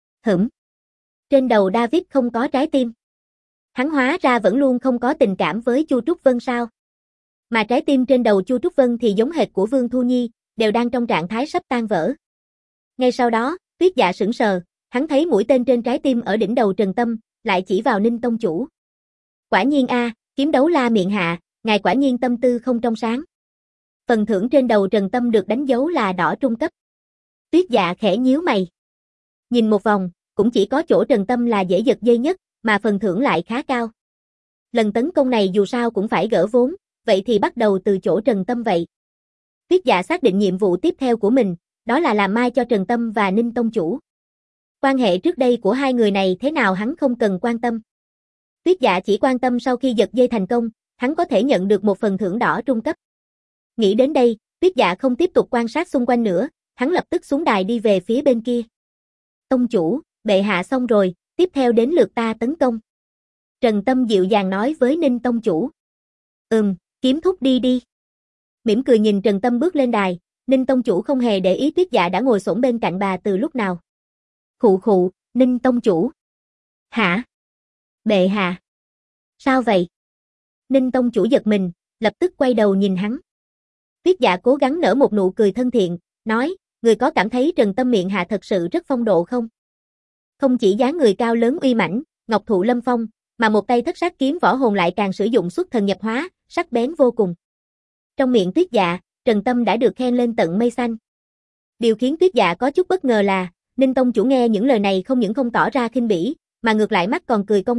Trên đầu David không có trái tim. Hắn hóa ra vẫn luôn không có tình cảm với Chu Trúc Vân sao? Mà trái tim trên đầu Chu Trúc Vân thì giống hệt của Vương Thu Nhi, đều đang trong trạng thái sắp tan vỡ. Ngay sau đó, Tuyết Dạ sững sờ, hắn thấy mũi tên trên trái tim ở đỉnh đầu Trần Tâm, lại chỉ vào Ninh tông chủ. Quả nhiên kiếm đấu la miệng hạ, ngài quả nhiên tâm tư không trong sáng. Phần thưởng trên đầu Trần Tâm được đánh dấu là đỏ trung cấp. Tuyết Dạ khẽ nhíu mày. Nhìn một vòng, cũng chỉ có chỗ Trần Tâm là dễ giật dây nhất, mà phần thưởng lại khá cao. Lần tấn công này dù sao cũng phải gỡ vốn, vậy thì bắt đầu từ chỗ Trần Tâm vậy. Tuyết Dạ xác định nhiệm vụ tiếp theo của mình, đó là làm mai cho Trần Tâm và Ninh tông chủ. Quan hệ trước đây của hai người này thế nào hắn không cần quan tâm. Tuyết Dạ chỉ quan tâm sau khi giật dây thành công, hắn có thể nhận được một phần thưởng đỏ trung cấp. Nghĩ đến đây, Tuyết Dạ không tiếp tục quan sát xung quanh nữa, hắn lập tức xuống đài đi về phía bên kia. Tông chủ, bệ hạ xong rồi, tiếp theo đến lượt ta tấn công. Trần Tâm dịu dàng nói với Ninh tông chủ. Kiếm thúc đi. Mỉm cười nhìn Trần Tâm bước lên đài, Ninh tông chủ không hề để ý Tuyết Dạ đã ngồi xổm bên cạnh bà từ lúc nào. Khụ, Ninh tông chủ. Hả? Bệ hạ. Sao vậy? Ninh tông chủ giật mình, lập tức quay đầu nhìn hắn. Tuyết Dạ cố gắng nở một nụ cười thân thiện, nói, người có cảm thấy Trần Tâm miệng hạ thật sự rất phong độ không? Không chỉ dáng người cao lớn uy mãnh, ngọc thụ lâm phong, mà một tay thất sát kiếm võ hồn lại càng sử dụng xuất thần nhập hóa, sắc bén vô cùng. Trong miệng Tuyết Dạ, Trần Tâm đã được khen lên tận mây xanh. Điều khiến Tuyết Dạ có chút bất ngờ là, Ninh tông chủ nghe những lời này không những không tỏ ra khinh bỉ, mà ngược lại mắt còn cười cong lên,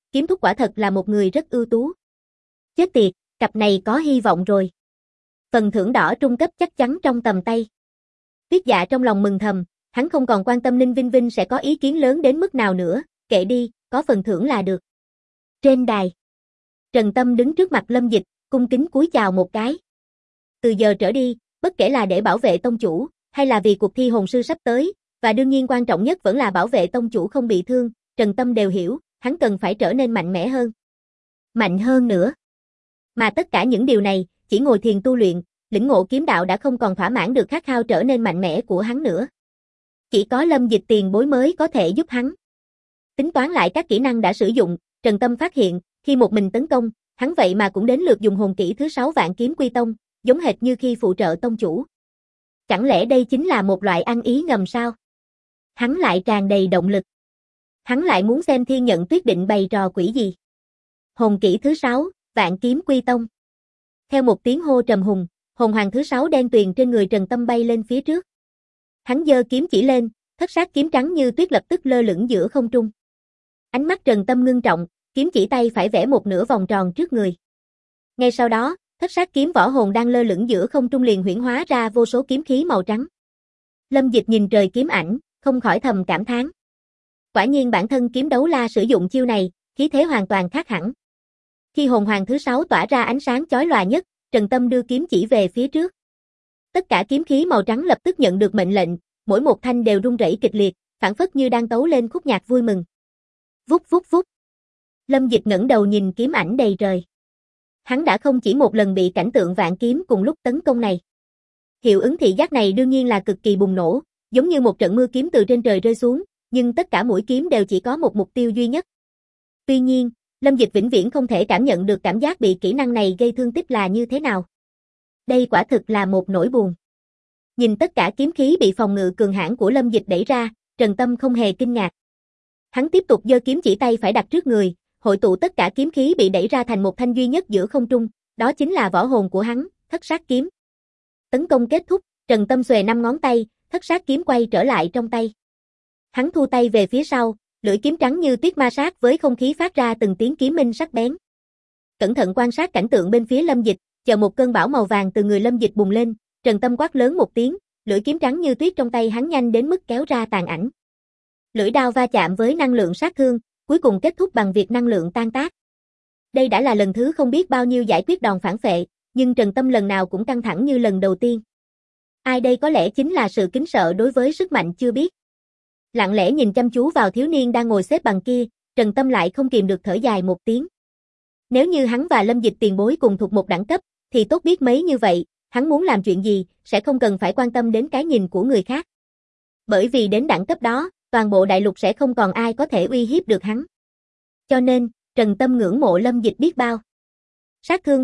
kiếm thúc quả thật là một người rất ưu tú. Chết tiệt, cặp này có hy vọng rồi. Phần thưởng đỏ trung cấp chắc chắn trong tầm tay. Tuyết Dạ trong lòng mừng thầm, hắn không còn quan tâm Ninh Vinh Vinh sẽ có ý kiến lớn đến mức nào nữa, kệ đi, có phần thưởng là được. Trên đài, Trần Tâm đứng trước mặt Lâm Dịch, cung kính cúi chào một cái. Từ giờ trở đi, bất kể là để bảo vệ tông chủ, hay là vì cuộc thi hồn sư sắp tới, và đương nhiên quan trọng nhất vẫn là bảo vệ tông chủ không bị thương, Trần Tâm đều hiểu, hắn cần phải trở nên mạnh mẽ hơn. Mạnh hơn nữa. Mà tất cả những điều này, chỉ ngồi thiền tu luyện, lĩnh ngộ kiếm đạo đã không còn thỏa mãn được khát khao trở nên mạnh mẽ của hắn nữa. Chỉ có Lâm Dịch tiền bối mới có thể giúp hắn. Tính toán lại các kỹ năng đã sử dụng, Trần Tâm phát hiện, khi một mình tấn công, hắn vậy mà cũng đến lượt dùng hồn kỹ thứ 6 Vạn Kiếm Quy Tông, giống hệt như khi phụ trợ tông chủ. Chẳng lẽ đây chính là một loại ăn ý ngầm sao? Hắn lại tràn đầy động lực. Hắn lại muốn xem Thiên Nhận Tuyết định bày trò quỷ gì. Hồn kỹ thứ 6, Vạn Kiếm Quy Tông. Theo một tiếng hô trầm hùng, hồn hoàng thứ 6 đen tuyền trên người Trần Tâm bay lên phía trước. Hắn giơ kiếm chỉ lên, thất sát kiếm trắng như tuyết lập tức lơ lửng giữa không trung. Ánh mắt Trần Tâm ngưng trọng, kiếm chỉ tay phải vẽ một nửa vòng tròn trước người. Ngay sau đó, thất sát kiếm võ hồn đang lơ lửng giữa không trung liền huyễn hóa ra vô số kiếm khí màu trắng. Lâm Dịch nhìn trời kiếm ảnh, không khỏi thầm cảm thán. Quả nhiên bản thân kiếm đấu la sử dụng chiêu này, khí thế hoàn toàn khác hẳn. Khi hồn hoàng thứ 6 tỏa ra ánh sáng chói lòa nhất, Trần Tâm đưa kiếm chỉ về phía trước. Tất cả kiếm khí màu trắng lập tức nhận được mệnh lệnh, mỗi một thanh đều rung rẩy kịch liệt, phảng phất như đang tấu lên khúc nhạc vui mừng. Vút vút vút. Lâm Dịch ngẩng đầu nhìn kiếm ảnh đầy trời. Hắn đã không chỉ một lần bị cảnh tượng vạn kiếm cùng lúc tấn công này. Hiệu ứng thị giác này đương nhiên là cực kỳ bùng nổ, giống như một trận mưa kiếm từ trên trời rơi xuống, nhưng tất cả mũi kiếm đều chỉ có một mục tiêu duy nhất. Tuy nhiên, Lâm Dịch vĩnh viễn không thể cảm nhận được cảm giác bị kỹ năng này gây thương tích là như thế nào. Đây quả thực là một nỗi buồn. Nhìn tất cả kiếm khí bị phòng ngự cường hãn của Lâm Dịch đẩy ra, Trần Tâm không hề kinh ngạc. Hắn tiếp tục giơ kiếm chỉ tay phải đặt trước người, hội tụ tất cả kiếm khí bị đẩy ra thành một thanh duy nhất giữa không trung, đó chính là võ hồn của hắn, thất sát kiếm. Tấn công kết thúc, Trần Tâm xuề 5 ngón tay, thất sát kiếm quay trở lại trong tay. Hắn thu tay về phía sau, lưỡi kiếm trắng như tuyết ma sát với không khí phát ra từng tiếng kiếm minh sắc bén. Cẩn thận quan sát cảnh tượng bên phía Lâm Dịch, chờ một cơn bão màu vàng từ người Lâm Dịch bùng lên, Trần Tâm quát lớn một tiếng, lưỡi kiếm trắng như tuyết trong tay hắn nhanh đến mức kéo ra tàn ảnh. Lưỡi đao va chạm với năng lượng sát thương, cuối cùng kết thúc bằng việc năng lượng tan tác. Đây đã là lần thứ không biết bao nhiêu giải quyết đòn phản phệ, nhưng Trần Tâm lần nào cũng căng thẳng như lần đầu tiên. Ai đây có lẽ chính là sự kính sợ đối với sức mạnh chưa biết. Lặng lẽ nhìn chăm chú vào thiếu niên đang ngồi xếp bằng kia, Trần Tâm lại không kìm được thở dài một tiếng. Nếu như hắn và Lâm Dịch tiền bối cùng thuộc một đẳng cấp, thì tốt biết mấy như vậy, hắn muốn làm chuyện gì, sẽ không cần phải quan tâm đến cái nhìn của người khác. Bởi vì đến đẳng cấp đó, toàn bộ đại lục sẽ không còn ai có thể uy hiếp được hắn. Cho nên, Trần Tâm ngưỡng mộ Lâm Dịch biết bao. Sát thương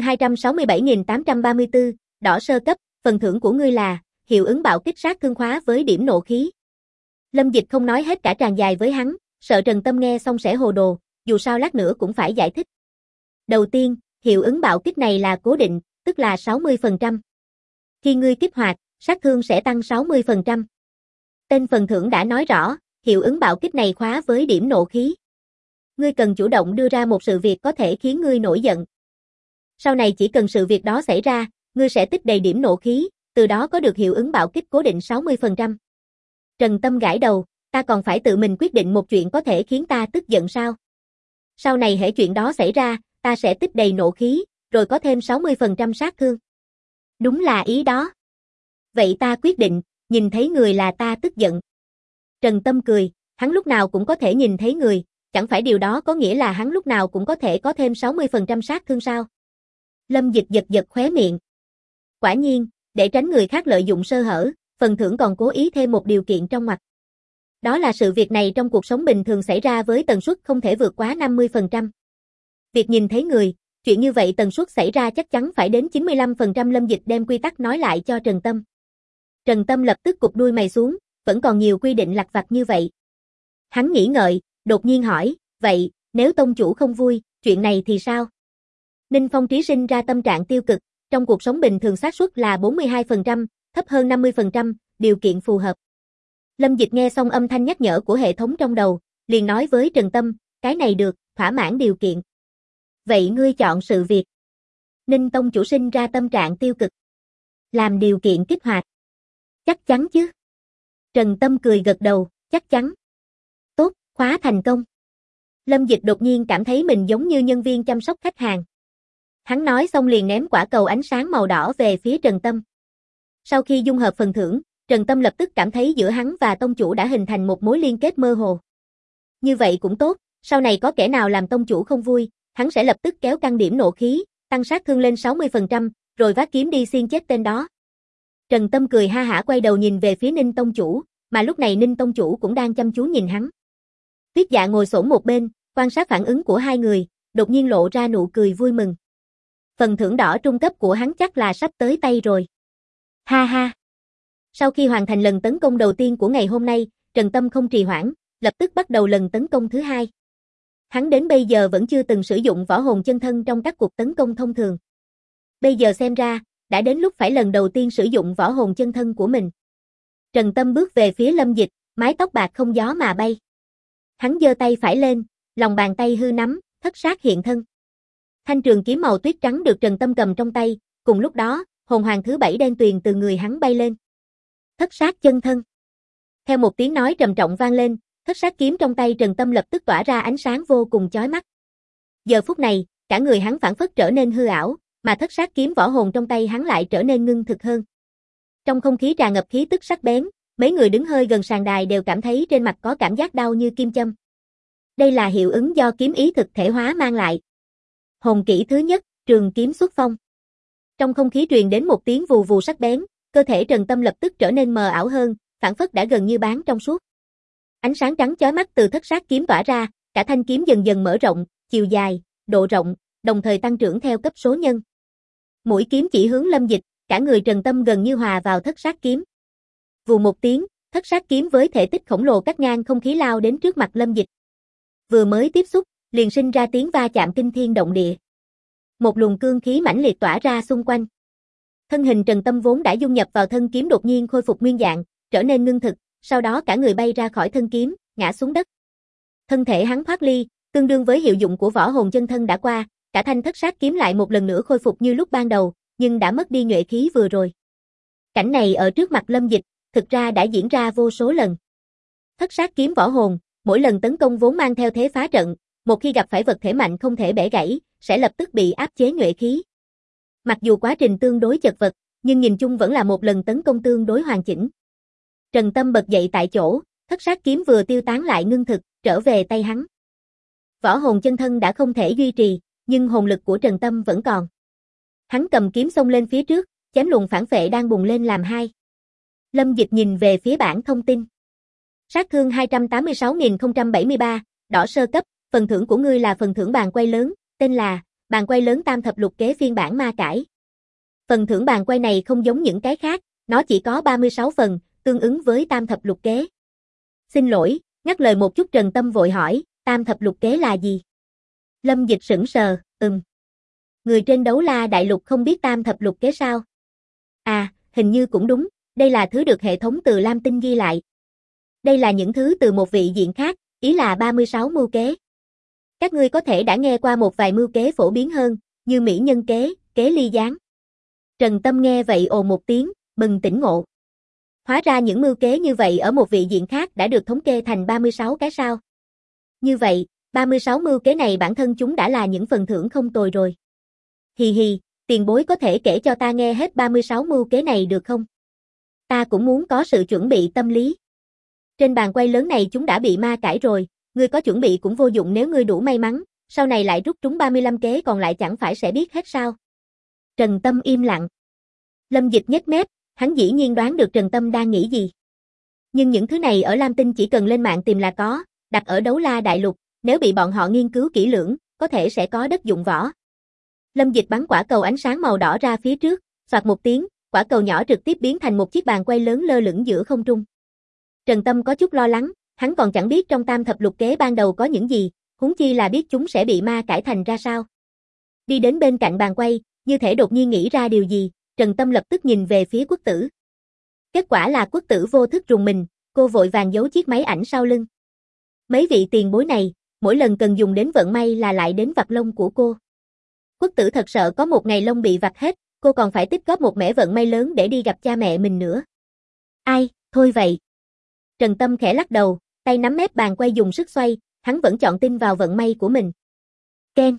267.834, đỏ sơ cấp, phần thưởng của ngươi là hiệu ứng bạo kích sát thương khóa với điểm nộ khí. Lâm Dịch không nói hết cả tràng dài với hắn, sợ Trần Tâm nghe xong sẽ hồ đồ, dù sao lát nữa cũng phải giải thích. Đầu tiên, hiệu ứng bạo kích này là cố định, tức là 60%. Khi ngươi kích hoạt, sát thương sẽ tăng 60%. Tên phần thưởng đã nói rõ, hiệu ứng bạo kích này khóa với điểm nộ khí. Ngươi cần chủ động đưa ra một sự việc có thể khiến ngươi nổi giận. Sau này chỉ cần sự việc đó xảy ra, ngươi sẽ tích đầy điểm nộ khí, từ đó có được hiệu ứng bạo kích cố định 60%. Trần Tâm gãi đầu, ta còn phải tự mình quyết định một chuyện có thể khiến ta tức giận sao? Sau này hễ chuyện đó xảy ra, ta sẽ tích đầy nộ khí, rồi có thêm 60% sát thương. Đúng là ý đó. Vậy ta quyết định, nhìn thấy người là ta tức giận. Trần Tâm cười, hắn lúc nào cũng có thể nhìn thấy người, chẳng phải điều đó có nghĩa là hắn lúc nào cũng có thể có thêm 60% sát thương sao? Lâm Dịch giật giật khóe miệng. Quả nhiên, để tránh người khác lợi dụng sơ hở, phần thưởng còn cố ý thêm một điều kiện trong ngoặc. Đó là sự việc này trong cuộc sống bình thường xảy ra với tần suất không thể vượt quá 50%. Việc nhìn thấy người, chuyện như vậy tần suất xảy ra chắc chắn phải đến 95%. Lâm Dịch đem quy tắc nói lại cho Trần Tâm. Trần Tâm lập tức cụp đuôi mày xuống, vẫn còn nhiều quy định lặt vặt như vậy. Hắn nghĩ ngợi, đột nhiên hỏi, vậy, nếu tông chủ không vui, chuyện này thì sao? Ninh Phong Trí sinh ra tâm trạng tiêu cực, trong cuộc sống bình thường xác suất là 42%, thấp hơn 50%, điều kiện phù hợp. Lâm Dịch nghe xong âm thanh nhắc nhở của hệ thống trong đầu, liền nói với Trần Tâm, cái này được, thỏa mãn điều kiện. Vậy ngươi chọn sự việc. Ninh tông chủ sinh ra tâm trạng tiêu cực. Làm điều kiện kích hoạt. Chắc chắn chứ. Trần Tâm cười gật đầu, chắc chắn. Tốt, khóa thành công. Lâm Dịch đột nhiên cảm thấy mình giống như nhân viên chăm sóc khách hàng. Hắn nói xong liền ném quả cầu ánh sáng màu đỏ về phía Trần Tâm. Sau khi dung hợp phần thưởng, Trần Tâm lập tức cảm thấy giữa hắn và tông chủ đã hình thành một mối liên kết mơ hồ. Như vậy cũng tốt, sau này có kẻ nào làm tông chủ không vui, hắn sẽ lập tức kéo căng điểm nộ khí, tăng sát thương lên 60%, rồi vác kiếm đi xiên chết tên đó. Trần Tâm cười ha hả quay đầu nhìn về phía Ninh tông chủ, mà lúc này Ninh tông chủ cũng đang chăm chú nhìn hắn. Tuyết Dạ ngồi xổm một bên, quan sát phản ứng của hai người, đột nhiên lộ ra nụ cười vui mừng. Phần thưởng đỏ trung cấp của hắn chắc là sắp tới tay rồi. Ha ha. Sau khi hoàn thành lần tấn công đầu tiên của ngày hôm nay, Trần Tâm không trì hoãn, lập tức bắt đầu lần tấn công thứ hai. Hắn đến bây giờ vẫn chưa từng sử dụng võ hồn chân thân trong các cuộc tấn công thông thường. Bây giờ xem ra, đã đến lúc phải lần đầu tiên sử dụng võ hồn chân thân của mình. Trần Tâm bước về phía Lâm Dịch, mái tóc bạc không gió mà bay. Hắn giơ tay phải lên, lòng bàn tay hư nắm, thất sát hiện thân. Thanh trường kiếm màu tuyết trắng được Trần Tâm cầm trong tay, cùng lúc đó, hồn hoàng thứ 7 đen tuyền từ người hắn bay lên. Thất sát chân thân. Theo một tiếng nói trầm trọng vang lên, thất sát kiếm trong tay Trần Tâm lập tức tỏa ra ánh sáng vô cùng chói mắt. Giờ phút này, cả người hắn phảng phất trở nên hư ảo, mà thất sát kiếm võ hồn trong tay hắn lại trở nên ngưng thực hơn. Trong không khí tràn ngập khí tức sắc bén, mấy người đứng hơi gần sàn đài đều cảm thấy trên mặt có cảm giác đau như kim châm. Đây là hiệu ứng do kiếm ý thực thể hóa mang lại. Hồn kỹ thứ nhất, trường kiếm xuất phong. Trong không khí truyền đến một tiếng vù vù sắc bén, cơ thể Trần Tâm lập tức trở nên mờ ảo hơn, phảng phất đã gần như bán trong suốt. Ánh sáng trắng chói mắt từ thất sát kiếm tỏa ra, cả thanh kiếm dần dần mở rộng, chiều dài, độ rộng, đồng thời tăng trưởng theo cấp số nhân. Mũi kiếm chỉ hướng Lâm Dịch, cả người Trần Tâm gần như hòa vào thất sát kiếm. Vù một tiếng, thất sát kiếm với thể tích khổng lồ cắt ngang không khí lao đến trước mặt Lâm Dịch. Vừa mới tiếp xúc, liền sinh ra tiếng va chạm kinh thiên động địa. Một luồng cương khí mãnh liệt tỏa ra xung quanh. Thân hình Trần Tâm vốn đã dung nhập vào thân kiếm đột nhiên khôi phục nguyên dạng, trở nên ngưng thực, sau đó cả người bay ra khỏi thân kiếm, ngã xuống đất. Thân thể hắn thoát ly, tương đương với hiệu dụng của võ hồn chân thân đã qua, cả thanh thất sát kiếm lại một lần nữa khôi phục như lúc ban đầu, nhưng đã mất đi nhuệ khí vừa rồi. Cảnh này ở trước mặt Lâm Dịch, thực ra đã diễn ra vô số lần. Thất sát kiếm võ hồn, mỗi lần tấn công vốn mang theo thế phá trận, một khi gặp phải vật thể mạnh không thể bẻ gãy, sẽ lập tức bị áp chế nhuệ khí. Mặc dù quá trình tương đối chật vật, nhưng nhìn chung vẫn là một lần tấn công tương đối hoàn chỉnh. Trần Tâm bật dậy tại chỗ, thất sát kiếm vừa tiêu tán lại ngưng thực, trở về tay hắn. Võ hồn chân thân đã không thể duy trì, nhưng hồn lực của Trần Tâm vẫn còn. Hắn cầm kiếm xông lên phía trước, chém luồng phản phệ đang bùng lên làm hai. Lâm Dịch nhìn về phía bảng thông tin. Sát thương 286.073, đỏ sơ cấp, phần thưởng của ngươi là phần thưởng bàn quay lớn, tên là bàn quay lớn tam thập lục kế phiên bản ma cải. Phần thưởng bàn quay này không giống những cái khác, nó chỉ có 36 phần, tương ứng với tam thập lục kế. Xin lỗi, ngắt lời một chút Trần Tâm vội hỏi, tam thập lục kế là gì? Lâm Dịch sững sờ, Người trên Đấu La Đại Lục không biết tam thập lục kế sao? À, hình như cũng đúng, đây là thứ được hệ thống từ Lam Tinh ghi lại. Đây là những thứ từ một vị diện khác, ý là 36 mưu kế. Các ngươi có thể đã nghe qua một vài mưu kế phổ biến hơn, như mỹ nhân kế, kế ly gián. Trần Tâm nghe vậy ồ một tiếng, bừng tỉnh ngộ. Hóa ra những mưu kế như vậy ở một vị diện khác đã được thống kê thành 36 cái sao. Như vậy, 36 mưu kế này bản thân chúng đã là những phần thưởng không tồi rồi. Hì hì, tiền bối có thể kể cho ta nghe hết 36 mưu kế này được không? Ta cũng muốn có sự chuẩn bị tâm lý. Trên bàn quay lớn này chúng đã bị ma cải rồi, ngươi có chuẩn bị cũng vô dụng nếu ngươi đủ may mắn, sau này lại rút trúng 35 kế còn lại chẳng phải sẽ biết hết sao? Trần Tâm im lặng. Lâm Dịch nhếch mép, hắn dĩ nhiên đoán được Trần Tâm đang nghĩ gì. Nhưng những thứ này ở Lam Tinh chỉ cần lên mạng tìm là có, đặt ở Đấu La Đại Lục, nếu bị bọn họ nghiên cứu kỹ lưỡng, có thể sẽ có đất dụng võ. Lâm Dịch bắn quả cầu ánh sáng màu đỏ ra phía trước, xoạt một tiếng, quả cầu nhỏ trực tiếp biến thành một chiếc bàn quay lớn lơ lửng giữa không trung. Trần Tâm có chút lo lắng, hắn còn chẳng biết trong tam thập lục kế ban đầu có những gì, huống chi là biết chúng sẽ bị ma cải thành ra sao. Đi đến bên cạnh bàn quay, như thể đột nhiên nghĩ ra điều gì, Trần Tâm lập tức nhìn về phía Quốc Tử. Kết quả là Quốc Tử vô thức rùng mình, cô vội vàng giấu chiếc máy ảnh sau lưng. Mấy vị tiền bối này, mỗi lần cần dùng đến vận may là lại đến vặt lông của cô. Quốc tử thật sợ có một ngày lông bị vặt hết, cô còn phải tích góp một mẻ vận may lớn để đi gặp cha mẹ mình nữa. Ai, thôi vậy. Trần Tâm khẽ lắc đầu, tay nắm mép bàn quay dùng sức xoay, hắn vẫn chọn tin vào vận may của mình. Keng.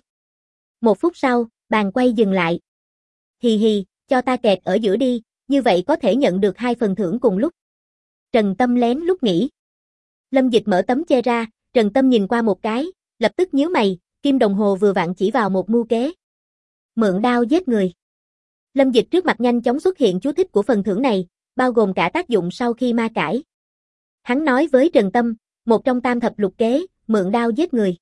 1 phút sau, bàn quay dừng lại. Hì hì, cho ta kẹt ở giữa đi, như vậy có thể nhận được 2 phần thưởng cùng lúc. Trần Tâm lén lút nghĩ. Lâm Dịch mở tấm che ra, Trần Tâm nhìn qua một cái, lập tức nhíu mày, kim đồng hồ vừa vặn chỉ vào một mưu kế. Mượn đao giết người. Lâm Dịch trước mặt nhanh chóng xuất hiện chú thích của phần thưởng này, bao gồm cả tác dụng sau khi ma cải. Hắn nói với Trần Tâm, một trong tam thập lục kế, mượn đao giết người.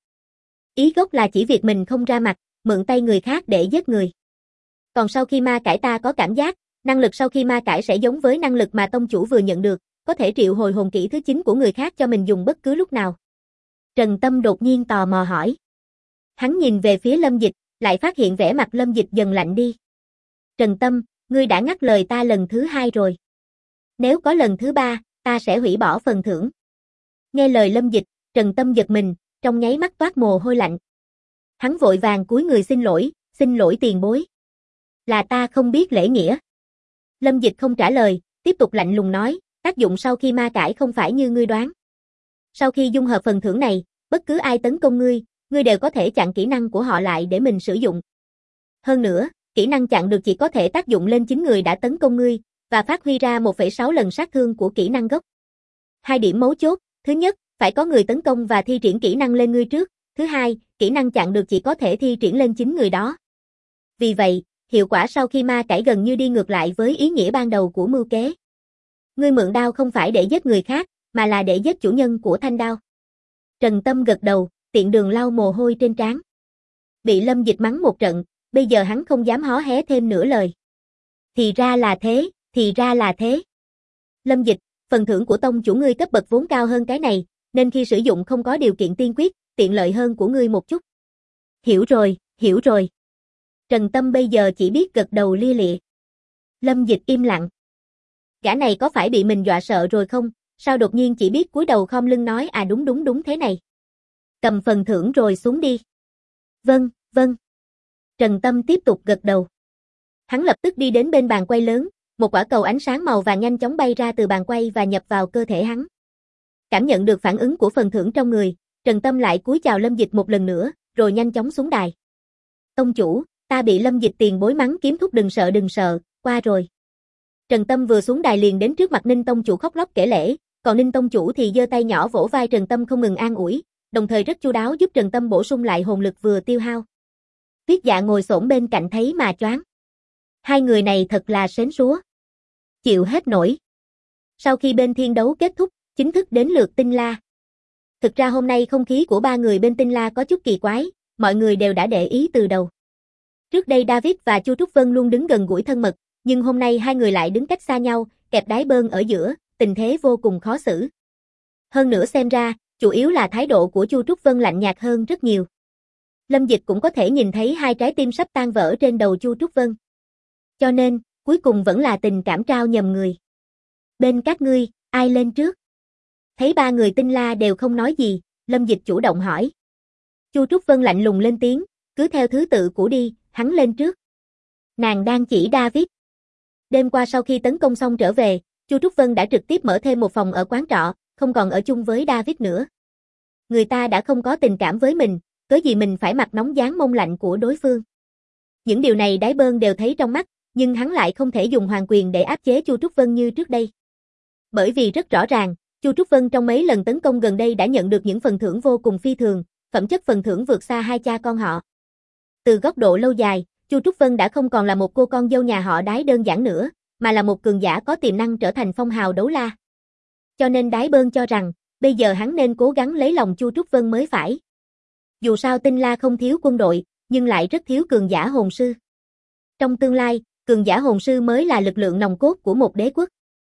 Ý gốc là chỉ việc mình không ra mặt, mượn tay người khác để giết người. Còn sau khi ma cải ta có cảm giác, năng lực sau khi ma cải sẽ giống với năng lực mà tông chủ vừa nhận được, có thể triệu hồi hồn kỹ thứ 9 của người khác cho mình dùng bất cứ lúc nào. Trần Tâm đột nhiên tò mò hỏi. Hắn nhìn về phía Lâm Dịch, lại phát hiện vẻ mặt Lâm Dịch dần lạnh đi. Trần Tâm, ngươi đã ngắt lời ta lần thứ 2 rồi. Nếu có lần thứ 3, ta sẽ hủy bỏ phần thưởng. Nghe lời Lâm Dịch, Trần Tâm giật mình, trong nháy mắt toát mồ hôi lạnh. Hắn vội vàng cúi người xin lỗi tiền bối. Là ta không biết lễ nghĩa. Lâm Dịch không trả lời, tiếp tục lạnh lùng nói, tác dụng sau khi ma cải không phải như ngươi đoán. Sau khi dung hợp phần thưởng này, bất cứ ai tấn công ngươi, ngươi đều có thể chặn kỹ năng của họ lại để mình sử dụng. Hơn nữa, kỹ năng chặn được chỉ có thể tác dụng lên chính người đã tấn công ngươi, và phát huy ra 1,6 lần sát thương của kỹ năng gốc. 2 điểm mấu chốt, thứ nhất, phải có người tấn công và thi triển kỹ năng lên ngươi trước, thứ hai, kỹ năng chặn được chỉ có thể thi triển lên chính người đó. Vì vậy, hiệu quả sau khi ma cải gần như đi ngược lại với ý nghĩa ban đầu của mưu kế. Ngươi mượn đao không phải để giết người khác, mà là để giết chủ nhân của thanh đao. Trần Tâm gật đầu, tiện đường lau mồ hôi trên trán. Bị Lâm Dịch mắng một trận, bây giờ hắn không dám hó hé thêm nửa lời. Thì ra là thế. Lâm Dịch, phần thưởng của tông chủ ngươi cấp bậc vốn cao hơn cái này, nên khi sử dụng không có điều kiện tiên quyết, tiện lợi hơn của ngươi một chút. Hiểu rồi. Trần Tâm bây giờ chỉ biết gật đầu lia lịa. Lâm Dịch im lặng. Gã này có phải bị mình dọa sợ rồi không? Sao đột nhiên chỉ biết cúi đầu khom lưng nói đúng thế này. Cầm phần thưởng rồi xuống đi. Vâng. Trần Tâm tiếp tục gật đầu. Hắn lập tức đi đến bên bàn quay lớn, một quả cầu ánh sáng màu vàng nhanh chóng bay ra từ bàn quay và nhập vào cơ thể hắn. Cảm nhận được phản ứng của phần thưởng trong người, Trần Tâm lại cúi chào Lâm Dịch một lần nữa, rồi nhanh chóng xuống đài. Tông chủ, ta bị Lâm Dịch tiền bối mắng kiếm thúc đừng sợ, qua rồi. Trần Tâm vừa xuống đài liền đến trước mặt Ninh tông chủ khóc lóc kể lể, còn Ninh tông chủ thì giơ tay nhỏ vỗ vai Trần Tâm không ngừng an ủi, đồng thời rất chu đáo giúp Trần Tâm bổ sung lại hồn lực vừa tiêu hao. Tuyết Dạ ngồi xổm bên cạnh thấy mà choáng. Hai người này thật là sến súa. Chịu hết nổi. Sau khi bên thiên đấu kết thúc, chính thức đến lượt Tinh La. Thực ra hôm nay không khí của 3 người bên Tinh La có chút kỳ quái, mọi người đều đã để ý từ đầu. Trước đây David và Chu Trúc Vân luôn đứng gần gũi thân mật, nhưng hôm nay hai người lại đứng cách xa nhau, kẹp đái bơn ở giữa, tình thế vô cùng khó xử. Hơn nữa xem ra, chủ yếu là thái độ của Chu Trúc Vân lạnh nhạt hơn rất nhiều. Lâm Dịch cũng có thể nhìn thấy 2 trái tim sắp tan vỡ trên đầu Chu Trúc Vân. Cho nên, cuối cùng vẫn là tình cảm trao nhầm người. Bên các ngươi, ai lên trước? Thấy 3 người Tinh La đều không nói gì, Lâm Dịch chủ động hỏi. Chu Trúc Vân lạnh lùng lên tiếng, cứ theo thứ tự của đi, hắn lên trước. Nàng đang chỉ David. Đêm qua sau khi tấn công xong trở về, Chu Trúc Vân đã trực tiếp mở thêm một phòng ở quán trọ, không còn ở chung với David nữa. Người ta đã không có tình cảm với mình, cớ gì mình phải mặc nóng dáng mông lạnh của đối phương. Những điều này đái bơn đều thấy trong mắt, nhưng hắn lại không thể dùng hoàng quyền để áp chế Chu Trúc Vân như trước đây. Bởi vì rất rõ ràng, Chu Trúc Vân trong mấy lần tấn công gần đây đã nhận được những phần thưởng vô cùng phi thường, phẩm chất phần thưởng vượt xa 2 cha con họ. Từ góc độ lâu dài, Chu Trúc Vân đã không còn là một cô con dâu nhà họ Đái đơn giản nữa, mà là một cường giả có tiềm năng trở thành phong hào đấu la. Cho nên Đái Bơn cho rằng, bây giờ hắn nên cố gắng lấy lòng Chu Trúc Vân mới phải. Dù sao Tinh La không thiếu quân đội, nhưng lại rất thiếu cường giả hồn sư. Trong tương lai, cường giả hồn sư mới là lực lượng nòng cốt của một đế quốc.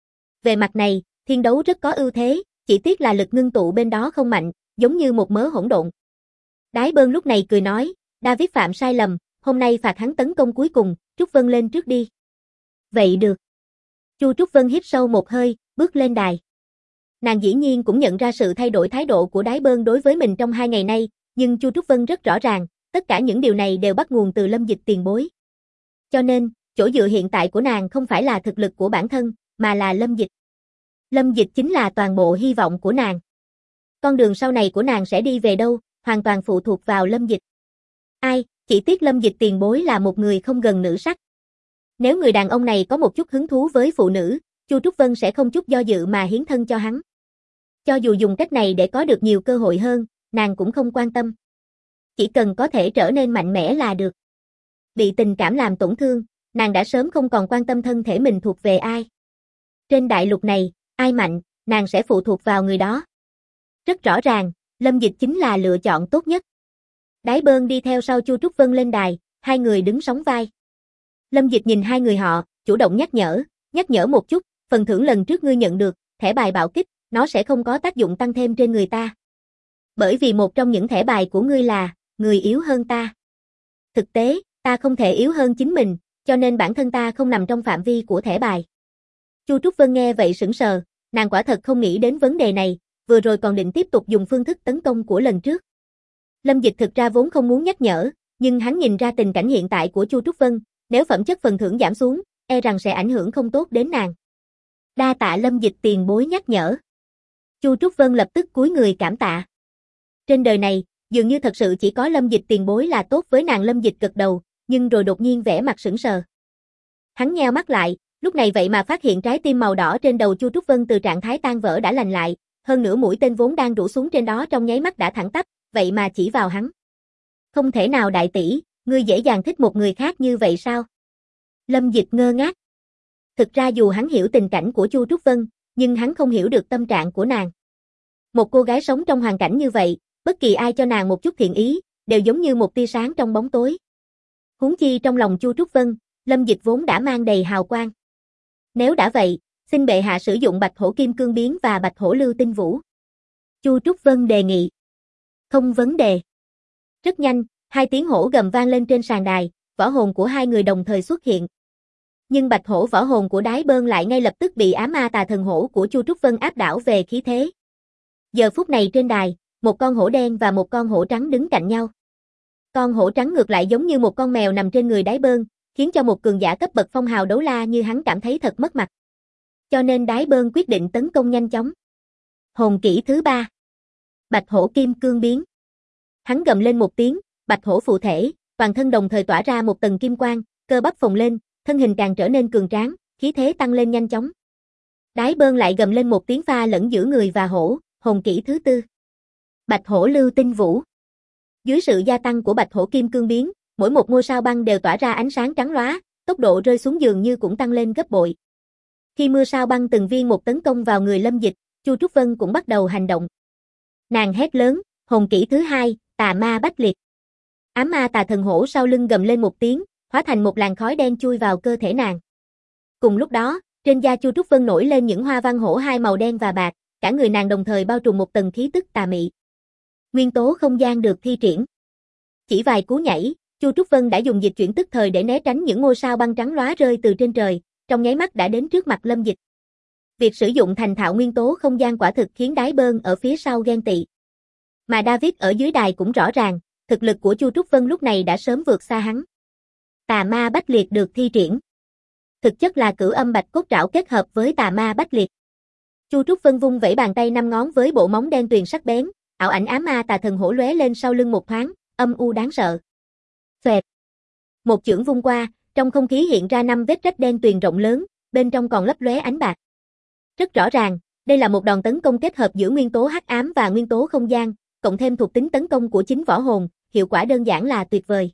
Về mặt này, thiên đấu rất có ưu thế, chỉ tiếc là lực ngưng tụ bên đó không mạnh, giống như một mớ hỗn độn. Đái Bơn lúc này cười nói, David phạm sai lầm, hôm nay phạt hắn tấn công cuối cùng, Trúc Vân lên trước đi. Vậy được. Chu Trúc Vân hít sâu một hơi, bước lên đài. Nàng dĩ nhiên cũng nhận ra sự thay đổi thái độ của Đái Bơn đối với mình trong 2 ngày nay, nhưng Chu Trúc Vân rất rõ ràng, tất cả những điều này đều bắt nguồn từ Lâm Dịch tiền bối. Cho nên, chỗ dựa hiện tại của nàng không phải là thực lực của bản thân, mà là Lâm Dịch. Lâm Dịch chính là toàn bộ hy vọng của nàng. Con đường sau này của nàng sẽ đi về đâu, hoàn toàn phụ thuộc vào Lâm Dịch. Ai, chỉ tiếc Lâm Dịch tiền bối là một người không gần nữ sắc. Nếu người đàn ông này có một chút hứng thú với phụ nữ, Chu Trúc Vân sẽ không chút do dự mà hiến thân cho hắn. Cho dù dùng cách này để có được nhiều cơ hội hơn, nàng cũng không quan tâm. Chỉ cần có thể trở nên mạnh mẽ là được. Bị tình cảm làm tổn thương, nàng đã sớm không còn quan tâm thân thể mình thuộc về ai. Trên đại lục này, ai mạnh, nàng sẽ phụ thuộc vào người đó. Rất rõ ràng, Lâm Dịch chính là lựa chọn tốt nhất. Đái Bơn đi theo sau Chu Trúc Vân lên đài, hai người đứng sóng vai. Lâm Dịch nhìn hai người họ, chủ động nhắc nhở một chút, phần thưởng lần trước ngươi nhận được, thẻ bài bạo kích, nó sẽ không có tác dụng tăng thêm trên người ta. Bởi vì một trong những thẻ bài của ngươi là, người yếu hơn ta. Thực tế, ta không thể yếu hơn chính mình, cho nên bản thân ta không nằm trong phạm vi của thẻ bài. Chu Trúc Vân nghe vậy sững sờ, nàng quả thật không nghĩ đến vấn đề này, vừa rồi còn định tiếp tục dùng phương thức tấn công của lần trước. Lâm Dịch thực ra vốn không muốn nhắc nhở, nhưng hắn nhìn ra tình cảnh hiện tại của Chu Trúc Vân, nếu phẩm chất phần thưởng giảm xuống, e rằng sẽ ảnh hưởng không tốt đến nàng. Đa tạ Lâm Dịch tiền bối nhắc nhở. Chu Trúc Vân lập tức cúi người cảm tạ. Trên đời này, dường như thật sự chỉ có Lâm Dịch tiền bối là tốt với nàng. Lâm Dịch gật đầu, nhưng rồi đột nhiên vẻ mặt sững sờ. Hắn nheo mắt lại, lúc này vậy mà phát hiện trái tim màu đỏ trên đầu Chu Trúc Vân từ trạng thái tan vỡ đã lành lại, hơn nữa mũi tên vốn đang rũ xuống trên đó trong nháy mắt đã thẳng tắp, vậy mà chỉ vào hắn. Không thể nào đại tỷ, ngươi dễ dàng thích một người khác như vậy sao? Lâm Dịch ngơ ngác. Thực ra dù hắn hiểu tình cảnh của Chu Trúc Vân, nhưng hắn không hiểu được tâm trạng của nàng. Một cô gái sống trong hoàn cảnh như vậy, bất kỳ ai cho nàng một chút thiện ý, đều giống như một tia sáng trong bóng tối. Huống chi trong lòng Chu Trúc Vân, Lâm Dịch vốn đã mang đầy hào quang. Nếu đã vậy, xin bệ hạ sử dụng Bạch Hổ Kim Cương Biến và Bạch Hổ Lưu Tinh Vũ. Chu Trúc Vân đề nghị. Không vấn đề. Rất nhanh, hai tiếng hổ gầm vang lên trên sàn đài, võ hồn của hai người đồng thời xuất hiện. Nhưng Bạch Hổ võ hồn của Đái Bơn lại ngay lập tức bị ám ma tà thần hổ của Chu Trúc Vân áp đảo về khí thế. Giờ phút này trên đài, một con hổ đen và một con hổ trắng đứng cạnh nhau. Con hổ trắng ngược lại giống như một con mèo nằm trên người Đái Bơn, khiến cho một cường giả cấp bậc phong hào đấu la như hắn cảm thấy thật mất mặt. Cho nên Đái Bơn quyết định tấn công nhanh chóng. Hồn kỹ thứ 3. Bạch Hổ Kim Cương Biến. Hắn gầm lên một tiếng, bạch hổ phụ thể, toàn thân đồng thời tỏa ra một tầng kim quang, cơ bắp phồng lên, thân hình càng trở nên cường tráng, khí thế tăng lên nhanh chóng. Đái Bơn lại gầm lên một tiếng pha lẫn giữa người và hổ, hồn kỹ thứ 4. Bạch Hổ Lưu Tinh Vũ. Dưới sự gia tăng của Bạch Hổ Kim Cương Biến, mỗi một ngôi sao băng đều tỏa ra ánh sáng trắng lóa, tốc độ rơi xuống dường như cũng tăng lên gấp bội. Khi mưa sao băng từng viên một tấn công vào người Lâm Dịch, Chu Trúc Vân cũng bắt đầu hành động. Nàng hét lớn, hồn kỹ thứ 2, Tà Ma Bách Liệt. Ám ma tà thần hổ sau lưng gầm lên một tiếng, hóa thành một làn khói đen chui vào cơ thể nàng. Cùng lúc đó, trên da Chu Trúc Vân nổi lên những hoa văn hổ hai màu đen và bạc, cả người nàng đồng thời bao trùm một tầng khí tức tà mị. Nguyên tố không gian được thi triển. Chỉ vài cú nhảy, Chu Trúc Vân đã dùng dịch chuyển tức thời để né tránh những ngôi sao băng trắng lóa rơi từ trên trời, trong nháy mắt đã đến trước mặt Lâm Dịch. Việc sử dụng thành thạo nguyên tố không gian quả thực khiến Đái Bơn ở phía sau ghen tị. Mà David ở dưới đài cũng rõ ràng, thực lực của Chu Trúc Vân lúc này đã sớm vượt xa hắn. Tà Ma Bách Liệt được thi triển. Thực chất là cửu âm bạch cốt trảo kết hợp với Tà Ma Bách Liệt. Chu Trúc Vân vung vẩy bàn tay 5 ngón với bộ móng đen tuyền sắc bén, ảo ảnh ám ma tà thần hổ lóe lên sau lưng một thoáng, âm u đáng sợ. Xoẹt. Một chưởng vung qua, trong không khí hiện ra 5 vết rách đen tuyền rộng lớn, bên trong còn lấp lóe ánh bạc. Rất rõ ràng, đây là một đòn tấn công kết hợp giữa nguyên tố hắc ám và nguyên tố không gian, cộng thêm thuộc tính tấn công của chính võ hồn, hiệu quả đơn giản là tuyệt vời.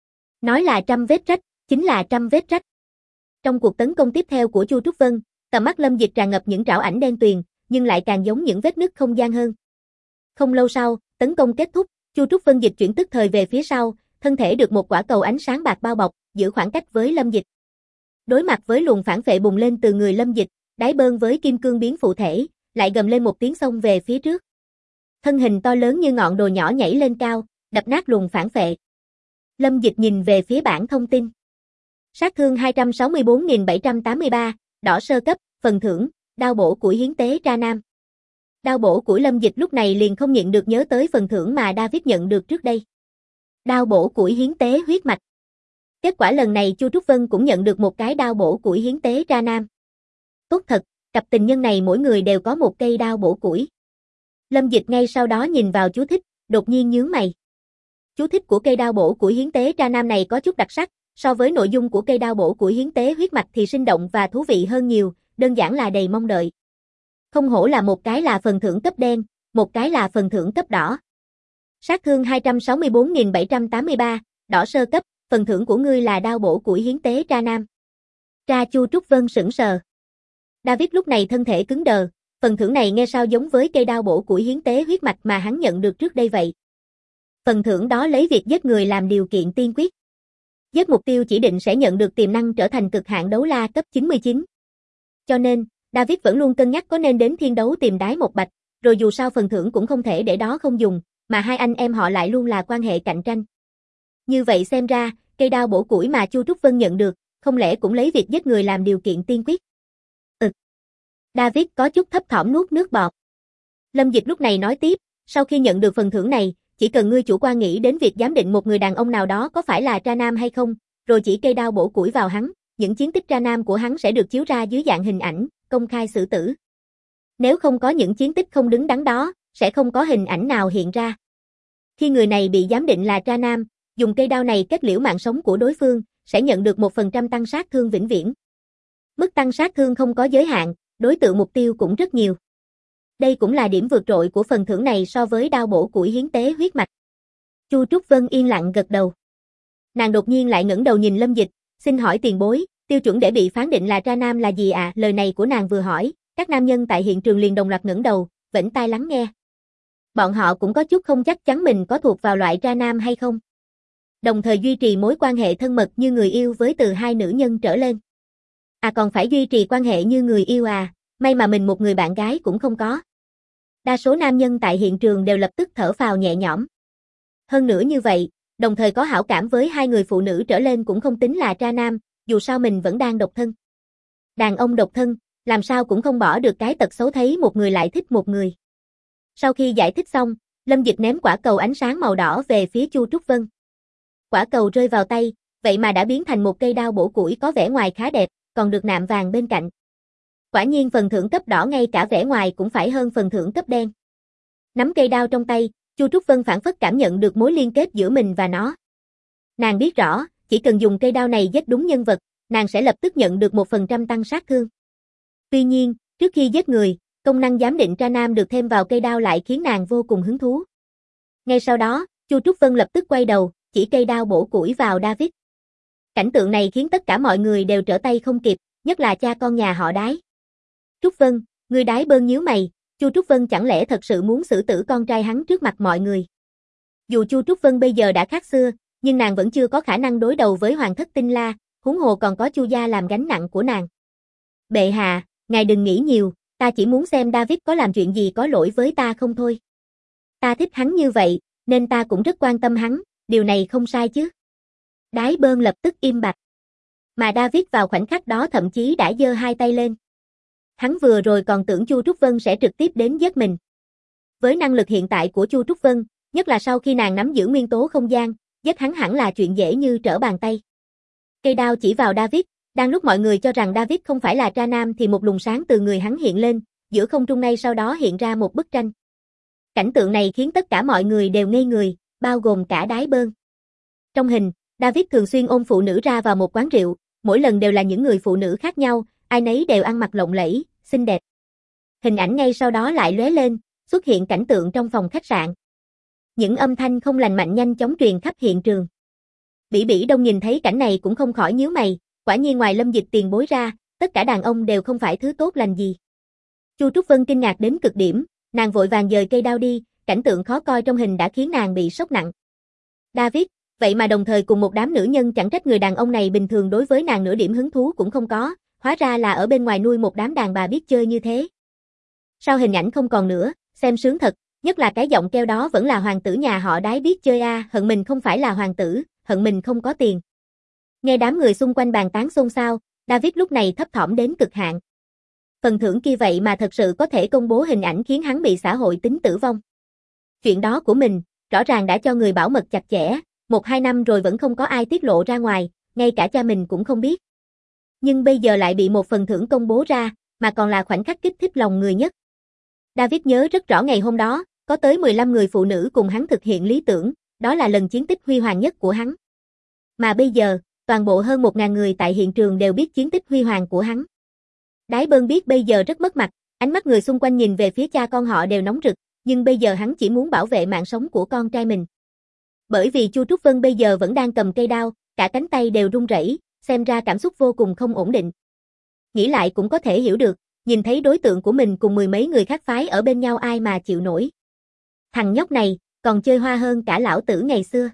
Nói là 100 vết rách, chính là 100 vết rách. Trong cuộc tấn công tiếp theo của Chu Trúc Vân, tầm mắt Lâm Dịch tràn ngập những trảo ảnh đen tuyền, nhưng lại càng giống những vết nứt không gian hơn. Không lâu sau, tấn công kết thúc, Chu Trúc Vân dịch chuyển tức thời về phía sau, thân thể được một quả cầu ánh sáng bạc bao bọc, giữ khoảng cách với Lâm Dịch. Đối mặt với luồng phản phệ bùng lên từ người Lâm Dịch, Đái Bơn với kim cương biến phụ thể, lại gầm lên một tiếng xông về phía trước. Thân hình to lớn như ngọn đồi nhỏ nhảy lên cao, đập nát luồng phản phệ. Lâm Dịch nhìn về phía bảng thông tin. Sát thương 264.783, đỏ sơ cấp, phần thưởng, đao bổ củi hiến tế Tra Nam. Đao bổ củi Lâm Dịch lúc này liền không nhịn được nhớ tới phần thưởng mà David nhận được trước đây. Đao bổ củi hiến tế huyết mạch. Kết quả lần này Chu Trúc Vân cũng nhận được một cái đao bổ củi hiến tế ra nam. Tốt thật, cặp tình nhân này mỗi người đều có một cây đao bổ củi. Lâm Dịch ngay sau đó nhìn vào chú thích, đột nhiên nhướng mày. Chú thích của cây đao bổ củi hiến tế ra nam này có chút đặc sắc, so với nội dung của cây đao bổ củi hiến tế huyết mạch thì sinh động và thú vị hơn nhiều, đơn giản là đầy mong đợi. Không hổ là một cái là phần thưởng cấp đen, một cái là phần thưởng cấp đỏ. Sát thương 264.783, đỏ sơ cấp, phần thưởng của ngươi là đao bổ củi hiến tế ra nam. Ra Chu Trúc Vân sững sờ. David lúc này thân thể cứng đờ, phần thưởng này nghe sao giống với cây đao bổ củi hiến tế huyết mạch mà hắn nhận được trước đây vậy. Phần thưởng đó lấy việc giết người làm điều kiện tiên quyết. Giết mục tiêu chỉ định sẽ nhận được tiềm năng trở thành cực hạn đấu la cấp 99. Cho nên, David vẫn luôn cân nhắc có nên đến thiên đấu tìm đái một bạch, rồi dù sao phần thưởng cũng không thể để đó không dùng, mà hai anh em họ lại luôn là quan hệ cạnh tranh. Như vậy xem ra, cây đao bổ củi mà Chu Trúc Vân nhận được, không lẽ cũng lấy việc giết người làm điều kiện tiên quyết? David có chút thấp thỏm nuốt nước bọt. Lâm Dịch lúc này nói tiếp, sau khi nhận được phần thưởng này, chỉ cần ngươi chủ quan nghĩ đến việc giám định một người đàn ông nào đó có phải là tra nam hay không, rồi chỉ cây đao bổ củi vào hắn, những chiến tích tra nam của hắn sẽ được chiếu ra dưới dạng hình ảnh, công khai xử tử. Nếu không có những chiến tích không đứng đắn đó, sẽ không có hình ảnh nào hiện ra. Khi người này bị giám định là tra nam, dùng cây đao này kết liễu mạng sống của đối phương, sẽ nhận được 1% tăng sát thương vĩnh viễn. Mức tăng sát thương không có giới hạn, đối tượng mục tiêu cũng rất nhiều. Đây cũng là điểm vượt trội của phần thưởng này so với đao bổ củi hiến tế huyết mạch. Chu Trúc Vân yên lặng gật đầu. Nàng đột nhiên lại ngẩng đầu nhìn Lâm Dịch, xin hỏi tiền bối, tiêu chuẩn để bị phán định là tra nam là gì ạ? Lời này của nàng vừa hỏi, các nam nhân tại hiện trường liền đồng loạt ngẩng đầu, vểnh tai lắng nghe. Bọn họ cũng có chút không chắc chắn mình có thuộc vào loại tra nam hay không. Đồng thời duy trì mối quan hệ thân mật như người yêu với từ hai nữ nhân trở lên. À còn phải duy trì quan hệ như người yêu à, may mà mình một người bạn gái cũng không có. Đa số nam nhân tại hiện trường đều lập tức thở phào nhẹ nhõm. Hơn nữa như vậy, đồng thời có hảo cảm với hai người phụ nữ trở lên cũng không tính là tra nam, dù sao mình vẫn đang độc thân. Đàn ông độc thân, làm sao cũng không bỏ được cái tật xấu thấy một người lại thích một người. Sau khi giải thích xong, Lâm Dịch ném quả cầu ánh sáng màu đỏ về phía Chu Trúc Vân. Quả cầu rơi vào tay, vậy mà đã biến thành một cây đao bổ củi có vẻ ngoài khá đẹp, còn được nạm vàng bên cạnh. Quả nhiên phần thưởng cấp đỏ ngay cả vẻ ngoài cũng phải hơn phần thưởng cấp đen. Nắm cây đao trong tay, Chu Trúc Vân phảng phất cảm nhận được mối liên kết giữa mình và nó. Nàng biết rõ, chỉ cần dùng cây đao này giết đúng nhân vật, nàng sẽ lập tức nhận được 1% tăng sát thương. Tuy nhiên, trước khi giết người, công năng giám định tra nam được thêm vào cây đao lại khiến nàng vô cùng hứng thú. Ngay sau đó, Chu Trúc Vân lập tức quay đầu, chỉ cây đao bổ củi vào David. Cảnh tượng này khiến tất cả mọi người đều trở tay không kịp, nhất là cha con nhà họ Đái. Trúc Vân, người Đái bơn nhíu mày, Chu Trúc Vân chẳng lẽ thật sự muốn xử tử con trai hắn trước mặt mọi người. Dù Chu Trúc Vân bây giờ đã khác xưa, nhưng nàng vẫn chưa có khả năng đối đầu với Hoàng thất Tinh La, huống hồ còn có Chu gia làm gánh nặng của nàng. Bệ hạ, ngài đừng nghĩ nhiều, ta chỉ muốn xem David có làm chuyện gì có lỗi với ta không thôi. Ta thích hắn như vậy, nên ta cũng rất quan tâm hắn, điều này không sai chứ. Đái bơn lập tức im bặt. Mà David vào khoảnh khắc đó thậm chí đã giơ hai tay lên. Hắn vừa rồi còn tưởng Chu Trúc Vân sẽ trực tiếp đến giết mình. Với năng lực hiện tại của Chu Trúc Vân, nhất là sau khi nàng nắm giữ nguyên tố không gian, giết hắn hẳn là chuyện dễ như trở bàn tay. Cây đao chỉ vào David, đang lúc mọi người cho rằng David không phải là tra nam thì một luồng sáng từ người hắn hiện lên, giữa không trung ngay sau đó hiện ra một bức tranh. Cảnh tượng này khiến tất cả mọi người đều ngây người, bao gồm cả Đái bơn. Trong hình, David thường xuyên ôm phụ nữ ra vào một quán rượu, mỗi lần đều là những người phụ nữ khác nhau, ai nấy đều ăn mặc lộng lẫy, xinh đẹp. Hình ảnh ngay sau đó lại lóe lên, xuất hiện cảnh tượng trong phòng khách sạn. Những âm thanh không lành mạnh nhanh chóng truyền khắp hiện trường. Bỉ Bỉ Đông nhìn thấy cảnh này cũng không khỏi nhíu mày, quả nhiên ngoài Lâm Dịch tiền bối ra, tất cả đàn ông đều không phải thứ tốt lành gì. Chu Trúc Vân kinh ngạc đến cực điểm, nàng vội vàng dời cây đao đi, cảnh tượng khó coi trong hình đã khiến nàng bị sốc nặng. David, vậy mà đồng thời cùng một đám nữ nhân, chẳng trách người đàn ông này bình thường đối với nàng nửa điểm hứng thú cũng không có, hóa ra là ở bên ngoài nuôi một đám đàn bà biết chơi như thế. Sau hình ảnh không còn nữa, xem sướng thật, nhất là cái giọng kêu đó vẫn là hoàng tử nhà họ Đái biết chơi a, hận mình không phải là hoàng tử, hận mình không có tiền. Nghe đám người xung quanh bàn tán xôn xao, David lúc này thấp thỏm đến cực hạn. Phần thưởng kia vậy mà thật sự có thể công bố hình ảnh khiến hắn bị xã hội tính tử vong. Chuyện đó của mình, rõ ràng đã cho người bảo mật chặt chẽ, 1-2 năm rồi vẫn không có ai tiết lộ ra ngoài, ngay cả cha mình cũng không biết. Nhưng bây giờ lại bị một phần thưởng công bố ra, mà còn là khoảnh khắc kích thích lòng người nhất. David nhớ rất rõ ngày hôm đó, có tới 15 người phụ nữ cùng hắn thực hiện lý tưởng, đó là lần chiến tích huy hoàng nhất của hắn. Mà bây giờ, toàn bộ hơn 1.000 người tại hiện trường đều biết chiến tích huy hoàng của hắn. Đái Bơn biết bây giờ rất mất mặt, ánh mắt người xung quanh nhìn về phía cha con họ đều nóng rực, nhưng bây giờ hắn chỉ muốn bảo vệ mạng sống của con trai mình. Bởi vì Chu Trúc Vân bây giờ vẫn đang cầm cây đao, cả cánh tay đều run rẩy, xem ra cảm xúc vô cùng không ổn định. Nghĩ lại cũng có thể hiểu được, nhìn thấy đối tượng của mình cùng 10 mấy người khác phái ở bên nhau ai mà chịu nổi. Thằng nhóc này, còn chơi hoa hơn cả lão tử ngày xưa.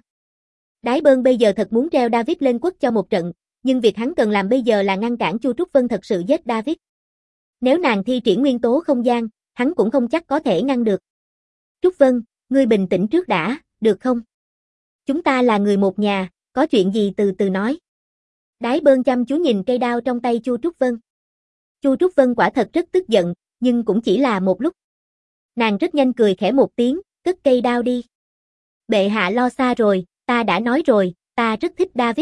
Đái Bơn bây giờ thật muốn treo David lên quất cho một trận, nhưng việc hắn cần làm bây giờ là ngăn cản Chu Trúc Vân thật sự giết David. Nếu nàng thi triển nguyên tố không gian, hắn cũng không chắc có thể ngăn được. Trúc Vân, ngươi bình tĩnh trước đã, được không? Chúng ta là người một nhà, có chuyện gì từ từ nói. Đái Bơn chăm chú nhìn cây đao trong tay Chu Trúc Vân. Chu Trúc Vân quả thật rất tức giận, nhưng cũng chỉ là một lúc. Nàng rất nhanh cười khẽ một tiếng, cất cây đao đi. Bệ hạ lo xa rồi, ta đã nói rồi, ta rất thích David.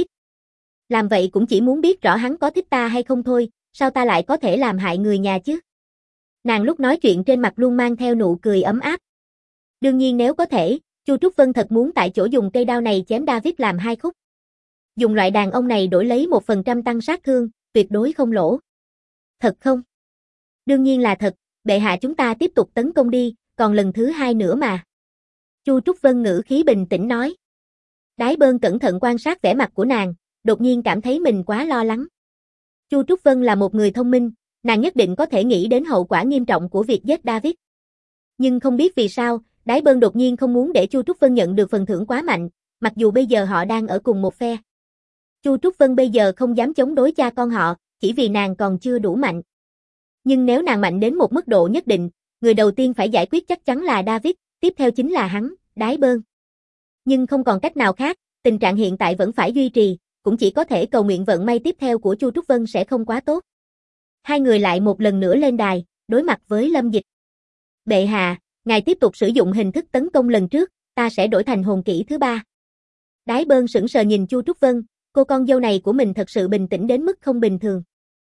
Làm vậy cũng chỉ muốn biết rõ hắn có thích ta hay không thôi, sao ta lại có thể làm hại người nhà chứ? Nàng lúc nói chuyện trên mặt luôn mang theo nụ cười ấm áp. Đương nhiên nếu có thể, Chu Trúc Vân thật muốn tại chỗ dùng cây đao này chém David làm 2 khúc. Dùng loại đàn ông này đổi lấy 1% tăng sát thương, tuyệt đối không lỗ. Thật không? Đương nhiên là thật, bệ hạ chúng ta tiếp tục tấn công đi, còn lần thứ 2 nữa mà. Chu Trúc Vân ngữ khí bình tĩnh nói. Đái Bơn cẩn thận quan sát vẻ mặt của nàng, đột nhiên cảm thấy mình quá lo lắng. Chu Trúc Vân là một người thông minh, nàng nhất định có thể nghĩ đến hậu quả nghiêm trọng của việc giết David. Nhưng không biết vì sao, Đái Bơn đột nhiên không muốn để Chu Trúc Vân nhận được phần thưởng quá mạnh, mặc dù bây giờ họ đang ở cùng một phe. Chu Trúc Vân bây giờ không dám chống đối cha con họ, chỉ vì nàng còn chưa đủ mạnh. Nhưng nếu nàng mạnh đến một mức độ nhất định, người đầu tiên phải giải quyết chắc chắn là David, tiếp theo chính là hắn, Đái Bơn. Nhưng không còn cách nào khác, tình trạng hiện tại vẫn phải duy trì, cũng chỉ có thể cầu nguyện vận may tiếp theo của Chu Trúc Vân sẽ không quá tốt. Hai người lại một lần nữa lên đài, đối mặt với Lâm Dịch. Bệ hạ, ngài tiếp tục sử dụng hình thức tấn công lần trước, ta sẽ đổi thành hồn kỹ thứ 3. Đái Bơn sững sờ nhìn Chu Trúc Vân, cô con dâu này của mình thật sự bình tĩnh đến mức không bình thường.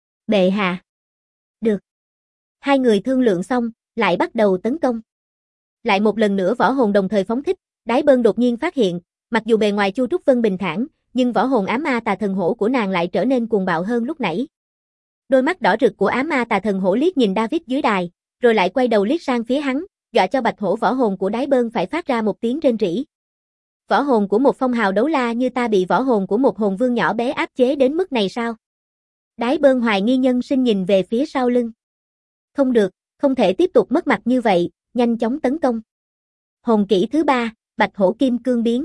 Bệ hạ. Được. Hai người thương lượng xong, lại bắt đầu tấn công. Lại một lần nữa võ hồn đồng thời phóng thích, Đái Bơn đột nhiên phát hiện, mặc dù bề ngoài Chu Trúc Vân bình thản, nhưng võ hồn ám ma tà thần hổ của nàng lại trở nên cuồng bạo hơn lúc nãy. Đôi mắt đỏ rực của ám ma tà thần hổ liếc nhìn David dưới đài, rồi lại quay đầu liếc sang phía hắn, dọa cho bạch hổ võ hồn của Đái Bơn phải phát ra một tiếng rên rỉ. Võ hồn của một phong hào đấu la như ta bị võ hồn của một hồn vương nhỏ bé áp chế đến mức này sao? Đái Bơn hoài nghi nhân sinh nhìn về phía sau lưng. Không được, không thể tiếp tục mất mặt như vậy, nhanh chóng tấn công. Hồn kỹ thứ 3, Bạch Hổ Kim Cương biến.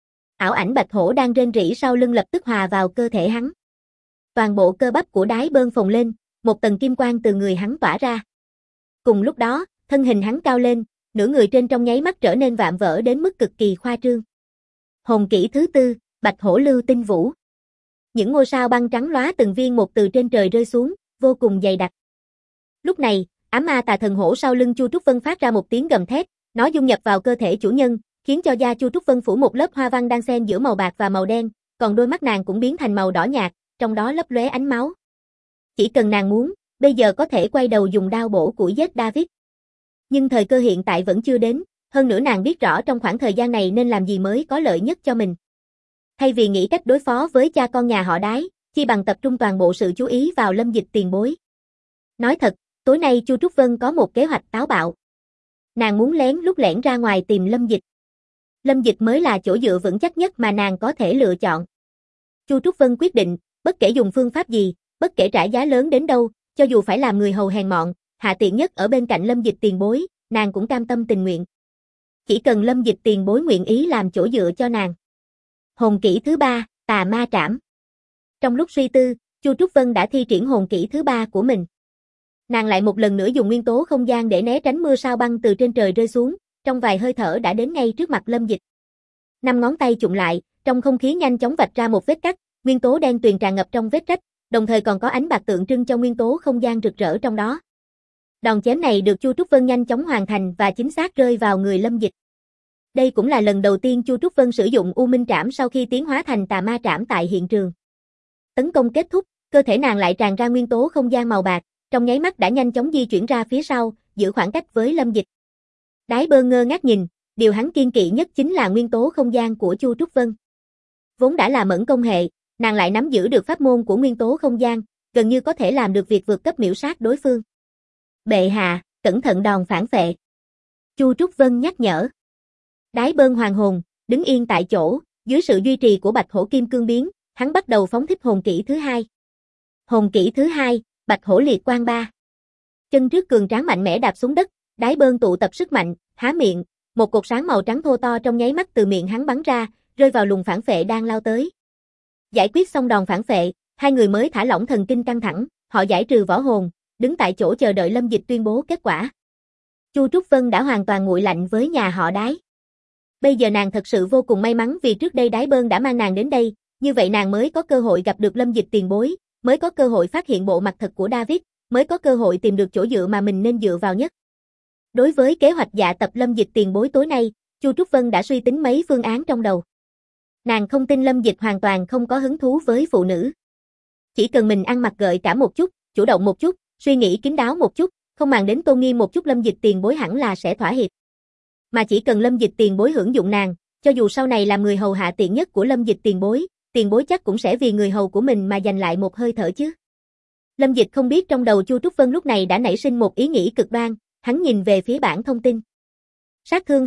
Ảo ảnh Bạch Hổ đang rên rỉ sau lưng lập tức hòa vào cơ thể hắn. Toàn bộ cơ bắp của Đái Bơn phồng lên, một tầng kim quang từ người hắn tỏa ra. Cùng lúc đó, thân hình hắn cao lên, nửa người trên trong nháy mắt trở nên vạm vỡ đến mức cực kỳ khoa trương. Hồn kỹ thứ 4, Bạch Hổ Lưu Tinh Vũ. Những ngôi sao băng trắng lóa từng viên một từ trên trời rơi xuống, vô cùng dày đặc. Lúc này, ám ma tà thần hổ sau lưng Chu Trúc Vân phát ra một tiếng gầm thét, nó dung nhập vào cơ thể chủ nhân, khiến cho da Chu Trúc Vân phủ một lớp hoa văn đan xen giữa màu bạc và màu đen, còn đôi mắt nàng cũng biến thành màu đỏ nhạt, trong đó lấp lóe ánh máu. Chỉ cần nàng muốn, bây giờ có thể quay đầu dùng đao bổ củi giết David. Nhưng thời cơ hiện tại vẫn chưa đến, hơn nữa nàng biết rõ trong khoảng thời gian này nên làm gì mới có lợi nhất cho mình. Thay vì nghĩ cách đối phó với cha con nhà họ Đái, chi bằng tập trung toàn bộ sự chú ý vào Lâm Dịch tiền bối. Nói thật, tối nay Chu Trúc Vân có một kế hoạch táo bạo. Nàng muốn lén lút lẻn ra ngoài tìm Lâm Dịch. Lâm Dịch mới là chỗ dựa vững chắc nhất mà nàng có thể lựa chọn. Chu Trúc Vân quyết định, bất kể dùng phương pháp gì, bất kể trả giá lớn đến đâu, cho dù phải làm người hầu hèn mọn, hạ tiện nhất ở bên cạnh Lâm Dịch tiền bối, nàng cũng cam tâm tình nguyện. Chỉ cần Lâm Dịch tiền bối nguyện ý làm chỗ dựa cho nàng. Hồn kỹ thứ 3, Tà Ma Trảm. Trong lúc suy tư, Chu Trúc Vân đã thi triển hồn kỹ thứ 3 của mình. Nàng lại một lần nữa dùng nguyên tố không gian để né tránh mưa sao băng từ trên trời rơi xuống, trong vài hơi thở đã đến ngay trước mặt Lâm Dịch. 5 ngón tay chụm lại, trong không khí nhanh chóng vạch ra một vết cắt, nguyên tố đen tuyền tràn ngập trong vết rách, đồng thời còn có ánh bạc tượng trưng cho nguyên tố không gian rực rỡ trong đó. Đòn chém này được Chu Trúc Vân nhanh chóng hoàn thành và chính xác rơi vào người Lâm Dịch. Đây cũng là lần đầu tiên Chu Trúc Vân sử dụng U Minh Trảm sau khi tiến hóa thành Tà Ma Trảm tại hiện trường. Tấn công kết thúc, cơ thể nàng lại tràn ra nguyên tố không gian màu bạc, trong nháy mắt đã nhanh chóng di chuyển ra phía sau, giữ khoảng cách với Lâm Dịch. Đái Bơ ngơ ngác nhìn, điều hắn kiên kỵ nhất chính là nguyên tố không gian của Chu Trúc Vân. Vốn đã là mẫn công hệ, nàng lại nắm giữ được pháp môn của nguyên tố không gian, gần như có thể làm được việc vượt cấp miểu sát đối phương. Bệ hạ, cẩn thận đòn phản phệ. Chu Trúc Vân nhắc nhở. Đái Bơn hoàn hồn, đứng yên tại chỗ, dưới sự duy trì của Bạch Hổ Kim Cương biến, hắn bắt đầu phóng thích hồn kỹ thứ hai. Hồn kỹ thứ hai, Bạch Hổ Liệt Quang 3. Chân trước cường tráng mạnh mẽ đạp xuống đất, Đái Bơn tụ tập sức mạnh, há miệng, một cột sáng màu trắng thô to trong nháy mắt từ miệng hắn bắn ra, rơi vào luồng phản phệ đang lao tới. Giải quyết xong đòn phản phệ, hai người mới thả lỏng thần kinh căng thẳng, họ giải trừ võ hồn, đứng tại chỗ chờ đợi Lâm Dịch tuyên bố kết quả. Chu Trúc Vân đã hoàn toàn nguội lạnh với nhà họ Đái. Bây giờ nàng thật sự vô cùng may mắn vì trước đây Đái Bơn đã mang nàng đến đây, như vậy nàng mới có cơ hội gặp được Lâm Dịch tiền bối, mới có cơ hội phát hiện bộ mặt thật của David, mới có cơ hội tìm được chỗ dựa mà mình nên dựa vào nhất. Đối với kế hoạch dạ tập Lâm Dịch tiền bối tối nay, Chu Trúc Vân đã suy tính mấy phương án trong đầu. Nàng không tin Lâm Dịch hoàn toàn không có hứng thú với phụ nữ. Chỉ cần mình ăn mặc gợi cảm một chút, chủ động một chút, suy nghĩ kín đáo một chút, không màng đến tôn nghiêm một chút, Lâm Dịch tiền bối hẳn là sẽ thỏa hiệp. Mà chỉ cần Lâm Dịch tiền bối hưởng dụng nàng, cho dù sau này làm người hầu hạ tiện nhất của Lâm Dịch tiền bối chắc cũng sẽ vì người hầu của mình mà giành lại một hơi thở chứ. Lâm Dịch không biết trong đầu Chu Trúc Vân lúc này đã nảy sinh một ý nghĩ cực đoan, hắn nhìn về phía bảng thông tin. Sát thương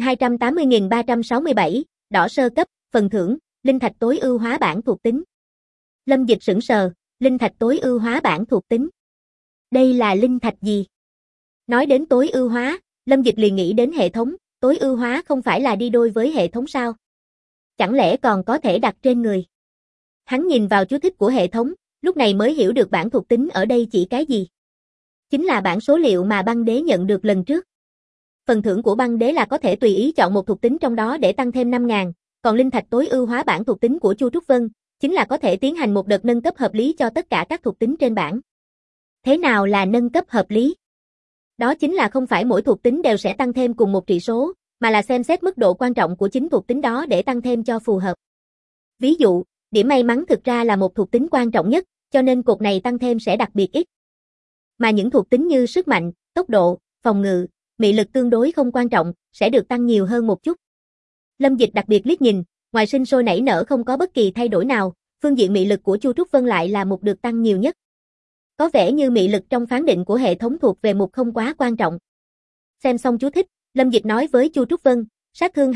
280.367, đỏ sơ cấp, phần thưởng, linh thạch tối ưu hóa bản thuộc tính. Lâm Dịch sững sờ, linh thạch tối ưu hóa bản thuộc tính. Đây là linh thạch gì? Nói đến tối ưu hóa, Lâm Dịch liền nghĩ đến hệ thống, tối ưu hóa không phải là đi đôi với hệ thống sao? Chẳng lẽ còn có thể đặt trên người? Hắn nhìn vào chú thích của hệ thống, lúc này mới hiểu được bản thuộc tính ở đây chỉ cái gì. Chính là bản số liệu mà băng đế nhận được lần trước. Phần thưởng của băng đế là có thể tùy ý chọn một thuộc tính trong đó để tăng thêm 5.000, còn linh thạch tối ưu hóa bản thuộc tính của Chu Trúc Vân, chính là có thể tiến hành một đợt nâng cấp hợp lý cho tất cả các thuộc tính trên bảng. Thế nào là nâng cấp hợp lý? Đó chính là không phải mỗi thuộc tính đều sẽ tăng thêm cùng một trị số, mà là xem xét mức độ quan trọng của chính thuộc tính đó để tăng thêm cho phù hợp. Ví dụ, điểm may mắn thực ra là một thuộc tính quan trọng nhất, cho nên cột này tăng thêm sẽ đặc biệt ít. Mà những thuộc tính như sức mạnh, tốc độ, phòng ngự, mị lực tương đối không quan trọng, sẽ được tăng nhiều hơn một chút. Lâm Dịch đặc biệt liếc nhìn, ngoài sinh sôi nảy nở không có bất kỳ thay đổi nào, phương diện mị lực của Chu Trúc Vân lại là một được tăng nhiều nhất. Có vẻ như mị lực trong phán định của hệ thống thuộc về một không quá quan trọng. Xem xong chú thích, Lâm Dịch nói với Chu Trúc Vân, sát thương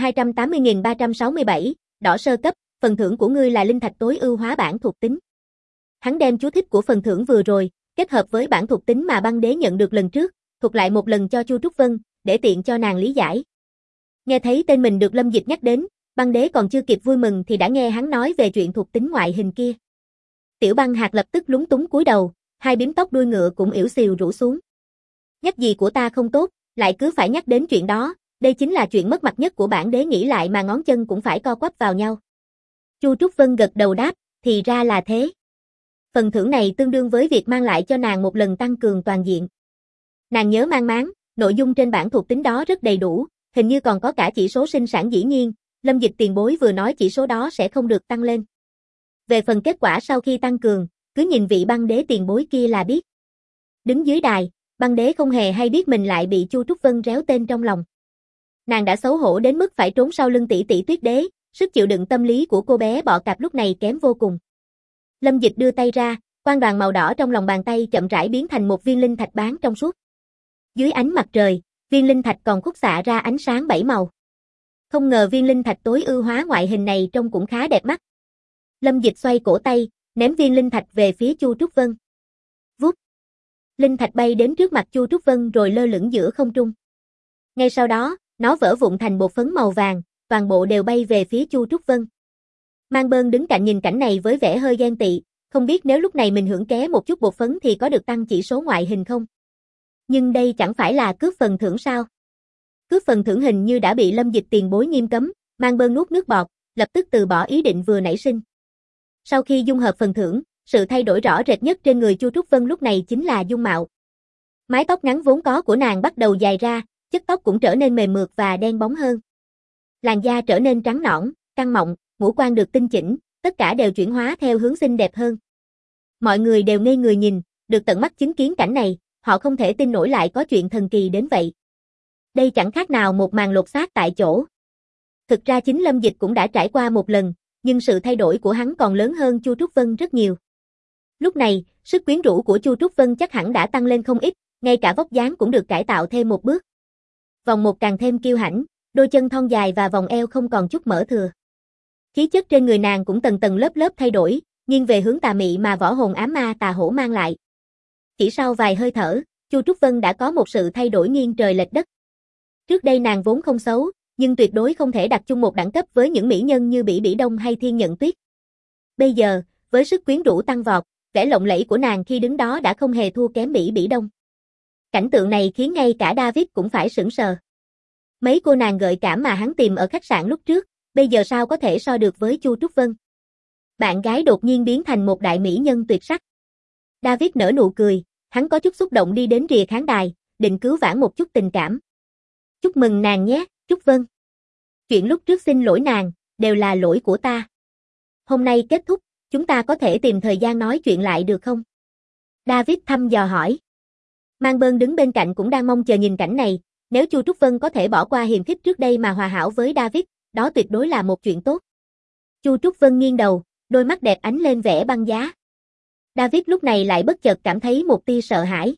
280.367, đỏ sơ cấp, phần thưởng của ngươi là linh thạch tối ưu hóa bản thuộc tính. Hắn đem chú thích của phần thưởng vừa rồi, kết hợp với bản thuộc tính mà băng đế nhận được lần trước, thuật lại một lần cho Chu Trúc Vân, để tiện cho nàng lý giải. Nghe thấy tên mình được Lâm Dịch nhắc đến, băng đế còn chưa kịp vui mừng thì đã nghe hắn nói về chuyện thuộc tính ngoại hình kia. Tiểu Băng Hạc lập tức lúng túng cúi đầu, hai bím tóc đuôi ngựa cũng ỉu xìu rủ xuống. Nhắc gì của ta không tốt, lại cứ phải nhắc đến chuyện đó, đây chính là chuyện mất mặt nhất của bản đế, nghĩ lại mà ngón chân cũng phải co quắp vào nhau. Chu Trúc Vân gật đầu đáp, thì ra là thế. Phần thưởng này tương đương với việc mang lại cho nàng một lần tăng cường toàn diện. Nàng nhớ mang máng, nội dung trên bảng thuộc tính đó rất đầy đủ, hình như còn có cả chỉ số sinh sản, dĩ nhiên, Lâm Dịch tiền bối vừa nói chỉ số đó sẽ không được tăng lên. Về phần kết quả sau khi tăng cường, cứ nhìn vị băng đế tiền bối kia là biết. Đứng dưới đài, băng đế không hề hay biết mình lại bị Chu Trúc Vân réo tên trong lòng. Nàng đã xấu hổ đến mức phải trốn sau lưng tỷ tỷ Tuyết Đế, sức chịu đựng tâm lý của cô bé bọ cạp lúc này kém vô cùng. Lâm Dịch đưa tay ra, quang đoàn màu đỏ trong lòng bàn tay chậm rãi biến thành một viên linh thạch bán trong suốt. Dưới ánh mặt trời, viên linh thạch còn khúc xạ ra ánh sáng 7 màu. Không ngờ viên linh thạch tối ưu hóa ngoại hình này trông cũng khá đẹp mắt. Lâm Dịch xoay cổ tay, ném viên linh thạch về phía Chu Trúc Vân. Vút. Linh thạch bay đến trước mặt Chu Trúc Vân rồi lơ lửng giữa không trung. Ngay sau đó, nó vỡ vụn thành bột phấn màu vàng, toàn bộ đều bay về phía Chu Trúc Vân. Mang Bơn đứng cạnh nhìn cảnh này với vẻ hơi ghen tị, không biết nếu lúc này mình hưởng ké một chút bột phấn thì có được tăng chỉ số ngoại hình không? Nhưng đây chẳng phải là cướp phần thưởng sao? Cướp phần thưởng hình như đã bị Lâm Dịch tiền bối nghiêm cấm, Mang Bơn nuốt nước bọt, lập tức từ bỏ ý định vừa nảy sinh. Sau khi dung hợp phần thưởng, sự thay đổi rõ rệt nhất trên người Chu Trúc Vân lúc này chính là dung mạo. Mái tóc ngắn vốn có của nàng bắt đầu dài ra, chất tóc cũng trở nên mềm mượt và đen bóng hơn. Làn da trở nên trắng nõn, căng mọng, ngũ quan được tinh chỉnh, tất cả đều chuyển hóa theo hướng xinh đẹp hơn. Mọi người đều ngây người nhìn, được tận mắt chứng kiến cảnh này, họ không thể tin nổi lại có chuyện thần kỳ đến vậy. Đây chẳng khác nào một màn lột xác tại chỗ. Thực ra chính Lâm Dịch cũng đã trải qua một lần, nhưng sự thay đổi của hắn còn lớn hơn Chu Trúc Vân rất nhiều. Lúc này, sức quyến rũ của Chu Trúc Vân chắc hẳn đã tăng lên không ít, ngay cả vóc dáng cũng được cải tạo thêm một bước. Vòng một càng thêm kiêu hãnh, đôi chân thon dài và vòng eo không còn chút mỡ thừa. Khí chất trên người nàng cũng tầng tầng lớp lớp thay đổi, nghiêng về hướng tà mị mà võ hồn ám ma tà hổ mang lại. Chỉ sau vài hơi thở, Chu Trúc Vân đã có một sự thay đổi nghiêng trời lệch đất. Trước đây nàng vốn không xấu, nhưng tuyệt đối không thể đặt chung một đẳng cấp với những mỹ nhân như Bỉ Bỉ Đông hay Thiên Nhận Tuyết. Bây giờ, với sức quyến rũ tăng vọt, vẻ lộng lẫy của nàng khi đứng đó đã không hề thua kém Bỉ Bỉ Đông. Cảnh tượng này khiến ngay cả David cũng phải sững sờ. Mấy cô nàng gợi cảm mà hắn tìm ở khách sạn lúc trước, bây giờ sao có thể so được với Chu Trúc Vân. Bạn gái đột nhiên biến thành một đại mỹ nhân tuyệt sắc. David nở nụ cười, hắn có chút xúc động đi đến rìa khán đài, định cứu vãn một chút tình cảm. Chúc mừng nàng nhé, Trúc Vân. Chuyện lúc trước xin lỗi nàng, đều là lỗi của ta. Hôm nay kết thúc, chúng ta có thể tìm thời gian nói chuyện lại được không? David thăm dò hỏi. Mang Bơn đứng bên cạnh cũng đang mong chờ nhìn cảnh này, nếu Chu Trúc Vân có thể bỏ qua hiềm khích trước đây mà hòa hảo với David, đó tuyệt đối là một chuyện tốt. Chu Trúc Vân nghiêng đầu, đôi mắt đẹp ánh lên vẻ băng giá. David lúc này lại bất chợt cảm thấy một tia sợ hãi.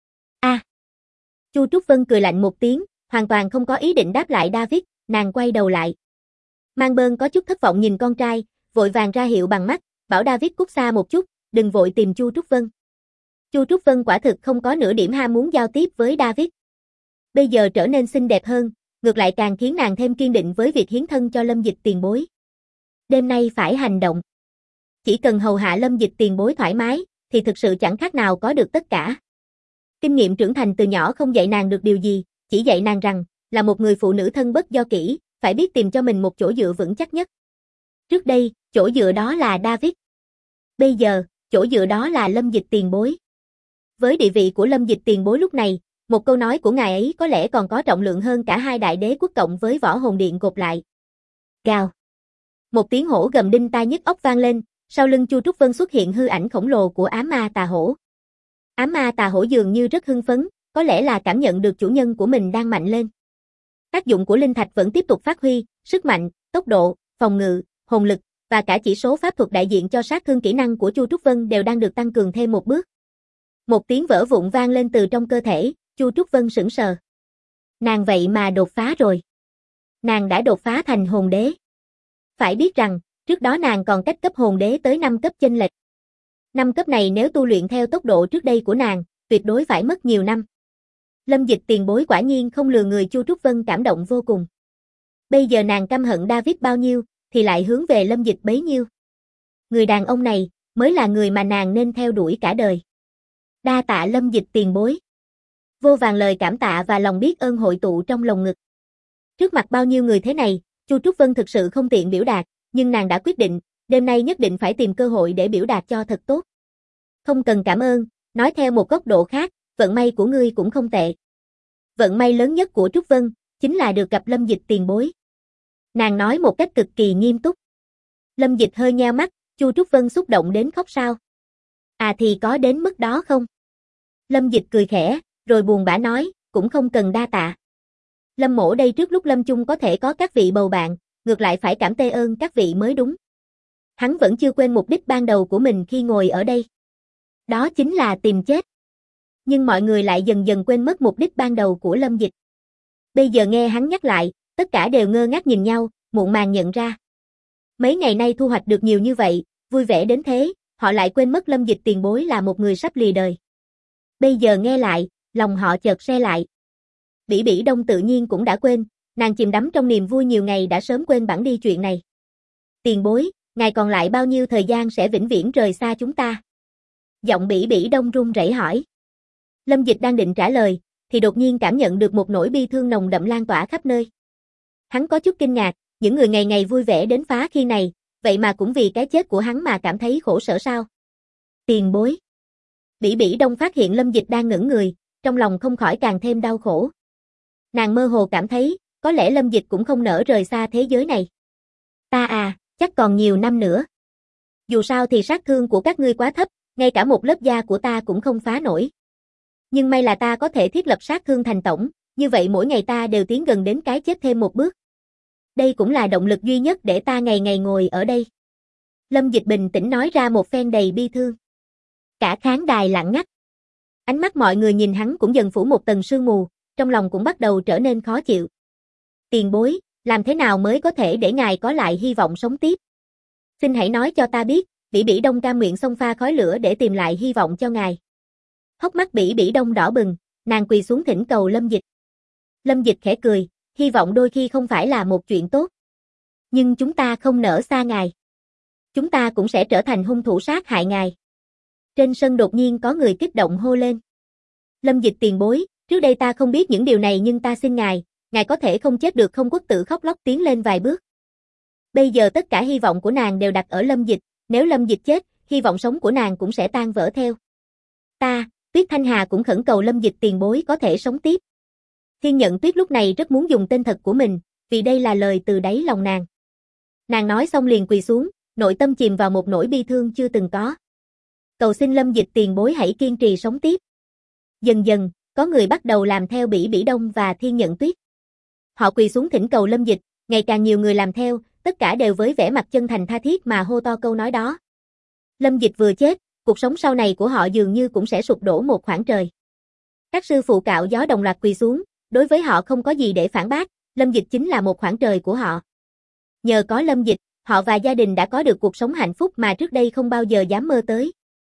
Chu Trúc Vân cười lạnh một tiếng, hoàn toàn không có ý định đáp lại David, nàng quay đầu lại. Mang Bơn có chút thất vọng nhìn con trai, vội vàng ra hiệu bằng mắt, bảo David cút xa một chút, đừng vội tìm Chu Trúc Vân. Chu Trúc Vân quả thực không có nửa điểm ham muốn giao tiếp với David. Bây giờ trở nên xinh đẹp hơn, ngược lại càng khiến nàng thêm kiên định với việc hiến thân cho Lâm Dịch tiền bối. Đêm nay phải hành động. Chỉ cần hầu hạ Lâm Dịch tiền bối thoải mái, thì thực sự chẳng khác nào có được tất cả. Kinh nghiệm trưởng thành từ nhỏ không dạy nàng được điều gì, chỉ dạy nàng rằng, là một người phụ nữ thân bất do kỹ, phải biết tìm cho mình một chỗ dựa vững chắc nhất. Trước đây, chỗ dựa đó là David. Bây giờ, chỗ dựa đó là Lâm Dịch tiền bối. Với địa vị của Lâm Dịch tiền bối lúc này, một câu nói của ngài ấy có lẽ còn có trọng lượng hơn cả hai đại đế quốc cộng với võ hồn điện gộp lại. Gào. Một tiếng hổ gầm đinh tai nhức óc vang lên, sau lưng Chu Trúc Vân xuất hiện hư ảnh khổng lồ của ám ma tà hổ. Ám ma tà hổ dường như rất hưng phấn, có lẽ là cảm nhận được chủ nhân của mình đang mạnh lên. Tác dụng của linh thạch vẫn tiếp tục phát huy, sức mạnh, tốc độ, phòng ngự, hồn lực và cả chỉ số pháp thuật đại diện cho sát thương kỹ năng của Chu Trúc Vân đều đang được tăng cường thêm một bước. Một tiếng vỡ vụn vang lên từ trong cơ thể, Chu Trúc Vân sững sờ. Nàng vậy mà đột phá rồi. Nàng đã đột phá thành hồn đế. Phải biết rằng, trước đó nàng còn cách cấp hồn đế tới 5 cấp chênh lệch. 5 cấp này nếu tu luyện theo tốc độ trước đây của nàng, tuyệt đối phải mất nhiều năm. Lâm Dịch tiền bối quả nhiên không lừa người, Chu Trúc Vân cảm động vô cùng. Bây giờ nàng căm hận David bao nhiêu, thì lại hướng về Lâm Dịch bấy nhiêu. Người đàn ông này, mới là người mà nàng nên theo đuổi cả đời. Đa tạ Lâm Dịch tiền bối. Vô vàn lời cảm tạ và lòng biết ơn hội tụ trong lồng ngực. Trước mặt bao nhiêu người thế này, Chu Trúc Vân thực sự không tiện biểu đạt, nhưng nàng đã quyết định, đêm nay nhất định phải tìm cơ hội để biểu đạt cho thật tốt. Không cần cảm ơn, nói theo một góc độ khác, vận may của ngươi cũng không tệ. Vận may lớn nhất của Trúc Vân, chính là được gặp Lâm Dịch tiền bối. Nàng nói một cách cực kỳ nghiêm túc. Lâm Dịch hơi nheo mắt, Chu Trúc Vân xúc động đến khóc sao? À thì có đến mức đó không? Lâm Dịch cười khẽ, rồi buồn bã nói, cũng không cần đa tạ. Lâm mỗ đây trước lúc lâm chung có thể có các vị bầu bạn, ngược lại phải cảm tê ơn các vị mới đúng. Hắn vẫn chưa quên mục đích ban đầu của mình khi ngồi ở đây. Đó chính là tìm chết. Nhưng mọi người lại dần dần quên mất mục đích ban đầu của Lâm Dịch. Bây giờ nghe hắn nhắc lại, tất cả đều ngơ ngác nhìn nhau, muộn màng nhận ra. Mấy ngày nay thu hoạch được nhiều như vậy, vui vẻ đến thế, họ lại quên mất Lâm Dịch tiền bối là một người sắp lìa đời. Bây giờ nghe lại, lòng họ chợt se lại. Bỉ Bỉ Đông tự nhiên cũng đã quên, nàng chìm đắm trong niềm vui nhiều ngày đã sớm quên bẵng đi chuyện này. Tiền bối, ngài còn lại bao nhiêu thời gian sẽ vĩnh viễn rời xa chúng ta? Giọng Bỉ Bỉ Đông run rẩy hỏi. Lâm Dịch đang định trả lời, thì đột nhiên cảm nhận được một nỗi bi thương nồng đậm lan tỏa khắp nơi. Hắn có chút kinh ngạc, những người ngày ngày vui vẻ đến phá khi này, vậy mà cũng vì cái chết của hắn mà cảm thấy khổ sở sao? Tiền bối. Bỉ Bỉ Đông phát hiện Lâm Dịch đang ngẩn người, trong lòng không khỏi càng thêm đau khổ. Nàng mơ hồ cảm thấy, có lẽ Lâm Dịch cũng không nỡ rời xa thế giới này. Ta à, chắc còn nhiều năm nữa. Dù sao thì sát thương của các ngươi quá thấp, ngay cả một lớp da của ta cũng không phá nổi. Nhưng may là ta có thể thiết lập sát thương thành tổng, như vậy mỗi ngày ta đều tiến gần đến cái chết thêm một bước. Đây cũng là động lực duy nhất để ta ngày ngày ngồi ở đây. Lâm Dịch bình tĩnh nói ra một phen đầy bi thương. Cả khán đài lặng ngắt. Ánh mắt mọi người nhìn hắn cũng dần phủ một tầng sương mù, trong lòng cũng bắt đầu trở nên khó chịu. Tiền bối, làm thế nào mới có thể để ngài có lại hy vọng sống tiếp? Xin hãy nói cho ta biết, Bỉ Bỉ Đông cam nguyện xông pha khói lửa để tìm lại hy vọng cho ngài. Hốc mắt Bỉ Bỉ Đông đỏ bừng, nàng quỳ xuống thỉnh cầu Lâm Dịch. Lâm Dịch khẽ cười, hy vọng đôi khi không phải là một chuyện tốt. Nhưng chúng ta không nỡ xa ngài. Chúng ta cũng sẽ trở thành hung thủ sát hại ngài. Trên sân đột nhiên có người kích động hô lên. Lâm Dịch tiền bối, trước đây ta không biết những điều này nhưng ta xin ngài có thể không chết được không? Quốc Tử khóc lóc tiến lên vài bước. Bây giờ tất cả hy vọng của nàng đều đặt ở Lâm Dịch, nếu Lâm Dịch chết, hy vọng sống của nàng cũng sẽ tan vỡ theo. Tuyết Thanh Hà cũng khẩn cầu Lâm Dịch tiền bối có thể sống tiếp. Thiên Nhận Tuyết lúc này rất muốn dùng tên thật của mình, vì đây là lời từ đáy lòng nàng. Nàng nói xong liền quỳ xuống, nội tâm chìm vào một nỗi bi thương chưa từng có. Cầu xin Lâm Dịch tiền bối hãy kiên trì sống tiếp. Dần dần, có người bắt đầu làm theo Bỉ Bỉ Đông và Thiên Nhận Tuyết. Họ quỳ xuống thỉnh cầu Lâm Dịch, ngày càng nhiều người làm theo, tất cả đều với vẻ mặt chân thành tha thiết mà hô to câu nói đó. Lâm Dịch vừa chết, cuộc sống sau này của họ dường như cũng sẽ sụp đổ một khoảng trời. Các sư phụ cạo gió đồng loạt quỳ xuống, đối với họ không có gì để phản bác, Lâm Dịch chính là một khoảng trời của họ. Nhờ có Lâm Dịch, họ và gia đình đã có được cuộc sống hạnh phúc mà trước đây không bao giờ dám mơ tới.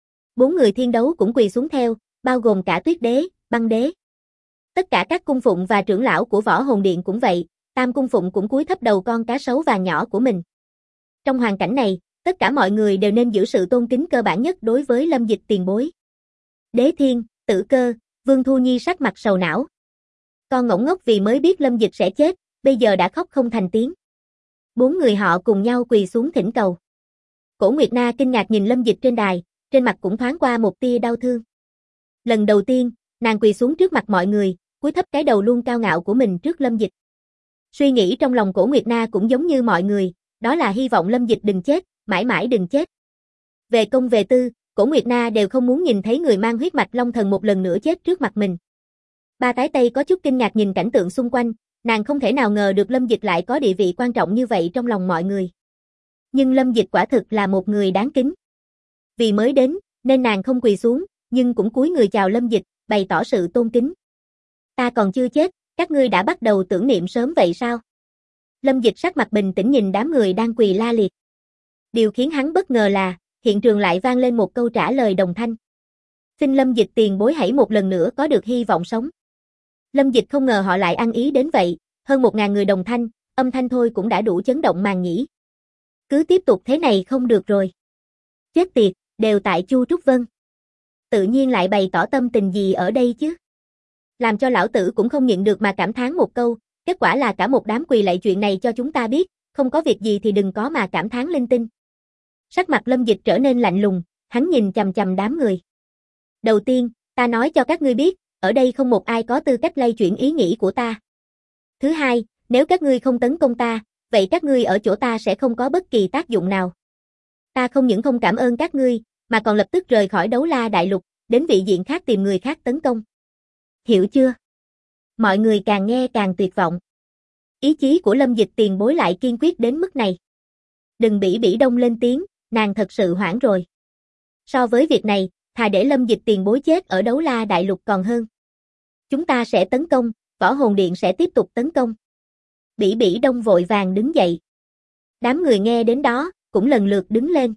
4 người thiên đấu cũng quỳ xuống theo, bao gồm cả Tuyết Đế, Băng Đế. Tất cả các cung phụng và trưởng lão của Võ Hồn Điện cũng vậy, Tam cung phụng cũng cúi thấp đầu con cá sấu vàng nhỏ của mình. Trong hoàn cảnh này, tất cả mọi người đều nên giữ sự tôn kính cơ bản nhất đối với Lâm Dịch tiền bối. Đế Thiên, Tử Cơ, Vương Thu Nhi sắc mặt sầu não. Con ngỗng ngốc vì mới biết Lâm Dịch sẽ chết, bây giờ đã khóc không thành tiếng. 4 người họ cùng nhau quỳ xuống thỉnh cầu. Cổ Nguyệt Na kinh ngạc nhìn Lâm Dịch trên đài, trên mặt cũng thoáng qua một tia đau thương. Lần đầu tiên, nàng quỳ xuống trước mặt mọi người, cúi thấp cái đầu luôn cao ngạo của mình trước Lâm Dịch. Suy nghĩ trong lòng Cổ Nguyệt Na cũng giống như mọi người, đó là hy vọng Lâm Dịch đừng chết, mãi mãi đừng chết. Về công về tư, Cổ Nguyệt Na đều không muốn nhìn thấy người mang huyết mạch Long Thần một lần nữa chết trước mặt mình. Ba Tái Tây có chút kinh ngạc nhìn cảnh tượng xung quanh, nàng không thể nào ngờ được Lâm Dịch lại có địa vị quan trọng như vậy trong lòng mọi người. Nhưng Lâm Dịch quả thực là một người đáng kính. Vì mới đến, nên nàng không quỳ xuống, nhưng cũng cúi người chào Lâm Dịch, bày tỏ sự tôn kính. Ta còn chưa chết, các ngươi đã bắt đầu tưởng niệm sớm vậy sao? Lâm Dịch sắc mặt bình tĩnh nhìn đám người đang quỳ la liệt. Điều khiến hắn bất ngờ là, hiện trường lại vang lên một câu trả lời đồng thanh. Xin Lâm Dịch tiền bối hãy một lần nữa có được hy vọng sống. Lâm Dịch không ngờ họ lại ăn ý đến vậy, hơn 1000 người đồng thanh, âm thanh thôi cũng đã đủ chấn động màn nhĩ. Cứ tiếp tục thế này không được rồi. Chết tiệt, đều tại Chu Trúc Vân. Tự nhiên lại bày tỏ tâm tình gì ở đây chứ? Làm cho lão tử cũng không nhịn được mà cảm thán một câu, kết quả là cả một đám quỳ lạy chuyện này cho chúng ta biết, không có việc gì thì đừng có mà cảm thán linh tinh. Sắc mặt Lâm Dịch trở nên lạnh lùng, hắn nhìn chằm chằm đám người. Đầu tiên, ta nói cho các ngươi biết, ở đây không một ai có tư cách lay chuyển ý nghĩ của ta. Thứ hai, nếu các ngươi không tấn công ta, vậy các ngươi ở chỗ ta sẽ không có bất kỳ tác dụng nào. Ta không những không cảm ơn các ngươi, mà còn lập tức rời khỏi Đấu La Đại Lục, đến vị diện khác tìm người khác tấn công. Hiểu chưa? Mọi người càng nghe càng tuyệt vọng. Ý chí của Lâm Dịch tiền bối lại kiên quyết đến mức này. Đừng Bỉ Bỉ Đông lên tiếng, nàng thật sự hoảng rồi. So với việc này, thà để Lâm Dịch tiền bối chết ở Đấu La Đại Lục còn hơn. Chúng ta sẽ tấn công, Võ Hồn Điện sẽ tiếp tục tấn công. Bỉ Bỉ Đông vội vàng đứng dậy. Đám người nghe đến đó, cũng lần lượt đứng lên.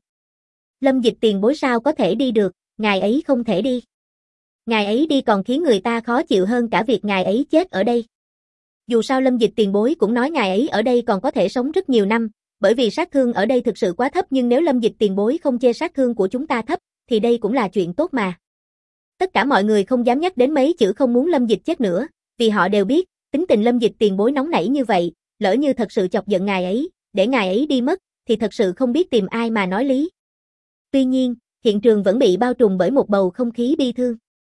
Lâm Dịch tiền bối sao có thể đi được, ngài ấy không thể đi. Ngài ấy đi còn khiến người ta khó chịu hơn cả việc ngài ấy chết ở đây. Dù sao Lâm Dịch tiền bối cũng nói ngài ấy ở đây còn có thể sống rất nhiều năm, bởi vì sát thương ở đây thực sự quá thấp, nhưng nếu Lâm Dịch tiền bối không chê sát thương của chúng ta thấp, thì đây cũng là chuyện tốt mà. Tất cả mọi người không dám nhắc đến mấy chữ không muốn Lâm Dịch chết nữa, vì họ đều biết, tính tình Lâm Dịch tiền bối nóng nảy như vậy, lỡ như thật sự chọc giận ngài ấy, để ngài ấy đi mất, thì thật sự không biết tìm ai mà nói lý. Tuy nhiên, hiện trường vẫn bị bao trùm bởi một bầu không khí bi thương.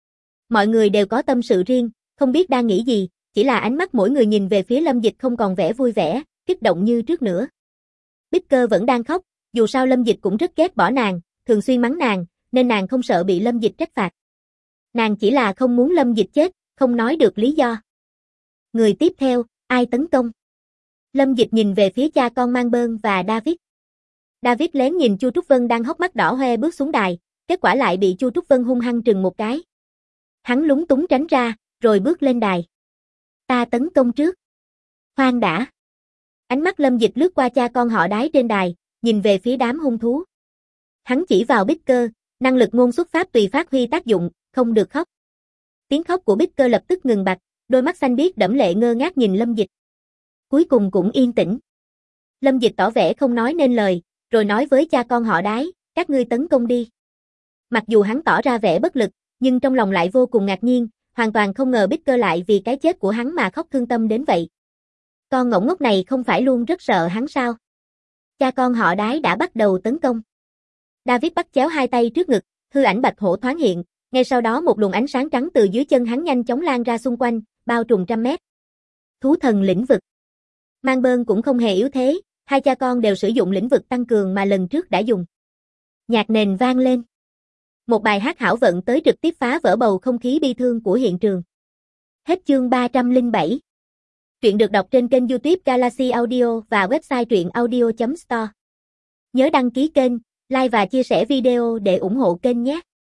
Mọi người đều có tâm sự riêng, không biết đang nghĩ gì, chỉ là ánh mắt mỗi người nhìn về phía Lâm Dịch không còn vẻ vui vẻ, kích động như trước nữa. Bích Cơ vẫn đang khóc, dù sao Lâm Dịch cũng rất ghét bỏ nàng, thường xuyên mắng nàng, nên nàng không sợ bị Lâm Dịch trách phạt. Nàng chỉ là không muốn Lâm Dịch chết, không nói được lý do. Người tiếp theo, ai tấn công? Lâm Dịch nhìn về phía cha con Mang Bơn và David. David lén nhìn Chu Trúc Vân đang hốc mắt đỏ hoe bước xuống đài, kết quả lại bị Chu Trúc Vân hung hăng trừng một cái. Hắn lúng túng tránh ra, rồi bước lên đài. Ta tấn công trước. Khoan đã. Ánh mắt Lâm Dịch lướt qua cha con họ Đái trên đài, nhìn về phía đám hung thú. Hắn chỉ vào Bích Cơ, năng lực ngôn xuất pháp tùy phát huy tác dụng, không được khóc. Tiếng khóc của Bích Cơ lập tức ngừng bặt, đôi mắt xanh biếc đẫm lệ ngơ ngác nhìn Lâm Dịch. Cuối cùng cũng yên tĩnh. Lâm Dịch tỏ vẻ không nói nên lời, rồi nói với cha con họ Đái, các ngươi tấn công đi. Mặc dù hắn tỏ ra vẻ bất lực, nhưng trong lòng lại vô cùng ngạc nhiên, hoàn toàn không ngờ Bích Cơ lại vì cái chết của hắn mà khóc thương tâm đến vậy. Con ngỗng ngốc này không phải luôn rất sợ hắn sao? Cha con họ Đái đã bắt đầu tấn công. David bắt chéo hai tay trước ngực, hư ảnh bạch hổ thoáng hiện, ngay sau đó một luồng ánh sáng trắng từ dưới chân hắn nhanh chóng lan ra xung quanh, bao trùm trăm mét. Thú thần lĩnh vực. Mang Bơn cũng không hề yếu thế, hai cha con đều sử dụng lĩnh vực tăng cường mà lần trước đã dùng. Nhạc nền vang lên. Một bài hát hảo vận tới trực tiếp phá vỡ bầu không khí bi thương của hiện trường. Hết chương 307. Truyện được đọc trên kênh YouTube Galaxy Audio và website truyệnaudio.store. Nhớ đăng ký kênh, like và chia sẻ video để ủng hộ kênh nhé.